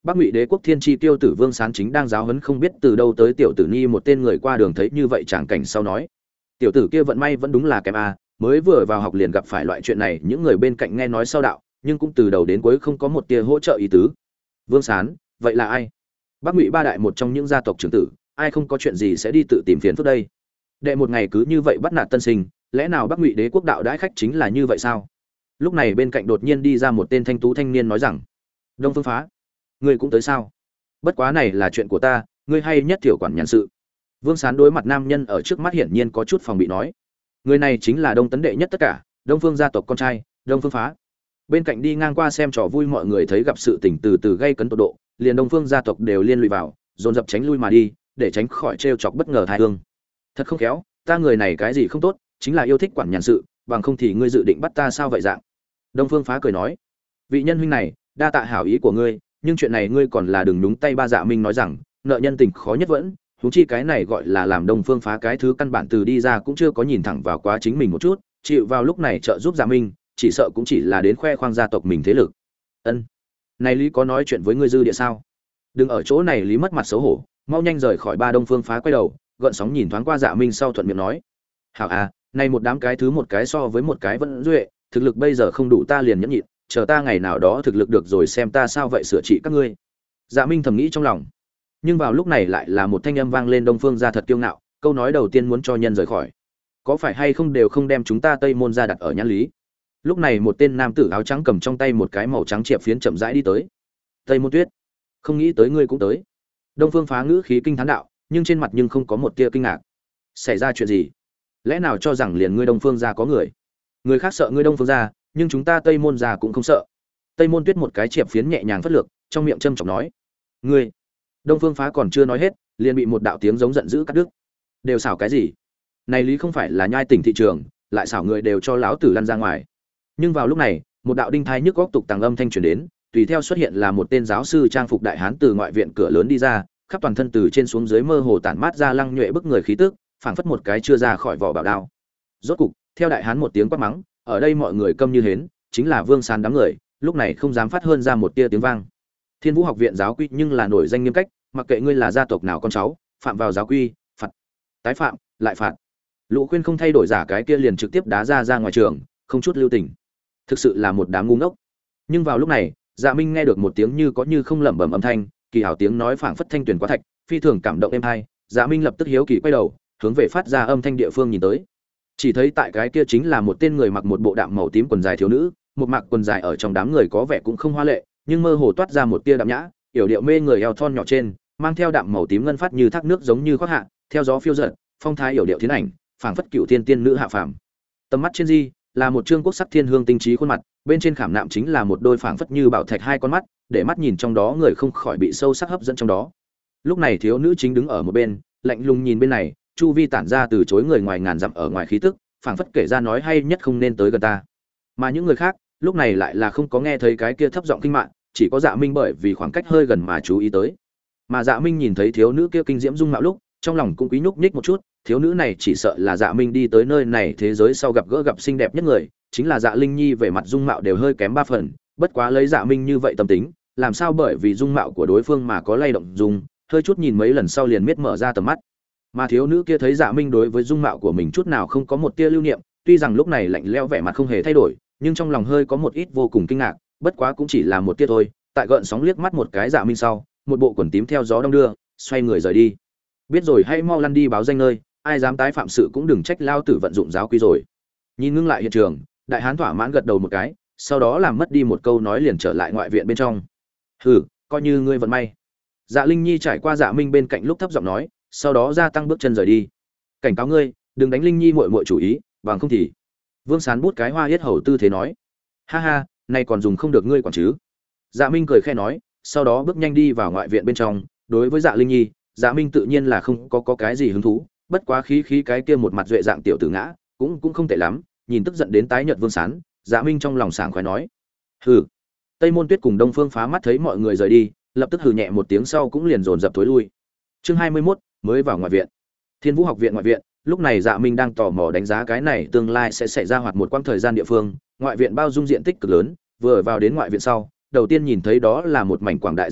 Bắc Ngụy Đế quốc Thiên Chi tiêu tử Vương Sán chính đang giáo huấn không biết từ đâu tới tiểu tử Nhi một tên người qua đường thấy như vậy chẳng cảnh sau nói: "Tiểu tử kia vận may vẫn đúng là kém a, mới vừa vào học liền gặp phải loại chuyện này." Những người bên cạnh nghe nói sau đạo, nhưng cũng từ đầu đến cuối không có một tia hỗ trợ ý tứ. Vương Sán, vậy là ai? Bắc Ngụy ba đại một trong những gia tộc trưởng tử, ai không có chuyện gì sẽ đi tự tìm phiền phức đây? Đệ một ngày cứ như vậy bắt nạt tân sinh, lẽ nào Bắc Ngụy Đế quốc đạo đãi khách chính là như vậy sao? Lúc này bên cạnh đột nhiên đi ra một tên thanh tú thanh niên nói rằng: "Đông Phương Phá, ngươi cũng tới sao? Bất quá này là chuyện của ta, ngươi hay nhất thiểu quản nhàn sự." Vương Sán đối mặt nam nhân ở trước mắt hiển nhiên có chút phòng bị nói. Người này chính là Đông Tấn đệ nhất tất cả, Đông Phương gia tộc con trai, Đông Phương Phá. Bên cạnh đi ngang qua xem trò vui mọi người thấy gặp sự tình từ từ gây cấn tột độ, liền Đông Phương gia tộc đều liên lụy vào, dồn dập tránh lui mà đi, để tránh khỏi trêu chọc bất ngờ tai hương. Thật không khéo, ta người này cái gì không tốt, chính là yêu thích quản nhàn sự, bằng không thì ngươi dự định bắt ta sao vậy dạng? Đông Phương Phá cười nói: "Vị nhân huynh này, đa tạ hảo ý của ngươi, nhưng chuyện này ngươi còn là đừng nhúng tay." Ba Dạ Minh nói rằng, nợ nhân tình khó nhất vẫn, huống chi cái này gọi là làm Đông Phương Phá cái thứ căn bản từ đi ra cũng chưa có nhìn thẳng vào quá chính mình một chút, chịu vào lúc này trợ giúp Dạ Minh, chỉ sợ cũng chỉ là đến khoe khoang gia tộc mình thế lực. Ân, này Lý có nói chuyện với ngươi dư địa sao? Đừng ở chỗ này Lý mất mặt xấu hổ, mau nhanh rời khỏi. Ba Đông Phương Phá quay đầu, gợn sóng nhìn thoáng qua Dạ Minh sau thuận miệng nói: "Hảo à, này một đám cái thứ một cái so với một cái vẫn duệ, thực lực bây giờ không đủ ta liền nhẫn nhịn, chờ ta ngày nào đó thực lực được rồi xem ta sao vậy sửa trị các ngươi." Dạ Minh thầm nghĩ trong lòng. Nhưng vào lúc này lại là một thanh âm vang lên. Đông Phương gia thật kiêu ngạo, câu nói đầu tiên muốn cho nhân rời khỏi. Có phải hay không đều không đem chúng ta Tây Môn gia đặt ở nhãn lý. Lúc này một tên nam tử áo trắng cầm trong tay một cái màu trắng chiệp phiến chậm rãi đi tới. "Tây Môn Tuyết, không nghĩ tới ngươi cũng tới." Đông Phương Phá ngữ khí kinh thán đạo, nhưng trên mặt nhưng không có một tia kinh ngạc. "Xảy ra chuyện gì? Lẽ nào cho rằng liền ngươi Đông Phương gia có người? Người khác sợ ngươi Đông Phương gia, nhưng chúng ta Tây Môn gia cũng không sợ." Tây Môn Tuyết một cái chiệp phiến nhẹ nhàng phất lược, trong miệng châm chọc nói: "Ngươi." Đông Phương Phá còn chưa nói hết, liền bị một đạo tiếng giống giận dữ cắt đứt. "Đều xảo cái gì? Này Lý không phải là nhai tỉnh thị trường, lại xảo người đều cho lão tử lăn ra ngoài." Nhưng vào lúc này, một đạo đinh thai nhức góc tục tàng âm thanh truyền đến, tùy theo xuất hiện là một tên giáo sư trang phục đại hán từ ngoại viện cửa lớn đi ra, khắp toàn thân từ trên xuống dưới mơ hồ tản mát ra lăng nhuệ bức người khí tức, phảng phất một cái chưa ra khỏi vỏ bảo đao. Rốt cục, theo đại hán một tiếng quát mắng, ở đây mọi người câm như hến, chính là Vương Sán đám người, lúc này không dám phát hơn ra một tia tiếng vang. Thiên Vũ học viện giáo quy nhưng là nổi danh nghiêm cách, mặc kệ ngươi là gia tộc nào con cháu, phạm vào giáo quy, phạt. Tái phạm, lại phạt. Lũ Khuyên không thay đổi giả cái kia liền trực tiếp đá ra ngoài trường, không chút lưu tình. Thực sự là một đám ngu ngốc. Nhưng vào lúc này, Dạ Minh nghe được một tiếng như có như không lẩm bẩm âm thanh, kỳ hảo tiếng nói phảng phất thanh tuyển quá thạch, phi thường cảm động êm hay. Dạ Minh lập tức hiếu kỳ quay đầu, hướng về phát ra âm thanh địa phương nhìn tới. Chỉ thấy tại cái kia chính là một tên người mặc một bộ đạm màu tím quần dài thiếu nữ, một mặc quần dài ở trong đám người có vẻ cũng không hoa lệ, nhưng mơ hồ toát ra một tia đạm nhã, yểu điệu mê người eo thon nhỏ trên, mang theo đạm màu tím ngân phát như thác nước giống như khoác hạ, theo gió phiêu dật, phong thái yểu điệu thiên ảnh, phảng phất cựu thiên tiên nữ hạ phàm. Tầm mắt trên di là một trương quốc sắc thiên hương tinh trí khuôn mặt, bên trên khảm nạm chính là một đôi phảng phất như bảo thạch hai con mắt, để mắt nhìn trong đó người không khỏi bị sâu sắc hấp dẫn trong đó. Lúc này thiếu nữ chính đứng ở một bên, lạnh lùng nhìn bên này, chu vi tản ra từ chối người ngoài ngàn dặm ở ngoài khí tức, phảng phất kể ra nói hay nhất không nên tới gần ta. Mà những người khác, lúc này lại là không có nghe thấy cái kia thấp giọng kinh mạng, chỉ có Dạ Minh bởi vì khoảng cách hơi gần mà chú ý tới. Mà Dạ Minh nhìn thấy thiếu nữ kia kinh diễm dung mạo lúc, trong lòng cũng quý nhúc nhích một chút, thiếu nữ này chỉ sợ là Dạ Minh đi tới nơi này thế giới sau gặp gỡ gặp xinh đẹp nhất người, chính là Dạ Linh Nhi. Về mặt dung mạo đều hơi kém 3 phần, bất quá lấy Dạ Minh như vậy tâm tính, làm sao bởi vì dung mạo của đối phương mà có lay động dung, hơi chút nhìn mấy lần sau liền miết mở ra tầm mắt. Mà thiếu nữ kia thấy Dạ Minh đối với dung mạo của mình chút nào không có một tia lưu niệm, tuy rằng lúc này lạnh lẽo vẻ mặt không hề thay đổi, nhưng trong lòng hơi có một ít vô cùng kinh ngạc, bất quá cũng chỉ là một tia thôi. Tại gợn sóng liếc mắt một cái Dạ Minh sau, một bộ quần tím theo gió đông đưa, xoay người rời đi. Biết rồi, hãy mau lăn đi báo danh nơi, ai dám tái phạm sự cũng đừng trách lao tử vận dụng giáo quy rồi. Nhìn ngưng lại hiện trường, đại hán thỏa mãn gật đầu một cái, sau đó làm mất đi một câu nói liền trở lại ngoại viện bên trong. Hừ, coi như ngươi vận may. Dạ Linh Nhi trải qua Dạ Minh bên cạnh lúc thấp giọng nói, sau đó gia tăng bước chân rời đi. Cảnh cáo ngươi, đừng đánh Linh Nhi muội muội chủ ý, bằng không thì. Vương Sán bút cái hoa yết hầu tư thế nói. Ha ha, này còn dùng không được ngươi quản chứ? Dạ Minh cười khẽ nói, sau đó bước nhanh đi vào ngoại viện bên trong. Đối với Dạ Linh Nhi, Dạ Minh tự nhiên là không có cái gì hứng thú, bất quá khí cái kia một mặt duệ dạng tiểu tử ngã, cũng không tệ lắm. Nhìn tức giận đến tái nhợt Vương Sán, Dạ Minh trong lòng sảng khoái nói: hừ. Tây Môn Tuyết cùng Đông Phương Phá mắt thấy mọi người rời đi, lập tức hừ nhẹ một tiếng sau cũng liền dồn dập tối lui. Chương 21, mới vào ngoại viện. Thiên Vũ học viện ngoại viện, lúc này Dạ Minh đang tò mò đánh giá cái này tương lai sẽ xảy ra hoạt một quãng thời gian địa phương. Ngoại viện bao dung diện tích cực lớn, vừa vào đến ngoại viện sau, đầu tiên nhìn thấy đó là một mảnh quảng đại giáo địa,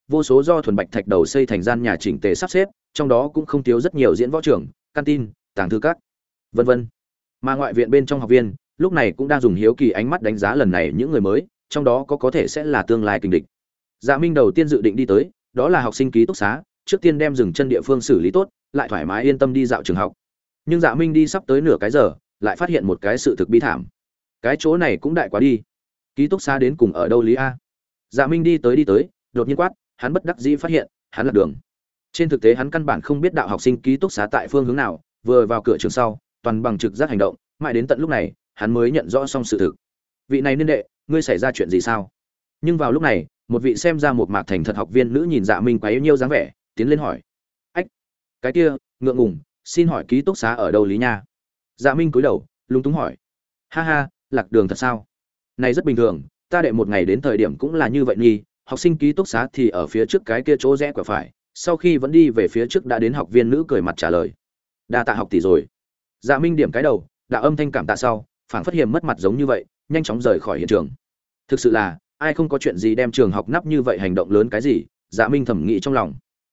vô số do thuần bạch thạch đầu xây thành gian nhà chỉnh tề sắp xếp, trong đó cũng không thiếu rất nhiều diễn võ trường, canteen, tàng thư các, vân vân. Mà ngoại viện bên trong học viên, lúc này cũng đang dùng hiếu kỳ ánh mắt đánh giá lần này những người mới, trong đó có thể sẽ là tương lai kình địch. Dạ Minh đầu tiên dự định đi tới, đó là học sinh ký túc xá, trước tiên đem dừng chân địa phương xử lý tốt, lại thoải mái yên tâm đi dạo trường học. Nhưng Dạ Minh đi sắp tới nửa cái giờ, lại phát hiện một cái sự thực bi thảm. Cái chỗ này cũng đại quá đi. Ký túc xá đến cùng ở đâu lý a? Dạ Minh đi tới, đột nhiên quát, hắn bất đắc dĩ phát hiện, hắn lạc đường. Trên thực tế hắn căn bản không biết đạo học sinh ký túc xá tại phương hướng nào, vừa vào cửa trường sau, toàn bằng trực giác hành động, mãi đến tận lúc này, hắn mới nhận rõ xong sự thực. Vị này niên đệ, ngươi xảy ra chuyện gì sao? Nhưng vào lúc này, một vị xem ra một mạc thành thật học viên nữ nhìn Dạ Minh quá yêu nhiêu dáng vẻ, tiến lên hỏi. Ách, cái kia, ngượng ngùng, xin hỏi ký túc xá ở đâu lý nha? Dạ Minh cúi đầu, lúng túng hỏi. Ha ha, lạc đường thật sao? Này rất bình thường, ta đệ một ngày đến thời điểm cũng là như vậy nghi, học sinh ký túc xá thì ở phía trước cái kia chỗ rẽ quẹo phải, sau khi vẫn đi về phía trước đã đến học viên nữ cười mặt trả lời. Đa tạ học tỷ rồi. Dạ Minh điểm cái đầu, đạo âm thanh cảm tạ sau, phảng phất hiểm mất mặt giống như vậy, nhanh chóng rời khỏi hiện trường. Thực sự là, ai không có chuyện gì đem trường học nắp như vậy hành động lớn cái gì, Dạ Minh thầm nghĩ trong lòng.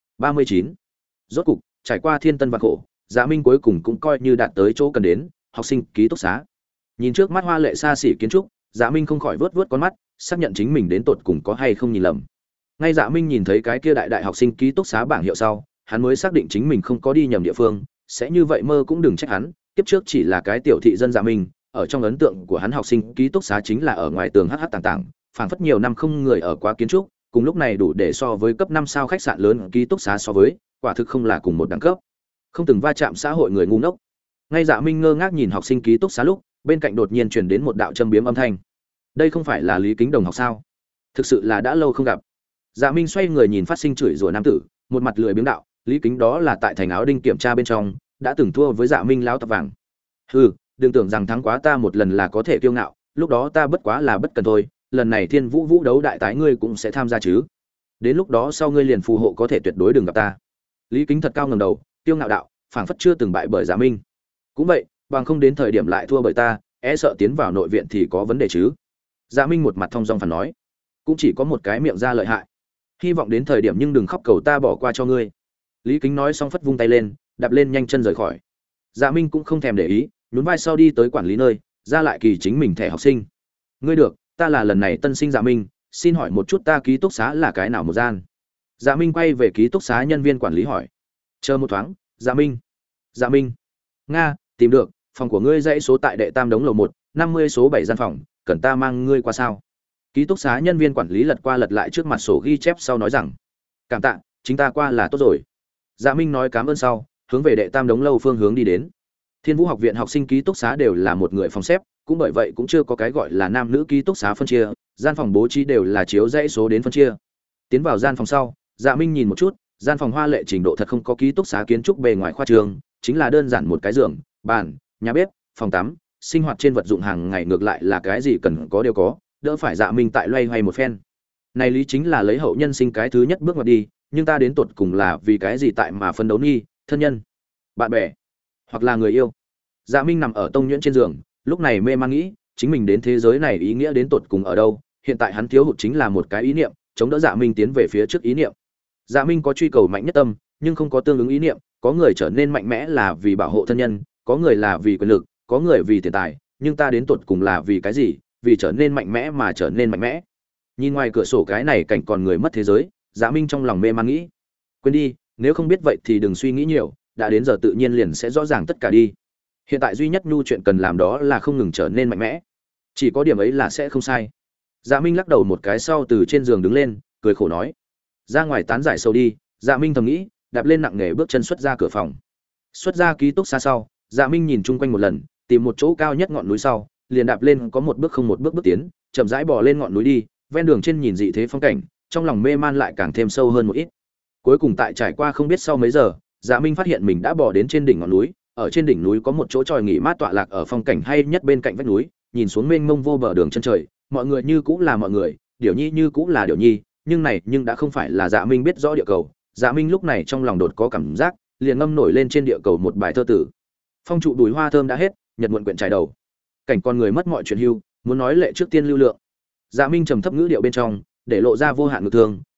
39. Rốt cục, trải qua thiên tân vạn khổ, Dạ Minh cuối cùng cũng coi như đạt tới chỗ cần đến, học sinh ký túc xá. Nhìn trước mắt hoa lệ xa xỉ kiến trúc, Dạ Minh không khỏi vớt vớt con mắt, xác nhận chính mình đến tột cùng có hay không nhìn lầm. Ngay Dạ Minh nhìn thấy cái kia đại học sinh ký túc xá bảng hiệu sau, hắn mới xác định chính mình không có đi nhầm địa phương, sẽ như vậy mơ cũng đừng trách hắn, kiếp trước chỉ là cái tiểu thị dân Dạ Minh, ở trong ấn tượng của hắn học sinh ký túc xá chính là ở ngoài tường hắc hắc tàng tàng, phảng phất nhiều năm không người ở quá kiến trúc, cùng lúc này đủ để so với cấp 5 sao khách sạn lớn ký túc xá so với, quả thực không là cùng một đẳng cấp. Không từng va chạm xã hội người ngu ngốc. Ngay Dạ Minh ngơ ngác nhìn học sinh ký túc xá lúc, bên cạnh đột nhiên truyền đến một đạo châm biếm âm thanh. Đây không phải là Lý Kính Đồng học sao? Thực sự là đã lâu không gặp. Dạ Minh xoay người nhìn phát sinh chửi rủa nam tử, một mặt lười biếng đạo, Lý Kính đó là tại thành áo đinh kiểm tra bên trong, đã từng thua với Dạ Minh lão tóc vàng. Hừ, đừng tưởng rằng thắng quá ta một lần là có thể kiêu ngạo, lúc đó ta bất quá là bất cần thôi, lần này Thiên Vũ Vũ đấu đại tái ngươi cũng sẽ tham gia chứ? Đến lúc đó sau ngươi liền phù hộ có thể tuyệt đối đừng gặp ta. Lý Kính thật cao ngẩng đầu, kiêu ngạo đạo, phảng phất chưa từng bại bởi Dạ Minh. Cũng vậy, bằng không đến thời điểm lại thua bởi ta, e sợ tiến vào nội viện thì có vấn đề chứ. Dạ Minh một mặt thông dong phản nói, cũng chỉ có một cái miệng ra lợi hại, hy vọng đến thời điểm nhưng đừng khóc cầu ta bỏ qua cho ngươi. Lý Kính nói xong phất vung tay lên, đạp lên nhanh chân rời khỏi. Dạ Minh cũng không thèm để ý, nhún vai sau đi tới quản lý nơi, ra lại kỳ chính mình thẻ học sinh. Ngươi được, ta là lần này tân sinh Dạ Minh, xin hỏi một chút ta ký túc xá là cái nào một gian? Dạ Minh quay về ký túc xá nhân viên quản lý hỏi. Chờ một thoáng, Dạ Minh. Dạ Minh. Nga, tìm được, phòng của ngươi dãy số tại đệ tam đống lầu 1, 50 số 7 gian phòng, cần ta mang ngươi qua sao? Ký túc xá nhân viên quản lý lật qua lật lại trước mặt sổ ghi chép sau nói rằng, cảm tạ, chính ta qua là tốt rồi. Dạ Minh nói cảm ơn sau, hướng về đệ tam đống lâu phương hướng đi đến. Thiên Vũ học viện học sinh ký túc xá đều là một người phòng xếp, cũng bởi vậy cũng chưa có cái gọi là nam nữ ký túc xá phân chia, gian phòng bố trí đều là chiếu dãy số đến phân chia. Tiến vào gian phòng sau, Dạ Minh nhìn một chút, gian phòng hoa lệ trình độ thật không có ký túc xá kiến trúc bề ngoài khoa trương, chính là đơn giản một cái giường, bàn, nhà bếp, phòng tắm, sinh hoạt trên vật dụng hàng ngày ngược lại là cái gì cần có đều có, đỡ phải Dạ Minh tại loay hoay một phen. Này lý chính là lấy hậu nhân sinh cái thứ nhất bước ngoặt đi, nhưng ta đến tột cùng là vì cái gì tại mà phân đấu nghi, thân nhân, bạn bè, hoặc là người yêu. Dạ Minh nằm ở tông nhuyễn trên giường, lúc này mê man nghĩ, chính mình đến thế giới này ý nghĩa đến tột cùng ở đâu, hiện tại hắn thiếu hụt chính là một cái ý niệm, chống đỡ Dạ Minh tiến về phía trước ý niệm. Dạ Minh có truy cầu mạnh nhất tâm, nhưng không có tương ứng ý niệm, có người trở nên mạnh mẽ là vì bảo hộ thân nhân, có người là vì quyền lực, có người vì tiền tài, nhưng ta đến tột cùng là vì cái gì, vì trở nên mạnh mẽ mà trở nên mạnh mẽ. Nhìn ngoài cửa sổ cái này cảnh còn người mất thế giới, Dạ Minh trong lòng mê man nghĩ. Quên đi, nếu không biết vậy thì đừng suy nghĩ nhiều, đã đến giờ tự nhiên liền sẽ rõ ràng tất cả đi. Hiện tại duy nhất nhu chuyện cần làm đó là không ngừng trở nên mạnh mẽ. Chỉ có điểm ấy là sẽ không sai. Dạ Minh lắc đầu một cái sau từ trên giường đứng lên, cười khổ nói: "Ra ngoài tán giải sâu đi." Dạ Minh thầm nghĩ, đạp lên nặng nề bước chân xuất ra cửa phòng. Xuất ra ký túc xá sau, Dạ Minh nhìn chung quanh một lần, tìm một chỗ cao nhất ngọn núi sau, liền đạp lên có một bước không một bước bước tiến, chậm rãi bò lên ngọn núi đi, ven đường trên nhìn dị thế phong cảnh, trong lòng mê man lại càng thêm sâu hơn một ít. Cuối cùng tại trải qua không biết sau mấy giờ, Dạ Minh phát hiện mình đã bò đến trên đỉnh ngọn núi, ở trên đỉnh núi có một chỗ tròi nghỉ mát tọa lạc ở phong cảnh hay nhất bên cạnh vách núi, nhìn xuống mênh mông vô bờ đường chân trời, mọi người như cũng là mọi người, Điểu Nhi như cũng là Điểu Nhi, nhưng này nhưng đã không phải là Dạ Minh biết rõ địa cầu. Dạ Minh lúc này trong lòng đột có cảm giác, liền ngâm nổi lên trên địa cầu một bài thơ tử. Phong trụ bùi hoa thơm đã hết, nhật muộn quyện trải đầu. Cảnh con người mất mọi chuyện hưu, muốn nói lệ trước tiên lưu lượng. Dạ Minh trầm thấp ngữ điệu bên trong, để lộ ra vô hạn ngược thương,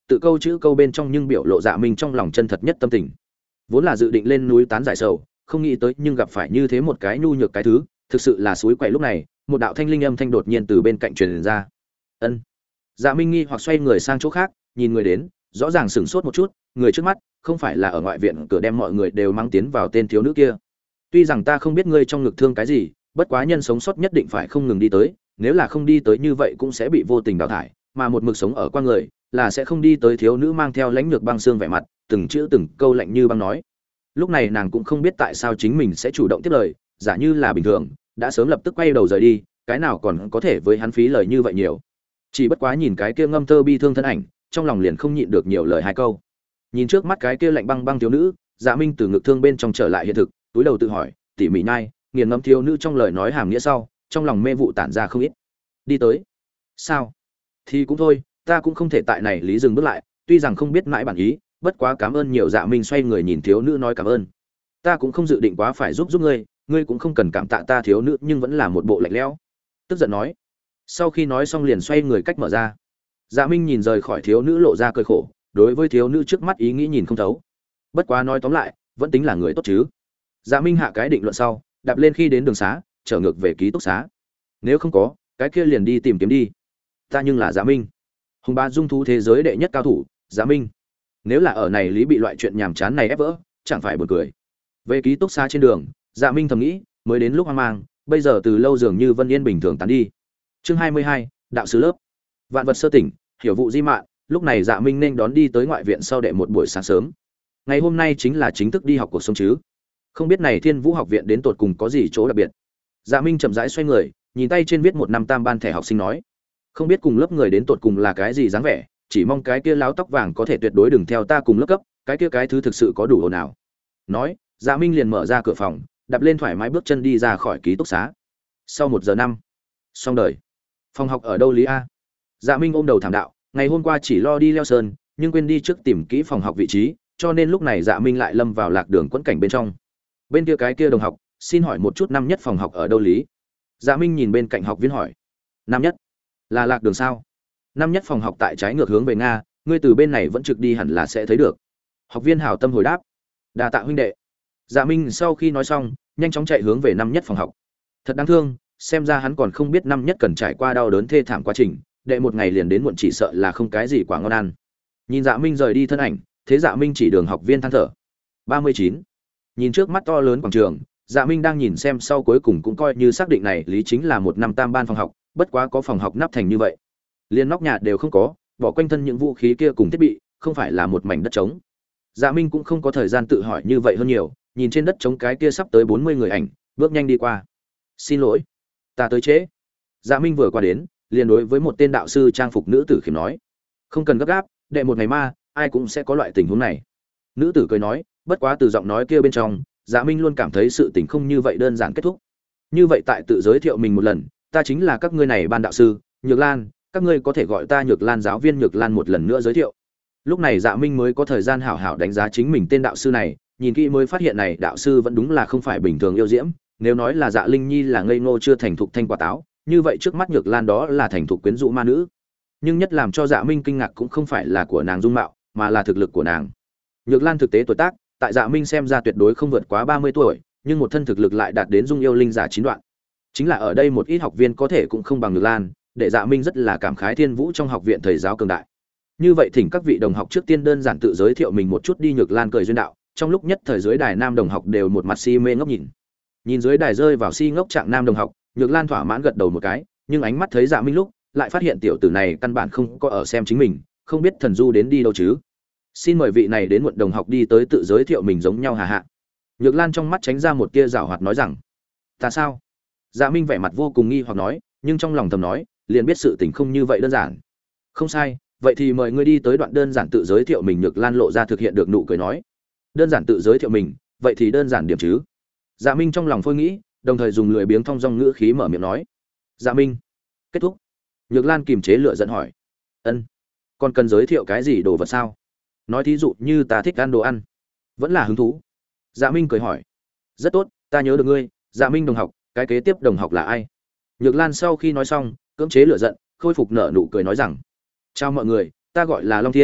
tự câu chữ câu bên trong nhưng biểu lộ Dạ Minh trong lòng chân thật nhất tâm tình. Vốn là dự định lên núi tán giải sầu, không nghĩ tới nhưng gặp phải như thế một cái nhu nhược cái thứ, thực sự là suối quậy. Lúc này, một đạo thanh linh âm thanh đột nhiên từ bên cạnh truyền ra. Ân. Dạ Minh nghi hoặc xoay người sang chỗ khác, nhìn người đến, rõ ràng sửng sốt một chút, người trước mắt không phải là ở ngoại viện cửa đem mọi người đều mang tiến vào tên thiếu nữ kia. Tuy rằng ta không biết ngươi trong ngực thương cái gì, bất quá nhân sống sót nhất định phải không ngừng đi tới, nếu là không đi tới như vậy cũng sẽ bị vô tình đào thải, mà một mực sống ở qua người là sẽ không đi tới. Thiếu nữ mang theo lãnh lược băng xương vẻ mặt, từng chữ từng câu lạnh như băng nói. Lúc này nàng cũng không biết tại sao chính mình sẽ chủ động tiếp lời, giả như là bình thường đã sớm lập tức quay đầu rời đi, cái nào còn có thể với hắn phí lời như vậy nhiều. Chỉ bất quá nhìn cái kia ngâm thơ bi thương thân ảnh, trong lòng liền không nhịn được nhiều lời hai câu. Nhìn trước mắt cái kia lạnh băng băng thiếu nữ, Dạ Minh từ ngực thương bên trong trở lại hiện thực, túi đầu tự hỏi, tỉ mỉ nhai nghiền ngẫm thiếu nữ trong lời nói hàm nghĩa sau, trong lòng mê vụ tản ra không ít. Đi tới sao thì cũng thôi, ta cũng không thể tại này lý dừng bước lại, tuy rằng không biết mãi bản ý, bất quá cảm ơn nhiều. Dạ Minh xoay người nhìn thiếu nữ nói cảm ơn. Ta cũng không dự định quá phải giúp ngươi, ngươi cũng không cần cảm tạ ta. Thiếu nữ nhưng vẫn là một bộ lạnh lẽo, tức giận nói. Sau khi nói xong liền xoay người cách mở ra. Dạ Minh nhìn rời khỏi thiếu nữ lộ ra cười khổ, đối với thiếu nữ trước mắt ý nghĩ nhìn không thấu. Bất quá nói tóm lại, vẫn tính là người tốt chứ. Dạ Minh hạ cái định luận sau, đạp lên khi đến đường xá, trở ngược về ký túc xá. Nếu không có, cái kia liền đi tìm kiếm đi. Ta nhưng là Dạ Minh, hùng bá dung thú thế giới đệ nhất cao thủ, Dạ Minh. Nếu là ở này lý bị loại chuyện nhàm chán này ép vỡ, chẳng phải buồn cười. Về ký túc xá trên đường, Dạ Minh thầm nghĩ, mới đến lúc hoang mang, bây giờ từ lâu dường như vân yên bình thường tán đi. Chương 22, đạo sứ lớp. Vạn vật sơ tỉnh, hiểu vụ di mạn, lúc này Dạ Minh nên đón đi tới ngoại viện sau đệ một buổi sáng sớm. Ngày hôm nay chính là chính thức đi học cuộc sống chứ. Không biết này Thiên Vũ học viện đến tột cùng có gì chỗ đặc biệt. Dạ Minh chậm rãi xoay người, nhìn tay trên viết một năm tam ban thẻ học sinh nói, không biết cùng lớp người đến tột cùng là cái gì dáng vẻ, chỉ mong cái kia láo tóc vàng có thể tuyệt đối đừng theo ta cùng lớp cấp, cái kia cái thứ thực sự có đủ ồn ào. Nói, Dạ Minh liền mở ra cửa phòng, đạp lên thoải mái bước chân đi ra khỏi ký túc xá. Sau 1 giờ 5, xong đời. Phòng học ở đâu Lý A? Dạ Minh ôm đầu thảm đạo, ngày hôm qua chỉ lo đi leo sơn, nhưng quên đi trước tìm kỹ phòng học vị trí, cho nên lúc này Dạ Minh lại lâm vào lạc đường quẫn cảnh bên trong. Bên kia cái kia đồng học, xin hỏi một chút năm nhất phòng học ở đâu Lý? Dạ Minh nhìn bên cạnh học viên hỏi. Năm nhất? Là lạc đường sao? Năm nhất phòng học tại trái ngược hướng về Nga, ngươi từ bên này vẫn trực đi hẳn là sẽ thấy được. Học viên hảo tâm hồi đáp. Đa tạ huynh đệ. Dạ Minh sau khi nói xong, nhanh chóng chạy hướng về năm nhất phòng học. Thật đáng thương, xem ra hắn còn không biết năm nhất cần trải qua đau đớn thê thảm quá trình, đệ một ngày liền đến muộn chỉ sợ là không cái gì quả ngon ăn. Nhìn Dạ Minh rời đi thân ảnh, thế Dạ Minh chỉ đường học viên than thở. 39. Nhìn trước mắt to lớn quảng trường, Dạ Minh đang nhìn xem sau cuối cùng cũng coi như xác định này lý chính là một năm tam ban phòng học, bất quá có phòng học nắp thành như vậy, liền nóc nhà đều không có, bỏ quanh thân những vũ khí kia cùng thiết bị, không phải là một mảnh đất trống. Dạ Minh cũng không có thời gian tự hỏi như vậy hơn nhiều, nhìn trên đất trống cái kia sắp tới 40 người ảnh, bước nhanh đi qua. Xin lỗi, ta tới trễ. Dạ Minh vừa qua đến, liền đối với một tên đạo sư trang phục nữ tử khiêm nói, không cần gấp gáp, đệ một ngày ma, ai cũng sẽ có loại tình huống này. Nữ tử cười nói, bất quá từ giọng nói kia bên trong, Dạ Minh luôn cảm thấy sự tình không như vậy đơn giản kết thúc. Như vậy tại tự giới thiệu mình một lần, ta chính là các ngươi này ban đạo sư, Nhược Lan, các ngươi có thể gọi ta Nhược Lan giáo viên Nhược Lan một lần nữa giới thiệu. Lúc này Dạ Minh mới có thời gian hảo hảo đánh giá chính mình tên đạo sư này, nhìn kỹ mới phát hiện này đạo sư vẫn đúng là không phải bình thường yêu diễm, nếu nói là Dạ Linh Nhi là ngây ngô chưa thành thục thanh quả táo, như vậy trước mắt Nhược Lan đó là thành thục quyến rũ ma nữ. Nhưng nhất làm cho Dạ Minh kinh ngạc cũng không phải là của nàng dung mạo, mà là thực lực của nàng. Nhược Lan thực tế tuổi tác, tại Dạ Minh xem ra tuyệt đối không vượt quá 30 tuổi, nhưng một thân thực lực lại đạt đến dung yêu linh giả 9 đoạn. Chính là ở đây một ít học viên có thể cũng không bằng Nhược Lan, để Dạ Minh rất là cảm khái Thiên Vũ trong học viện thầy giáo cường đại. Như vậy thỉnh các vị đồng học trước tiên đơn giản tự giới thiệu mình một chút đi. Nhược Lan cười duyên đạo, trong lúc nhất thời dưới đài nam đồng học đều một mặt si mê ngốc nhìn. Nhìn dưới đài rơi vào si ngốc trạng nam đồng học, Nhược Lan thỏa mãn gật đầu một cái, nhưng ánh mắt thấy Dạ Minh lúc, lại phát hiện tiểu tử này căn bản không có ở xem chính mình, không biết thần du đến đi đâu chứ. Xin mời vị này đến muộn đồng học đi tới tự giới thiệu mình giống nhau hà hạ. Nhược Lan trong mắt tránh ra một tia giảo hoạt nói rằng, ta sao? Dạ Minh vẻ mặt vô cùng nghi hoặc nói, nhưng trong lòng thầm nói, liền biết sự tình không như vậy đơn giản. Không sai, vậy thì mời ngươi đi tới đoạn đơn giản tự giới thiệu mình. Nhược Lan lộ ra thực hiện được nụ cười nói, đơn giản tự giới thiệu mình, vậy thì đơn giản điểm chứ. Dạ Minh trong lòng phôi nghĩ, đồng thời dùng lười biếng thong dong ngữ khí mở miệng nói, Dạ Minh, kết thúc. Nhược Lan kiềm chế lửa giận hỏi, ân, còn cần giới thiệu cái gì đồ vật sao? Nói thí dụ như ta thích ăn đồ ăn, vẫn là hứng thú. Dạ Minh cười hỏi, rất tốt, ta nhớ được ngươi, Dạ Minh đồng học, cái kế tiếp đồng học là ai? Nhược Lan sau khi nói xong, cưỡng chế lửa giận, khôi phục nở nụ cười nói rằng, chào mọi người, ta gọi là Long Thiên,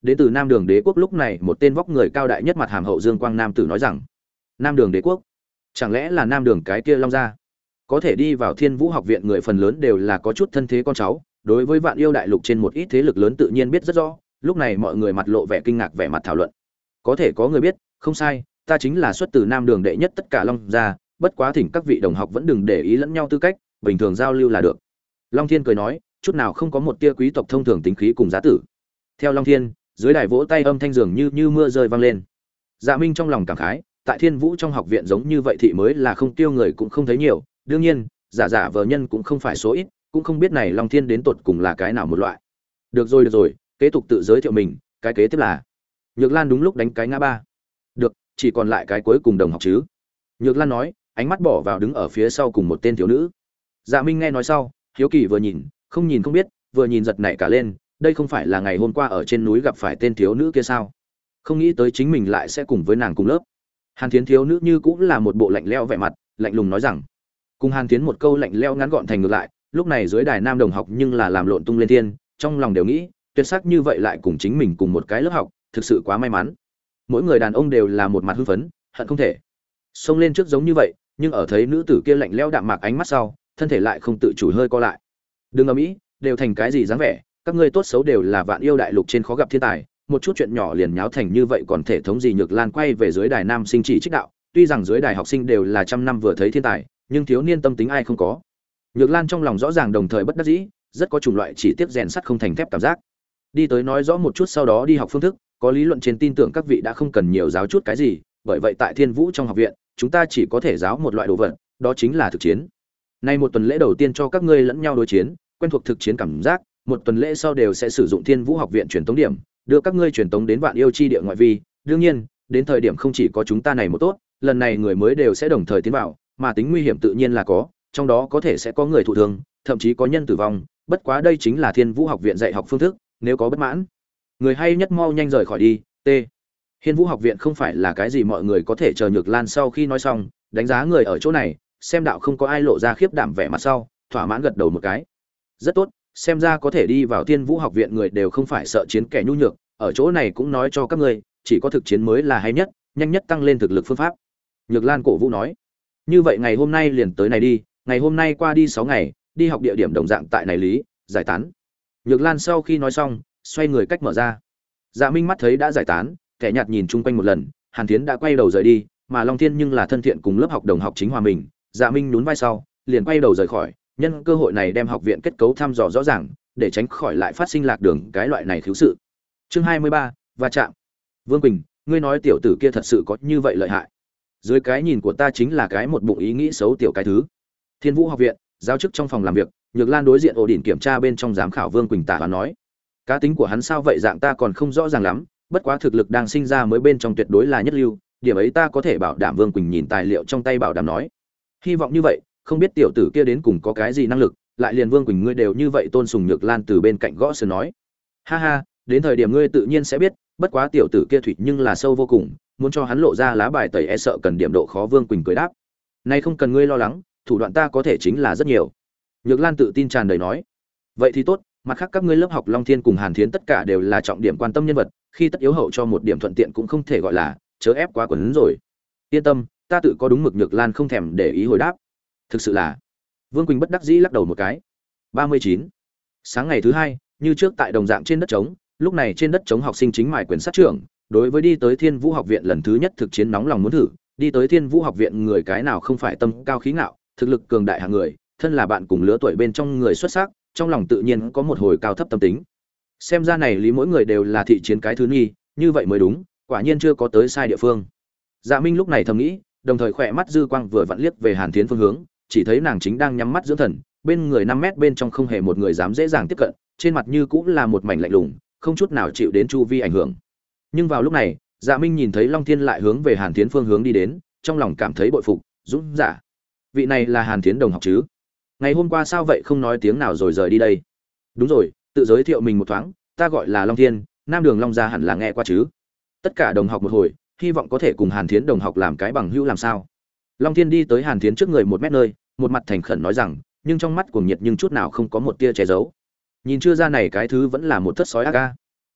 Đến từ Nam Đường Đế quốc lúc này một tên vóc người cao đại nhất mặt hàm hậu dương quang nam tử nói rằng, Nam Đường Đế quốc, chẳng lẽ là Nam Đường cái kia Long gia? Có thể đi vào Thiên Vũ học viện người phần lớn đều là có chút thân thế con cháu, đối với Vạn Yêu đại lục trên một ít thế lực lớn tự nhiên biết rất rõ. Lúc này mọi người mặt lộ vẻ kinh ngạc, vẻ mặt thảo luận. Có thể có người biết, không sai, ta chính là xuất từ Nam Đường đệ nhất tất cả Long gia, bất quá thỉnh các vị đồng học vẫn đừng để ý lẫn nhau tư cách, bình thường giao lưu là được. Long Thiên cười nói, chút nào không có một tia quý tộc thông thường tính khí cùng giá tử. Theo Long Thiên, dưới đài vỗ tay âm thanh dường như mưa rơi vang lên. Dạ Minh trong lòng cảm khái, tại Thiên Vũ trong học viện giống như vậy thì mới là không tiêu người cũng không thấy nhiều, đương nhiên, giả vờ nhân cũng không phải số ít, cũng không biết này Long Thiên đến tột cùng là cái nào một loại. Được rồi, kế tục tự giới thiệu mình, cái kế tiếp là. Nhược Lan đúng lúc đánh cái ngã ba. Được, chỉ còn lại cái cuối cùng đồng học chứ. Nhược Lan nói, ánh mắt bỏ vào đứng ở phía sau cùng một tên thiếu nữ. Dạ Minh nghe nói sau, hiếu kỳ vừa nhìn, không nhìn không biết, vừa nhìn giật nảy cả lên, đây không phải là ngày hôm qua ở trên núi gặp phải tên thiếu nữ kia sao? Không nghĩ tới chính mình lại sẽ cùng với nàng cùng lớp. Hàn Thiến thiếu nữ như cũng là một bộ lạnh lẽo vẻ mặt, lạnh lùng nói rằng, cùng Hàn Thiến một câu lạnh lẽo ngắn gọn thành ngược lại, lúc này dưới đài nam đồng học nhưng là làm lộn tung lên thiên, trong lòng đều nghĩ, tuyệt sắc như vậy lại cùng chính mình cùng một cái lớp học, thực sự quá may mắn. Mỗi người đàn ông đều là một mặt hưng phấn, hận không thể xông lên trước giống như vậy, nhưng ở thấy nữ tử kia lạnh lẽo đạm mạc ánh mắt sau, thân thể lại không tự chủ hơi co lại. Đừng ầm ĩ, đều thành cái gì dáng vẻ, các ngươi tốt xấu đều là Vạn Yêu đại lục trên khó gặp thiên tài, một chút chuyện nhỏ liền nháo thành như vậy còn thể thống gì? Nhược Lan quay về dưới đài nam sinh chỉ trích đạo, tuy rằng dưới đài học sinh đều là trăm năm vừa thấy thiên tài, nhưng thiếu niên tâm tính ai không có. Nhược Lan trong lòng rõ ràng đồng thời bất đắc dĩ, rất có chủng loại chỉ tiếp rèn sắt không thành thép cảm giác. Đi tới nói rõ một chút sau đó đi học phương thức, có lý luận trên tin tưởng các vị đã không cần nhiều giáo chút cái gì, bởi vậy tại Thiên Vũ trong học viện, chúng ta chỉ có thể giáo một loại đồ vật, đó chính là thực chiến. Nay một tuần lễ đầu tiên cho các ngươi lẫn nhau đối chiến, quen thuộc thực chiến cảm giác, một tuần lễ sau đều sẽ sử dụng Thiên Vũ học viện truyền tống điểm, đưa các ngươi truyền tống đến Vạn Yêu chi địa ngoại vi, đương nhiên, đến thời điểm không chỉ có chúng ta này một tốt, lần này người mới đều sẽ đồng thời tiến vào, mà tính nguy hiểm tự nhiên là có, trong đó có thể sẽ có người thụ thương, thậm chí có nhân tử vong, bất quá đây chính là Thiên Vũ học viện dạy học phương thức, nếu có bất mãn, người hay nhất mau nhanh rời khỏi đi. T. Hiên Vũ học viện không phải là cái gì mọi người có thể chờ. Nhược Lan sau khi nói xong, đánh giá người ở chỗ này, xem đạo không có ai lộ ra khiếp đảm vẻ mặt sau, thỏa mãn gật đầu một cái. Rất tốt, xem ra có thể đi vào Thiên Vũ học viện người đều không phải sợ chiến kẻ nhu nhược, ở chỗ này cũng nói cho các ngươi, chỉ có thực chiến mới là hay nhất, nhanh nhất tăng lên thực lực phương pháp. Nhược Lan cổ vũ nói. Như vậy ngày hôm nay liền tới này đi, ngày hôm nay qua đi 6 ngày, đi học địa điểm đồng dạng tại này lý, giải tán. Nhược Lan sau khi nói xong, xoay người cách mở ra. Dạ Minh mắt thấy đã giải tán, kẻ nhạt nhìn chung quanh một lần, Hàn Thiến đã quay đầu rời đi, mà Long Thiên nhưng là thân thiện cùng lớp học đồng học chính hòa mình. Dạ Minh nhún vai sau, liền quay đầu rời khỏi, nhân cơ hội này đem học viện kết cấu thăm dò rõ ràng, để tránh khỏi lại phát sinh lạc đường cái loại này thiếu sự. Chương 23, va chạm. Vương Quỳnh, ngươi nói tiểu tử kia thật sự có như vậy lợi hại? Dưới cái nhìn của ta chính là cái một bụng ý nghĩ xấu tiểu cái thứ. Thiên Vũ học viện, giáo chức trong phòng làm việc, Nhược Lan đối diện ổ đỉnh kiểm tra bên trong giám khảo Vương Quỳnh tả và nói, cá tính của hắn sao vậy dạng ta còn không rõ ràng lắm, bất quá thực lực đang sinh ra mới bên trong tuyệt đối là nhất lưu, điểm ấy ta có thể bảo đảm. Vương Quỳnh nhìn tài liệu trong tay bảo đảm nói, hy vọng như vậy, không biết tiểu tử kia đến cùng có cái gì năng lực, lại liền Vương Quỳnh ngươi đều như vậy tôn sùng. Nhược Lan từ bên cạnh gõ sườn nói, ha ha, đến thời điểm ngươi tự nhiên sẽ biết, bất quá tiểu tử kia thủy nhưng là sâu vô cùng, muốn cho hắn lộ ra lá bài tẩy e sợ cần điểm độ khó. Vương Quỳnh cười đáp, nay không cần ngươi lo lắng, thủ đoạn ta có thể chính là rất nhiều. Nhược Lan tự tin tràn đầy nói, vậy thì tốt, mặt khác các ngươi lớp học Long Thiên cùng Hàn Thiến tất cả đều là trọng điểm quan tâm nhân vật, khi tất yếu hậu cho một điểm thuận tiện cũng không thể gọi là chớ ép quá quấn rồi. Yên tâm, ta tự có đúng mực. Nhược Lan không thèm để ý hồi đáp, thực sự là. Vương Quỳnh bất đắc dĩ lắc đầu một cái. 39. Sáng ngày thứ hai, như trước tại đồng dạng trên đất trống, lúc này trên đất trống học sinh chính mải quyền sát trưởng, đối với đi tới Thiên Vũ học viện lần thứ nhất thực chiến nóng lòng muốn thử, đi tới Thiên Vũ học viện người cái nào không phải tâm cao khí ngạo, thực lực cường đại hạng người, thân là bạn cùng lứa tuổi bên trong người xuất sắc, trong lòng tự nhiên có một hồi cao thấp tâm tính. Xem ra này lý mỗi người đều là thị chiến cái thứ nghi, như vậy mới đúng, quả nhiên chưa có tới sai địa phương. Dạ Minh lúc này thầm nghĩ, đồng thời khỏe mắt dư quang vừa vặn liếc về Hàn Thiến phương hướng, chỉ thấy nàng chính đang nhắm mắt dưỡng thần, bên người 5 mét bên trong không hề một người dám dễ dàng tiếp cận, trên mặt như cũng là một mảnh lạnh lùng, không chút nào chịu đến chu vi ảnh hưởng. Nhưng vào lúc này, Dạ Minh nhìn thấy Long Thiên lại hướng về Hàn Thiến phương hướng đi đến, trong lòng cảm thấy bội phục, dũng giả. Vị này là Hàn Thiến đồng học chứ? Ngày hôm qua sao vậy không nói tiếng nào rồi rời đi đây? Đúng rồi, tự giới thiệu mình một thoáng, ta gọi là Long Thiên, Nam Đường Long gia hẳn là nghe qua chứ? Tất cả đồng học một hồi, hy vọng có thể cùng Hàn Thiến đồng học làm cái bằng hữu làm sao? Long Thiên đi tới Hàn Thiến trước người 1 mét nơi, một mặt thành khẩn nói rằng, nhưng trong mắt cuồng nhiệt nhưng chút nào không có một tia che giấu. Nhìn chưa ra này cái thứ vẫn là một thất sói ác a.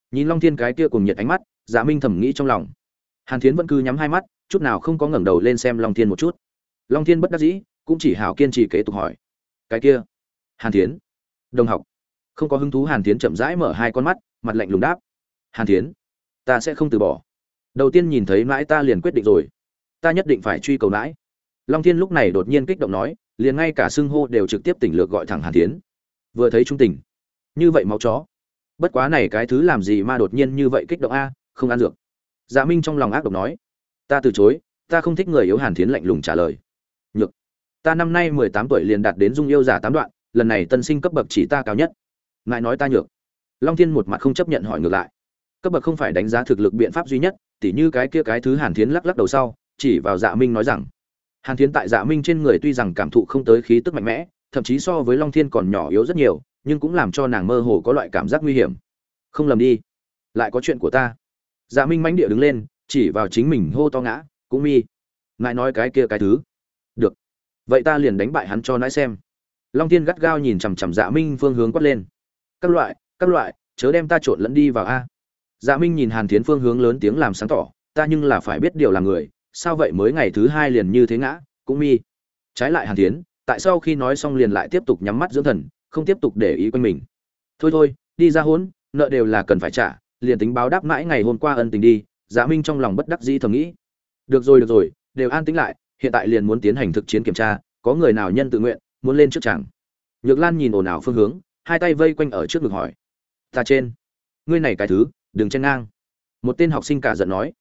Nhìn Long Thiên cái kia cùng nhiệt ánh mắt, Dạ Minh thầm nghĩ trong lòng. Hàn Thiến vẫn cứ nhắm hai mắt, chút nào không có ngẩng đầu lên xem Long Thiên một chút. Long Thiên bất đắc dĩ, cũng chỉ hảo kiên trì kế tục hỏi. Cái kia, Hàn Thiến, đồng học. Không có hứng thú. Hàn Thiến chậm rãi mở hai con mắt, mặt lạnh lùng đáp. Hàn Thiến, ta sẽ không từ bỏ. Đầu tiên nhìn thấy mãi ta liền quyết định rồi, ta nhất định phải truy cầu mãi. Long Thiên lúc này đột nhiên kích động nói, liền ngay cả xưng hô đều trực tiếp tỉnh lược gọi thẳng Hàn Thiến. Vừa thấy trung tình, như vậy máu chó. Bất quá này cái thứ làm gì mà đột nhiên như vậy kích động a, không ăn dược. Dạ Minh trong lòng ác độc nói, ta từ chối, ta không thích người yếu. Hàn Thiến lạnh lùng trả lời. Nhược, ta năm nay 18 tuổi liền đạt đến dung yêu giả 8 đoạn, lần này tân sinh cấp bậc chỉ ta cao nhất. Ngài nói ta nhược. Long Thiên một mặt không chấp nhận hỏi ngược lại. Cấp bậc không phải đánh giá thực lực biện pháp duy nhất, tỉ như cái kia cái thứ. Hàn Thiến lắc lắc đầu sau, chỉ vào Dạ Minh nói rằng, Hàn Thiến tại Dạ Minh trên người tuy rằng cảm thụ không tới khí tức mạnh mẽ, thậm chí so với Long Thiên còn nhỏ yếu rất nhiều, nhưng cũng làm cho nàng mơ hồ có loại cảm giác nguy hiểm. Không lầm đi, lại có chuyện của ta. Dạ Minh mãnh địa đứng lên, chỉ vào chính mình hô to ngã, cũng mi. Ngài nói cái kia cái thứ. Được, vậy ta liền đánh bại hắn cho nãi xem. Long Thiên gắt gao nhìn chằm chằm Dạ Minh phương hướng quát lên. Các loại, chớ đem ta trộn lẫn đi vào a. Dạ Minh nhìn Hàn Thiến phương hướng lớn tiếng làm sáng tỏ, ta nhưng là phải biết điều làm người, sao vậy mới ngày thứ hai liền như thế ngã, cũng mi. Trái lại Hàn Thiến, tại sao khi nói xong liền lại tiếp tục nhắm mắt dưỡng thần, không tiếp tục để ý quanh mình. Thôi, đi ra hỗn, nợ đều là cần phải trả, liền tính báo đáp mãi ngày hôm qua ân tình đi. Dạ Minh trong lòng bất đắc dĩ thầm nghĩ. Được rồi, đều an tĩnh lại, hiện tại liền muốn tiến hành thực chiến kiểm tra, có người nào nhân tự nguyện muốn lên trước chẳng. Nhược Lan nhìn ồn ào phương hướng, hai tay vây quanh ở trước ngực hỏi, ta trên, ngươi này cái thứ, đừng chen ngang. Một tên học sinh cả giận nói,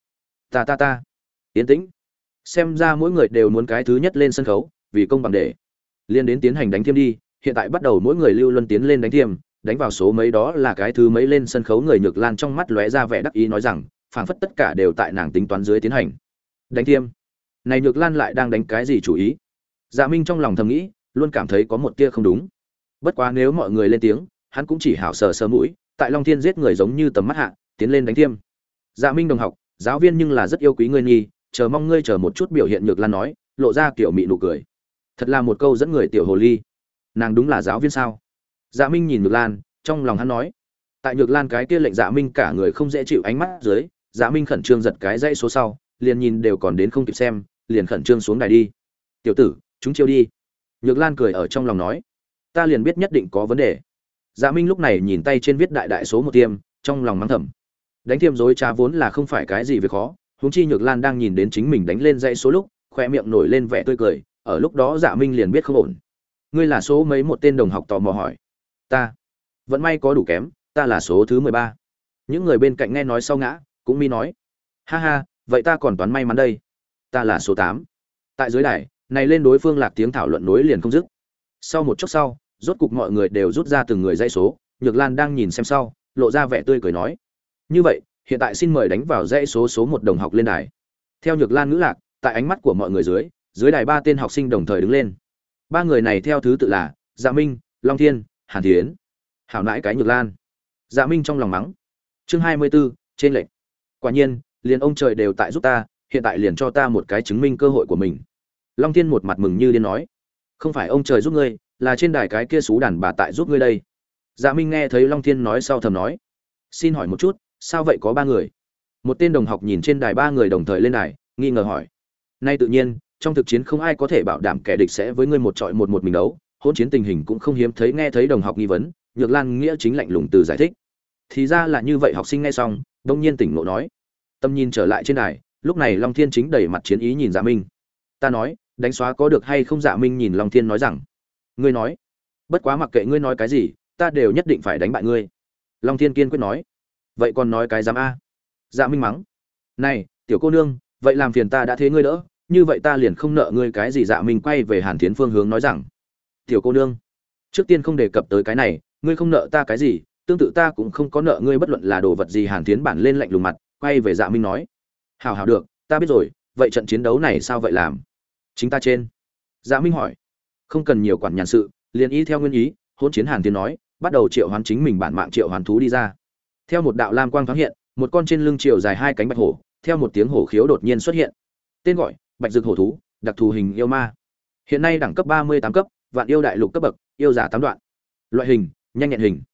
ta tiến tĩnh. Xem ra mỗi người đều muốn cái thứ nhất lên sân khấu, vì công bằng để liên đến tiến hành đánh thiêm đi. Hiện tại bắt đầu mỗi người lưu luân tiến lên đánh thiêm, đánh vào số mấy đó là cái thứ mấy lên sân khấu. Người Nhược Lan trong mắt lóe ra vẻ đắc ý nói rằng, phảng phất tất cả đều tại nàng tính toán dưới tiến hành đánh thiêm. Này Nhược Lan lại đang đánh cái gì chủ ý? Dạ Minh trong lòng thầm nghĩ, luôn cảm thấy có một tia không đúng. Bất quá nếu mọi người lên tiếng, hắn cũng chỉ hảo sờ mũi, tại Long Thiên giết người giống như tầm mắt hạ, tiến lên đánh thiêm. Dạ Minh đồng học, giáo viên nhưng là rất yêu quý ngươi nghi, chờ mong ngươi chờ một chút biểu hiện. Nhược Lan nói, lộ ra kiểu mị nụ cười. Thật là một câu dẫn người tiểu hồ ly. Nàng đúng là giáo viên sao? Dạ Minh nhìn Nhược Lan, trong lòng hắn nói. Tại Nhược Lan cái kia lệnh Dạ Minh cả người không dễ chịu ánh mắt dưới, Dạ Minh khẩn trương giật cái dãy số sau, liền nhìn đều còn đến không kịp xem, liền khẩn trương xuống đài đi. Tiểu tử, chúng chiêu đi. Nhược Lan cười ở trong lòng nói, ta liền biết nhất định có vấn đề. Dạ Minh lúc này nhìn tay trên viết đại số một tiêm, trong lòng mắng thầm. Đánh thiêm dối trá vốn là không phải cái gì việc khó, huống chi Nhược Lan đang nhìn đến chính mình đánh lên dãy số lúc, khoe miệng nổi lên vẻ tươi cười, ở lúc đó Dạ Minh liền biết không ổn. Ngươi là số mấy? Một tên đồng học tò mò hỏi. Ta, vẫn may có đủ kém, ta là số thứ 13. Những người bên cạnh nghe nói sau ngã, cũng mi nói, ha, vậy ta còn toán may mắn đây. Ta là số 8. Tại dưới đài này lên đối phương lạc tiếng thảo luận nối liền không dứt. Sau một chốc sau, rốt cục mọi người đều rút ra từng người dãy số. Nhược Lan đang nhìn xem sau, lộ ra vẻ tươi cười nói, như vậy hiện tại xin mời đánh vào dãy số số 1 đồng học lên đài. Theo Nhược Lan ngữ lạc, tại ánh mắt của mọi người dưới đài 3 tên học sinh đồng thời đứng lên. 3 người này theo thứ tự là Dạ Minh, Long Thiên, Hàn Thiến. Hảo nãi cái Nhược Lan. Dạ Minh trong lòng mắng. Chương 24, trên lệnh. Quả nhiên, liền ông trời đều tại giúp ta, hiện tại liền cho ta một cái chứng minh cơ hội của mình. Long Thiên một mặt mừng như điên nói, không phải ông trời giúp ngươi, là trên đài cái kia xú đàn bà tại giúp ngươi đây. Dạ Minh nghe thấy Long Thiên nói sau thầm nói, xin hỏi một chút, sao vậy có 3 người? Một tên đồng học nhìn trên đài 3 người đồng thời lên đài, nghi ngờ hỏi. Nay tự nhiên, trong thực chiến không ai có thể bảo đảm kẻ địch sẽ với ngươi một trọi một mình đấu, hỗn chiến tình hình cũng không hiếm thấy. Nghe thấy đồng học nghi vấn, Nhược Lan nghĩa chính lạnh lùng từ giải thích. Thì ra là như vậy. Học sinh nghe xong, đông nhiên tỉnh ngộ nói. Tâm nhìn trở lại trên đài, lúc này Long Thiên chính đầy mặt chiến ý nhìn Dạ Minh. Ta nói, đánh xóa có được hay không? Dạ Minh nhìn Long Thiên nói rằng, ngươi nói, bất quá mặc kệ ngươi nói cái gì, ta đều nhất định phải đánh bại ngươi. Long Thiên kiên quyết nói. Vậy còn nói cái dám a? Dạ Minh mắng. Này, tiểu cô nương, vậy làm phiền ta đã thế ngươi đỡ, như vậy ta liền không nợ ngươi cái gì. Dạ Minh quay về Hàn Thiến phương hướng nói rằng, tiểu cô nương, trước tiên không đề cập tới cái này, ngươi không nợ ta cái gì, tương tự ta cũng không có nợ ngươi bất luận là đồ vật gì. Hàn Thiến bản lên lạnh lùng mặt, quay về Dạ Minh nói, hảo được, ta biết rồi, vậy trận chiến đấu này sao vậy làm? Chính ta trên. Dạ Minh hỏi. Không cần nhiều quản nhàn sự, liền y theo nguyên ý. Hỗn chiến. Hàn Thiến nói, bắt đầu triệu hoán chính mình bản mạng triệu hoán thú đi ra. Theo một đạo lam quang thoáng hiện, một con trên lưng chiều dài 2 cánh bạch hổ, theo một tiếng hổ khiếu đột nhiên xuất hiện. Tên gọi Bạch Dực hổ thú, đặc thù hình yêu ma. Hiện nay đẳng cấp 38 cấp, vạn yêu đại lục cấp bậc, yêu giả 8 đoạn. Loại hình nhanh nhẹn hình.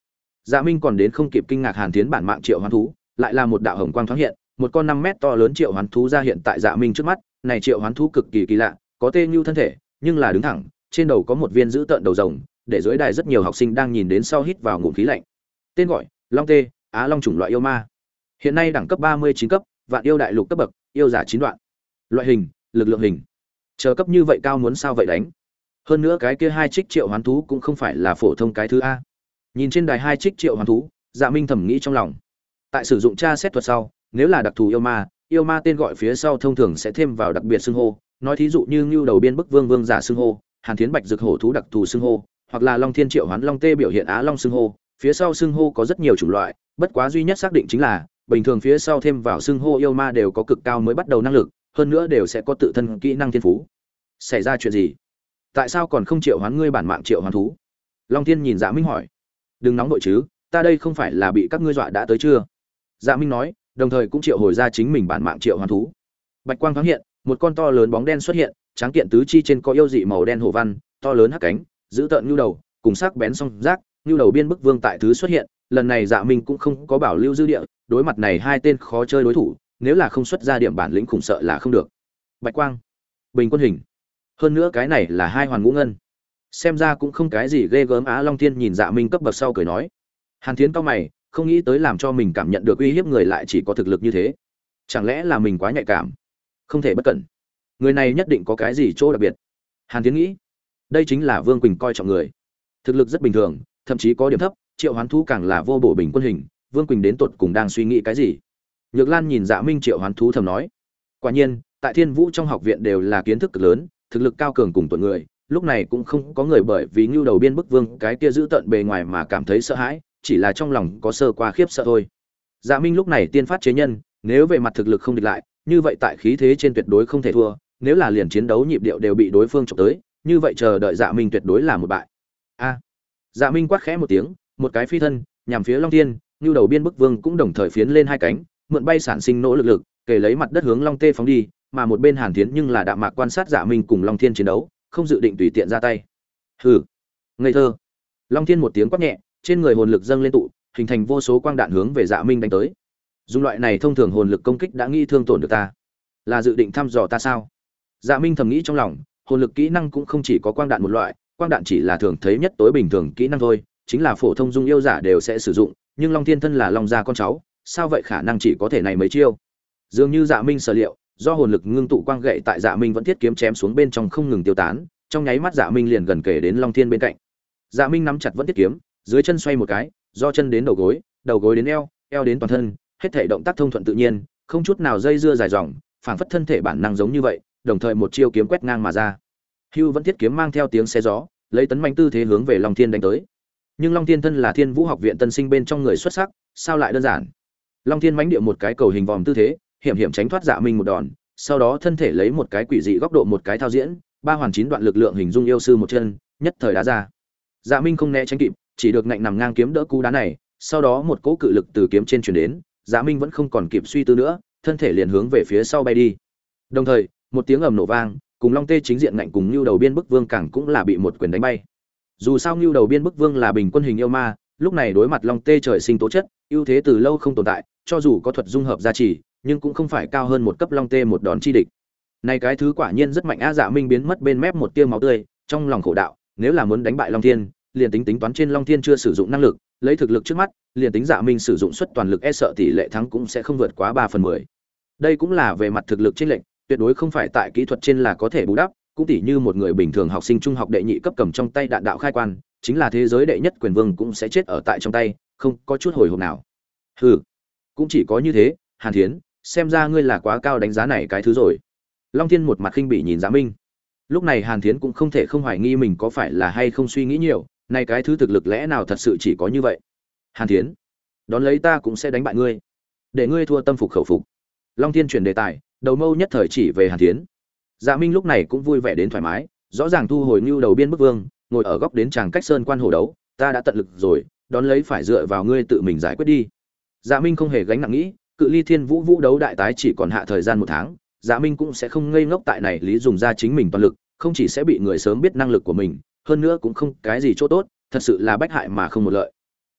Dạ Minh còn đến không kịp kinh ngạc, Hàn Thiến bản mạng triệu hoán thú lại là một đạo hồng quang thoáng hiện, một con 5 mét to lớn triệu hoán thú ra hiện tại Dạ Minh trước mắt. Này triệu hoán thú cực kỳ kỳ lạ, có tê như thân thể, nhưng là đứng thẳng, trên đầu có một viên dữ tợn đầu rồng, để dưới đài rất nhiều học sinh đang nhìn đến sau hít vào ngụm khí lạnh. Tên gọi: Long Tê, Á Long chủng loại yêu ma. Hiện nay đẳng cấp 39 cấp, vạn yêu đại lục cấp bậc, yêu giả 9 đoạn. Loại hình: lực lượng hình. Chờ cấp như vậy cao muốn sao vậy đánh? Hơn nữa cái kia hai trích triệu hoán thú cũng không phải là phổ thông cái thứ a. Nhìn trên đài hai trích triệu hoán thú, Dạ Minh thầm nghĩ trong lòng. Tại sử dụng tra xét thuật sau, nếu là đặc thù yêu ma tên gọi phía sau thông thường sẽ thêm vào đặc biệt xưng hô, nói thí dụ như Ngưu Đầu Biên Bức Vương Vương giả xưng hô, Hàn Thiến Bạch Dực Hổ thú đặc thù xưng hô, hoặc là Long Thiên Triệu Hoán Long Tê biểu hiện Á Long xưng hô, phía sau xưng hô có rất nhiều chủng loại, bất quá duy nhất xác định chính là bình thường phía sau thêm vào xưng hô yêu ma đều có cực cao mới bắt đầu năng lực, hơn nữa đều sẽ có tự thân kỹ năng thiên phú. Xảy ra chuyện gì? Tại sao còn không triệu hoán ngươi bản mạng triệu hoán thú? Long Thiên nhìn Dạ Minh hỏi. Đừng nóng nội chứ, ta đây không phải là bị các ngươi dọa đã tới chưa? Dạ Minh nói, đồng thời cũng triệu hồi ra chính mình bản mạng triệu hoán thú. Bạch quang thoáng hiện, một con to lớn bóng đen xuất hiện, tráng kiện tứ chi trên có yêu dị màu đen hổ văn, to lớn hắc cánh, giữ tợn nhu đầu, cùng sắc bén song giác, nhu đầu Biên Bức Vương tại thứ xuất hiện. Lần này Dạ Minh cũng không có bảo lưu dư địa, đối mặt này hai tên khó chơi đối thủ, nếu là không xuất ra điểm bản lĩnh khủng sợ là không được. Bạch quang, bình quân hình. Hơn nữa cái này là hai hoàn ngũ ngân, xem ra cũng không cái gì ghê gớm. Á Long Thiên nhìn Dạ Minh cấp bậc sau cười nói. Hàn Thiến cao mày, không nghĩ tới làm cho mình cảm nhận được uy hiếp người lại chỉ có thực lực như thế, chẳng lẽ là mình quá nhạy cảm, không thể bất cẩn, người này nhất định có cái gì chỗ đặc biệt. Hàn Thiến nghĩ, đây chính là Vương Quỳnh coi trọng người, thực lực rất bình thường, thậm chí có điểm thấp, triệu hoán thú càng là vô bổ bình quân hình. Vương Quỳnh đến tột cùng đang suy nghĩ cái gì? Nhược Lan nhìn Dạ Minh triệu hoán thú thầm nói, quả nhiên tại Thiên Vũ trong học viện đều là kiến thức cực lớn, thực lực cao cường cùng tuổi người, lúc này cũng không có người bởi vì Ngưu Đầu Biên Bức Vương cái kia giữ tận bề ngoài mà cảm thấy sợ hãi, chỉ là trong lòng có sơ qua khiếp sợ thôi. Dạ Minh lúc này tiên phát chế nhân, nếu về mặt thực lực không địch lại, như vậy tại khí thế trên tuyệt đối không thể thua, nếu là liền chiến đấu nhịp điệu đều bị đối phương chọc tới, như vậy chờ đợi Dạ Minh tuyệt đối là một bại. A! Dạ Minh quát khẽ một tiếng, một cái phi thân, nhằm phía Long Thiên, Ngưu Đầu Biên Bức Vương cũng đồng thời phiến lên hai cánh, mượn bay sản sinh nỗ lực, kề lấy mặt đất hướng Long Tê phóng đi, mà một bên Hàn Thiến nhưng là đạm mạc quan sát Dạ Minh cùng Long Thiên chiến đấu, không dự định tùy tiện ra tay. Hừ, ngây thơ. Long Thiên một tiếng quát nhẹ, trên người hồn lực dâng lên tụ, hình thành vô số quang đạn hướng về Dạ Minh đánh tới. Dùng loại này thông thường hồn lực công kích đã nghi thương tổn được ta, là dự định thăm dò ta sao? Dạ Minh thầm nghĩ trong lòng, hồn lực kỹ năng cũng không chỉ có quang đạn một loại, quang đạn chỉ là thường thấy nhất tối bình thường kỹ năng thôi, chính là phổ thông dung yêu giả đều sẽ sử dụng, nhưng Long Thiên thân là Long gia con cháu, sao vậy khả năng chỉ có thể này mấy chiêu. Dường như Dạ Minh sở liệu, do hồn lực ngưng tụ quang gậy tại Dạ Minh vẫn thiết kiếm chém xuống bên trong không ngừng tiêu tán, trong nháy mắt Dạ Minh liền gần kề đến Long Thiên bên cạnh. Dạ Minh nắm chặt vẫn thiết kiếm, dưới chân xoay một cái, do chân đến đầu gối đến eo, eo đến toàn thân, hết thảy động tác thông thuận tự nhiên, không chút nào dây dưa dài dòng, phảng phất thân thể bản năng giống như vậy, đồng thời một chiêu kiếm quét ngang mà ra. Hưu vẫn thiết kiếm mang theo tiếng xé gió, lấy tấn mãnh tư thế hướng về Long Thiên đánh tới. Nhưng Long Thiên thân là Thiên Vũ học viện tân sinh bên trong người xuất sắc, sao lại đơn giản? Long Thiên mãnh điệu một cái cầu hình vòm tư thế, hiểm hiểm tránh thoát Dạ Minh một đòn, sau đó thân thể lấy một cái quỷ dị góc độ một cái thao diễn, ba hoàn chín đoạn lực lượng hình dung yêu sư một chân, nhất thời đá ra. Dạ Minh không né tránh kịp, chỉ được ngạnh nằm ngang kiếm đỡ cú đá này, sau đó một cỗ cự lực từ kiếm trên truyền đến, Dạ Minh vẫn không còn kịp suy tư nữa, thân thể liền hướng về phía sau bay đi. Đồng thời, một tiếng ầm nổ vang, cùng Long Tê chính diện ngạnh cùng Nưu Đầu Biên Bức Vương càng cũng là bị một quyền đánh bay. Dù sao Nưu Đầu Biên Bức Vương là bình quân hình yêu ma, lúc này đối mặt Long Tê trời sinh tố chất, ưu thế từ lâu không tồn tại, cho dù có thuật dung hợp gia trì, nhưng cũng không phải cao hơn một cấp Long Tê một đòn chi địch. Này cái thứ quả nhiên rất mạnh a. Dạ Minh biến mất bên mép một tia máu tươi, trong lòng khổ đạo, nếu là muốn đánh bại Long Thiên, liền tính toán trên Long Thiên chưa sử dụng năng lực, lấy thực lực trước mắt, liền tính Dạ Minh sử dụng suất toàn lực e sợ tỷ lệ thắng cũng sẽ không vượt quá 3/10. Đây cũng là về mặt thực lực chênh lệch, tuyệt đối không phải tại kỹ thuật trên là có thể bù đắp, cũng tỉ như một người bình thường học sinh trung học đệ nhị cấp cầm trong tay đạn đạo khai quan, chính là thế giới đệ nhất quyền vương cũng sẽ chết ở tại trong tay, không có chút hồi hộp nào. Hừ, cũng chỉ có như thế, Hàn Thiến, xem ra ngươi là quá cao đánh giá này cái thứ rồi. Long Thiên một mặt khinh bỉ nhìn Dạ Minh. Lúc này Hàn Thiến cũng không thể không hoài nghi mình có phải là hay không suy nghĩ nhiều, này cái thứ thực lực lẽ nào thật sự chỉ có như vậy. Hàn Thiến, đón lấy ta cũng sẽ đánh bại ngươi, để ngươi thua tâm phục khẩu phục. Long Thiên chuyển đề tài, đầu mâu nhất thời chỉ về Hàn Thiến. Dạ Minh lúc này cũng vui vẻ đến thoải mái, rõ ràng thu hồi Nưu Đầu Biên Bức Vương, ngồi ở góc đến chàng cách sơn quan hổ đấu, ta đã tận lực rồi, đón lấy phải dựa vào ngươi tự mình giải quyết đi. Dạ Minh không hề gánh nặng nghĩ, cự ly Thiên Vũ vũ đấu đại tái chỉ còn hạ thời gian 1 tháng, Dạ Minh cũng sẽ không ngây ngốc tại này lý dùng ra chính mình toàn lực, không chỉ sẽ bị người sớm biết năng lực của mình, hơn nữa cũng không cái gì chỗ tốt, thật sự là bách hại mà không một lợi.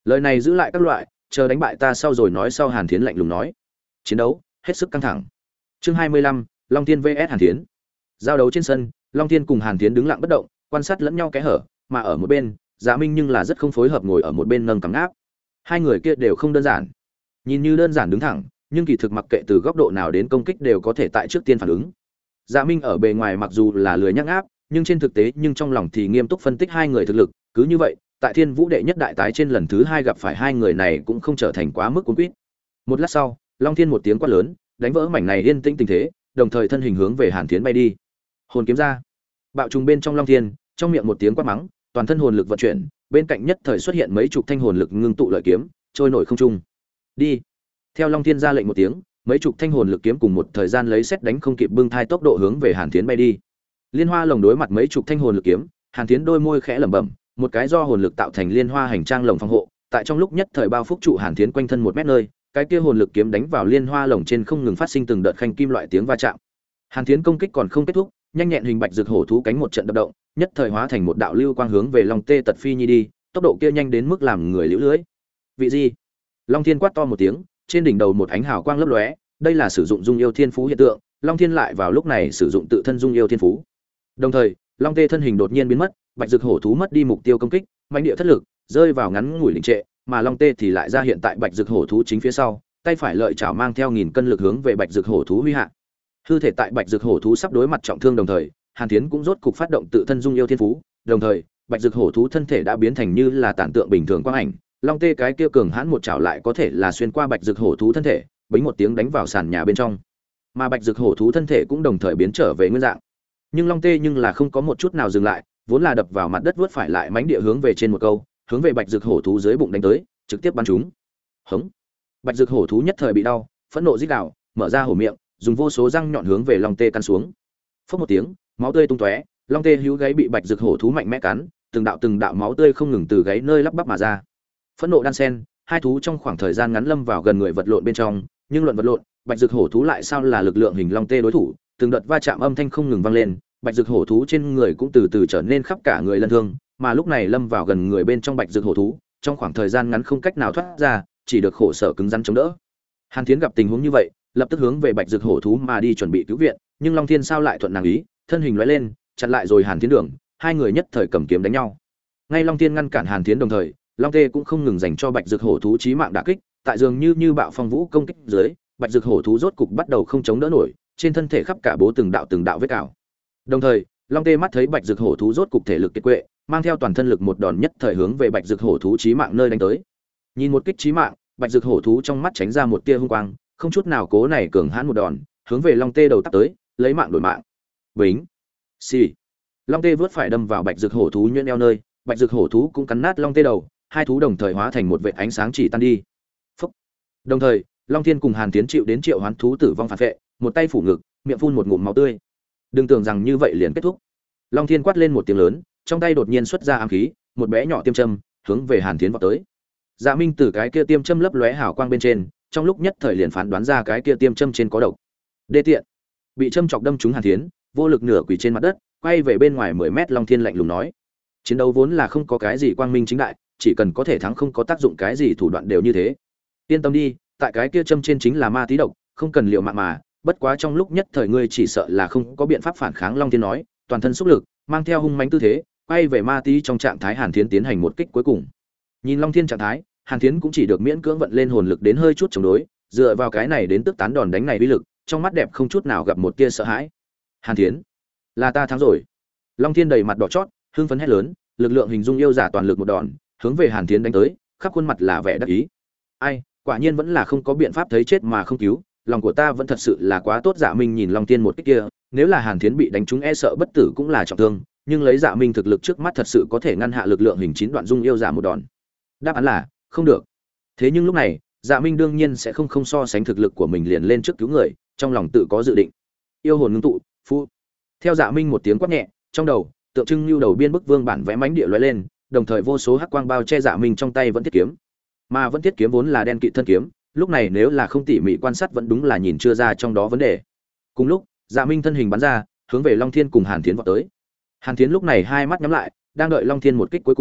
Lời này giữ lại các loại, chờ đánh bại ta sau rồi nói sau. Hàn Thiến lạnh lùng nói. Chiến đấu hết sức căng thẳng. Chương 25, Long Thiên vs Hàn Thiến. Giao đấu trên sân, Long Thiên cùng Hàn Thiến đứng lặng bất động, quan sát lẫn nhau kẽ hở, mà ở một bên, Dạ Minh nhưng là rất không phối hợp ngồi ở một bên nâng cằm ngáp. Hai người kia đều không đơn giản. Nhìn như đơn giản đứng thẳng, nhưng kỳ thực mặc kệ từ góc độ nào đến công kích đều có thể tại trước tiên phản ứng. Dạ Minh ở bề ngoài mặc dù là lười nhắc áp, nhưng trên thực tế nhưng trong lòng thì nghiêm túc phân tích hai người thực lực, cứ như vậy, tại Thiên Vũ đệ nhất đại tái trên lần thứ 2 gặp phải hai người này cũng không trở thành quá mức cuốn quýt. Một lát sau, Long Thiên một tiếng quát lớn, đánh vỡ mảnh này yên tĩnh tình thế, đồng thời thân hình hướng về Hàn Thiến bay đi. Hồn kiếm ra. Bạo trùng bên trong Long Thiên, trong miệng một tiếng quát mắng, toàn thân hồn lực vận chuyển, bên cạnh nhất thời xuất hiện mấy chục thanh hồn lực ngưng tụ lợi kiếm, trôi nổi không trung. Đi. Theo Long Thiên ra lệnh một tiếng, mấy chục thanh hồn lực kiếm cùng một thời gian lấy xét đánh không kịp bưng thai tốc độ hướng về Hàn Thiến bay đi. Liên hoa lồng đối mặt mấy chục thanh hồn lực kiếm, Hàn Thiến đôi môi khẽ lẩm bẩm, một cái do hồn lực tạo thành liên hoa hành trang lồng phòng hộ, tại trong lúc nhất thời bao phúc trụ Hàn Thiến quanh thân 1 mét nơi, cái kia hồn lực kiếm đánh vào liên hoa lồng trên không ngừng phát sinh từng đợt khanh kim loại tiếng va chạm. Hàn Thiến công kích còn không kết thúc, nhanh nhẹn hình bạch rực hổ thú cánh một trận đập động, nhất thời hóa thành một đạo lưu quang hướng về Long Tê Tật Phi Nhi đi, tốc độ kia nhanh đến mức làm người liễu lưới. Vị gì? Long Thiên quát to một tiếng, trên đỉnh đầu một ánh hào quang lấp lóe, đây là sử dụng dung yêu thiên phú hiện tượng, Long Thiên lại vào lúc này sử dụng tự thân dung yêu thiên phú. Đồng thời, Long Tê thân hình đột nhiên biến mất, bạch rực hổ thú mất đi mục tiêu công kích, mãnh địa thất lực, rơi vào ngắn ngủi đình trệ, mà Long Tê thì lại ra hiện tại bạch rực hổ thú chính phía sau, tay phải lợi chảo mang theo 1000 cân lực hướng về bạch rực hổ thú huy hạ. Hư thể tại bạch rực hổ thú sắp đối mặt trọng thương đồng thời, Hàn Thiến cũng rốt cục phát động tự thân dung yêu thiên phú, đồng thời, bạch rực hổ thú thân thể đã biến thành như là tản tượng bình thường quang ảnh, Long Tê cái kia cường hãn một chảo lại có thể là xuyên qua bạch rực hổ thú thân thể, bính một tiếng đánh vào sàn nhà bên trong. Mà bạch rực hổ thú thân thể cũng đồng thời biến trở về nguyên dạng. Nhưng Long Tê nhưng là không có một chút nào dừng lại, vốn là đập vào mặt đất vớt phải lại mánh địa hướng về trên một câu, hướng về bạch rực hổ thú dưới bụng đánh tới, trực tiếp bắn trúng. Hống! Bạch rực hổ thú nhất thời bị đau, phẫn nộ rít gào, mở ra hổ miệng, dùng vô số răng nhọn hướng về Long Tê căn xuống. Phốc một tiếng, máu tươi tung tóe, Long Tê hữu gáy bị bạch rực hổ thú mạnh mẽ cắn, từng đạo máu tươi không ngừng từ gáy nơi lắp bắp mà ra. Phẫn nộ đan sen, hai thú trong khoảng thời gian ngắn lâm vào gần người vật lộn bên trong, nhưng luận vật lộn, bạch rực hổ thú lại sao là lực lượng hình Long Tê đối thủ, từng đợt va chạm âm thanh không ngừng vang lên, bạch rực hổ thú trên người cũng từ từ trở nên khắp cả người lân thương, mà lúc này lâm vào gần người bên trong bạch rực hổ thú, trong khoảng thời gian ngắn không cách nào thoát ra, chỉ được khổ sở cứng rắn chống đỡ. Hàn Thiến gặp tình huống như vậy, lập tức hướng về bạch rực hổ thú mà đi chuẩn bị cứu viện, nhưng Long Thiên sao lại thuận nàng ý, thân hình lóe lên, chặn lại rồi Hàn Thiến đường, hai người nhất thời cầm kiếm đánh nhau. Ngay Long Thiên ngăn cản Hàn Thiến đồng thời, Long Tê cũng không ngừng dành cho bạch rực hổ thú chí mạng đả kích, tại dường như bạo phong vũ công kích dưới, bạch rực hổ thú rốt cục bắt đầu không chống đỡ nổi, trên thân thể khắp cả bố từng đạo vết cào. Đồng thời, Long Tê mắt thấy bạch rực hổ thú rốt cục thể lực kiệt quệ, mang theo toàn thân lực một đòn nhất thời hướng về bạch rực hổ thú chí mạng nơi đánh tới. Nhìn một kích chí mạng, bạch rực hổ thú trong mắt tránh ra một tia hung quang, không chút nào cố này cường hãn một đòn, hướng về Long Tê đầu tắp tới, lấy mạng đổi mạng. Bính. Xì. Long Tê vớt phải đâm vào bạch rực hổ thú nhuyễn eo nơi, bạch rực hổ thú cũng cắn nát Long Tê đầu, hai thú đồng thời hóa thành một vệt ánh sáng chỉ tan đi. Phúc. Đồng thời, Long Thiên cùng Hàn Tiến chịu đến triệu hoán thú tử vong phản vệ, một tay phủ ngực, miệng phun một ngụm máu tươi. Đừng tưởng rằng như vậy liền kết thúc. Long Thiên quát lên một tiếng lớn, trong tay đột nhiên xuất ra ám khí, một bé nhỏ tiêm châm, hướng về Hàn Tiến vọt tới. Dạ Minh từ cái kia tiêm châm lấp lóe hào quang bên trên, trong lúc nhất thời liền phán đoán ra cái kia tiêm châm trên có độc. Đê tiện. Bị châm chọc đâm trúng Hàn Tiến, vô lực nửa quỳ trên mặt đất, quay về bên ngoài 10 mét. Long Thiên lạnh lùng nói: chiến đấu vốn là không có cái gì quang minh chính đại, chỉ cần có thể thắng không có tác dụng cái gì thủ đoạn đều như thế. Yên tâm đi, tại cái kia châm trên chính là ma tí độc, không cần liệu mạng mà, bất quá trong lúc nhất thời ngươi chỉ sợ là không có biện pháp phản kháng. Long Thiên nói, toàn thân xúc lực, mang theo hung mãnh tư thế, quay về ma tí trong trạng thái Hàn Thiến tiến hành một kích cuối cùng. Nhìn Long Thiên trạng thái, Hàn Thiến cũng chỉ được miễn cưỡng vận lên hồn lực đến hơi chút chống đối, dựa vào cái này đến tức tán đòn đánh này uy lực, trong mắt đẹp không chút nào gặp một tia sợ hãi. Hàn Thiến, là ta thắng rồi. Long Thiên đầy mặt đỏ chót, hưng phấn hét lớn, lực lượng hình dung yêu giả toàn lực một đòn, hướng về Hàn Thiến đánh tới, khắp khuôn mặt là vẻ đắc ý. Ai, quả nhiên vẫn là không có biện pháp thấy chết mà không cứu, lòng của ta vẫn thật sự là quá tốt. Dạ Minh nhìn Long Thiên một kích kia, nếu là Hàn Thiến bị đánh trúng e sợ bất tử cũng là trọng thương, nhưng lấy Dạ Minh thực lực trước mắt thật sự có thể ngăn hạ lực lượng hình 9 đoạn dung yêu giả một đòn. Đáp án là không được. Thế nhưng lúc này, Dạ Minh đương nhiên sẽ không so sánh thực lực của mình liền lên trước cứu người, trong lòng tự có dự định. Yêu hồn ngưng tụ, phu. Theo Dạ Minh một tiếng quát nhẹ, trong đầu, tượng trưng lưu đầu biên bức vương bản vẽ mánh địa lóe lên, đồng thời vô số hắc quang bao che Dạ Minh trong tay vẫn thiết kiếm. Mà vẫn thiết kiếm vốn là đen kịt thân kiếm, lúc này nếu là không tỉ mỉ quan sát vẫn đúng là nhìn chưa ra trong đó vấn đề. Cùng lúc, Dạ Minh thân hình bắn ra, hướng về Long Thiên cùng Hàn Thiến vọt tới. Hàn Thiến lúc này hai mắt nhắm lại, đang đợi Long Thiên một kích cuối cùng,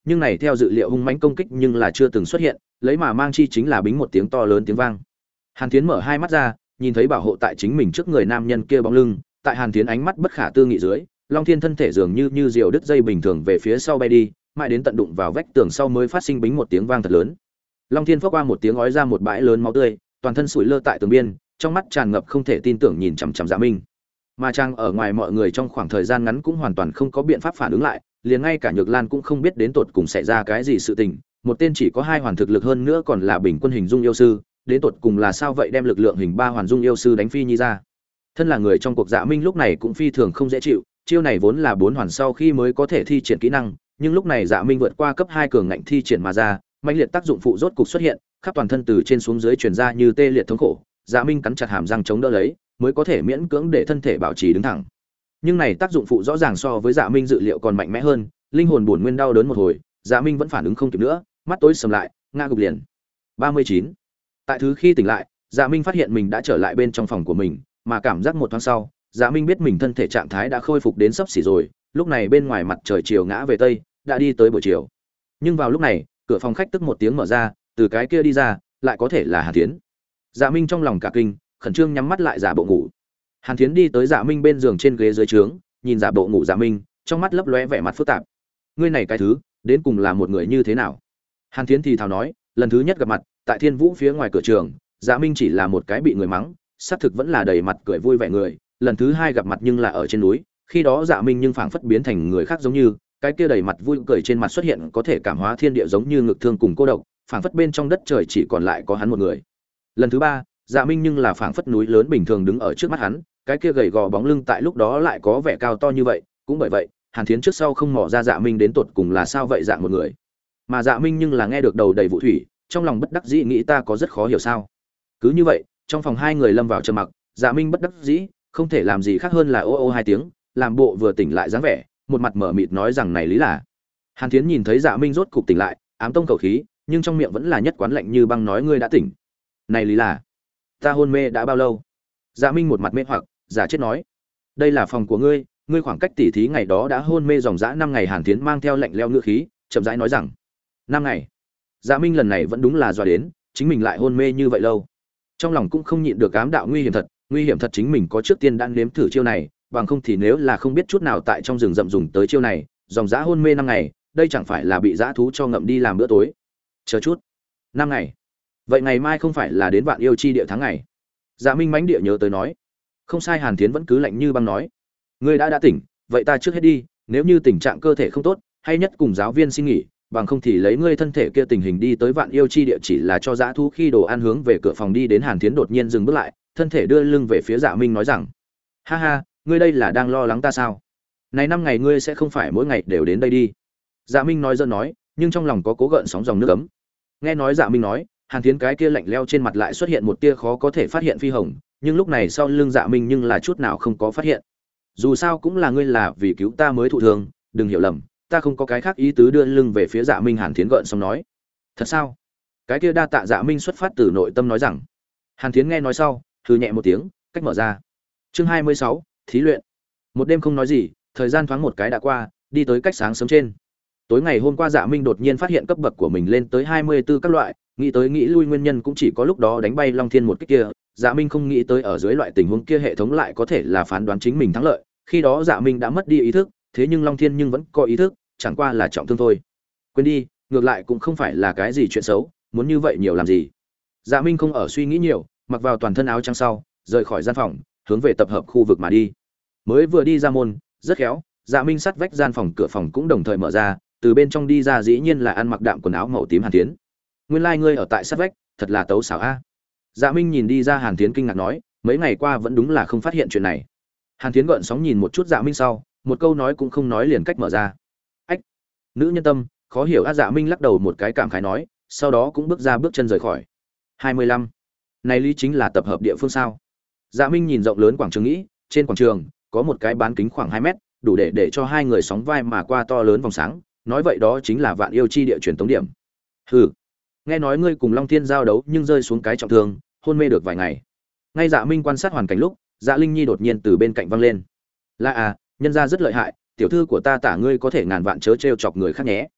nhưng này theo dự liệu hung mãnh công kích nhưng là chưa từng xuất hiện, lấy mà mang chi chính là bính một tiếng to lớn tiếng vang. Hàn Thiến mở hai mắt ra, nhìn thấy bảo hộ tại chính mình trước người nam nhân kia bóng lưng, tại Hàn Thiến ánh mắt bất khả tư nghị dưới, Long Thiên thân thể dường như diều đứt dây bình thường về phía sau bay đi, mãi đến tận đụng vào vách tường sau mới phát sinh bính một tiếng vang thật lớn. Long Thiên phốc qua một tiếng ói ra một bãi lớn máu tươi, toàn thân sủi lơ tại tường biên, trong mắt tràn ngập không thể tin tưởng nhìn chằm chằm Dạ Minh. Mà Trang ở ngoài mọi người trong khoảng thời gian ngắn cũng hoàn toàn không có biện pháp phản ứng lại, liền ngay cả Nhược Lan cũng không biết đến tột cùng xảy ra cái gì sự tình, một tên chỉ có 2 hoàn thực lực hơn nữa còn là bình quân hình dung yêu sư, đến tột cùng là sao vậy đem lực lượng hình 3 hoàn dung yêu sư đánh phi nhi ra. Thân là người trong cuộc Dạ Minh lúc này cũng phi thường không dễ chịu, chiêu này vốn là 4 hoàn sau khi mới có thể thi triển kỹ năng, nhưng lúc này Dạ Minh vượt qua cấp 2 cường ngạnh thi triển mà ra, mãnh liệt tác dụng phụ rốt cục xuất hiện, khắp toàn thân từ trên xuống dưới truyền ra như tê liệt thống khổ. Dạ Minh cắn chặt hàm răng chống đỡ lấy, mới có thể miễn cưỡng để thân thể bảo trì đứng thẳng. Nhưng này tác dụng phụ rõ ràng so với Dạ Minh dự liệu còn mạnh mẽ hơn, linh hồn buồn nguyên đau đớn một hồi, Dạ Minh vẫn phản ứng không kịp nữa, mắt tối sầm lại, ngã gục liền. 39. Tại thứ khi tỉnh lại, Dạ Minh phát hiện mình đã trở lại bên trong phòng của mình, mà cảm giác một thoáng sau, Dạ Minh biết mình thân thể trạng thái đã khôi phục đến sắp xỉ rồi, lúc này bên ngoài mặt trời chiều ngã về tây, đã đi tới buổi chiều. Nhưng vào lúc này, cửa phòng khách tức một tiếng mở ra, từ cái kia đi ra, lại có thể là Hàn Thiến. Dạ Minh trong lòng cả kinh, khẩn trương nhắm mắt lại giả bộ ngủ. Hàn Thiến đi tới Dạ Minh bên giường trên ghế dưới trướng, nhìn giả bộ ngủ Dạ Minh, trong mắt lấp lóe vẻ mặt phức tạp. Ngươi này cái thứ, đến cùng là một người như thế nào? Hàn Thiến thì thào nói, lần thứ nhất gặp mặt, tại Thiên Vũ phía ngoài cửa trường, Dạ Minh chỉ là một cái bị người mắng, xác thực vẫn là đầy mặt cười vui vẻ người, lần thứ hai gặp mặt nhưng là ở trên núi, khi đó Dạ Minh nhưng phảng phất biến thành người khác giống như, cái kia đầy mặt vui cười trên mặt xuất hiện có thể cảm hóa thiên địa giống như ngực thương cùng cô độc, phảng phất bên trong đất trời chỉ còn lại có hắn một người. Lần thứ ba, Dạ Minh nhưng là phảng phất núi lớn bình thường đứng ở trước mắt hắn, cái kia gầy gò bóng lưng tại lúc đó lại có vẻ cao to như vậy, cũng bởi vậy, Hàn Thiến trước sau không mò ra Dạ Minh đến tột cùng là sao vậy dạng một người. Mà Dạ Minh nhưng là nghe được đầu đầy vụ thủy, trong lòng bất đắc dĩ nghĩ ta có rất khó hiểu sao. Cứ như vậy, trong phòng hai người lâm vào trầm mặc, Dạ Minh bất đắc dĩ, không thể làm gì khác hơn là ô ô hai tiếng, làm bộ vừa tỉnh lại dáng vẻ, một mặt mở mịt nói rằng này lý là. Hàn Thiến nhìn thấy Dạ Minh rốt cục tỉnh lại, ám tông khẩu khí, nhưng trong miệng vẫn là nhất quán lạnh như băng nói ngươi đã tỉnh. Này lý là, ta hôn mê đã bao lâu? Dạ Minh một mặt mê hoặc, giả chết nói, đây là phòng của ngươi, ngươi khoảng cách tỉ thí ngày đó đã hôn mê dòng dã 5 ngày. Hàn Thiến mang theo lạnh lẽo ngữ khí, chậm rãi nói rằng, 5 ngày. Dạ Minh lần này vẫn đúng là dọa đến, chính mình lại hôn mê như vậy lâu. Trong lòng cũng không nhịn được ám đạo nguy hiểm thật chính mình có trước tiên đã nếm thử chiêu này, bằng không thì nếu là không biết chút nào tại trong rừng rậm dùng tới chiêu này, dòng dã hôn mê 5 ngày, đây chẳng phải là bị dã thú cho ngậm đi làm bữa tối. Chờ chút, 5 ngày. Vậy ngày mai không phải là đến Vạn Yêu chi địa tháng ngày? Dạ Minh mãnh địa nhớ tới nói. Không sai. Hàn Thiến vẫn cứ lạnh như băng nói, ngươi đã tỉnh, vậy ta trước hết đi, nếu như tình trạng cơ thể không tốt, hay nhất cùng giáo viên xin nghỉ, bằng không thì lấy ngươi thân thể kia tình hình đi tới Vạn Yêu chi địa chỉ là cho dã thú khi đồ ăn. Hướng về cửa phòng đi đến Hàn Thiến đột nhiên dừng bước lại, thân thể đưa lưng về phía Dạ Minh nói rằng, ha ha, ngươi đây là đang lo lắng ta sao? Này 5 ngày ngươi sẽ không phải mỗi ngày đều đến đây đi? Dạ Minh nói giỡn nói, nhưng trong lòng có cố gợn sóng dòng nước ấm. Nghe nói Dạ Minh nói, Hàn Thiến cái kia lạnh leo trên mặt lại xuất hiện một tia khó có thể phát hiện phi hồng, nhưng lúc này sau lưng Dạ Minh nhưng là chút nào không có phát hiện. Dù sao cũng là ngươi là vì cứu ta mới thụ thương, đừng hiểu lầm, ta không có cái khác ý tứ. Đưa lưng về phía Dạ Minh, Hàn Thiến gợn xong nói, thật sao? Cái kia đa tạ. Dạ Minh xuất phát từ nội tâm nói rằng. Hàn Thiến nghe nói sau, hừ nhẹ một tiếng, cách mở ra. Chương 26, thí luyện. Một đêm không nói gì, thời gian thoáng một cái đã qua, đi tới cách sáng sớm trên. Tối ngày hôm qua Dạ Minh đột nhiên phát hiện cấp bậc của mình lên tới 24 các loại, nghĩ tới nghĩ lui nguyên nhân cũng chỉ có lúc đó đánh bay Long Thiên một kích kia. Dạ Minh không nghĩ tới ở dưới loại tình huống kia hệ thống lại có thể là phán đoán chính mình thắng lợi. Khi đó Dạ Minh đã mất đi ý thức, thế nhưng Long Thiên nhưng vẫn có ý thức, chẳng qua là trọng thương thôi. Quên đi, ngược lại cũng không phải là cái gì chuyện xấu, muốn như vậy nhiều làm gì. Dạ Minh không ở suy nghĩ nhiều, mặc vào toàn thân áo trắng sau, rời khỏi gian phòng, hướng về tập hợp khu vực mà đi. Mới vừa đi ra môn, rất khéo, Dạ Minh sát vách gian phòng cửa phòng cũng đồng thời mở ra, từ bên trong đi ra dĩ nhiên là ăn mặc đạm quần áo màu tím Hàn Thiến. Nguyên lai ngươi ở tại sát vách, thật là tấu xảo a. Dạ Minh nhìn đi ra Hàn Thiến kinh ngạc nói, mấy ngày qua vẫn đúng là không phát hiện chuyện này. Hàn Thiến gợn sóng nhìn một chút Dạ Minh sau, một câu nói cũng không nói liền cách mở ra. Ách, nữ nhân tâm, khó hiểu a. Dạ Minh lắc đầu một cái cảm khái nói, sau đó cũng bước ra bước chân rời khỏi. 25. Này lý chính là tập hợp địa phương sao? Dạ Minh nhìn rộng lớn quảng trường nghĩ, trên quảng trường có một cái bán kính khoảng 2 mét, đủ để cho hai người sóng vai mà qua to lớn vòng sáng, nói vậy đó chính là Vạn Yêu chi địa truyền tống điểm. Hừ, nghe nói ngươi cùng Long Thiên giao đấu nhưng rơi xuống cái trọng thương, hôn mê được vài ngày. Ngay Dạ Minh quan sát hoàn cảnh lúc, Dạ Linh Nhi đột nhiên từ bên cạnh vang lên. Là à, nhân gia rất lợi hại, tiểu thư của ta tả ngươi có thể ngàn vạn chớ trêu chọc người khác nhé.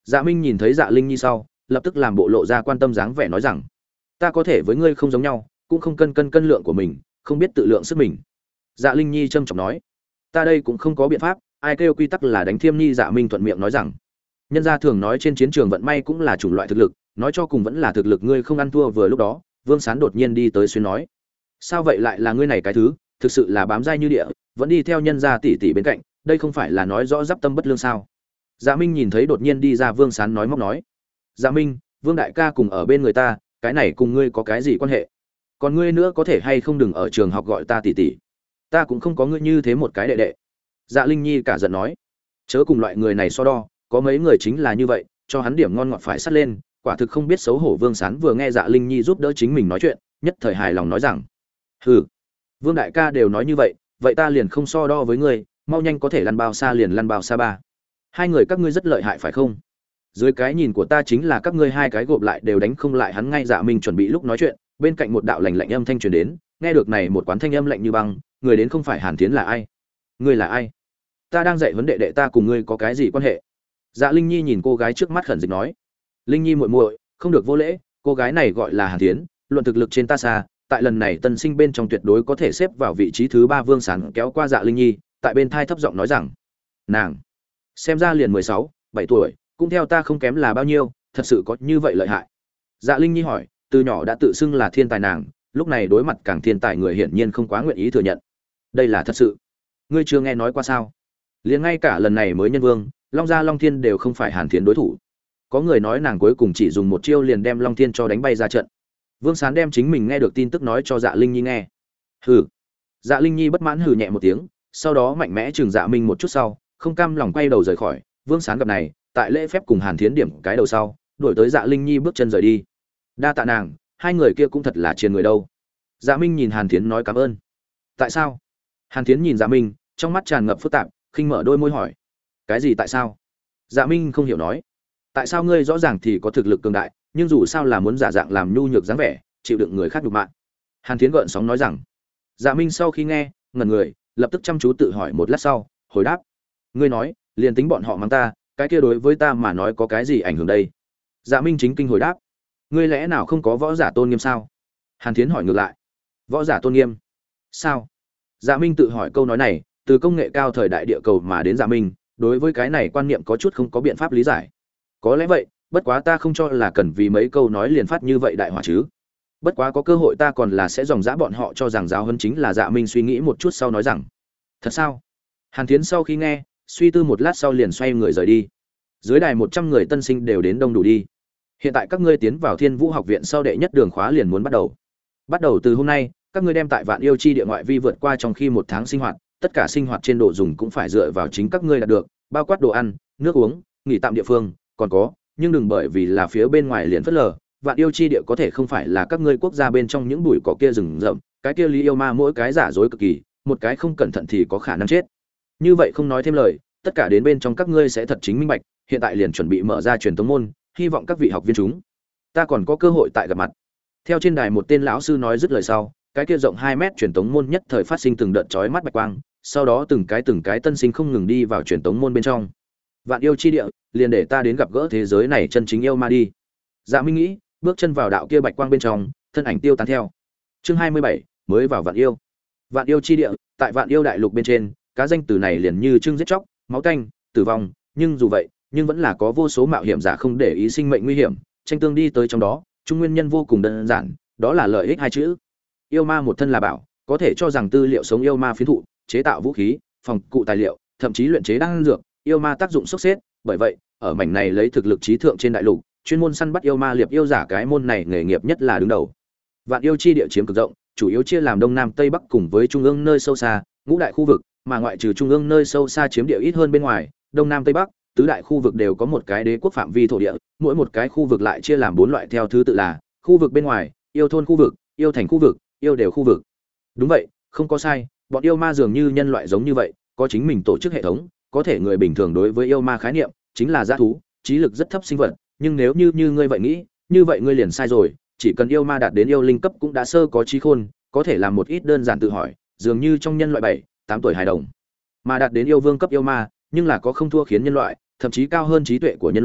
Dạ Minh nhìn thấy Dạ Linh Nhi sau, lập tức làm bộ lộ ra quan tâm dáng vẻ nói rằng: "Ta có thể với ngươi không giống nhau, cũng không cân lượng của mình, không biết tự lượng sức mình." Dạ Linh Nhi trầm trọng nói: "Ta đây cũng không có biện pháp, ai kêu quy tắc là đánh Thiêm Nhi." Dạ Minh thuận miệng nói rằng: "Nhân gia thường nói trên chiến trường vận may cũng là chủng loại thực lực, nói cho cùng vẫn là thực lực ngươi không ăn thua." Vừa lúc đó, Vương Sán đột nhiên đi tới xuyên nói: "Sao vậy lại là ngươi này cái thứ, thực sự là bám dai như địa, vẫn đi theo nhân gia tỷ tỷ bên cạnh, đây không phải là nói rõ giáp tâm bất lương sao?" Dạ Minh nhìn thấy đột nhiên đi ra Vương Sán nói móc nói: "Dạ Minh, Vương đại ca cùng ở bên người ta, cái này cùng ngươi có cái gì quan hệ? Còn ngươi nữa có thể hay không đừng ở trường học gọi ta tỷ tỷ, ta cũng không có ngươi như thế một cái đệ đệ." Dạ Linh Nhi cả giận nói: "Chớ cùng loại người này so đo, có mấy người chính là như vậy, cho hắn điểm ngon ngọt phải sắt lên." Quả thực không biết xấu hổ Vương Sán vừa nghe Dạ Linh Nhi giúp đỡ chính mình nói chuyện, nhất thời hài lòng nói rằng: "Hừ, Vương đại ca đều nói như vậy, vậy ta liền không so đo với ngươi, mau nhanh có thể lăn bao xa liền lăn bao xa ba. Hai người các ngươi rất lợi hại phải không? Dưới cái nhìn của ta chính là các ngươi hai cái gộp lại đều đánh không lại hắn." Ngay Dạ Minh chuẩn bị lúc nói chuyện, bên cạnh một đạo lạnh lạnh âm thanh truyền đến, nghe được này một quán thanh âm lạnh như băng, người đến không phải Hàn Tiến là ai? Ngươi là ai? Ta đang dạy vấn đệ đệ ta cùng ngươi có cái gì quan hệ? Dạ Linh Nhi nhìn cô gái trước mắt khẩn dịch nói: "Linh Nhi muội muội, không được vô lễ, cô gái này gọi là Hàn Tiến, luận thực lực trên ta xa, tại lần này tân sinh bên trong tuyệt đối có thể xếp vào vị trí thứ 3." Vương Sán kéo qua Dạ Linh Nhi, tại bên thai thấp giọng nói rằng: "Nàng xem ra liền 16, 7 tuổi, cũng theo ta không kém là bao nhiêu, thật sự có như vậy lợi hại?" Dạ Linh Nhi hỏi, từ nhỏ đã tự xưng là thiên tài nàng, lúc này đối mặt càng thiên tài người hiển nhiên không quá nguyện ý thừa nhận. "Đây là thật sự. Ngươi chưa nghe nói qua sao? Liền ngay cả lần này mới nhân vương, Long Gia Long Thiên đều không phải Hàn Thiến đối thủ. Có người nói nàng cuối cùng chỉ dùng một chiêu liền đem Long Thiên cho đánh bay ra trận." Vương Sán đem chính mình nghe được tin tức nói cho Dạ Linh Nhi nghe. "Hừ." Dạ Linh Nhi bất mãn hừ nhẹ một tiếng, sau đó mạnh mẽ trừng Dạ Minh một chút sau, không cam lòng quay đầu rời khỏi. Vương Sán gặp này, tại lễ phép cùng Hàn Thiến điểm cái đầu sau, đuổi tới Dạ Linh Nhi bước chân rời đi. "Đa tạ nàng, hai người kia cũng thật là triền người đâu." Dạ Minh nhìn Hàn Thiến nói cảm ơn. "Tại sao?" Hàn Thiến nhìn Dạ Minh, trong mắt tràn ngập phức tạp, khinh mở đôi môi hỏi: "Cái gì tại sao?" Dạ Minh không hiểu nói: "Tại sao ngươi rõ ràng thì có thực lực cường đại, nhưng dù sao là muốn giả dạng làm nhu nhược dáng vẻ, chịu đựng người khác nhục mạ?" Hàn Thiến gợn sóng nói rằng. Dạ Minh sau khi nghe, ngẩn người, lập tức chăm chú tự hỏi một lát sau, hồi đáp: "Ngươi nói, liền tính bọn họ mắng ta, cái kia đối với ta mà nói có cái gì ảnh hưởng đây?" Dạ Minh chính kinh hồi đáp: "Ngươi lẽ nào không có võ giả tôn nghiêm sao?" Hàn Thiến hỏi ngược lại: "Võ giả tôn nghiêm? Sao?" Dạ Minh tự hỏi câu nói này, từ công nghệ cao thời đại địa cầu mà đến Dạ Minh, đối với cái này quan niệm có chút không có biện pháp lý giải. Có lẽ vậy, bất quá ta không cho là cần vì mấy câu nói liền phát như vậy đại hỏa chứ. Bất quá có cơ hội ta còn là sẽ dòng dã bọn họ cho rằng giáo huấn chính là. Dạ Minh suy nghĩ một chút sau nói rằng: "Thật sao?" Hàn Thiến sau khi nghe, suy tư một lát sau liền xoay người rời đi. Dưới đài 100 người tân sinh đều đến đông đủ đi. "Hiện tại các ngươi tiến vào Thiên Vũ học viện sau đệ nhất đường khóa liền muốn bắt đầu. Bắt đầu từ hôm nay, các ngươi đem tại Vạn Yêu chi địa ngoại vi vượt qua trong khi 1 tháng sinh hoạt, tất cả sinh hoạt trên đồ dùng cũng phải dựa vào chính các ngươi đạt được, bao quát đồ ăn, nước uống, nghỉ tạm địa phương, còn có, nhưng đừng bởi vì là phía bên ngoài liền phớt lờ, Vạn Yêu chi địa có thể không phải là các ngươi quốc gia bên trong những bụi cỏ kia rừng rậm, cái kia Lý Yêu Ma mỗi cái giả dối cực kỳ, một cái không cẩn thận thì có khả năng chết. Như vậy không nói thêm lời, tất cả đến bên trong các ngươi sẽ thật chính minh bạch, hiện tại liền chuẩn bị mở ra truyền tống môn, hy vọng các vị học viên chúng ta còn có cơ hội tại gặp mặt." Theo trên đài một tên lão sư nói dứt lời sau, cái kia rộng 2 mét truyền tống môn nhất thời phát sinh từng đợt chói mắt bạch quang, sau đó từng cái tân sinh không ngừng đi vào truyền tống môn bên trong. Vạn Yêu chi địa, liền để ta đến gặp gỡ thế giới này chân chính yêu ma đi. Dạ Minh nghĩ, bước chân vào đạo kia bạch quang bên trong, thân ảnh tiêu tán theo. Chương 27, mới vào Vạn Yêu. Vạn Yêu chi địa, tại Vạn Yêu đại lục bên trên, cá danh từ này liền như trưng giết chóc, máu tanh, tử vong, nhưng dù vậy, nhưng vẫn là có vô số mạo hiểm giả không để ý sinh mệnh nguy hiểm, tranh tương đi tới trong đó, chung nguyên nhân vô cùng đơn giản, đó là lợi ích hai chữ. Yêu ma một thân là bảo, có thể cho rằng tư liệu sống yêu ma phiến thụ, chế tạo vũ khí, phòng cụ tài liệu, thậm chí luyện chế đan dược, yêu ma tác dụng sốc xếp, bởi vậy, ở mảnh này lấy thực lực trí thượng trên đại lục, chuyên môn săn bắt yêu ma liệp yêu giả cái môn này nghề nghiệp nhất là đứng đầu. Vạn Yêu chi địa chiếm cực rộng, chủ yếu chia làm đông nam tây bắc cùng với trung ương nơi sâu xa, ngũ đại khu vực, mà ngoại trừ trung ương nơi sâu xa chiếm địa ít hơn bên ngoài, đông nam tây bắc, tứ đại khu vực đều có một cái đế quốc phạm vi thổ địa, mỗi một cái khu vực lại chia làm 4 loại theo thứ tự là: khu vực bên ngoài, yêu thôn khu vực, yêu thành khu vực, yêu đều khu vực. Đúng vậy, không có sai, bọn yêu ma dường như nhân loại giống như vậy, có chính mình tổ chức hệ thống, có thể người bình thường đối với yêu ma khái niệm chính là dã thú, trí lực rất thấp sinh vật, nhưng nếu như ngươi vậy nghĩ, như vậy ngươi liền sai rồi, chỉ cần yêu ma đạt đến yêu linh cấp cũng đã sơ có trí khôn, có thể làm một ít đơn giản tự hỏi, dường như trong nhân loại 7, 8 tuổi hài đồng. Mà đạt đến yêu vương cấp yêu ma, nhưng là có không thua khiến nhân loại, thậm chí cao hơn trí tuệ của nhân loại,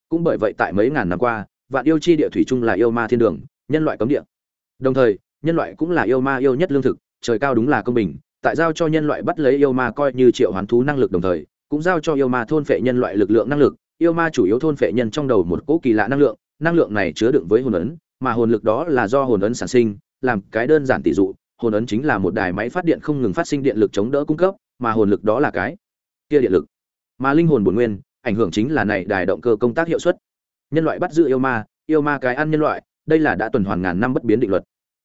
Cũng bởi vậy tại mấy ngàn năm qua, vạn yêu chi địa thủy chung là yêu ma thiên đường, nhân loại cấm địa. Đồng thời, nhân loại cũng là yêu ma yêu nhất lương thực, trời cao đúng là công bình, tại giao cho nhân loại bắt lấy yêu ma coi như triệu hoán thú năng lực đồng thời, cũng giao cho yêu ma thôn phệ nhân loại lực lượng năng lực, yêu ma chủ yếu thôn phệ nhân trong đầu một cỗ kỳ lạ năng lượng này chứa đựng với hồn ấn, mà hồn lực đó là do hồn ấn sản sinh, làm cái đơn giản tỷ dụ, hồn ấn chính là một đài máy phát điện không ngừng phát sinh điện lực chống đỡ cung cấp, mà hồn lực đó là cái kia điện lực. Mà linh hồn bổn nguyên, ảnh hưởng chính là này đài động cơ công tác hiệu suất. Nhân loại bắt giữ yêu ma cái ăn nhân loại, đây là đã tuần hoàn ngàn năm bất biến định luật.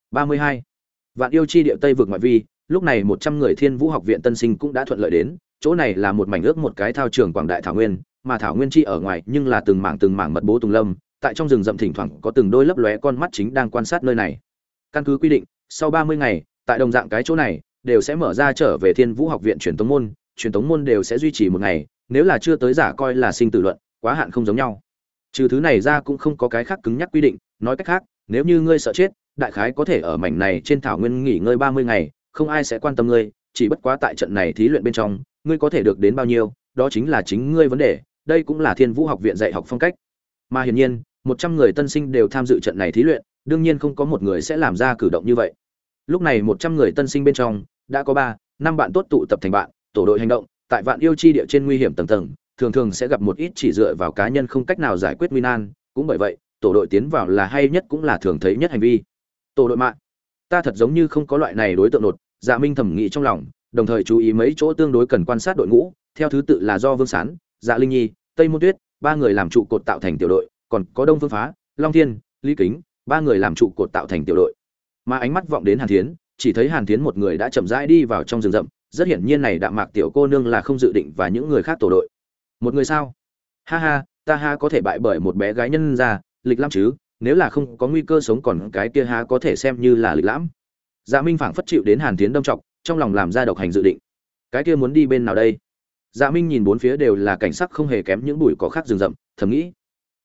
32. Vạn yêu chi địa Tây vực ngoại vi, lúc này 100 người Thiên Vũ học viện tân sinh cũng đã thuận lợi đến, chỗ này là một mảnh ước một cái thao trường quảng đại thảo nguyên, mà thảo nguyên chi ở ngoài nhưng là từng mảng mật bố tùng lâm, tại trong rừng rậm thỉnh thoảng có từng đôi lấp lóe con mắt chính đang quan sát nơi này. Căn cứ quy định, sau 30 ngày, tại đồng dạng cái chỗ này đều sẽ mở ra trở về Thiên Vũ học viện truyền tống môn đều sẽ duy trì một ngày, nếu là chưa tới giả coi là sinh tử luận, quá hạn không giống nhau. Trừ thứ này ra cũng không có cái khác cứng nhắc quy định, nói cách khác, nếu như ngươi sợ chết, đại khái có thể ở mảnh này trên thảo nguyên nghỉ ngơi 30 ngày, không ai sẽ quan tâm ngươi, chỉ bất quá tại trận này thí luyện bên trong, ngươi có thể được đến bao nhiêu, đó chính là chính ngươi vấn đề, đây cũng là Thiên Vũ học viện dạy học phong cách. Mà hiển nhiên, 100 người tân sinh đều tham dự trận này thí luyện, đương nhiên không có một người sẽ làm ra cử động như vậy. Lúc này 100 người tân sinh bên trong, đã có 3-5 bạn tốt tụ tập thành bạn, tổ đội hành động, tại Vạn Yêu chi địa trên nguy hiểm tầng tầng, thường sẽ gặp một ít chỉ dựa vào cá nhân không cách nào giải quyết nguy nan, cũng bởi vậy, tổ đội tiến vào là hay nhất cũng là thường thấy nhất hành vi. Tổ đội mạng, ta thật giống như không có loại này đối tượng nột, Dạ Minh thẩm nghĩ trong lòng, đồng thời chú ý mấy chỗ tương đối cần quan sát đội ngũ, theo thứ tự là do Vương Sán, Dạ Linh Nhi, Tây Môn Tuyết, 3 người làm trụ cột tạo thành tiểu đội, còn có Đông Phương Phá, Long Thiên, Lý Kính, 3 người làm trụ cột tạo thành tiểu đội. Mà ánh mắt vọng đến Hàn Thiến, chỉ thấy Hàn Thiến một người đã chậm rãi đi vào trong rừng rậm, rất hiển nhiên này đạm mạc tiểu cô nương là không dự định và những người khác tổ đội. Một người sao? Ha ha, ta ha có thể bại bởi một bé gái nhân ra, lịch lãm chứ, nếu là không có nguy cơ sống còn cái kia ha có thể xem như là lịch lãm. Dạ Minh phảng phất chịu đến Hàn Thiến đâm trọng, trong lòng làm ra độc hành dự định. Cái kia muốn đi bên nào đây? Dạ Minh nhìn bốn phía đều là cảnh sắc không hề kém những bụi cỏ khác rừng rậm, thầm nghĩ,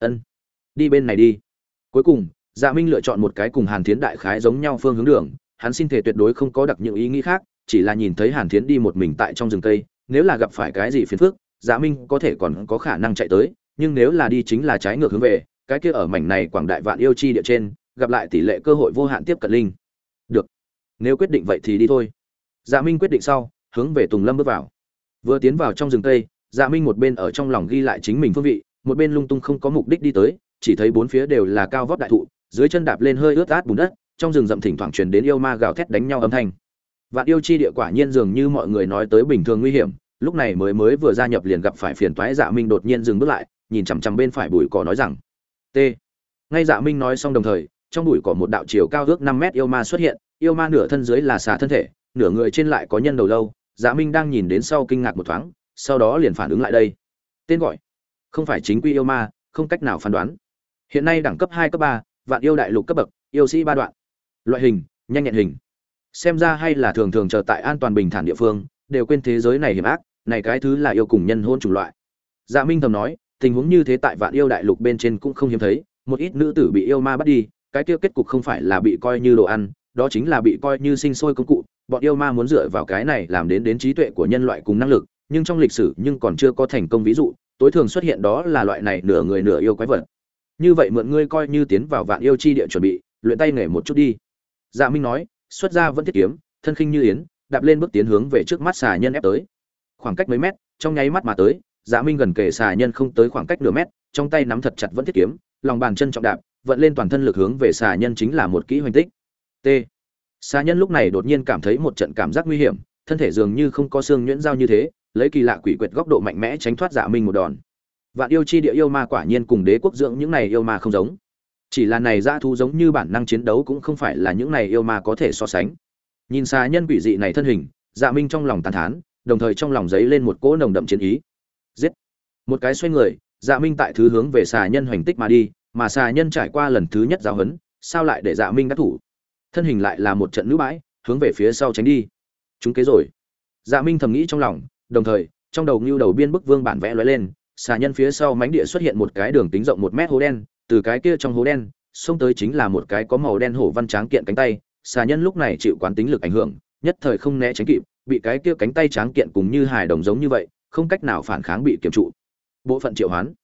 đi bên này đi. Cuối cùng, Dạ Minh lựa chọn một cái cùng Hàn Thiến đại khái giống nhau phương hướng đường, hắn xin thể tuyệt đối không có đặc những ý nghĩ khác, chỉ là nhìn thấy Hàn Thiến đi một mình tại trong rừng cây, nếu là gặp phải cái gì phiền phức, Dạ Minh có thể còn có khả năng chạy tới, nhưng nếu là đi chính là trái ngược hướng về, cái kia ở mảnh này quảng đại vạn yêu chi địa trên, gặp lại tỷ lệ cơ hội vô hạn tiếp cận linh. Được, nếu quyết định vậy thì đi thôi. Dạ Minh quyết định sau, hướng về Tùng Lâm bước vào. Vừa tiến vào trong rừng cây, Dạ Minh một bên ở trong lòng ghi lại chính mình phương vị, một bên lung tung không có mục đích đi tới, chỉ thấy bốn phía đều là cao vóc đại thụ, dưới chân đạp lên hơi ướt át bùn đất, trong rừng rậm thỉnh thoảng truyền đến yêu ma gào thét đánh nhau âm thanh. Vạn yêu chi địa quả nhiên dường như mọi người nói tới bình thường nguy hiểm, lúc này mới vừa gia nhập liền gặp phải phiền toái. Dạ Minh đột nhiên dừng bước lại, nhìn chằm chằm bên phải bụi cỏ nói rằng: "T." Ngay Dạ Minh nói xong đồng thời, trong bụi cỏ một đạo chiều cao ước 5 mét yêu ma xuất hiện, yêu ma nửa thân dưới là xà thân thể, nửa người trên lại có nhân đầu lâu. Dạ Minh đang nhìn đến sau kinh ngạc một thoáng, sau đó liền phản ứng lại đây. Tên gọi không phải chính quy yêu ma, không cách nào phán đoán. Hiện nay đẳng cấp 2 cấp 3, vạn yêu đại lục cấp bậc, yêu sĩ 3 đoạn. Loại hình, nhanh nhẹn hình. Xem ra hay là thường chờ tại an toàn bình thản địa phương, đều quên thế giới này hiểm ác, này cái thứ là yêu cùng nhân hôn chủng loại. Dạ Minh thầm nói, tình huống như thế tại vạn yêu đại lục bên trên cũng không hiếm thấy, một ít nữ tử bị yêu ma bắt đi, cái kia kết cục không phải là bị coi như đồ ăn, đó chính là bị coi như sinh sôi công cụ. Bọn yêu ma muốn dựa vào cái này làm đến trí tuệ của nhân loại cùng năng lực, nhưng trong lịch sử nhưng còn chưa có thành công ví dụ, tối thường xuất hiện đó là loại này nửa người nửa yêu quái vật. Như vậy mượn ngươi coi như tiến vào vạn yêu chi địa chuẩn bị, luyện tay nghề một chút đi. Dạ Minh nói, xuất ra vẫn thiết kiếm, thân khinh như yến, đạp lên bước tiến hướng về trước mắt xà nhân ép tới. Khoảng cách mấy mét, trong nháy mắt mà tới, Dạ Minh gần kề xà nhân không tới khoảng cách nửa mét, trong tay nắm thật chặt vẫn thiết kiếm, lòng bàn chân trọng đạp, vận lên toàn thân lực hướng về xà nhân chính là một kỹ hoành tích. T. Xà nhân lúc này đột nhiên cảm thấy một trận cảm giác nguy hiểm, thân thể dường như không có xương nhuyễn dao như thế, lấy kỳ lạ quỷ quyệt góc độ mạnh mẽ tránh thoát Dạ Minh một đòn. Vạn yêu chi địa yêu ma quả nhiên cùng đế quốc dưỡng những này yêu ma không giống. Chỉ là này dã thú giống như bản năng chiến đấu cũng không phải là những này yêu ma có thể so sánh. Nhìn xà nhân quỷ dị này thân hình, Dạ Minh trong lòng tán thán, đồng thời trong lòng dấy lên một cỗ nồng đậm chiến ý. Giết! Một cái xoay người, Dạ Minh tại thứ hướng về xà nhân hoành tích mà đi, mà xà nhân trải qua lần thứ nhất giáo huấn, sao lại để Dạ Minh đắc thủ? Thân hình lại là một trận nữ bãi, hướng về phía sau tránh đi. Chúng kế rồi. Dạ Minh thầm nghĩ trong lòng, đồng thời, trong đầu Nưu Đầu Biên bức vương bản vẽ lóe lên, xà nhân phía sau mánh địa xuất hiện một cái đường kính rộng 1 mét hố đen, từ cái kia trong hố đen, xông tới chính là một cái có màu đen hổ văn tráng kiện cánh tay. Xà nhân lúc này chịu quán tính lực ảnh hưởng, nhất thời không né tránh kịp, bị cái kia cánh tay tráng kiện cùng như hài đồng giống như vậy, không cách nào phản kháng bị kiềm trụ. Bộ phận triệu hoán.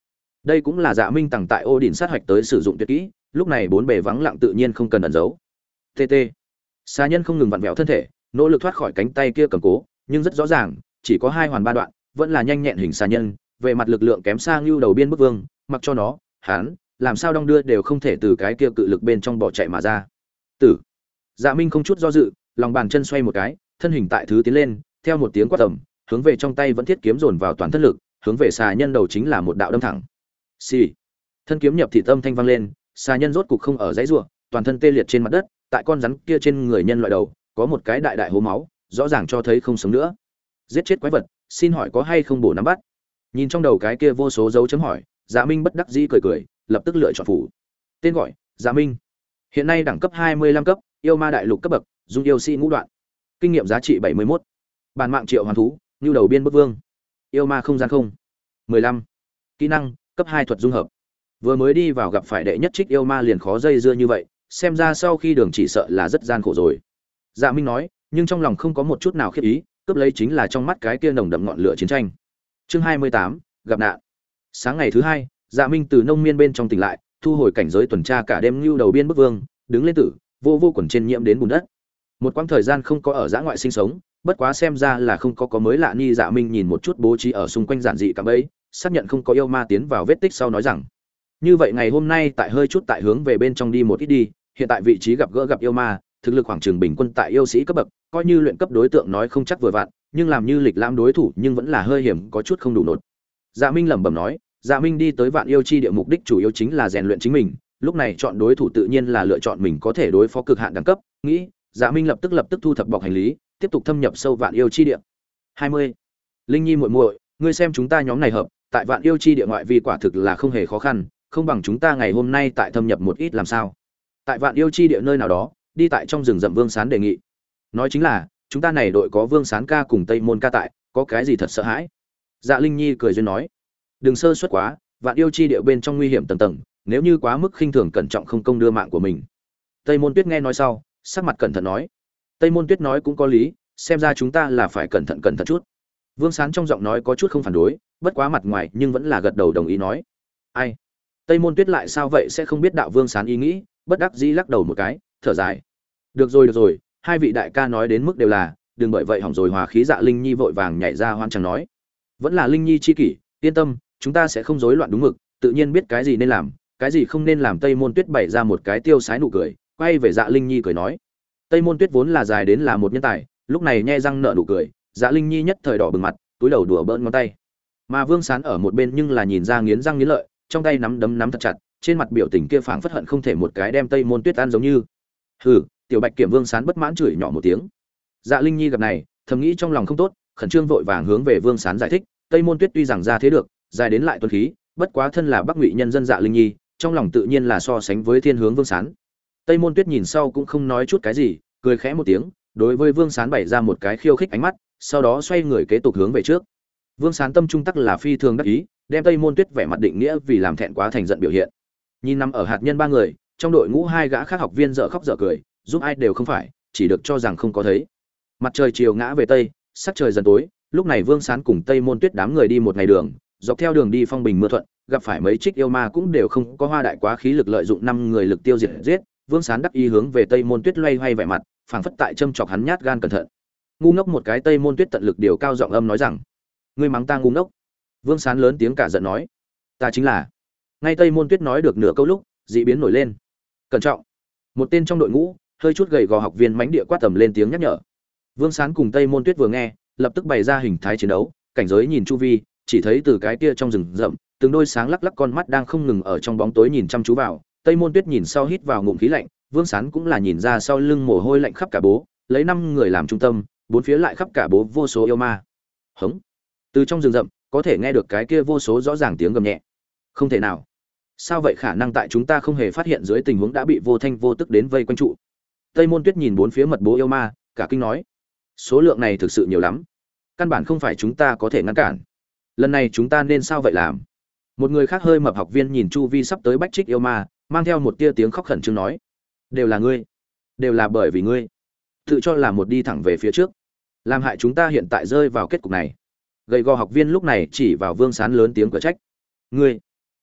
Đây cũng là Dạ Minh Tằng tại Odin sát hoạch tới sử dụng tuyệt kỹ, lúc này bốn bề vắng lặng tự nhiên không cần ẩn giấu. TT. Xà nhân không ngừng vặn vẹo thân thể, nỗ lực thoát khỏi cánh tay kia cầm cố, nhưng rất rõ ràng, chỉ có hai hoàn ba đoạn, vẫn là nhanh nhẹn hình xà nhân, về mặt lực lượng kém xa Nưu Đầu Biên Bức Vương, mặc cho nó, hắn, làm sao đong đưa đều không thể từ cái kia cự lực bên trong bỏ chạy mà ra. Tử. Dạ Minh không chút do dự, lòng bàn chân xoay một cái, thân hình tại thứ tiến lên, theo một tiếng quát tầm, hướng về trong tay vẫn thiết kiếm dồn vào toàn thân lực, hướng về xà nhân đầu chính là một đạo đâm thẳng. Xì. Thân kiếm nhập thị tâm thanh vang lên, xà nhân rốt cục không ở dãy rủa, toàn thân tê liệt trên mặt đất, tại con rắn kia trên người nhân loại đầu, có một cái đại đại hố máu, rõ ràng cho thấy không sống nữa. Giết chết quái vật, xin hỏi có hay không bổ nắm bắt? Nhìn trong đầu cái kia vô số dấu chấm hỏi, Dạ Minh bất đắc dĩ cười cười, lập tức lựa chọn phủ. Tên gọi: Dạ Minh. Hiện nay đẳng cấp 25 cấp, yêu ma đại lục cấp bậc, dung yêu sĩ ngũ đoạn. Kinh nghiệm giá trị 71. Bản mạng triệu hoàn thú, Nưu Đầu Biên Bức Vương. Yêu ma không gian không. 15. Kỹ năng: cấp 2 thuật dung hợp. Vừa mới đi vào gặp phải đệ nhất trích yêu ma liền khó dây dưa như vậy, xem ra sau khi đường chỉ sợ là rất gian khổ rồi. Dạ Minh nói, nhưng trong lòng không có một chút nào khiếp ý, cướp lấy chính là trong mắt cái kia nồng đậm ngọn lửa chiến tranh. Chương 28, gặp nạn. Sáng ngày thứ hai, Dạ Minh từ nông miên bên trong tỉnh lại, thu hồi cảnh giới tuần tra cả đêm Nưu Đầu Biên Bức Vương, đứng lên tử, vô quần trên nhiễm đến bùn đất. Một quãng thời gian không có ở dã ngoại sinh sống, bất quá xem ra là không có mới lạ ni. Dạ Minh nhìn một chút bố trí ở xung quanh giản dị cả bấy, xác nhận không có yêu ma tiến vào vết tích sau nói rằng: như vậy ngày hôm nay tại hơi chút tại hướng về bên trong đi một ít đi, hiện tại vị trí gặp yêu ma, thực lực khoảng chừng bình quân tại yêu sĩ cấp bậc, coi như luyện cấp đối tượng nói không chắc vừa vặn, nhưng làm như lịch lãm đối thủ nhưng vẫn là hơi hiểm, có chút không đủ nột. Dạ Minh lẩm bẩm nói, Dạ Minh đi tới Vạn Yêu Chi Địa mục đích chủ yếu chính là rèn luyện chính mình, lúc này chọn đối thủ tự nhiên là lựa chọn mình có thể đối phó cực hạn đẳng cấp, nghĩ, Dạ Minh lập tức thu thập bọc hành lý, tiếp tục thâm nhập sâu Vạn Yêu Chi Địa. 20. Linh Nhi muội muội, ngươi xem chúng ta nhóm này hợp, tại Vạn Yêu Chi Địa ngoại vi quả thực là không hề khó khăn, không bằng chúng ta ngày hôm nay tại thâm nhập một ít làm sao? Tại Vạn Yêu Chi Địa nơi nào đó, đi tại trong rừng rậm Vương Sán đề nghị. Nói chính là, chúng ta này đội có Vương Sán ca cùng Tây Môn ca tại, có cái gì thật sợ hãi? Dạ Linh Nhi cười duyên nói, đừng sơ suất quá, Vạn Yêu Chi Địa bên trong nguy hiểm tầng tầng, nếu như quá mức khinh thường cẩn trọng không công đưa mạng của mình. Tây Môn Tuyết nghe nói sau, sắc mặt cẩn thận nói. Tây Môn Tuyết nói cũng có lý, xem ra chúng ta là phải cẩn thận chút. Vương Sán trong giọng nói có chút không phản đối, bất quá mặt ngoài nhưng vẫn là gật đầu đồng ý nói. Ai? Tây Môn Tuyết lại sao vậy sẽ không biết đạo Vương Sán ý nghĩ, bất đắc dĩ lắc đầu một cái, thở dài. Được rồi, hai vị đại ca nói đến mức đều là, đừng bởi vậy hỏng rồi hòa khí. Dạ Linh Nhi vội vàng nhảy ra hoan chẳng nói. Vẫn là Linh Nhi chi kỷ, yên tâm, chúng ta sẽ không rối loạn đúng mực, tự nhiên biết cái gì nên làm, cái gì không nên làm. Tây Môn Tuyết bày ra một cái tiêu sái nụ cười, quay về Dạ Linh Nhi cười nói. Tây Môn Tuyết vốn là dài đến là một nhân tài, lúc này nhe răng nở nụ cười, Dạ Linh Nhi nhất thời đỏ bừng mặt, túi đầu đùa bỡn ngón tay. Mà Vương Sán ở một bên nhưng là nhìn ra nghiến răng nghiến lợi, trong tay nắm thật chặt, trên mặt biểu tình kia phảng phất hận không thể một cái đem Tây Môn Tuyết ăn giống như. Hừ, tiểu Bạch Kiểm. Vương Sán bất mãn chửi nhỏ một tiếng. Dạ Linh Nhi gặp này, thầm nghĩ trong lòng không tốt, khẩn trương vội vàng hướng về Vương Sán giải thích, Tây Môn Tuyết tuy rằng ra thế được, dài đến lại tuấn khí, bất quá thân là Bắc Ngụy nhân dân. Dạ Linh Nhi, trong lòng tự nhiên là so sánh với thiên hướng Vương Sán. Tây Môn Tuyết nhìn sau cũng không nói chút cái gì, cười khẽ một tiếng, đối với Vương Sán bày ra một cái khiêu khích ánh mắt, sau đó xoay người kế tục hướng về trước. Vương Sán tâm trung tắc là phi thường đắc ý, đem Tây Môn Tuyết vẻ mặt định nghĩa vì làm thẹn quá thành giận biểu hiện. Nhìn nằm ở hạt nhân ba người, trong đội ngũ hai gã khác học viên dở khóc dở cười, giúp ai đều không phải, chỉ được cho rằng không có thấy. Mặt trời chiều ngã về tây, sắc trời dần tối, lúc này Vương Sán cùng Tây Môn Tuyết đám người đi một ngày đường, dọc theo đường đi phong bình mưa thuận, gặp phải mấy trích yêu ma cũng đều không có hoa đại quá khí lực lợi dụng 5 người lực tiêu diệt giết. Vương Sán đắc ý hướng về Tây Môn Tuyết loay hoay vẻ mặt, phảng phất tại châm chọc hắn nhát gan cẩn thận. Ngu ngốc một cái. Tây Môn Tuyết tận lực điều cao giọng âm nói rằng, ngươi mắng ta ngu ngốc? Vương Sán lớn tiếng cả giận nói, ta chính là. Ngay Tây Môn Tuyết nói được nửa câu lúc, dị biến nổi lên. Cẩn trọng! Một tên trong đội ngũ hơi chút gầy gò học viên mãnh địa quát tầm lên tiếng nhắc nhở. Vương Sán cùng Tây Môn Tuyết vừa nghe, lập tức bày ra hình thái chiến đấu, cảnh giới nhìn chu vi, chỉ thấy từ cái kia trong rừng rậm, từng đôi sáng lắc lắc con mắt đang không ngừng ở trong bóng tối nhìn chăm chú vào. Tây Môn Tuyết nhìn sau hít vào ngụm khí lạnh, Vương Sán cũng là nhìn ra sau lưng mồ hôi lạnh khắp cả bố, lấy 5 người làm trung tâm, bốn phía lại khắp cả bố vô số yêu ma. Hống! Từ trong rừng rậm có thể nghe được cái kia vô số rõ ràng tiếng gầm nhẹ. Không thể nào! Sao vậy, khả năng tại chúng ta không hề phát hiện dưới tình huống đã bị vô thanh vô tức đến vây quanh trụ. Tây Môn Tuyết nhìn bốn phía mật bố yêu ma, cả kinh nói, số lượng này thực sự nhiều lắm, căn bản không phải chúng ta có thể ngăn cản. Lần này chúng ta nên sao vậy làm? Một người khác hơi mập học viên nhìn chu vi sắp tới bách trích yêu ma, mang theo một tia tiếng khóc khẩn trương nói, đều là ngươi, đều là bởi vì ngươi, tự cho là một đi thẳng về phía trước, làm hại chúng ta hiện tại rơi vào kết cục này. Gầy gò học viên lúc này chỉ vào Vương Sán lớn tiếng cửa trách, ngươi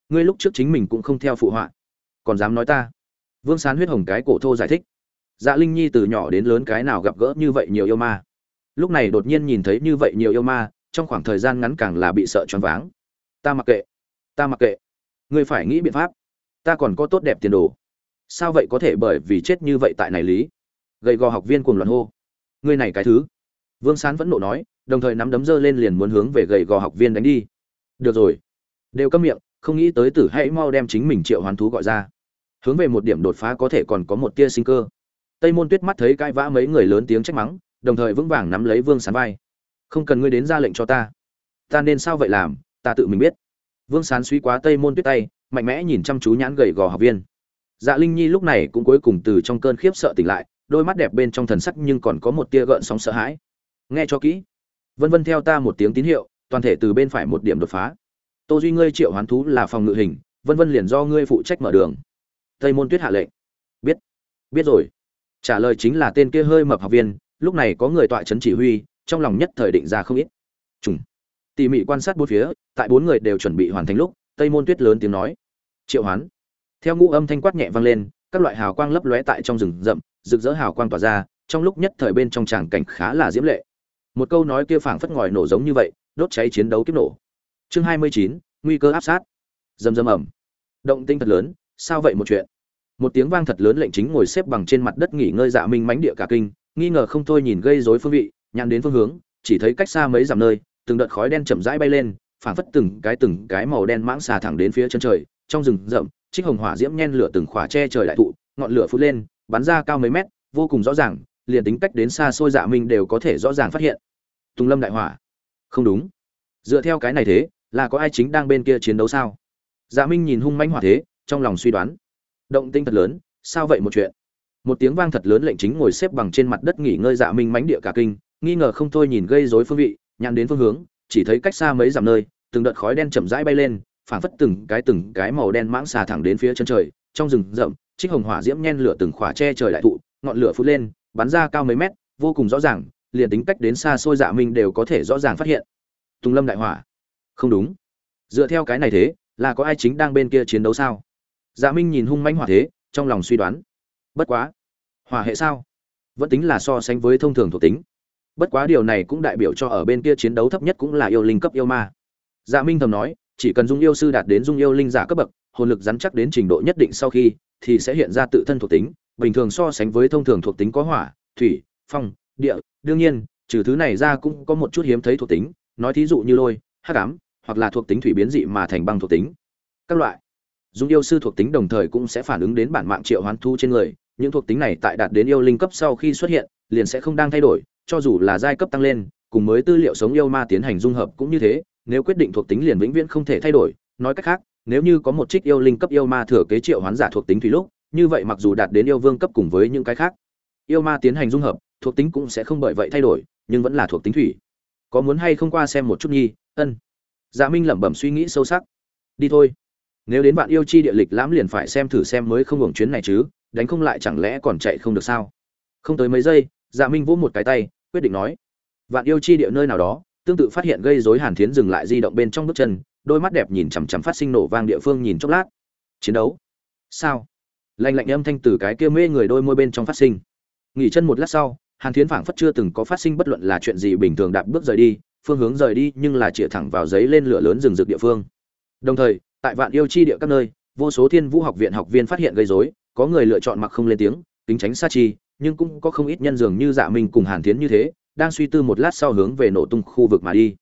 ngươi lúc trước chính mình cũng không theo phụ họa, còn dám nói ta. Vương Sán huyết hồng cái cổ thô giải thích. Dạ Linh Nhi từ nhỏ đến lớn cái nào gặp gỡ như vậy nhiều yêu ma, lúc này đột nhiên nhìn thấy như vậy nhiều yêu ma, trong khoảng thời gian ngắn càng là bị sợ choáng váng. Ta mặc kệ, ta mặc kệ, ngươi phải nghĩ biện pháp, ta còn có tốt đẹp tiền đồ. Sao vậy có thể bởi vì chết như vậy tại này lý? Gầy gò học viên cuồng loạn hô. Ngươi này cái thứ. Vương Sán vẫn nộ nói, đồng thời nắm đấm giơ lên liền muốn hướng về gầy gò học viên đánh đi. Được rồi, đều câm miệng, không nghĩ tới Tử hãy mau đem chính mình triệu hoán thú gọi ra. Hướng về một điểm đột phá có thể còn có một tia sinh cơ. Tây Môn Tuyết mắt thấy cãi vã mấy người lớn tiếng trách mắng, đồng thời vững vàng nắm lấy Vương Sán vai. Không cần ngươi đến ra lệnh cho ta, ta nên sao vậy làm, ta tự mình biết. Vương Sán suy quá Tây Môn Tuyết tay, mạnh mẽ nhìn chăm chú nhãn gầy gò học viên. Dạ Linh Nhi lúc này cũng cuối cùng từ trong cơn khiếp sợ tỉnh lại, đôi mắt đẹp bên trong thần sắc nhưng còn có một tia gợn sóng sợ hãi. Nghe cho kỹ, vân vân theo ta một tiếng tín hiệu, toàn thể từ bên phải một điểm đột phá. Tô Duy ngươi triệu hoán thú là phòng ngự hình, vân vân liền do ngươi phụ trách mở đường. Tây Môn Tuyết hạ lệnh. Biết, biết rồi. Trả lời chính là tên kia hơi mập học viên, lúc này có người tọa chấn chỉ huy, trong lòng nhất thời định ra không ít. Trùng. Tỉ mỉ quan sát bốn phía, tại bốn người đều chuẩn bị hoàn thành lúc, Tây Môn Tuyết lớn tiếng nói: "Triệu hoán." Theo ngũ âm thanh quát nhẹ vang lên, các loại hào quang lấp lóe tại trong rừng rậm, rực rỡ hào quang tỏa ra, trong lúc nhất thời bên trong tràng cảnh khá là diễm lệ. Một câu nói kia phảng phất ngòi nổ giống như vậy, đốt cháy chiến đấu kiếp nổ. Chương 29, nguy cơ áp sát. Rầm rầm ầm. Động tinh thật lớn, sao vậy một chuyện? Một tiếng vang thật lớn lệnh chính ngồi xếp bằng trên mặt đất nghỉ ngơi Dạ Minh mãnh địa cả kinh, nghi ngờ không thôi nhìn gây rối phương vị, nhắm đến phương hướng, chỉ thấy cách xa mấy dặm nơi, từng đợt khói đen chậm rãi bay lên, phảng phất từng cái màu đen mãng xà thẳng đến phía chân trời, trong rừng rậm, trích hồng hỏa diễm nhen lửa từng khỏa che trời đại thụ, ngọn lửa phun lên, bắn ra cao mấy mét, vô cùng rõ ràng, liền tính cách đến xa xôi Dạ Minh đều có thể rõ ràng phát hiện. Tùng Lâm đại hỏa. Không đúng. Dựa theo cái này thế, là có ai chính đang bên kia chiến đấu sao? Dạ Minh nhìn hung mãnh hỏa thế, trong lòng suy đoán. Động tinh thật lớn, sao vậy một chuyện? Một tiếng vang thật lớn lệnh chính ngồi xếp bằng trên mặt đất nghỉ ngơi Dạ Minh mãnh địa cả kinh, nghi ngờ không thôi nhìn gây rối phương vị, nhắm đến phương hướng, chỉ thấy cách xa mấy dặm nơi, từng đợt khói đen chậm rãi bay lên, phảng phất từng cái màu đen mãng xà thẳng đến phía chân trời, trong rừng rậm, trích hồng hỏa diễm nhen lửa từng khỏa che trời đại thụ, ngọn lửa phun lên, bắn ra cao mấy mét, vô cùng rõ ràng, liền tính cách đến xa xôi Dạ Minh đều có thể rõ ràng phát hiện. Tùng Lâm đại hỏa. Không đúng. Dựa theo cái này thế, là có ai chính đang bên kia chiến đấu sao? Dạ Minh nhìn hung mãnh hỏa thế, trong lòng suy đoán. Bất quá, hỏa hệ sao? Vẫn tính là so sánh với thông thường thuộc tính. Bất quá điều này cũng đại biểu cho ở bên kia chiến đấu thấp nhất cũng là yêu linh cấp yêu ma. Dạ Minh thầm nói, chỉ cần dung yêu sư đạt đến dung yêu linh giả cấp bậc, hồn lực rắn chắc đến trình độ nhất định sau khi, thì sẽ hiện ra tự thân thuộc tính, bình thường so sánh với thông thường thuộc tính có hỏa, thủy, phong, địa, đương nhiên, trừ thứ này ra cũng có một chút hiếm thấy thuộc tính, nói thí dụ như lôi, hắc ám, hoặc là thuộc tính thủy biến dị mà thành băng thuộc tính. Các loại dung yêu sư thuộc tính đồng thời cũng sẽ phản ứng đến bản mạng triệu hoán thu trên người, những thuộc tính này tại đạt đến yêu linh cấp sau khi xuất hiện, liền sẽ không đang thay đổi, cho dù là giai cấp tăng lên, cùng mới tư liệu sống yêu ma tiến hành dung hợp cũng như thế, nếu quyết định thuộc tính liền vĩnh viễn không thể thay đổi, nói cách khác, nếu như có một trích yêu linh cấp yêu ma thừa kế triệu hoán giả thuộc tính thủy lúc, như vậy mặc dù đạt đến yêu vương cấp cùng với những cái khác, yêu ma tiến hành dung hợp, thuộc tính cũng sẽ không bởi vậy thay đổi, nhưng vẫn là thuộc tính thủy. Có muốn hay không qua xem một chút nhi? Ân. Dạ Minh lẩm bẩm suy nghĩ sâu sắc. Đi thôi. Nếu đến bạn yêu chi địa lịch lãm liền phải xem thử xem mới không hưởng chuyến này chứ, đánh không lại chẳng lẽ còn chạy không được sao? Không tới mấy giây, Dạ Minh vỗ một cái tay, quyết định nói: "Vạn yêu chi địa nơi nào đó." Tương tự phát hiện gây rối Hàn Thiến dừng lại di động bên trong bước chân, đôi mắt đẹp nhìn chằm chằm phát sinh nổ vang địa phương nhìn chốc lát. Chiến đấu? Sao? Lạnh lạnh âm thanh từ cái kia mê người đôi môi bên trong phát sinh. Nghỉ chân một lát sau, Hàn Thiến phảng phất chưa từng có phát sinh bất luận là chuyện gì bình thường đạp bước rời đi, phương hướng rời đi nhưng là chĩa thẳng vào giấy lên lửa lớn rừng rực địa phương. Đồng thời, tại Vạn yêu chi địa các nơi, vô số Thiên Vũ học viện học viên phát hiện gây rối, có người lựa chọn mặc không lên tiếng, tính tránh sát chi, nhưng cũng có không ít nhân dường như Dạ Minh cùng Hàn Thiến như thế, đang suy tư một lát sau hướng về nổ tung khu vực mà đi.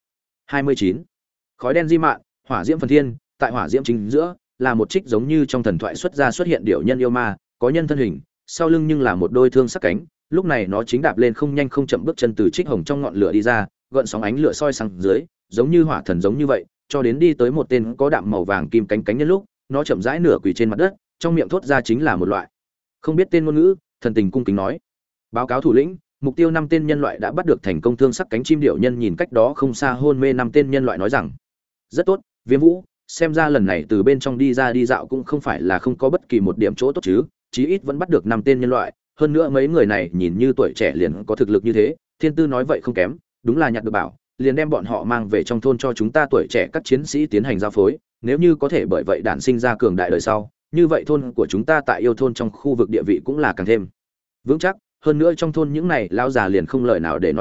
29. Khói đen di mạn, hỏa diễm phần thiên, tại hỏa diễm chính giữa là một trích giống như trong thần thoại xuất hiện điểu nhân yêu ma, có nhân thân hình, sau lưng nhưng là một đôi thương sắc cánh, lúc này nó chính đạp lên không nhanh không chậm bước chân từ trích hồng trong ngọn lửa đi ra, gợn sóng ánh lửa soi sang dưới, giống như hỏa thần giống như vậy, cho đến đi tới một tên có đạm màu vàng kim cánh nhân lúc, nó chậm rãi nửa quỳ trên mặt đất, trong miệng thốt ra chính là một loại không biết tên ngôn ngữ, thần tình cung kính nói: "Báo cáo thủ lĩnh, mục tiêu 5 tên nhân loại đã bắt được thành công." Thương sắc cánh chim điểu nhân nhìn cách đó không xa hôn mê 5 tên nhân loại nói rằng: "Rất tốt, Viêm Vũ, xem ra lần này từ bên trong đi ra đi dạo cũng không phải là không có bất kỳ một điểm chỗ tốt chứ, chí ít vẫn bắt được 5 tên nhân loại, hơn nữa mấy người này nhìn như tuổi trẻ liền có thực lực như thế, thiên tư nói vậy không kém, đúng là nhặt được bảo, liền đem bọn họ mang về trong thôn cho chúng ta tuổi trẻ các chiến sĩ tiến hành giao phối, nếu như có thể bởi vậy đản sinh ra cường đại đời sau, như vậy thôn của chúng ta tại yêu thôn trong khu vực địa vị cũng là càng thêm vững chắc. Hơn nữa trong thôn những này lão già liền không lời nào để nói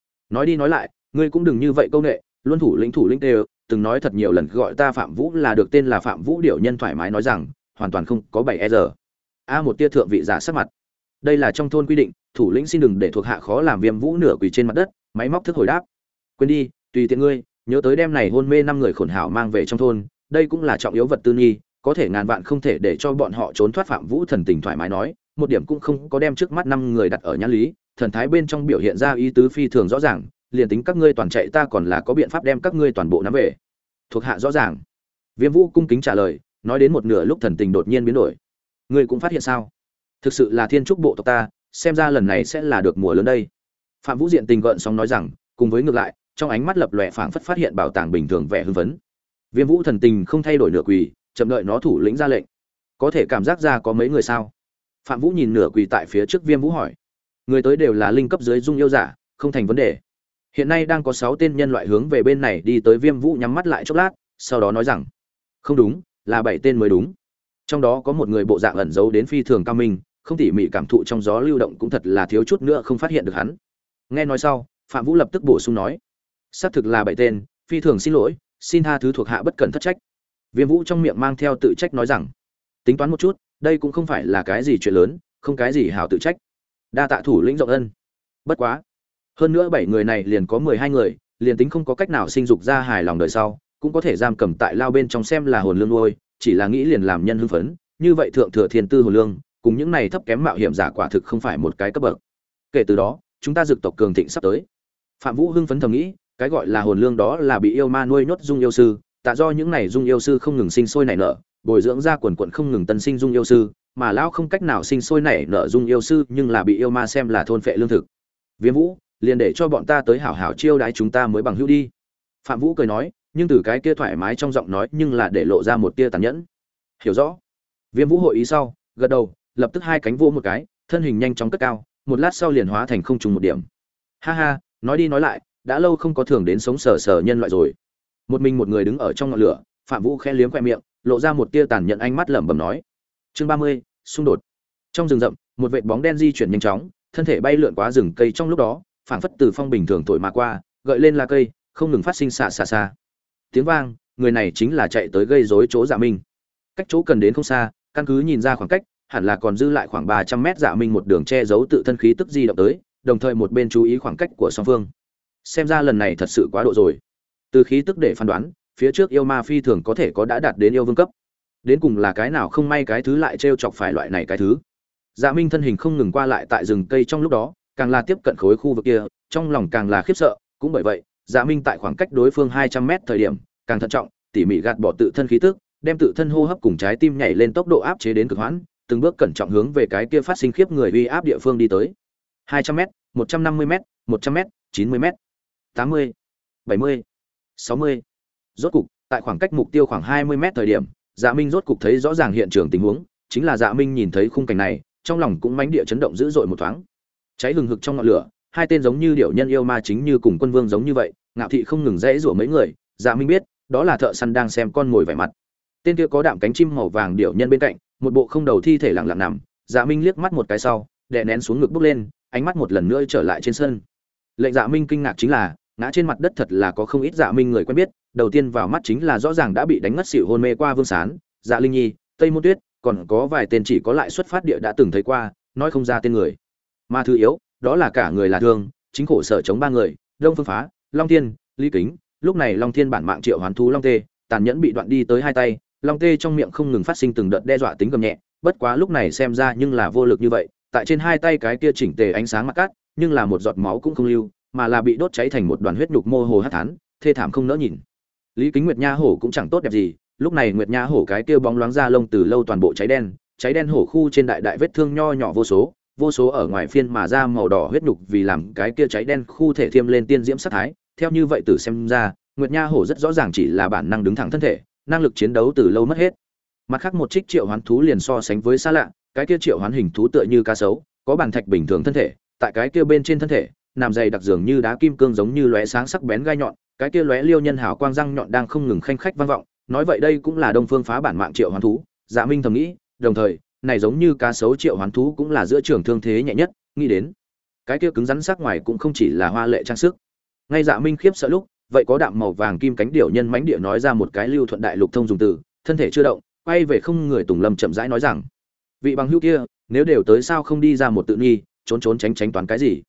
đi nói lại, ngươi cũng đừng như vậy câu nệ, luôn thủ lĩnh đều từng nói thật nhiều lần gọi ta Phạm Vũ là được, tên là Phạm Vũ điểu nhân thoải mái nói rằng hoàn toàn không có 7 giờ. Một tia thượng vị giả sắc mặt. Đây là trong thôn quy định, thủ lĩnh xin đừng để thuộc hạ khó làm. Viêm Vũ nửa quỳ trên mặt đất, máy móc thức hồi đáp. Quên đi, tùy tiện ngươi, nhớ tới đêm này hôn mê 5 người khổn hảo mang về trong thôn, đây cũng là trọng yếu vật tư nghi, có thể ngàn vạn không thể để cho bọn họ trốn thoát. Phạm Vũ thần tình thoải mái nói, một điểm cũng không có đem trước mắt 5 người đặt ở nhãn lý, thần thái bên trong biểu hiện ra ý tứ phi thường rõ ràng, liền tính các ngươi toàn chạy ta còn là có biện pháp đem các ngươi toàn bộ nắm về. Thuộc hạ rõ ràng. Viêm Vũ cung kính trả lời, nói đến một nửa lúc thần tình đột nhiên biến đổi. Ngươi cũng phát hiện sao? Thực sự là thiên trúc bộ tộc ta, xem ra lần này sẽ là được mùa lớn đây. Phạm Vũ diện tình gợn sóng nói rằng, cùng với ngược lại, trong ánh mắt lập lòe phảng phất phát hiện bảo tàng bình thường vẻ hưng phấn. Viêm Vũ thần tình không thay đổi nửa quỳ, chậm đợi nó thủ lĩnh ra lệnh. Có thể cảm giác ra có mấy người sao? Phạm Vũ nhìn nửa quỳ tại phía trước Viêm Vũ hỏi. Người tới đều là linh cấp dưới dung yêu giả, không thành vấn đề. Hiện nay đang có 6 tên nhân loại hướng về bên này đi tới. Viêm Vũ nhắm mắt lại chốc lát, sau đó nói rằng, không đúng, là 7 tên mới đúng. Trong đó có một người bộ dạng ẩn giấu đến phi thường cao minh, không tỉ mỉ cảm thụ trong gió lưu động cũng thật là thiếu chút nữa không phát hiện được hắn. Nghe nói sau, Phạm Vũ lập tức bổ sung nói, xác thực là 7 tên, phi thường xin lỗi, xin tha thứ thuộc hạ bất cẩn thất trách. Viêm Vũ trong miệng mang theo tự trách nói rằng, tính toán một chút, đây cũng không phải là cái gì chuyện lớn, không cái gì hảo tự trách. Đa tạ thủ lĩnh rộng ân. Bất quá, hơn nữa 7 người này liền có 12 người, liền tính không có cách nào sinh dục ra hài lòng đời sau, cũng có thể giam cầm tại lao bên trong xem là hồn lương nuôi, chỉ là nghĩ liền làm nhân hưng phấn, như vậy thượng thừa thiên tư hồn lương, cùng những này thấp kém mạo hiểm giả quả thực không phải một cái cấp bậc. Kể từ đó, chúng ta dực tộc cường thịnh sắp tới. Phạm Vũ hưng phấn thầm nghĩ, cái gọi là hồn lương đó là bị yêu ma nuôi nhốt dung yêu sư, tạ do những này dung yêu sư không ngừng sinh sôi nảy nở, bồi dưỡng ra quần quần không ngừng tân sinh dung yêu sư, mà lão không cách nào sinh sôi nảy nở dung yêu sư, nhưng là bị yêu ma xem là thôn phệ lương thực. Viêm Vũ, liền để cho bọn ta tới hảo hảo chiêu đãi chúng ta mới bằng hữu đi. Phạm Vũ cười nói, nhưng từ cái kia thoải mái trong giọng nói nhưng là để lộ ra một tia tàn nhẫn. Hiểu rõ. Viêm Vũ hội ý sau, gật đầu, lập tức hai cánh vỗ một cái, thân hình nhanh chóng cất cao, một lát sau liền hóa thành không trùng một điểm. Ha ha, nói đi nói lại, đã lâu không có thường đến sống sờ sờ nhân loại rồi. Một mình một người đứng ở trong ngọn lửa, Phạm Vũ khẽ liếm khóe miệng, lộ ra một tia tàn nhẫn ánh mắt lẩm bẩm nói. Chương 30, xung đột. Trong rừng rậm, một vệt bóng đen di chuyển nhanh chóng, thân thể bay lượn qua rừng cây trong lúc đó, phảng phất từ phong bình thường thổi mà qua, gợi lên lá cây, không ngừng phát sinh xạ xạ xạ. Tiếng vang, người này chính là chạy tới gây rối chỗ Dạ Minh. Cách chỗ cần đến không xa, căn cứ nhìn ra khoảng cách, hẳn là còn dư lại khoảng 300 mét. Dạ Minh một đường che giấu tự thân khí tức di động tới, đồng thời một bên chú ý khoảng cách của song phương. Xem ra lần này thật sự quá độ rồi. Từ khí tức để phán đoán, phía trước yêu ma phi thường có thể có đã đạt đến yêu vương cấp. Đến cùng là cái nào không may cái thứ lại trêu chọc phải loại này cái thứ. Dạ Minh thân hình không ngừng qua lại tại rừng cây trong lúc đó, càng là tiếp cận khối khu vực kia, trong lòng càng là khiếp sợ, cũng bởi vậy, Dạ Minh tại khoảng cách đối phương 200 mét thời điểm, càng thận trọng, tỉ mỉ gạt bỏ tự thân khí tức, đem tự thân hô hấp cùng trái tim nhảy lên tốc độ áp chế đến cực hoãn, từng bước cẩn trọng hướng về cái kia phát sinh khiếp người uy áp địa phương đi tới. 200m, 150m, 100m, 90m, 80, 70, 60. Rốt cục, tại khoảng cách mục tiêu khoảng 20m thời điểm, Dạ Minh rốt cục thấy rõ ràng hiện trường tình huống, chính là Dạ Minh nhìn thấy khung cảnh này, trong lòng cũng mãnh địa chấn động dữ dội một thoáng. Cháy hừng hực trong ngọn lửa, hai tên giống như điểu nhân yêu ma chính như cùng quân vương giống như vậy, ngạo thị không ngừng rẽ rủa mấy người, Dạ Minh biết, đó là thợ săn đang xem con mồi vẻ mặt. Tên kia có đạm cánh chim màu vàng điểu nhân bên cạnh, một bộ không đầu thi thể lặng lặng nằm, Dạ Minh liếc mắt một cái sau, đè nén xuống ngực bốc lên, ánh mắt một lần nữa trở lại trên sân. Lệnh Dạ Minh kinh ngạc chính là, ngã trên mặt đất thật là có không ít Dạ Minh người quen biết, đầu tiên vào mắt chính là rõ ràng đã bị đánh ngất xỉu hôn mê qua Vương Sán, Dạ Linh Nhi, Tây Môn Tuyết, còn có vài tên chỉ có lại xuất phát địa đã từng thấy qua, nói không ra tên người. Mà thứ yếu, đó là cả người là thương, chính khổ sở chống ba người, Đông Phương Phá, Long Thiên, Lý Kính, lúc này Long Thiên bản mạng triệu hoán thú Long Tê, tàn nhẫn bị đoạn đi tới hai tay, Long Tê trong miệng không ngừng phát sinh từng đợt đe dọa tính gầm nhẹ, bất quá lúc này xem ra nhưng là vô lực như vậy, tại trên hai tay cái kia chỉnh tề ánh sáng mặt cát, nhưng là một giọt máu cũng không lưu, mà là bị đốt cháy thành một đoàn huyết nhục mơ hồ hắc thán, thê thảm không nỡ nhìn. Lý Kính Nguyệt Nha hổ cũng chẳng tốt đẹp gì, lúc này Nguyệt Nha hổ cái kia bóng loáng da lông từ lâu toàn bộ cháy đen hổ khu trên đại đại vết thương nho nhỏ vô số ở ngoài phiên mà ra màu đỏ huyết nhục vì làm cái kia cháy đen khu thể thiêm lên tiên diễm sát thái, theo như vậy từ xem ra, Nguyệt Nha hổ rất rõ ràng chỉ là bản năng đứng thẳng thân thể, năng lực chiến đấu từ lâu mất hết. Mặt khác một trích triệu hoán thú liền so sánh với xa lạ, cái kia triệu hoán hình thú tựa như cá sấu, có bản thạch bình thường thân thể, tại cái kia bên trên thân thể, nằm dày đặc dường như đá kim cương giống như lóe sáng sắc bén gai nhọn, cái kia lóe liêu nhân hào quang răng nhọn đang không ngừng khanh khách vang vọng, nói vậy đây cũng là Đông Phương Phá bản mạng triệu hoán thú. Dạ Minh thầm nghĩ, đồng thời, này giống như cá sấu triệu hoán thú cũng là giữa trường thương thế nhẹ nhất, nghĩ đến, cái kia cứng rắn sắc ngoài cũng không chỉ là hoa lệ trang sức. Ngay Dạ Minh khiếp sợ lúc, vậy có đạm màu vàng kim cánh điểu nhân mãnh địa nói ra một cái lưu thuận đại lục thông dùng từ, thân thể chưa động, quay về không người Tùng Lâm chậm rãi nói rằng: "Vị bằng hữu kia, nếu đều tới sao không đi ra một tự nghi, trốn trốn tránh tránh toán cái gì?"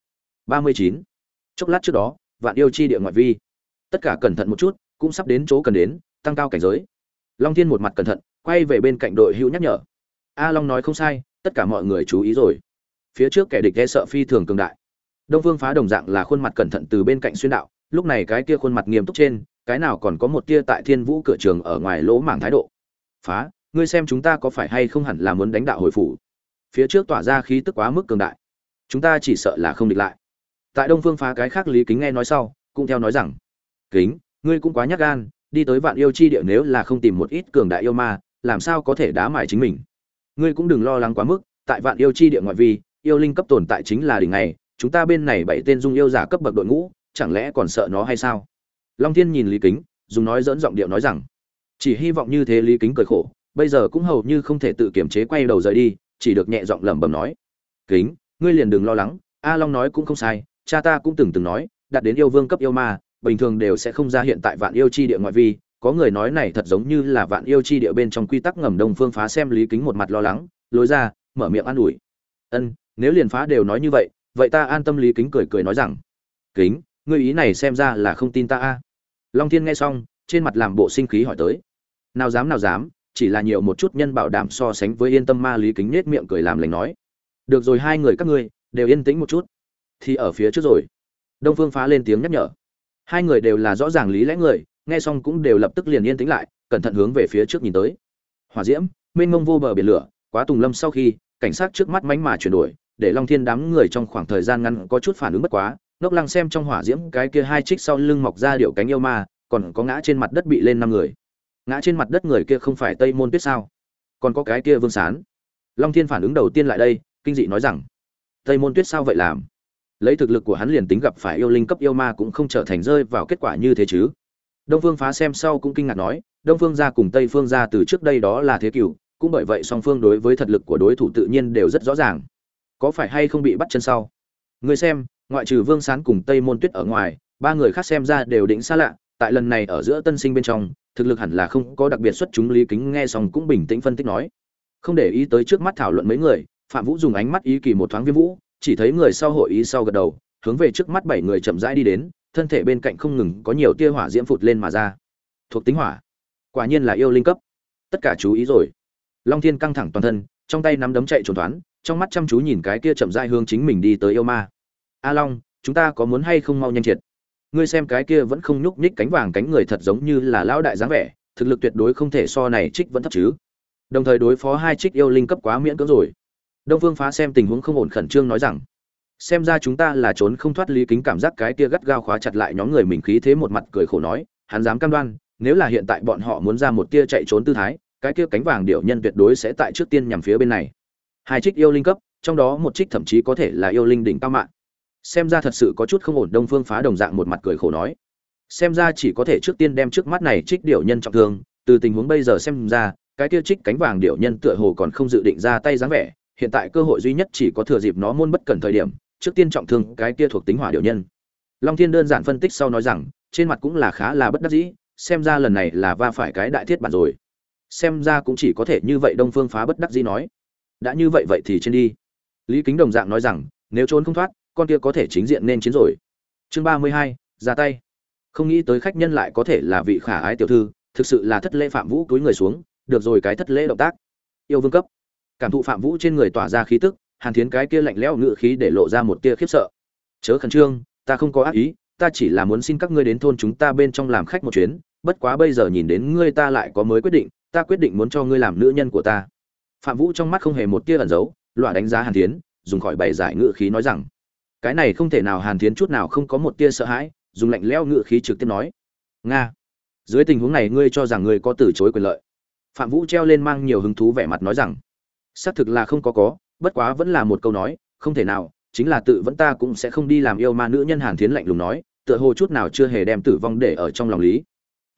39. Chốc lát trước đó, Vạn Yêu chi địa ngoại vi. Tất cả cẩn thận một chút, cũng sắp đến chỗ cần đến, tăng cao cảnh giới. Long Thiên một mặt cẩn thận, quay về bên cạnh đội hữu nhắc nhở. A Long nói không sai, tất cả mọi người chú ý rồi. Phía trước kẻ địch e sợ phi thường cường đại. Đông Phương Phá đồng dạng là khuôn mặt cẩn thận từ bên cạnh xuyên đạo, lúc này cái kia khuôn mặt nghiêm túc trên, cái nào còn có một tia tại Thiên Vũ cửa trường ở ngoài lỗ mảng thái độ. Phá, ngươi xem chúng ta có phải hay không hẳn là muốn đánh đạo hồi phủ. Phía trước tỏa ra khí tức quá mức cường đại, chúng ta chỉ sợ là không địch lại. Tại Đông Phương Phá cái khác Lý Kính nghe nói sau, cũng theo nói rằng: "Kính, ngươi cũng quá nhát gan, đi tới Vạn Yêu chi địa nếu là không tìm một ít cường đại yêu ma, làm sao có thể đá mài chính mình. Ngươi cũng đừng lo lắng quá mức, tại Vạn Yêu chi địa ngoại vi, yêu linh cấp tồn tại chính là đỉnh này, chúng ta bên này 7 tên dung yêu giả cấp bậc đội ngũ, chẳng lẽ còn sợ nó hay sao?" Long Thiên nhìn Lý Kính, dùng nói dẫn giọng điệu nói rằng: "Chỉ hy vọng như thế." Lý Kính cười khổ, bây giờ cũng hầu như không thể tự kiềm chế, quay đầu rời đi, chỉ được nhẹ giọng lẩm bẩm nói: "Kính, ngươi liền đừng lo lắng, A Long nói cũng không sai, cha ta cũng từng nói, đạt đến yêu vương cấp yêu ma, bình thường đều sẽ không ra hiện tại Vạn Yêu chi địa ngoại vi, có người nói này thật giống như là Vạn Yêu chi địa bên trong quy tắc ngầm." Đông Phương Phá xem Lý Kính một mặt lo lắng, lối ra, mở miệng an ủi: "Ân, nếu liền Phá đều nói như vậy, vậy ta an tâm." Lý Kính cười cười nói rằng: "Kính, ngươi ý này xem ra là không tin ta a?" Long Thiên nghe xong, trên mặt làm bộ sinh khí hỏi tới: nào dám, chỉ là nhiều một chút nhân bảo đảm so sánh với yên tâm ma." Lý Kính nhếch miệng cười làm lành nói: "Được rồi, hai người các ngươi đều yên tĩnh một chút, thì ở phía trước rồi." Đông Phương Phá lên tiếng nhắc nhở. Hai người đều là rõ ràng lý lẽ người, nghe xong cũng đều lập tức liền yên tĩnh lại, cẩn thận hướng về phía trước nhìn tới. Hỏa diễm, mênh mông vô bờ biển lửa, quá Tùng Lâm sau khi, cảnh sát trước mắt mánh mà chuyển đổi, để Long Thiên đám người trong khoảng thời gian ngắn có chút phản ứng bất quá, ngốc lăng xem trong hỏa diễm cái kia hai trích sau lưng mọc ra điệu cánh yêu ma, còn có ngã trên mặt đất bị lên 5 người. Ngã trên mặt đất người kia không phải Tây Môn Tuyết sao? Còn có cái kia Vương Sán. Long Thiên phản ứng đầu tiên lại đây, kinh dị nói rằng: "Tây Môn Tuyết sao vậy làm? Lấy thực lực của hắn liền tính gặp phải yêu linh cấp yêu ma cũng không trở thành rơi vào kết quả như thế chứ?" Đông Phương Phá xem sau cũng kinh ngạc nói: "Đông Phương gia cùng Tây Phương gia từ trước đây đó là thế cửu, cũng bởi vậy song phương đối với thực lực của đối thủ tự nhiên đều rất rõ ràng. Có phải hay không bị bắt chân sau? Ngươi xem, ngoại trừ Vương Sán cùng Tây Môn Tuyết ở ngoài, ba người khác xem ra đều đỉnh xa lạ, tại lần này ở giữa tân sinh bên trong, thực lực hẳn là không có đặc biệt xuất chúng." Lý Kính nghe xong cũng bình tĩnh phân tích nói, không để ý tới trước mắt thảo luận mấy người. Phạm Vũ dùng ánh mắt ý kỳ một thoáng Viêm Vũ, chỉ thấy người sau hội ý sau gật đầu, hướng về trước mắt 7 người chậm rãi đi đến, thân thể bên cạnh không ngừng có nhiều tia hỏa diễm phụt lên mà ra. Thuộc tính hỏa, quả nhiên là yêu linh cấp. Tất cả chú ý rồi. Long Thiên căng thẳng toàn thân, trong tay nắm đấm chạy trốn toán, trong mắt chăm chú nhìn cái kia chậm rãi hướng chính mình đi tới yêu ma. "A Long, chúng ta có muốn hay không mau nhanh triệt? Ngươi xem cái kia vẫn không nhúc nhích cánh vàng cánh người thật giống như là lão đại dáng vẻ, thực lực tuyệt đối không thể so này trích vẫn thấp chứ. Đồng thời đối phó hai trích yêu linh cấp quá miễn cưỡng rồi." Đông Phương Phá xem tình huống không ổn khẩn trương nói rằng: "Xem ra chúng ta là trốn không thoát." Lý Kính cảm giác cái kia gắt gao khóa chặt lại nhóm người mình khí thế, một mặt cười khổ nói: "Hắn dám cam đoan, nếu là hiện tại bọn họ muốn ra một tia chạy trốn tư thái, cái kia cánh vàng điểu nhân tuyệt đối sẽ tại trước tiên nhằm phía bên này. Hai trích yêu linh cấp, trong đó một trích thậm chí có thể là yêu linh đỉnh cao mạng. Xem ra thật sự có chút không ổn." Đông Phương Phá đồng dạng một mặt cười khổ nói: "Xem ra chỉ có thể trước tiên đem trước mắt này trích điểu nhân trọng thương, từ tình huống bây giờ xem ra, cái kia trích cánh vàng điểu nhân tựa hồ còn không dự định ra tay dáng vẻ, hiện tại cơ hội duy nhất chỉ có thừa dịp nó môn bất cẩn thời điểm, trước tiên trọng thương cái kia thuộc tính hỏa điểu nhân." Long Thiên đơn giản phân tích sau nói rằng, trên mặt cũng là khá là bất đắc dĩ, xem ra lần này là va phải cái đại thiết bản rồi. Xem ra cũng chỉ có thể như vậy. Đông Phương Phá bất đắc dĩ nói: "Đã như vậy vậy thì trên đi." Lý Kính đồng dạng nói rằng, nếu trốn không thoát, con kia có thể chính diện nên chiến rồi. Chương 32, ra tay. Không nghĩ tới khách nhân lại có thể là vị khả ái tiểu thư, thực sự là thất lễ. Phạm Vũ cúi người xuống, được rồi, cái thất lễ động tác. Yêu vương cấp. Cảm thụ Phạm Vũ trên người tỏa ra khí tức, Hàn Thiến cái kia lạnh lẽo ngữ khí để lộ ra một tia khiếp sợ. "Chớ khẩn trương, ta không có ác ý, ta chỉ là muốn xin các ngươi đến thôn chúng ta bên trong làm khách một chuyến, bất quá bây giờ nhìn đến ngươi ta lại có mới quyết định, ta quyết định muốn cho ngươi làm nữ nhân của ta." Phạm Vũ trong mắt không hề một tia ẩn giấu, loạn đánh giá Hàn Thiến, dùng khỏi bày giải ngữ khí nói rằng: "Cái này không thể nào." Hàn Thiến chút nào không có một tia sợ hãi, dùng lạnh lẽo ngữ khí trực tiếp nói: "Nga, dưới tình huống này ngươi cho rằng ngươi có từ chối quyền lợi?" Phạm Vũ treo lên mang nhiều hứng thú vẻ mặt nói rằng: "Xác thực là không có, bất quá vẫn là một câu nói, không thể nào, chính là tự vẫn ta cũng sẽ không đi làm yêu ma nữ nhân." Hàn Thiến lạnh lùng nói, tựa hồ chút nào chưa hề đem tử vong để ở trong lòng lý.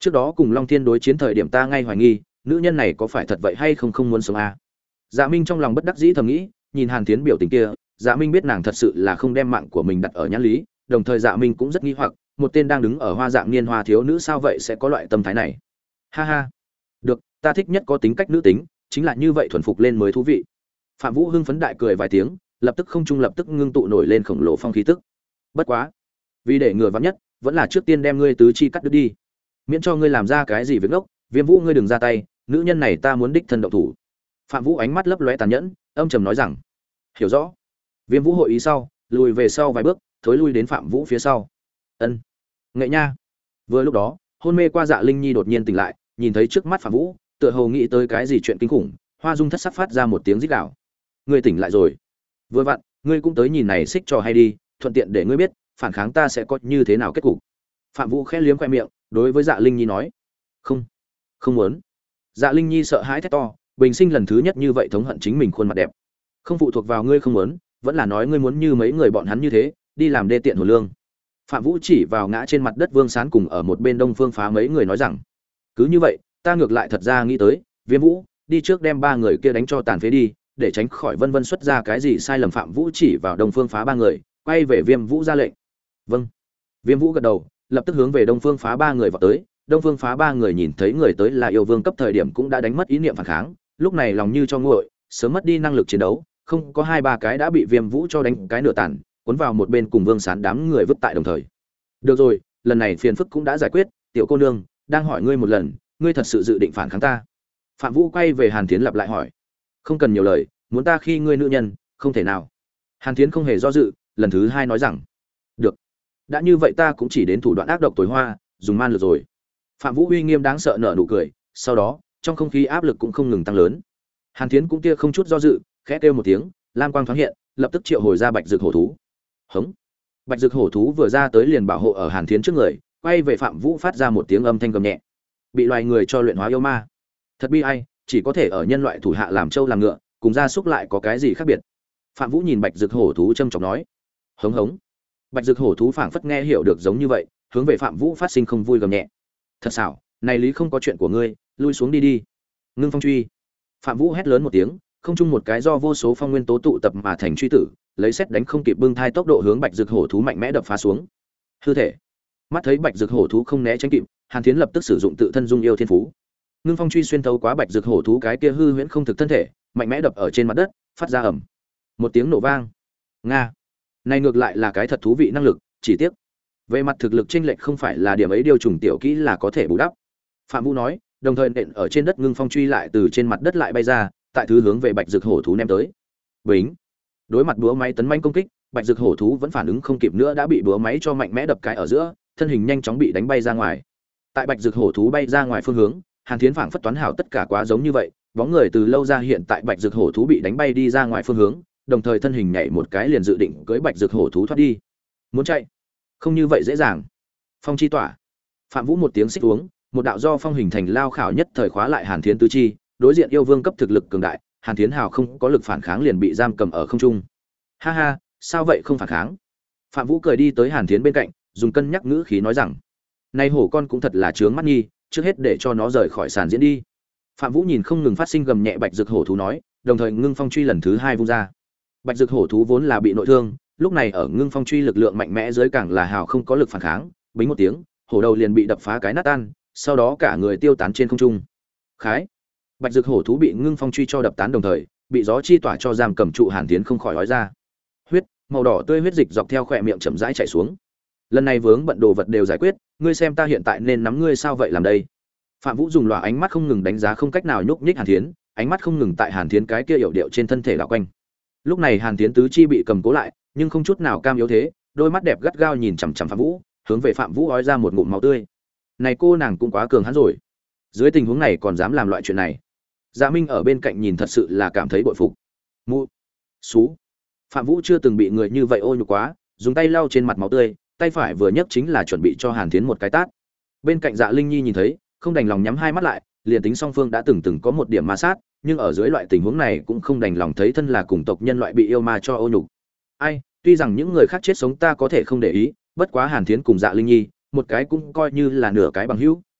Trước đó cùng Long Thiên đối chiến thời điểm ta ngay hoài nghi, nữ nhân này có phải thật vậy hay không không muốn sống à? Dạ Minh trong lòng bất đắc dĩ thầm nghĩ, nhìn Hàn Thiến biểu tình kia, Dạ Minh biết nàng thật sự là không đem mạng của mình đặt ở nhãn lý, đồng thời Dạ Minh cũng rất nghi hoặc, một tên đang đứng ở hoa dạng niên hoa thiếu nữ sao vậy sẽ có loại tâm thái này. Ha ha, được, ta thích nhất có tính cách nữ tính, chính là như vậy thuần phục lên mới thú vị. Phạm Vũ hưng phấn đại cười vài tiếng, lập tức không trung lập tức ngưng tụ nổi lên khổng lồ phong khí tức. Bất quá, vì để ngừa vắn nhất, vẫn là trước tiên đem ngươi tứ chi cắt đứt đi, miễn cho ngươi làm ra cái gì việc ngốc. Viêm Vũ ngươi đừng ra tay, nữ nhân này ta muốn đích thân động thủ. Phạm Vũ ánh mắt lấp lóe tàn nhẫn, âm trầm nói rằng, hiểu rõ. Viêm Vũ hội ý sau, lùi về sau vài bước, thối lui đến Phạm Vũ phía sau. Ân, nghệ nha. Vừa lúc đó, hôn mê qua Dạ Linh Nhi đột nhiên tỉnh lại, nhìn thấy trước mắt Phạm Vũ, tựa hồ nghĩ tới cái gì chuyện kinh khủng, Hoa Dung thất sắc phát ra một tiếng rít gào. Ngươi tỉnh lại rồi? Vừa vặn, ngươi cũng tới nhìn này xích trò hay đi, thuận tiện để ngươi biết, phản kháng ta sẽ có như thế nào kết cục. Phạm Vũ khẽ liếm khoe miệng, đối với Dạ Linh Nhi nói, không, không muốn. Dạ Linh Nhi sợ hãi thét to, bình sinh lần thứ nhất như vậy thống hận chính mình khuôn mặt đẹp. Không phụ thuộc vào ngươi không muốn, vẫn là nói ngươi muốn như mấy người bọn hắn như thế, đi làm đê tiện hồ lương. Phạm Vũ chỉ vào ngã trên mặt đất Vương Sán cùng ở một bên Đông Phương Phá mấy người nói rằng, cứ như vậy, ta ngược lại thật ra nghĩ tới, Viêm Vũ, đi trước đem ba người kia đánh cho tàn phế đi, để tránh khỏi vân vân xuất ra cái gì sai lầm. Phạm Vũ chỉ vào Đông Phương Phá ba người, quay về Viêm Vũ ra lệnh. Vâng. Viêm Vũ gật đầu, lập tức hướng về Đông Phương Phá ba người vào tới. Đông Phương Phá ba người nhìn thấy người tới là yêu vương cấp thời điểm cũng đã đánh mất ý niệm phản kháng, lúc này lòng như cho nguội, sớm mất đi năng lực chiến đấu, không có hai ba cái đã bị Viêm Vũ cho đánh cái nửa tàn, cuốn vào một bên cùng Vương Sán đám người vứt tại đồng thời. Được rồi, lần này phiền phức cũng đã giải quyết, tiểu cô nương, đang hỏi ngươi một lần, ngươi thật sự dự định phản kháng ta? Phạm Vũ quay về Hàn Thiến lặp lại hỏi. Không cần nhiều lời, muốn ta khi ngươi nữ nhân, không thể nào. Hàn Thiến không hề do dự, lần thứ hai nói rằng, được, đã như vậy ta cũng chỉ đến thủ đoạn ác độc tối hoa, dùng man lược rồi. Phạm Vũ uy nghiêm đáng sợ nở nụ cười, sau đó trong không khí áp lực cũng không ngừng tăng lớn. Hàn Thiến cũng tia không chút do dự, khẽ kêu một tiếng, lam quang thoáng hiện, lập tức triệu hồi ra bạch dược hổ thú. Hống! Bạch dược hổ thú vừa ra tới liền bảo hộ ở Hàn Thiến trước người, quay về Phạm Vũ phát ra một tiếng âm thanh gầm nhẹ. Bị loài người cho luyện hóa yêu ma, thật bi ai, chỉ có thể ở nhân loại thủ hạ làm trâu làm ngựa, cùng gia súc lại có cái gì khác biệt? Phạm Vũ nhìn bạch dược hổ thú châm chọc nói. Hống hống! Bạch dược hổ thú phảng phất nghe hiểu được giống như vậy, hướng về Phạm Vũ phát sinh không vui gầm nhẹ. Thật xảo, này lý không có chuyện của ngươi, lui xuống đi đi. Ngưng phong truy. Phạm Vũ hét lớn một tiếng, không chung một cái do vô số phong nguyên tố tụ tập mà thành truy tử, lấy xét đánh không kịp bưng thai tốc độ hướng bạch dược hổ thú mạnh mẽ đập phá xuống. Hư thể. Mắt thấy bạch dược hổ thú không né tránh kịp, Hàn Thiến lập tức sử dụng tự thân dung yêu thiên phú. Ngưng phong truy xuyên thấu quá bạch dược hổ thú cái kia hư huyễn không thực thân thể, mạnh mẽ đập ở trên mặt đất, phát ra ầm một tiếng nổ vang. Nga, này ngược lại là cái thật thú vị năng lực, chỉ tiếc về mặt thực lực chênh lệch không phải là điểm ấy điều trùng tiểu kỹ là có thể bù đắp. Phạm Vũ nói, đồng thời nện ở trên đất ngưng phong truy lại từ trên mặt đất lại bay ra, tại thứ hướng về bạch dược hổ thú ném tới. Bính. Đối mặt búa máy tấn manh công kích, bạch dược hổ thú vẫn phản ứng không kịp nữa đã bị búa máy cho mạnh mẽ đập cái ở giữa, thân hình nhanh chóng bị đánh bay ra ngoài. Tại bạch dược hổ thú bay ra ngoài phương hướng, Hàn Thiến phảng phất toán hảo tất cả quá giống như vậy, bóng người từ lâu ra hiện tại bạch dược hổ thú bị đánh bay đi ra ngoài phương hướng, đồng thời thân hình nhảy một cái liền dự định cưỡi bạch dược hổ thú thoát đi. Muốn chạy, không như vậy dễ dàng. Phong chi tỏa. Phạm Vũ một tiếng xích uống, một đạo do phong hình thành lao khảo nhất thời khóa lại Hàn Thiến tứ chi, đối diện yêu vương cấp thực lực cường đại, Hàn Thiến hào không có lực phản kháng liền bị giam cầm ở không trung. Ha ha, sao vậy không phản kháng? Phạm Vũ cười đi tới Hàn Thiến bên cạnh, dùng cân nhắc ngữ khí nói rằng, này hổ con cũng thật là trướng mắt nghi, trước hết để cho nó rời khỏi sàn diễn đi. Phạm Vũ nhìn không ngừng phát sinh gầm nhẹ bạch dược hổ thú nói, đồng thời ngưng phong truy lần thứ hai vung ra. Bạch dược hổ thú vốn là bị nội thương, lúc này ở ngưng phong truy lực lượng mạnh mẽ dưới càng là hào không có lực phản kháng, bính một tiếng, hổ đầu liền bị đập phá cái nát tan, sau đó cả người tiêu tán trên không trung. Khái. Bạch dược hổ thú bị ngưng phong truy cho đập tán đồng thời, bị gió chi tỏa cho giam cầm trụ Hàn Thiến không khỏi nói ra. Huyết, màu đỏ tươi huyết dịch dọc theo khóe miệng chậm rãi chảy xuống. Lần này vướng bận đồ vật đều giải quyết, ngươi xem ta hiện tại nên nắm ngươi sao vậy làm đây? Phạm Vũ dùng lòa ánh mắt không ngừng đánh giá không cách nào nhúc nhích Hàn Thiến, ánh mắt không ngừng tại Hàn Thiến cái kia yểu điệu trên thân thể đảo quanh. Lúc này Hàn Thiến tứ chi bị cầm cố lại, nhưng không chút nào cam yếu thế, đôi mắt đẹp gắt gao nhìn chằm chằm Phạm Vũ, hướng về Phạm Vũ ói ra một ngụm máu tươi. Này cô nàng cũng quá cường hãn rồi. Dưới tình huống này còn dám làm loại chuyện này. Dạ Minh ở bên cạnh nhìn thật sự là cảm thấy bội phục. Mu, xú. Phạm Vũ chưa từng bị người như vậy ô nhục quá, dùng tay lau trên mặt máu tươi, tay phải vừa nhấc chính là chuẩn bị cho Hàn Thiến một cái tát. Bên cạnh Dạ Linh Nhi nhìn thấy, không đành lòng nhắm hai mắt lại, liền tính song phương đã từng có một điểm ma sát, nhưng ở dưới loại tình huống này cũng không đành lòng thấy thân là cùng tộc nhân loại bị yêu ma cho ô nhục. Ai, tuy rằng những người khác chết sống ta có thể không để ý, bất quá Hàn Thiến cùng Dạ Linh Nhi, một cái cũng coi như là nửa cái bằng hữu,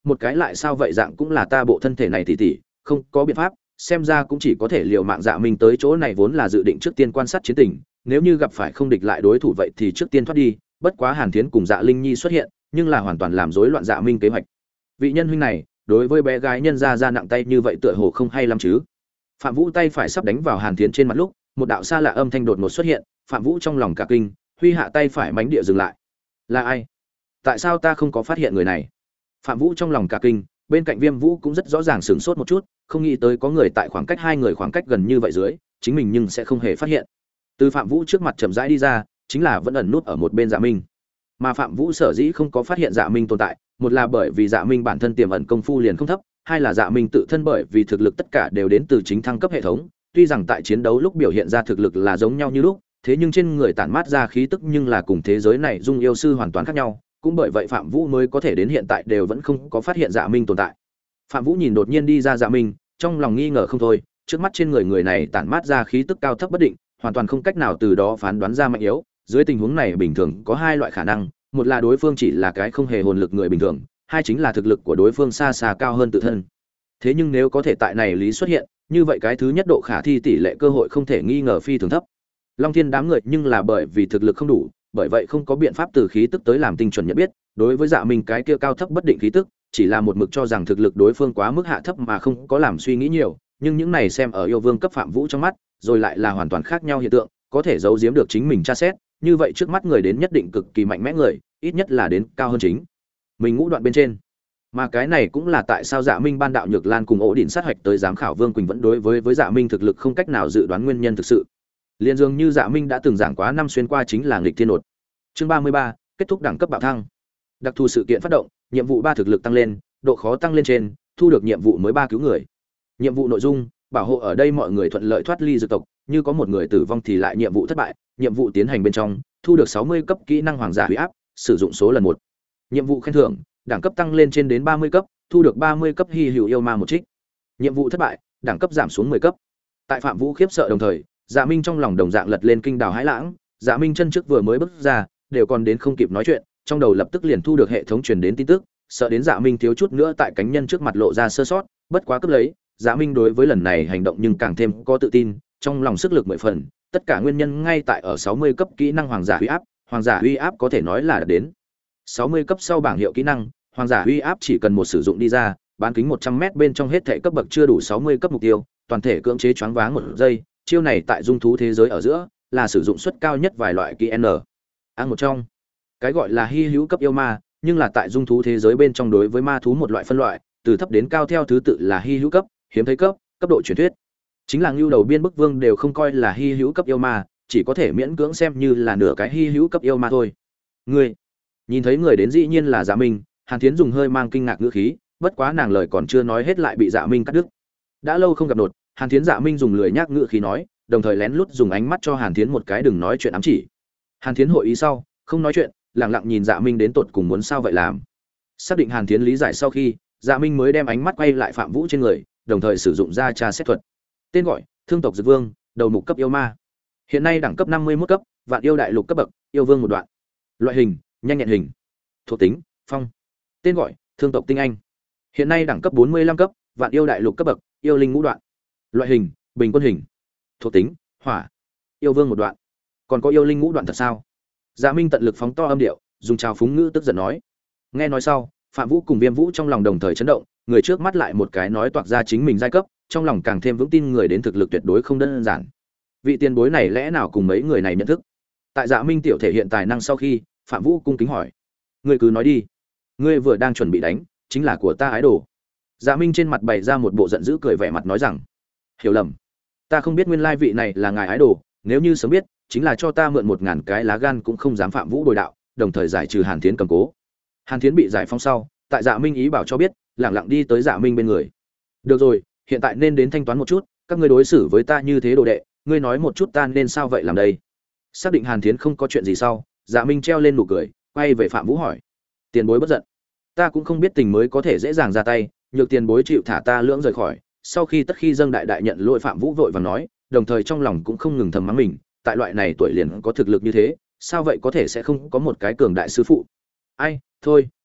một cái lại sao vậy dạng cũng là ta bộ thân thể này tỷ tỷ, không có biện pháp, xem ra cũng chỉ có thể liều mạng. Dạ Minh tới chỗ này vốn là dự định trước tiên quan sát chiến tình, nếu như gặp phải không địch lại đối thủ vậy thì trước tiên thoát đi, bất quá Hàn Thiến cùng Dạ Linh Nhi xuất hiện, nhưng là hoàn toàn làm rối loạn Dạ Minh kế hoạch. Vị nhân huynh này, đối với bé gái nhân ra nặng tay như vậy tựa hồ không hay lắm chứ. Phạm Vũ tay phải sắp đánh vào Hàn Thiến trên mặt lúc, một đạo xa lạ âm thanh đột ngột xuất hiện, Phạm Vũ trong lòng cả kinh, huy hạ tay phải mánh địa dừng lại. Là ai? Tại sao ta không có phát hiện người này? Phạm Vũ trong lòng cả kinh, bên cạnh Viêm Vũ cũng rất rõ ràng sửng sốt một chút, không nghĩ tới có người tại khoảng cách hai người khoảng cách gần như vậy dưới, chính mình nhưng sẽ không hề phát hiện. Từ Phạm Vũ trước mặt chậm rãi đi ra, chính là vẫn ẩn nút ở một bên Dạ Minh. Mà Phạm Vũ sở dĩ không có phát hiện Dạ Minh tồn tại, một là bởi vì Dạ Minh bản thân tiềm ẩn công phu liền không thấp, hai là Dạ Minh tự thân bởi vì thực lực tất cả đều đến từ chính thăng cấp hệ thống, tuy rằng tại chiến đấu lúc biểu hiện ra thực lực là giống nhau như lúc, thế nhưng trên người tản mát ra khí tức nhưng là cùng thế giới này dung yêu sư hoàn toàn khác nhau, cũng bởi vậy Phạm Vũ mới có thể đến hiện tại đều vẫn không có phát hiện Dạ Minh tồn tại. Phạm Vũ nhìn đột nhiên đi ra Dạ Minh, trong lòng nghi ngờ không thôi, trước mắt trên người này tản mát ra khí tức cao thấp bất định, hoàn toàn không cách nào từ đó phán đoán ra mạnh yếu. Dưới tình huống này bình thường có hai loại khả năng, một là đối phương chỉ là cái không hề hồn lực người bình thường, hai chính là thực lực của đối phương xa xa cao hơn tự thân. Thế nhưng nếu có thể tại này lý xuất hiện, như vậy cái thứ nhất độ khả thi tỷ lệ cơ hội không thể nghi ngờ phi thường thấp. Long Thiên đám người nhưng là bởi vì thực lực không đủ, bởi vậy không có biện pháp từ khí tức tới làm tinh chuẩn nhận biết, đối với Dạ Minh cái kia cao thấp bất định khí tức, chỉ là một mực cho rằng thực lực đối phương quá mức hạ thấp mà không có làm suy nghĩ nhiều, nhưng những này xem ở yêu vương cấp Phạm Vũ trong mắt, rồi lại là hoàn toàn khác nhau hiện tượng, có thể giấu giếm được chính mình tra xét, như vậy trước mắt người đến nhất định cực kỳ mạnh mẽ người, ít nhất là đến cao hơn chính mình ngũ đoạn bên trên. Mà cái này cũng là tại sao Dạ Minh ban đạo Nhược Lan cùng ổ đỉnh sát hạch tới giám khảo Vương Quỳnh vẫn đối với Dạ Minh thực lực không cách nào dự đoán nguyên nhân thực sự. Liên dường như Dạ Minh đã từng giảng quá năm xuyên qua chính là nghịch thiên đột. Chương 33, kết thúc đẳng cấp bạo thăng. Đặc thù sự kiện phát động, nhiệm vụ 3 thực lực tăng lên, độ khó tăng lên trên, thu được nhiệm vụ mới 3 cứu người. Nhiệm vụ nội dung, bảo hộ ở đây mọi người thuận lợi thoát ly dược tộc, như có một người tử vong thì lại nhiệm vụ thất bại, nhiệm vụ tiến hành bên trong, thu được 60 cấp kỹ năng hoàng giả uy áp, sử dụng số lần 1. Nhiệm vụ khen thưởng, đẳng cấp tăng lên trên đến 30 cấp, thu được 30 cấp hy hữu yêu ma một trích. Nhiệm vụ thất bại, đẳng cấp giảm xuống 10 cấp. Tại Phạm Vũ khiếp sợ đồng thời, Dạ Minh trong lòng đồng dạng lật lên kinh đào hãi lãng, Dạ Minh chân trước vừa mới bước ra, đều còn đến không kịp nói chuyện, trong đầu lập tức liền thu được hệ thống truyền đến tin tức, sợ đến Dạ Minh thiếu chút nữa tại cánh nhân trước mặt lộ ra sơ sót, bất quá cướp lấy, Dạ Minh đối với lần này hành động nhưng càng thêm có tự tin, trong lòng sức lực 10 phần, tất cả nguyên nhân ngay tại ở 60 cấp kỹ năng hoàng giả uy áp có thể nói là đạt đến 60 cấp sau bảng hiệu kỹ năng, hoàng giả uy áp chỉ cần một sử dụng đi ra, bán kính 100m bên trong hết thể cấp bậc chưa đủ 60 cấp mục tiêu, toàn thể cưỡng chế choáng váng 1 giây, chiêu này tại dung thú thế giới ở giữa là sử dụng suất cao nhất vài loại kỹ n. Một trong cái gọi là hy hữu cấp yêu ma, nhưng là tại dung thú thế giới bên trong đối với ma thú một loại phân loại, từ thấp đến cao theo thứ tự là hy hữu cấp, hiếm thấy cấp, cấp độ truyền thuyết. Chính là Ngưu Đầu Biên Bức Vương đều không coi là hy hữu cấp yêu ma, chỉ có thể miễn cưỡng xem như là nửa cái hy hữu cấp yêu ma thôi. Ngươi nhìn thấy người đến dĩ nhiên là Dạ Minh, Hàn Thiến dùng hơi mang kinh ngạc ngữ khí, bất quá nàng lời còn chưa nói hết lại bị Dạ Minh cắt đứt. Đã lâu không gặp nột, Hàn Thiến. Dạ Minh dùng lười nhác ngữ khí nói, đồng thời lén lút dùng ánh mắt cho Hàn Thiến một cái đừng nói chuyện ám chỉ. Hàn Thiến hội ý sau, không nói chuyện, lặng lặng nhìn Dạ Minh đến tột cùng muốn sao vậy làm. Xác định Hàn Thiến lý giải sau khi, Dạ Minh mới đem ánh mắt quay lại Phạm Vũ trên người, đồng thời sử dụng ra tra xét thuật. Tên gọi: Thương tộc Dược Vương, đầu mục cấp yêu ma. Hiện nay đẳng cấp 51 cấp, vạn yêu đại lục cấp bậc, yêu vương một đoạn. Loại hình: nhanh nhẹn hình. Thuộc tính: phong. Tên gọi: Thương tộc Tinh Anh. Hiện nay đẳng cấp 45 cấp, vạn yêu đại lục cấp bậc, yêu linh ngũ đoạn. Loại hình: bình quân hình. Thuộc tính: hỏa. Yêu vương một đoạn. Còn có yêu linh ngũ đoạn thật sao? Dạ Minh tận lực phóng to âm điệu, dùng trào phúng ngữ tức giận nói. Nghe nói sau, Phạm Vũ cùng Viêm Vũ trong lòng đồng thời chấn động, người trước mắt lại một cái nói toạc ra chính mình giai cấp, trong lòng càng thêm vững tin người đến thực lực tuyệt đối không đơn giản. Vị tiền bối này lẽ nào cùng mấy người này nhận thức? Tại Dạ Minh tiểu thể hiện tài năng sau khi, Phạm Vũ cung kính hỏi: "Ngươi cứ nói đi, ngươi vừa đang chuẩn bị đánh, chính là của ta ái đồ." Dạ Minh trên mặt bày ra một bộ giận dữ cười vẻ mặt nói rằng: "Hiểu lầm, ta không biết nguyên lai vị này là ngài ái đồ, nếu như sớm biết, chính là cho ta mượn 1000 cái lá gan cũng không dám." Phạm Vũ bồi đạo, đồng thời giải trừ Hàn Thiến cầm cố. Hàn Thiến bị giải phóng sau, tại Dạ Minh ý bảo cho biết, lặng lặng đi tới Dạ Minh bên người. "Được rồi, hiện tại nên đến thanh toán một chút, các ngươi đối xử với ta như thế đồ đệ, ngươi nói một chút ta nên sao vậy làm đây?" Xác định Hàn Thiến không có chuyện gì sau, Dạ Minh treo lên nụ cười, quay về Phạm Vũ hỏi: "Tiền bối bất giận, ta cũng không biết tình mới có thể dễ dàng ra tay, nhược tiền bối chịu thả ta lưỡng rời khỏi." Sau khi tất khi dâng đại đại nhận lỗi, Phạm Vũ vội vàng nói, đồng thời trong lòng cũng không ngừng thầm mắng mình, tại loại này tuổi liền có thực lực như thế, sao vậy có thể sẽ không có một cái cường đại sư phụ. Ai, thôi,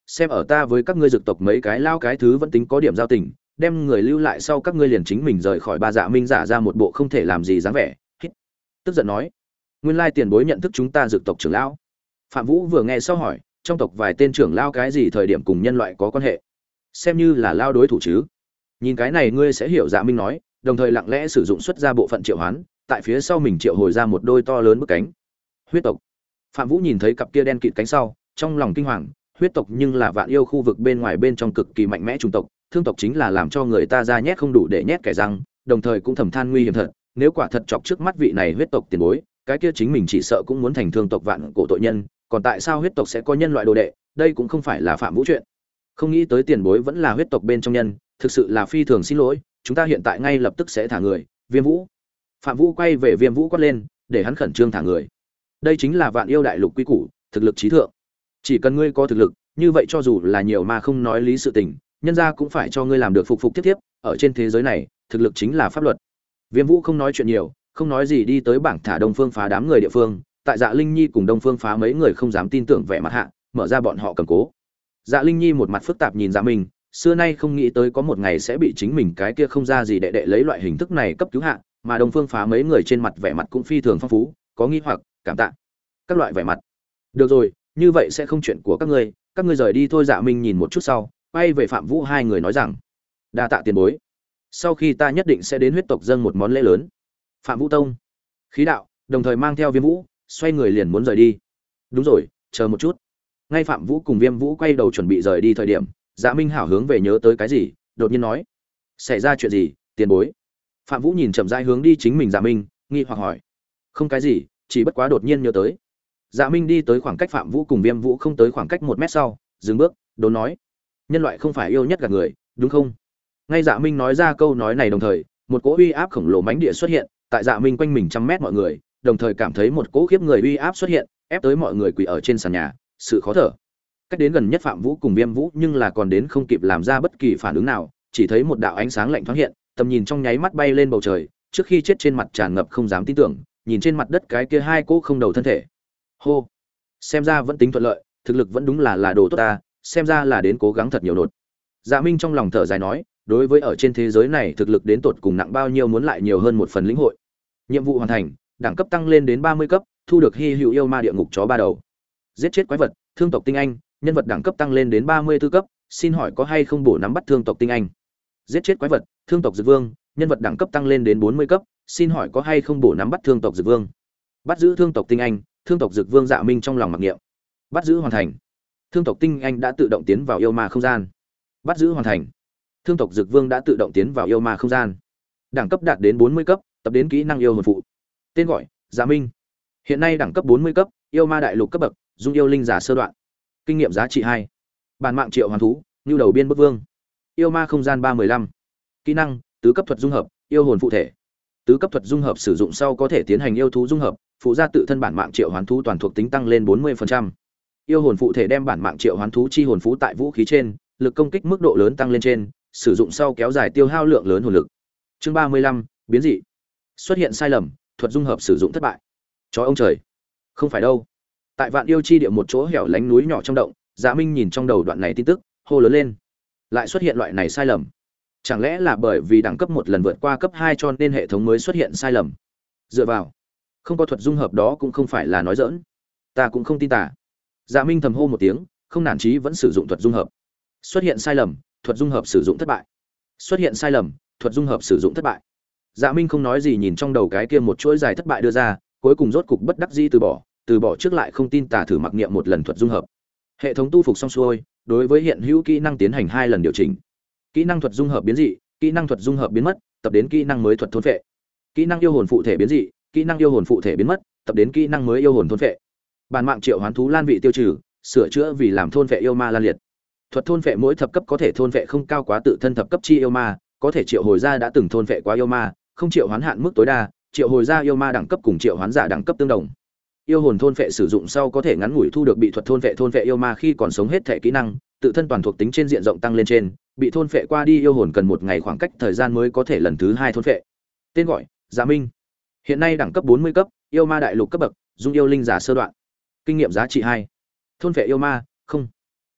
xem ở ta với các ngươi dực tộc mấy cái lao cái thứ vẫn tính có điểm giao tình, đem người lưu lại sau các ngươi liền chính mình rời khỏi ba. Dạ Minh giả ra một bộ không thể làm gì dáng vẻ, hít, tức giận nói: nguyên lai tiền bối nhận thức chúng ta dực tộc trưởng lão. Phạm Vũ vừa nghe sau hỏi, trong tộc vài tên trưởng lao cái gì thời điểm cùng nhân loại có quan hệ, xem như là lao đối thủ chứ? Nhìn cái này ngươi sẽ hiểu. Dạ Minh nói, đồng thời lặng lẽ sử dụng xuất ra bộ phận triệu hoán, tại phía sau mình triệu hồi ra một đôi to lớn bức cánh. Huyết tộc. Phạm Vũ nhìn thấy cặp kia đen kịt cánh sau, trong lòng kinh hoàng. Huyết tộc nhưng là vạn yêu khu vực bên ngoài bên trong cực kỳ mạnh mẽ chủng tộc, thương tộc chính là làm cho người ta ra nhét không đủ để nhét kẻ răng, đồng thời cũng thầm than nguy hiểm thật, nếu quả thật chọc trước mắt vị này huyết tộc tiền bối, cái kia chính mình chỉ sợ cũng muốn thành thương tộc vạn cổ tội nhân, còn tại sao huyết tộc sẽ có nhân loại đồ đệ, đây cũng không phải là Phạm Vũ chuyện. Không nghĩ tới tiền bối vẫn là huyết tộc bên trong nhân, thực sự là phi thường xin lỗi, chúng ta hiện tại ngay lập tức sẽ thả người. Viêm Vũ. Phạm Vũ quay về Viêm Vũ quát lên, để hắn khẩn trương thả người. Đây chính là vạn yêu đại lục quy củ, thực lực chí thượng. Chỉ cần ngươi có thực lực, như vậy cho dù là nhiều mà không nói lý sự tình, nhân gia cũng phải cho ngươi làm được phục phục tiếp tiếp, ở trên thế giới này, thực lực chính là pháp luật. Viêm Vũ không nói chuyện nhiều, không nói gì đi tới bảng thả Đông Phương Phá đám người địa phương, tại Dạ Linh Nhi cùng Đông Phương Phá mấy người không dám tin tưởng vẻ mặt hạ, mở ra bọn họ cầm cố. Dạ Linh Nhi một mặt phức tạp nhìn Dạ Minh, xưa nay không nghĩ tới có một ngày sẽ bị chính mình cái kia không ra gì đệ đệ lấy loại hình thức này cấp cứu hạ, mà Đông Phương Phá mấy người trên mặt vẻ mặt cũng phi thường phong phú, có nghi hoặc, cảm tạ, các loại vẻ mặt. Được rồi, như vậy sẽ không chuyện của các ngươi rời đi thôi. Dạ Minh nhìn một chút sau, quay về Phạm Vũ hai người nói rằng: đa tạ tiền bối, sau khi ta nhất định sẽ đến huyết tộc dâng một món lễ lớn. Phạm Vũ tông khí đạo đồng thời mang theo Viêm Vũ, xoay người liền muốn rời đi. Đúng rồi, chờ một chút. Ngay Phạm Vũ cùng Viêm Vũ quay đầu chuẩn bị rời đi thời điểm, Dạ Minh hảo hướng về nhớ tới cái gì, đột nhiên nói: xảy ra chuyện gì, tiền bối? Phạm Vũ nhìn chậm rãi hướng đi chính mình Dạ Minh, nghi hoặc hỏi: không cái gì, chỉ bất quá đột nhiên nhớ tới. Dạ Minh đi tới khoảng cách Phạm Vũ cùng Viêm Vũ không tới khoảng cách 1 mét sau, dừng bước, đốn nói: nhân loại không phải yêu nhất gạt người, đúng không? Ngay Dạ Minh nói ra câu nói này đồng thời, một cỗ uy áp khổng lồ mãnh địa xuất hiện, tại Dạ Minh quanh mình 100 mét mọi người, đồng thời cảm thấy một cỗ khiếp người uy áp xuất hiện, ép tới mọi người quỳ ở trên sàn nhà, sự khó thở. Cách đến gần nhất Phạm Vũ cùng Viêm Vũ nhưng là còn đến không kịp làm ra bất kỳ phản ứng nào, chỉ thấy một đạo ánh sáng lạnh thoáng hiện, tầm nhìn trong nháy mắt bay lên bầu trời, trước khi chết trên mặt tràn ngập không dám tin tưởng, nhìn trên mặt đất cái kia hai cỗ không đầu thân thể. Hô, xem ra vẫn tính thuận lợi, thực lực vẫn đúng là đồ tốt ta, xem ra là đến cố gắng thật nhiều nột. Dạ Minh trong lòng thở dài nói, đối với ở trên thế giới này thực lực đến tột cùng nặng bao nhiêu muốn lại nhiều hơn một phần lĩnh hội. Nhiệm vụ hoàn thành, đẳng cấp tăng lên đến 30 cấp, thu được hy hữu yêu ma địa ngục chó ba đầu. Giết chết quái vật, thương tộc tinh anh, nhân vật đẳng cấp tăng lên đến 34 cấp, xin hỏi có hay không bổ nắm bắt thương tộc tinh anh. Giết chết quái vật, thương tộc dược vương, nhân vật đẳng cấp tăng lên đến 40 cấp, xin hỏi có hay không bổ nắm bắt thương tộc dược vương. Bắt giữ thương tộc tinh anh, thương tộc dược vương. Dạ Minh trong lòng mặc niệm. Bắt giữ hoàn thành. Thương tộc tinh anh đã tự động tiến vào yêu ma không gian. Bắt giữ hoàn thành. Thương tộc dược vương đã tự động tiến vào yêu ma không gian. Đẳng cấp đạt đến 40 cấp, tập đến kỹ năng yêu hồn phụ. Tên gọi: Dạ Minh. Hiện nay đẳng cấp 40 cấp, yêu ma đại lục cấp bậc, dung yêu linh giả sơ đoạn. Kinh nghiệm giá trị 2. Bản mạng triệu hoàn thú, nhu đầu biên bức vương. Yêu ma không gian 315. Kỹ năng: tứ cấp thuật dung hợp, yêu hồn phụ thể. Tứ cấp thuật dung hợp sử dụng sau có thể tiến hành yêu thú dung hợp, phụ gia tự thân bản mạng triệu hoán thú toàn thuộc tính tăng lên 40%. Yêu hồn phụ thể đem bản mạng triệu hoán thú chi hồn phú tại vũ khí trên, lực công kích mức độ lớn tăng lên trên, sử dụng sau kéo dài tiêu hao lượng lớn hồn lực. Chương 35, biến dị. Xuất hiện sai lầm, thuật dung hợp sử dụng thất bại. Chó ông trời, không phải đâu. Tại Vạn Yêu chi địa một chỗ hẻo lánh núi nhỏ trong động, Dạ Minh nhìn trong đầu đoạn này tin tức, hô lớn lên. Lại xuất hiện loại này sai lầm. Chẳng lẽ là bởi vì đẳng cấp 1 lần vượt qua cấp 2 cho nên hệ thống mới xuất hiện sai lầm? Dựa vào, không có thuật dung hợp đó cũng không phải là nói giỡn. Ta cũng không tin tà. Dạ Minh thầm hô một tiếng, không nản chí vẫn sử dụng thuật dung hợp. Xuất hiện sai lầm, thuật dung hợp sử dụng thất bại. Xuất hiện sai lầm, thuật dung hợp sử dụng thất bại. Dạ Minh không nói gì nhìn trong đầu cái kia một chuỗi dài thất bại đưa ra, cuối cùng rốt cục bất đắc dĩ từ bỏ trước lại không tin tà thử mặc niệm một lần thuật dung hợp. Hệ thống tu phục xong xuôi, đối với hiện hữu kỹ năng tiến hành 2 lần điều chỉnh. Kỹ năng thuật dung hợp biến dị, kỹ năng thuật dung hợp biến mất, tập đến kỹ năng mới thuật thôn phệ. Kỹ năng yêu hồn phụ thể biến dị, kỹ năng yêu hồn phụ thể biến mất, tập đến kỹ năng mới yêu hồn thôn phệ. Bản mạng triệu hoán thú lan vị tiêu trừ, sửa chữa vì làm thôn phệ yêu ma lan liệt. Thuật thôn phệ mỗi thập cấp có thể thôn phệ không cao quá tự thân thập cấp chi yêu ma, có thể triệu hồi ra đã từng thôn phệ quá yêu ma, không triệu hoán hạn mức tối đa, triệu hồi ra yêu ma đẳng cấp cùng triệu hoán giả đẳng cấp tương đồng. Yêu hồn thôn phệ sử dụng sau có thể ngắn ngủi thu được bị thuật thôn phệ yêu ma khi còn sống hết thể kỹ năng, tự thân toàn thuộc tính trên diện rộng tăng lên trên, bị thôn phệ qua đi yêu hồn cần 1 ngày khoảng cách thời gian mới có thể lần thứ 2 thôn phệ. Tên gọi: Dạ Minh. Hiện nay đẳng cấp 40 cấp, yêu ma đại lục cấp bậc, dung yêu linh giả sơ đoạn. Kinh nghiệm giá trị 2. Thôn phệ yêu ma, không.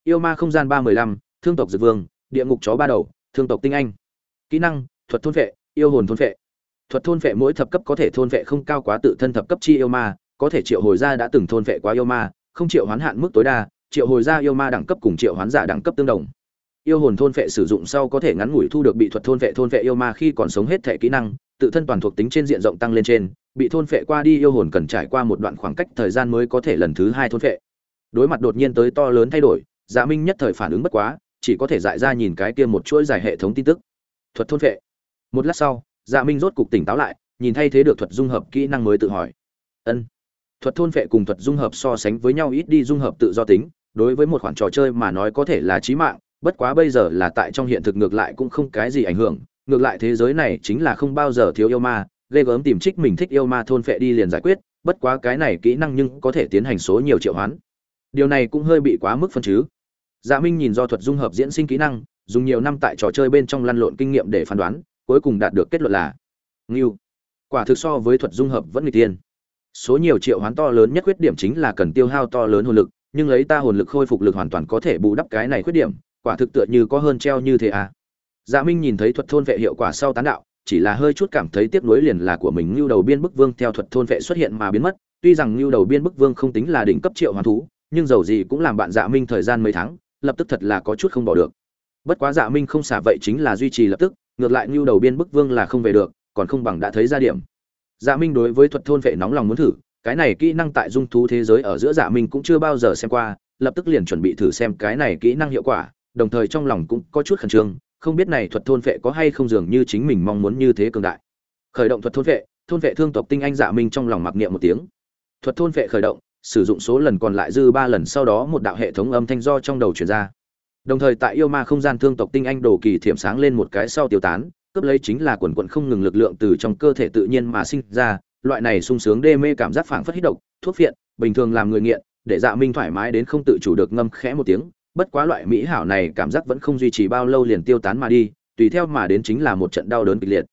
Yêu ma không gian 315, thương tộc dược vương, địa ngục chó ba đầu, thương tộc tinh anh. Kỹ năng: thuật thôn phệ, yêu hồn thôn phệ. Thuật thôn phệ mỗi thập cấp có thể thôn phệ không cao quá tự thân thập cấp chi yêu ma, có thể triệu hồi ra đã từng thôn phệ quá yêu ma, không triệu hoán hạn mức tối đa, triệu hồi ra yêu ma đẳng cấp cùng triệu hoán giả đẳng cấp tương đồng. Yêu hồn thôn phệ sử dụng sau có thể ngắn ngủi thu được bị thuật thôn phệ yêu ma khi còn sống hết thể kỹ năng, tự thân toàn thuộc tính trên diện rộng tăng lên trên, bị thôn phệ qua đi yêu hồn cần trải qua một đoạn khoảng cách thời gian mới có thể lần thứ hai thôn phệ. Đối mặt đột nhiên tới to lớn thay đổi, Dạ Minh nhất thời phản ứng bất quá, chỉ có thể dại ra nhìn cái kia một chuỗi dài hệ thống tin tức. Thuật thôn phệ. Một lát sau, Dạ Minh rốt cục tỉnh táo lại, nhìn thay thế được thuật dung hợp kỹ năng mới tự hỏi. Ân. Thuật thôn phệ cùng thuật dung hợp so sánh với nhau ít đi dung hợp tự do tính, đối với một khoản trò chơi mà nói có thể là chí mạng, bất quá bây giờ là tại trong hiện thực ngược lại cũng không cái gì ảnh hưởng, ngược lại thế giới này chính là không bao giờ thiếu yêu ma, ghê gớm tìm trích mình thích yêu ma thôn phệ đi liền giải quyết, bất quá cái này kỹ năng nhưng có thể tiến hành số nhiều triệu hoán. Điều này cũng hơi bị quá mức phân chứ. Dạ Minh nhìn do thuật dung hợp diễn sinh kỹ năng, dùng nhiều năm tại trò chơi bên trong lăn lộn kinh nghiệm để phán đoán, cuối cùng đạt được kết luận là ngưu. Quả thực so với thuật dung hợp vẫn nghịch tiên. Số nhiều triệu hoán to lớn nhất khuyết điểm chính là cần tiêu hao to lớn hồn lực, nhưng lấy ta hồn lực khôi phục lực hoàn toàn có thể bù đắp cái này khuyết điểm, quả thực tựa như có hơn treo như thế à. Dạ Minh nhìn thấy thuật thôn vệ hiệu quả sau tán đạo, chỉ là hơi chút cảm thấy tiếc nuối liền là của mình Nưu Đầu Biên Bức Vương theo thuật thôn vệ xuất hiện mà biến mất, tuy rằng Nưu Đầu Biên Bức Vương không tính là đỉnh cấp triệu hoán thú, nhưng dầu gì cũng làm bạn Dạ Minh thời gian mấy tháng, lập tức thật là có chút không bỏ được. Bất quá Dạ Minh không xả vậy chính là duy trì lập tức, ngược lại Nưu Đầu Biên Bức Vương là không về được, còn không bằng đã thấy ra điểm. Dạ Minh đối với thuật thôn vệ nóng lòng muốn thử, cái này kỹ năng tại dung thú thế giới ở giữa Dạ Minh cũng chưa bao giờ xem qua, lập tức liền chuẩn bị thử xem cái này kỹ năng hiệu quả, đồng thời trong lòng cũng có chút khẩn trương, không biết này thuật thôn vệ có hay không dường như chính mình mong muốn như thế cường đại. Khởi động thuật thôn vệ thương tộc tinh anh Dạ Minh trong lòng mặc niệm một tiếng. Thuật thôn vệ khởi động, sử dụng số lần còn lại dư 3 lần, sau đó một đạo hệ thống âm thanh do trong đầu truyền ra. Đồng thời tại yêu ma không gian thương tộc tinh anh đồ kỳ thiểm sáng lên một cái sau tiêu tán, cướp lấy chính là quần quần không ngừng lực lượng từ trong cơ thể tự nhiên mà sinh ra, loại này sung sướng đê mê cảm giác phảng phất hít độc, thuốc phiện, bình thường làm người nghiện, để Dạ Minh thoải mái đến không tự chủ được ngâm khẽ một tiếng, bất quá loại mỹ hảo này cảm giác vẫn không duy trì bao lâu liền tiêu tán mà đi, tùy theo mà đến chính là một trận đau đớn kịch liệt.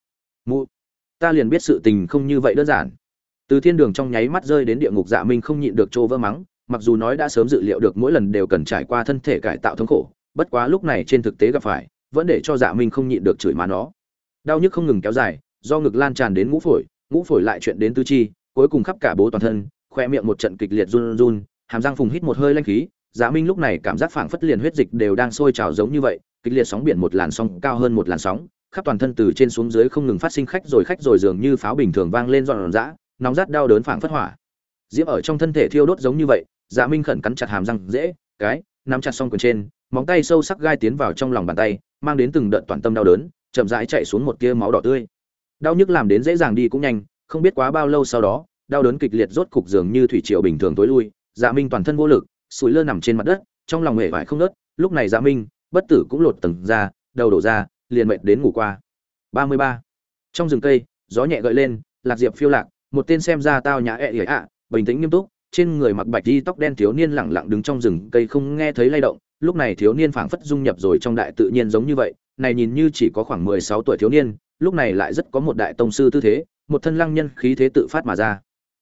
Ta liền biết sự tình không như vậy đơn giản. Từ thiên đường trong nháy mắt rơi đến địa ngục, Dạ Minh không nhịn được trô vỡ mắng, mặc dù nói đã sớm dự liệu được mỗi lần đều cần trải qua thân thể cải tạo thống khổ, bất quá lúc này trên thực tế gặp phải, vẫn để cho Dạ Minh không nhịn được chửi má nó. Đau nhức không ngừng kéo dài, do ngực lan tràn đến ngũ phổi lại chuyện đến tứ chi, cuối cùng khắp cả bố toàn thân, khoe miệng một trận kịch liệt run run, hàm răng phùng hít một hơi lanh khí. Dạ Minh lúc này cảm giác phảng phất liền huyết dịch đều đang sôi trào giống như vậy, kịch liệt sóng biển một làn sóng cao hơn một làn sóng, khắp toàn thân từ trên xuống dưới không ngừng phát sinh khách rồi dường như pháo bình thường vang lên giòn giã, nóng rát đau đớn phảng phất hỏa diễm ở trong thân thể thiêu đốt giống như vậy. Dạ Minh khẩn cắn chặt hàm răng dễ cái, nắm chặt song quyền trên, móng tay sâu sắc gai tiến vào trong lòng bàn tay, mang đến từng đợt toàn tâm đau đớn, chậm rãi chạy xuống một tia máu đỏ tươi. Đau nhức làm đến dễ dàng đi cũng nhanh, không biết quá bao lâu sau đó, đau đớn kịch liệt rốt cục dường như thủy triều bình thường tối lui. Dạ Minh toàn thân vô lực, sủi lơ nằm trên mặt đất, trong lòng hề vải không ngớt. Lúc này Dạ Minh bất tử cũng lột tầng ra, đầu đổ ra, liền mệt đến ngủ qua. 33. Trong rừng cây, gió nhẹ gợi lên, lạc diệp phiêu lạc, một tên xem ra tao nhã bình tĩnh nghiêm túc, trên người mặc bạch y tóc đen thiếu niên lẳng lặng đứng trong rừng cây không nghe thấy lay động. Lúc này thiếu niên phảng phất dung nhập rồi trong đại tự nhiên giống như vậy, này nhìn như chỉ có khoảng 16 tuổi thiếu niên, lúc này lại rất có một đại tông sư tư thế, một thân lăng nhân khí thế tự phát mà ra.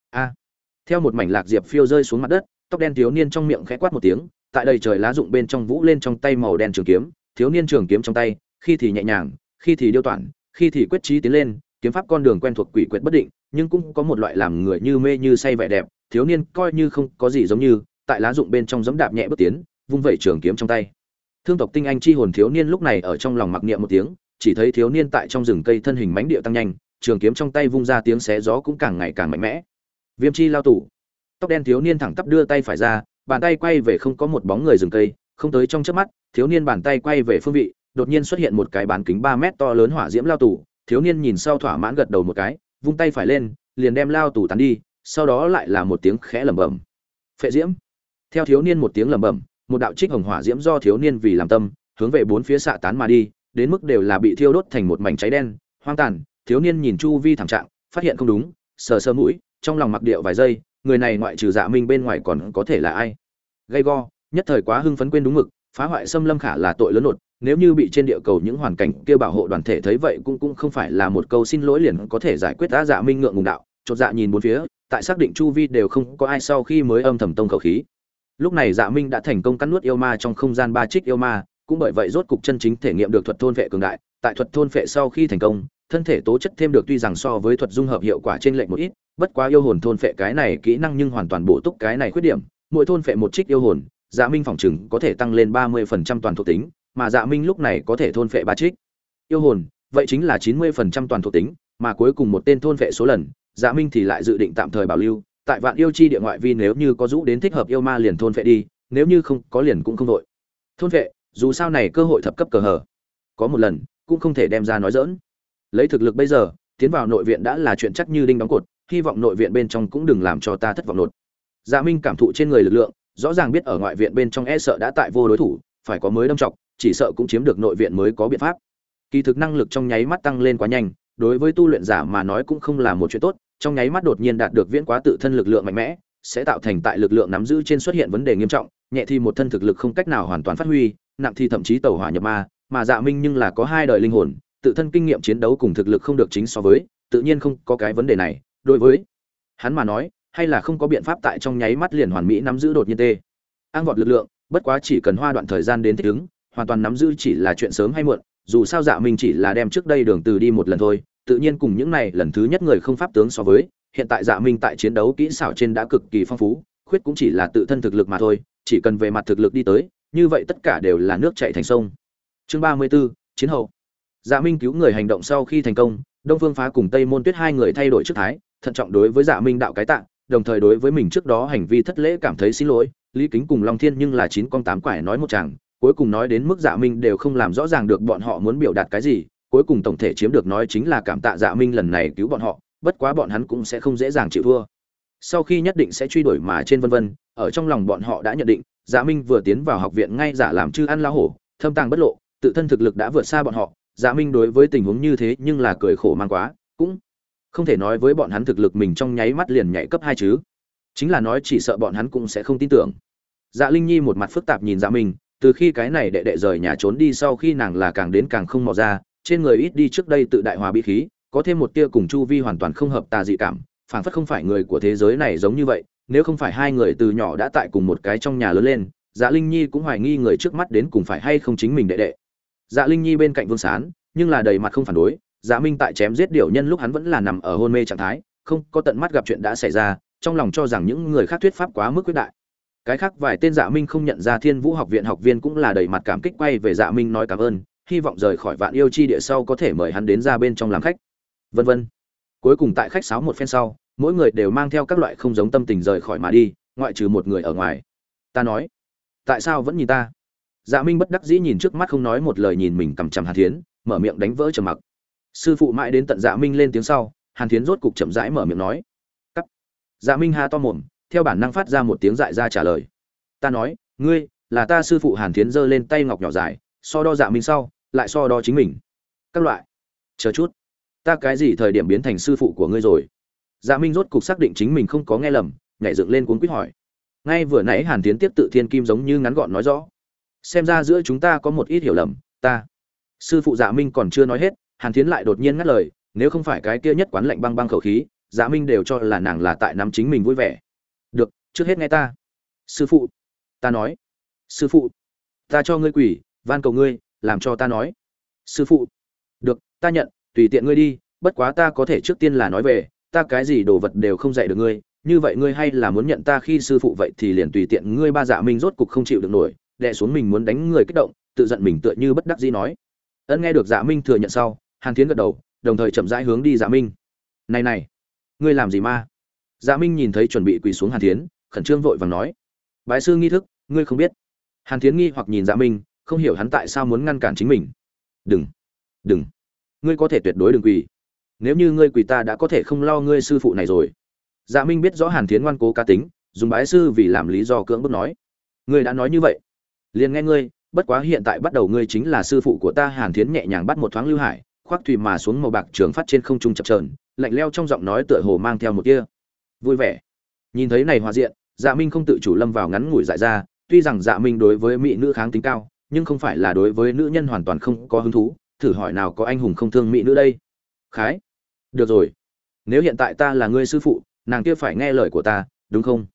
Theo một mảnh lạc diệp phiêu rơi xuống mặt đất, tóc đen thiếu niên trong miệng khẽ quát một tiếng, tại đầy trời lá rụng bên trong vũ lên trong tay màu đen trường kiếm, thiếu niên trường kiếm trong tay, khi thì nhẹ nhàng, khi thì điêu toản, khi thì quyết chí tiến lên, kiếm pháp con đường quen thuộc quỷ quyệt bất định, nhưng cũng có một loại làm người như mê như say vẻ đẹp. Thiếu niên coi như không có gì giống như, tại lá rụng bên trong giẫm đạp nhẹ bước tiến, vung vẩy trường kiếm trong tay. Thương tộc tinh anh chi hồn thiếu niên lúc này ở trong lòng mặc niệm một tiếng, chỉ thấy thiếu niên tại trong rừng cây thân hình mãnh điệu tăng nhanh, trường kiếm trong tay vung ra tiếng xé gió cũng càng ngày càng mạnh mẽ. Viêm chi lao tủ. Tóc đen thiếu niên thẳng tắp đưa tay phải ra, bàn tay quay về không có một bóng người rừng cây, không tới trong chớp mắt, thiếu niên bàn tay quay về phương vị, đột nhiên xuất hiện một cái bán kính 3 mét to lớn hỏa diễm lao tủ. Thiếu niên nhìn sau thỏa mãn gật đầu một cái, vung tay phải lên, liền đem lao tủ tán đi, sau đó lại là một tiếng khẽ lẩm bẩm. Phệ diễm. Theo thiếu niên một tiếng lẩm bẩm, một đạo trích hồng hỏa diễm do thiếu niên vì làm tâm, hướng về bốn phía xạ tán mà đi, đến mức đều là bị thiêu đốt thành một mảnh cháy đen, hoang tàn. Thiếu niên nhìn chu vi thảm trạng, phát hiện không đúng, sờ sờ mũi, trong lòng mặc điệu vài giây, người này ngoại trừ Dạ Minh bên ngoài còn có thể là ai? Gay go, nhất thời quá hưng phấn quên đúng mực, phá hoại xâm lâm khả là tội lớn nột, nếu như bị trên địa cầu những hoàn cảnh kia bảo hộ đoàn thể thấy vậy cũng không phải là một câu xin lỗi liền có thể giải quyết. Đã Dạ Minh ngượng ngùng đạo, chột dạ nhìn bốn phía, tại xác định chu vi đều không có ai sau khi mới âm thầm tông khẩu khí. Lúc này Dạ Minh đã thành công cắn nuốt yêu ma trong không gian ba trích yêu ma, cũng bởi vậy rốt cục chân chính thể nghiệm được thuật thôn vệ cường đại. Tại thuật thôn vệ sau khi thành công, thân thể tố chất thêm được tuy rằng so với thuật dung hợp hiệu quả trên lệch một ít, bất quá yêu hồn thôn vệ cái này kỹ năng nhưng hoàn toàn bổ túc cái này khuyết điểm. Mỗi thôn vệ một trích yêu hồn, Dạ Minh phòng chừng có thể tăng lên 30% toàn thuộc tính, mà Dạ Minh lúc này có thể thôn vệ ba trích yêu hồn, vậy chính là 90% toàn thuộc tính, mà cuối cùng một tên thôn vệ số lần, Dạ Minh thì lại dự định tạm thời bảo lưu, tại Vạn Yêu chi địa ngoại vi nếu như có rũ đến thích hợp yêu ma liền thôn vệ đi, nếu như không có liền cũng không đội. Thôn vệ, dù sao này cơ hội thập cấp cờ hở, có một lần cũng không thể đem ra nói dỡn. Lấy thực lực bây giờ, tiến vào nội viện đã là chuyện chắc như đinh đóng cột, hy vọng nội viện bên trong cũng đừng làm cho ta thất vọng nột. Dạ Minh cảm thụ trên người lực lượng, rõ ràng biết ở ngoại viện bên trong e sợ đã tại vô đối thủ, phải có mới đâm trọng, chỉ sợ cũng chiếm được nội viện mới có biện pháp. Kỳ thực năng lực trong nháy mắt tăng lên quá nhanh, đối với tu luyện giả mà nói cũng không là một chuyện tốt, trong nháy mắt đột nhiên đạt được viễn quá tự thân lực lượng mạnh mẽ, sẽ tạo thành tại lực lượng nắm giữ trên xuất hiện vấn đề nghiêm trọng, nhẹ thì một thân thực lực không cách nào hoàn toàn phát huy, nặng thì thậm chí tẩu hỏa nhập ma, mà Dạ Minh nhưng là có hai đời linh hồn, tự thân kinh nghiệm chiến đấu cùng thực lực không được chính so với, tự nhiên không có cái vấn đề này, đối với hắn mà nói, hay là không có biện pháp tại trong nháy mắt liền hoàn mỹ nắm giữ đột nhiên tê. Ang vọt lực lượng, bất quá chỉ cần hoa đoạn thời gian đến thích ứng, hoàn toàn nắm giữ chỉ là chuyện sớm hay muộn, dù sao Dạ Minh chỉ là đem trước đây đường từ đi một lần thôi, tự nhiên cùng những này lần thứ nhất người không pháp tướng so với, hiện tại Dạ Minh tại chiến đấu kỹ xảo trên đã cực kỳ phong phú, khuyết cũng chỉ là tự thân thực lực mà thôi, chỉ cần về mặt thực lực đi tới, như vậy tất cả đều là nước chảy thành sông. Chương 34, chiến hậu. Dạ Minh cứu người hành động sau khi thành công, Đông Phương Phá cùng Tây Môn Tuyết hai người thay đổi trước thái, thận trọng đối với Dạ Minh đạo cái tạ, đồng thời đối với mình trước đó hành vi thất lễ cảm thấy xin lỗi. Lý Kính cùng Long Thiên nhưng là chín con tám quải nói một chàng, cuối cùng nói đến mức Dạ Minh đều không làm rõ ràng được bọn họ muốn biểu đạt cái gì, cuối cùng tổng thể chiếm được nói chính là cảm tạ Dạ Minh lần này cứu bọn họ, bất quá bọn hắn cũng sẽ không dễ dàng chịu thua. Sau khi nhất định sẽ truy đuổi mà trên vân vân, ở trong lòng bọn họ đã nhận định, Dạ Minh vừa tiến vào học viện ngay giả làm chư ăn lao hổ, thâm tàng bất lộ, tự thân thực lực đã vượt xa bọn họ. Dạ Minh đối với tình huống như thế nhưng là cười khổ mang quá, cũng không thể nói với bọn hắn thực lực mình trong nháy mắt liền nhảy cấp 2 chứ. Chính là nói chỉ sợ bọn hắn cũng sẽ không tin tưởng. Dạ Linh Nhi một mặt phức tạp nhìn Dạ Minh, từ khi cái này đệ đệ rời nhà trốn đi sau khi nàng là càng đến càng không mò ra, trên người ít đi trước đây tự đại hòa bí khí, có thêm một tia cùng chu vi hoàn toàn không hợp tà dị cảm, phảng phất không phải người của thế giới này giống như vậy, nếu không phải hai người từ nhỏ đã tại cùng một cái trong nhà lớn lên, Dạ Linh Nhi cũng hoài nghi người trước mắt đến cùng phải hay không chính mình đệ đệ. Dạ Linh Nhi bên cạnh Vương Sán, nhưng là đầy mặt không phản đối, Dạ Minh tại chém giết điểu nhân lúc hắn vẫn là nằm ở hôn mê trạng thái, không có tận mắt gặp chuyện đã xảy ra, trong lòng cho rằng những người khác thuyết pháp quá mức quyết đại. Cái khác vài tên Dạ Minh không nhận ra Thiên Vũ học viện học viên cũng là đầy mặt cảm kích quay về Dạ Minh nói cảm ơn, hy vọng rời khỏi Vạn Yêu chi địa sau có thể mời hắn đến ra bên trong làm khách. Vân vân. Cuối cùng tại khách sáo một phen sau, mỗi người đều mang theo các loại không giống tâm tình rời khỏi mà đi, ngoại trừ một người ở ngoài. Ta nói, tại sao vẫn nhìn ta? Dạ Minh bất đắc dĩ nhìn trước mắt không nói một lời nhìn mình cằm chằm Hàn Thiến, mở miệng đánh vỡ trầm mặc. Sư phụ mãi đến tận Dạ Minh lên tiếng sau, Hàn Thiến rốt cục chậm rãi mở miệng nói. Cắt. Dạ Minh ha to mồm, theo bản năng phát ra một tiếng dại ra trả lời. Ta nói, ngươi là ta sư phụ. Hàn Thiến giơ lên tay ngọc nhỏ dài, so đo Dạ Minh sau, lại so đo chính mình. Các loại. Chờ chút, ta cái gì thời điểm biến thành sư phụ của ngươi rồi? Dạ Minh rốt cục xác định chính mình không có nghe lầm, nhảy dựng lên cuống quýt hỏi. Ngay vừa nãy Hàn Thiến tiếp tự thiên kim giống như ngắn gọn nói rõ. Xem ra giữa chúng ta có một ít hiểu lầm, ta. Sư phụ. Dạ Minh còn chưa nói hết, Hàn Thiến lại đột nhiên ngắt lời, nếu không phải cái kia nhất quán lạnh băng băng khẩu khí, Dạ Minh đều cho là nàng là tại nắm chính mình vui vẻ. Được, trước hết nghe ta. Sư phụ. Ta nói. Sư phụ. Ta cho ngươi quỷ, van cầu ngươi, làm cho ta nói. Sư phụ. Được, ta nhận, tùy tiện ngươi đi, bất quá ta có thể trước tiên là nói về, ta cái gì đồ vật đều không dạy được ngươi, như vậy ngươi hay là muốn nhận ta khi sư phụ vậy thì liền tùy tiện ngươi. Ba. Dạ Minh rốt cục không chịu được nổi, đè xuống mình muốn đánh người kích động, tự giận mình tựa như bất đắc dĩ nói. Ân. Nghe được Dạ Minh thừa nhận sau, Hàn Thiến gật đầu, đồng thời chậm rãi hướng đi Dạ Minh. Này này, ngươi làm gì ma? Dạ Minh nhìn thấy chuẩn bị quỳ xuống Hàn Thiến, khẩn trương vội vàng nói. Bái sư nghi thức, ngươi không biết? Hàn Thiến nghi hoặc nhìn Dạ Minh, không hiểu hắn tại sao muốn ngăn cản chính mình. Đừng, ngươi có thể tuyệt đối đừng quỳ. Nếu như ngươi quỳ ta đã có thể không lo ngươi sư phụ này rồi. Dạ Minh biết rõ Hàn Thiến ngoan cố cá tính, dùng bái sư vì làm lý do cưỡng bức nói. Ngươi đã nói như vậy, liền nghe ngươi, bất quá hiện tại bắt đầu ngươi chính là sư phụ của ta. Hàn Thiến nhẹ nhàng bắt một thoáng lưu hải, khoác thủy mà xuống màu bạc trường phát trên không trung chập chờn, lạnh lẽo trong giọng nói tựa hồ mang theo một tia vui vẻ. Nhìn thấy này hòa diện, Dạ Minh không tự chủ lâm vào ngắn ngủi dại ra, tuy rằng Dạ Minh đối với mỹ nữ kháng tính cao, nhưng không phải là đối với nữ nhân hoàn toàn không có hứng thú, thử hỏi nào có anh hùng không thương mỹ nữ đây. Khái. Được rồi, nếu hiện tại ta là ngươi sư phụ, nàng kia phải nghe lời của ta, đúng không?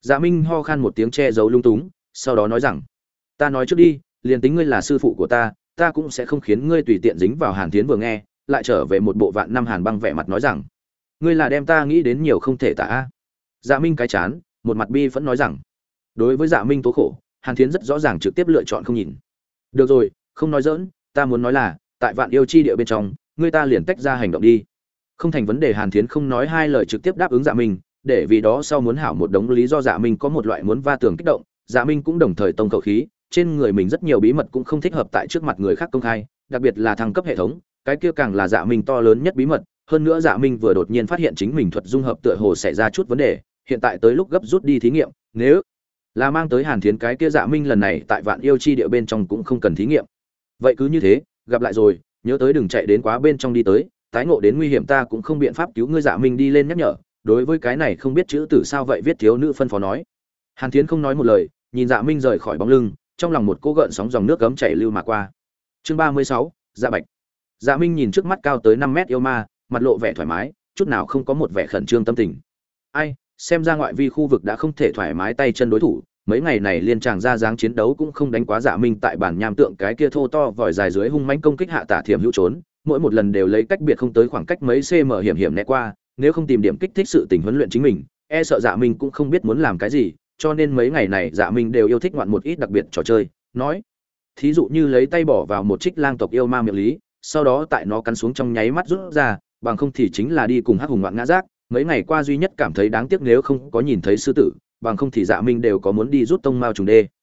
Dạ Minh ho khan một tiếng che giấu lung túng, sau đó nói rằng: "Ta nói trước đi, liền tính ngươi là sư phụ của ta cũng sẽ không khiến ngươi tùy tiện dính vào Hàn Thiến." Vừa nghe, lại trở về một bộ vạn năm Hàn Băng vẻ mặt nói rằng: "Ngươi là đem ta nghĩ đến nhiều không thể tả a." Dạ Minh cái chán, một mặt bi phẫn nói rằng: đối với Dạ Minh tố khổ, Hàn Thiến rất rõ ràng trực tiếp lựa chọn không nhìn. "Được rồi, không nói giỡn, ta muốn nói là, tại Vạn Yêu chi địa bên trong, ngươi ta liền tách ra hành động đi." Không thành vấn đề. Hàn Thiến không nói hai lời trực tiếp đáp ứng Dạ Minh, để vì đó sau muốn hảo một đống lý do. Dạ Minh có một loại muốn va tường kích động, Dạ Minh cũng đồng thời tông khẩu khí, trên người mình rất nhiều bí mật cũng không thích hợp tại trước mặt người khác công khai, đặc biệt là thăng cấp hệ thống, cái kia càng là Dạ Minh to lớn nhất bí mật. Hơn nữa Dạ Minh vừa đột nhiên phát hiện chính mình thuật dung hợp tựa hồ xảy ra chút vấn đề, hiện tại tới lúc gấp rút đi thí nghiệm, nếu là mang tới Hàn Thiến cái kia Dạ Minh lần này tại Vạn Yêu chi địa bên trong cũng không cần thí nghiệm. Vậy cứ như thế, gặp lại rồi, nhớ tới đừng chạy đến quá bên trong đi tới, tái ngộ đến nguy hiểm ta cũng không biện pháp cứu ngươi. Dạ Minh đi lên nhắc nhở, đối với cái này không biết chữ tử sao vậy viết thiếu nữ phân phó nói. Hàn Thiến không nói một lời, nhìn Dạ Minh rời khỏi bóng lưng, trong lòng một cỗ gợn sóng dòng nước gấm chảy lưu mà qua. Chương 36, Dạ Bạch. Dạ Minh nhìn trước mắt cao tới 5 mét yêu ma, mặt lộ vẻ thoải mái, chút nào không có một vẻ khẩn trương tâm tình. Ai, xem ra ngoại vi khu vực đã không thể thoải mái tay chân đối thủ, mấy ngày này liên tràng ra dáng chiến đấu cũng không đánh quá. Dạ Minh tại bản nham tượng cái kia thô to vòi dài dưới hung mãnh công kích hạ tả thiểm hữu trốn, mỗi một lần đều lấy cách biệt không tới khoảng cách mấy cm hiểm né qua, nếu không tìm điểm kích thích sự tình huấn luyện chính mình, e sợ Dạ Minh cũng không biết muốn làm cái gì, cho nên mấy ngày này Dạ Minh đều yêu thích ngoạn một ít đặc biệt trò chơi, nói thí dụ như lấy tay bỏ vào một trích lang tộc yêu ma miệng lý, sau đó tại nó cắn xuống trong nháy mắt rút ra, bằng không thì chính là đi cùng hắc hùng ngoạn ngã rác. Mấy ngày qua duy nhất cảm thấy đáng tiếc nếu không có nhìn thấy sư tử, bằng không thì Dạ Minh đều có muốn đi rút tông mao trùng đê.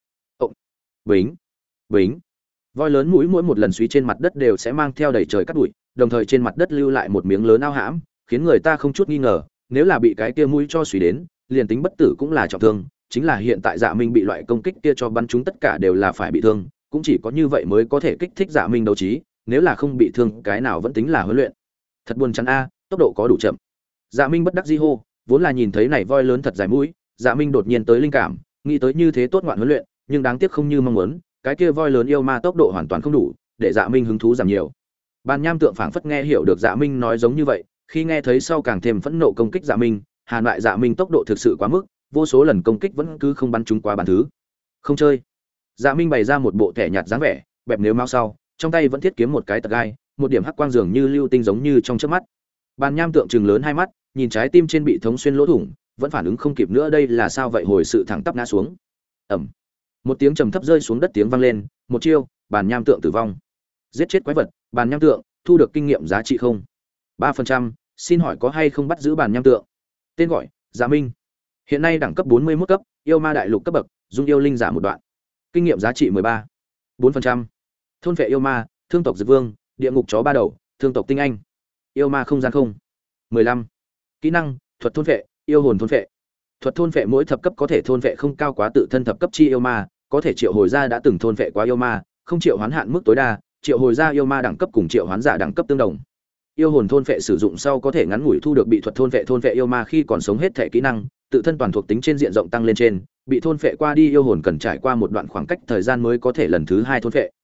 Bính, bính. Voi lớn mũi mỗi một lần suy trên mặt đất đều sẽ mang theo đầy trời cát bụi, đồng thời trên mặt đất lưu lại một miếng lớn ao hãm, khiến người ta không chút nghi ngờ, nếu là bị cái kia mũi cho suy đến, liền tính bất tử cũng là trọng thương. Chính là hiện tại Dạ Minh bị loại công kích kia cho bắn chúng tất cả đều là phải bị thương, cũng chỉ có như vậy mới có thể kích thích Dạ Minh đấu trí, nếu là không bị thương cái nào vẫn tính là huấn luyện. Thật buồn chán a, tốc độ có đủ chậm. Dạ Minh bất đắc dĩ hô, vốn là nhìn thấy này voi lớn thật dài mũi, Dạ Minh đột nhiên tới linh cảm, nghĩ tới như thế tốt ngoạn huấn luyện, nhưng đáng tiếc không như mong muốn, cái kia voi lớn yêu ma tốc độ hoàn toàn không đủ, để Dạ Minh hứng thú giảm nhiều. Bàn nham tượng phảng phất nghe hiểu được Dạ Minh nói giống như vậy, khi nghe thấy sau càng thêm phẫn nộ công kích Dạ Minh, hàn lại Dạ Minh tốc độ thực sự quá mức, vô số lần công kích vẫn cứ không bắn trúng qua bàn thứ. Không chơi. Dạ Minh bày ra một bộ thẻ nhạt dáng vẻ, bẹp nếu mau sau, trong tay vẫn thiết kiếm một cái tật gai, một điểm hắc quang dường như lưu tinh giống như trong chớp mắt. Bàn nham tượng trừng lớn hai mắt, nhìn trái tim trên bị thống xuyên lỗ thủng, vẫn phản ứng không kịp nữa, đây là sao vậy, hồi sự thẳng tắp ngã xuống. Ầm. Một tiếng trầm thấp rơi xuống đất tiếng vang lên, một chiêu, bàn nham tượng tử vong. Giết chết quái vật, bàn nham tượng, thu được kinh nghiệm giá trị không? 3%, xin hỏi có hay không bắt giữ bàn nham tượng? Tên gọi: Dạ Minh. Hiện nay đẳng cấp 41 cấp, yêu ma đại lục cấp bậc, dung yêu linh giả một đoạn. Kinh nghiệm giá trị 13. 4%. Thôn vệ yêu ma, thương tộc Dực Vương, địa ngục chó ba đầu, thương tộc Tinh Anh. Yêu ma không gian không. 15. Kỹ năng: thuật thôn vệ, yêu hồn thôn vệ. Thuật thôn vệ mỗi thập cấp có thể thôn vệ không cao quá tự thân thập cấp chi yêu ma, có thể triệu hồi ra đã từng thôn vệ quá yêu ma, không triệu hoán hạn mức tối đa, triệu hồi ra yêu ma đẳng cấp cùng triệu hoán giả đẳng cấp tương đồng. Yêu hồn thôn vệ sử dụng sau có thể ngắn ngủi thu được bị thuật thôn vệ yêu ma khi còn sống hết thể kỹ năng, tự thân toàn thuộc tính trên diện rộng tăng lên trên, bị thôn vệ qua đi yêu hồn cần trải qua một đoạn khoảng cách thời gian mới có thể lần thứ hai thôn vệ.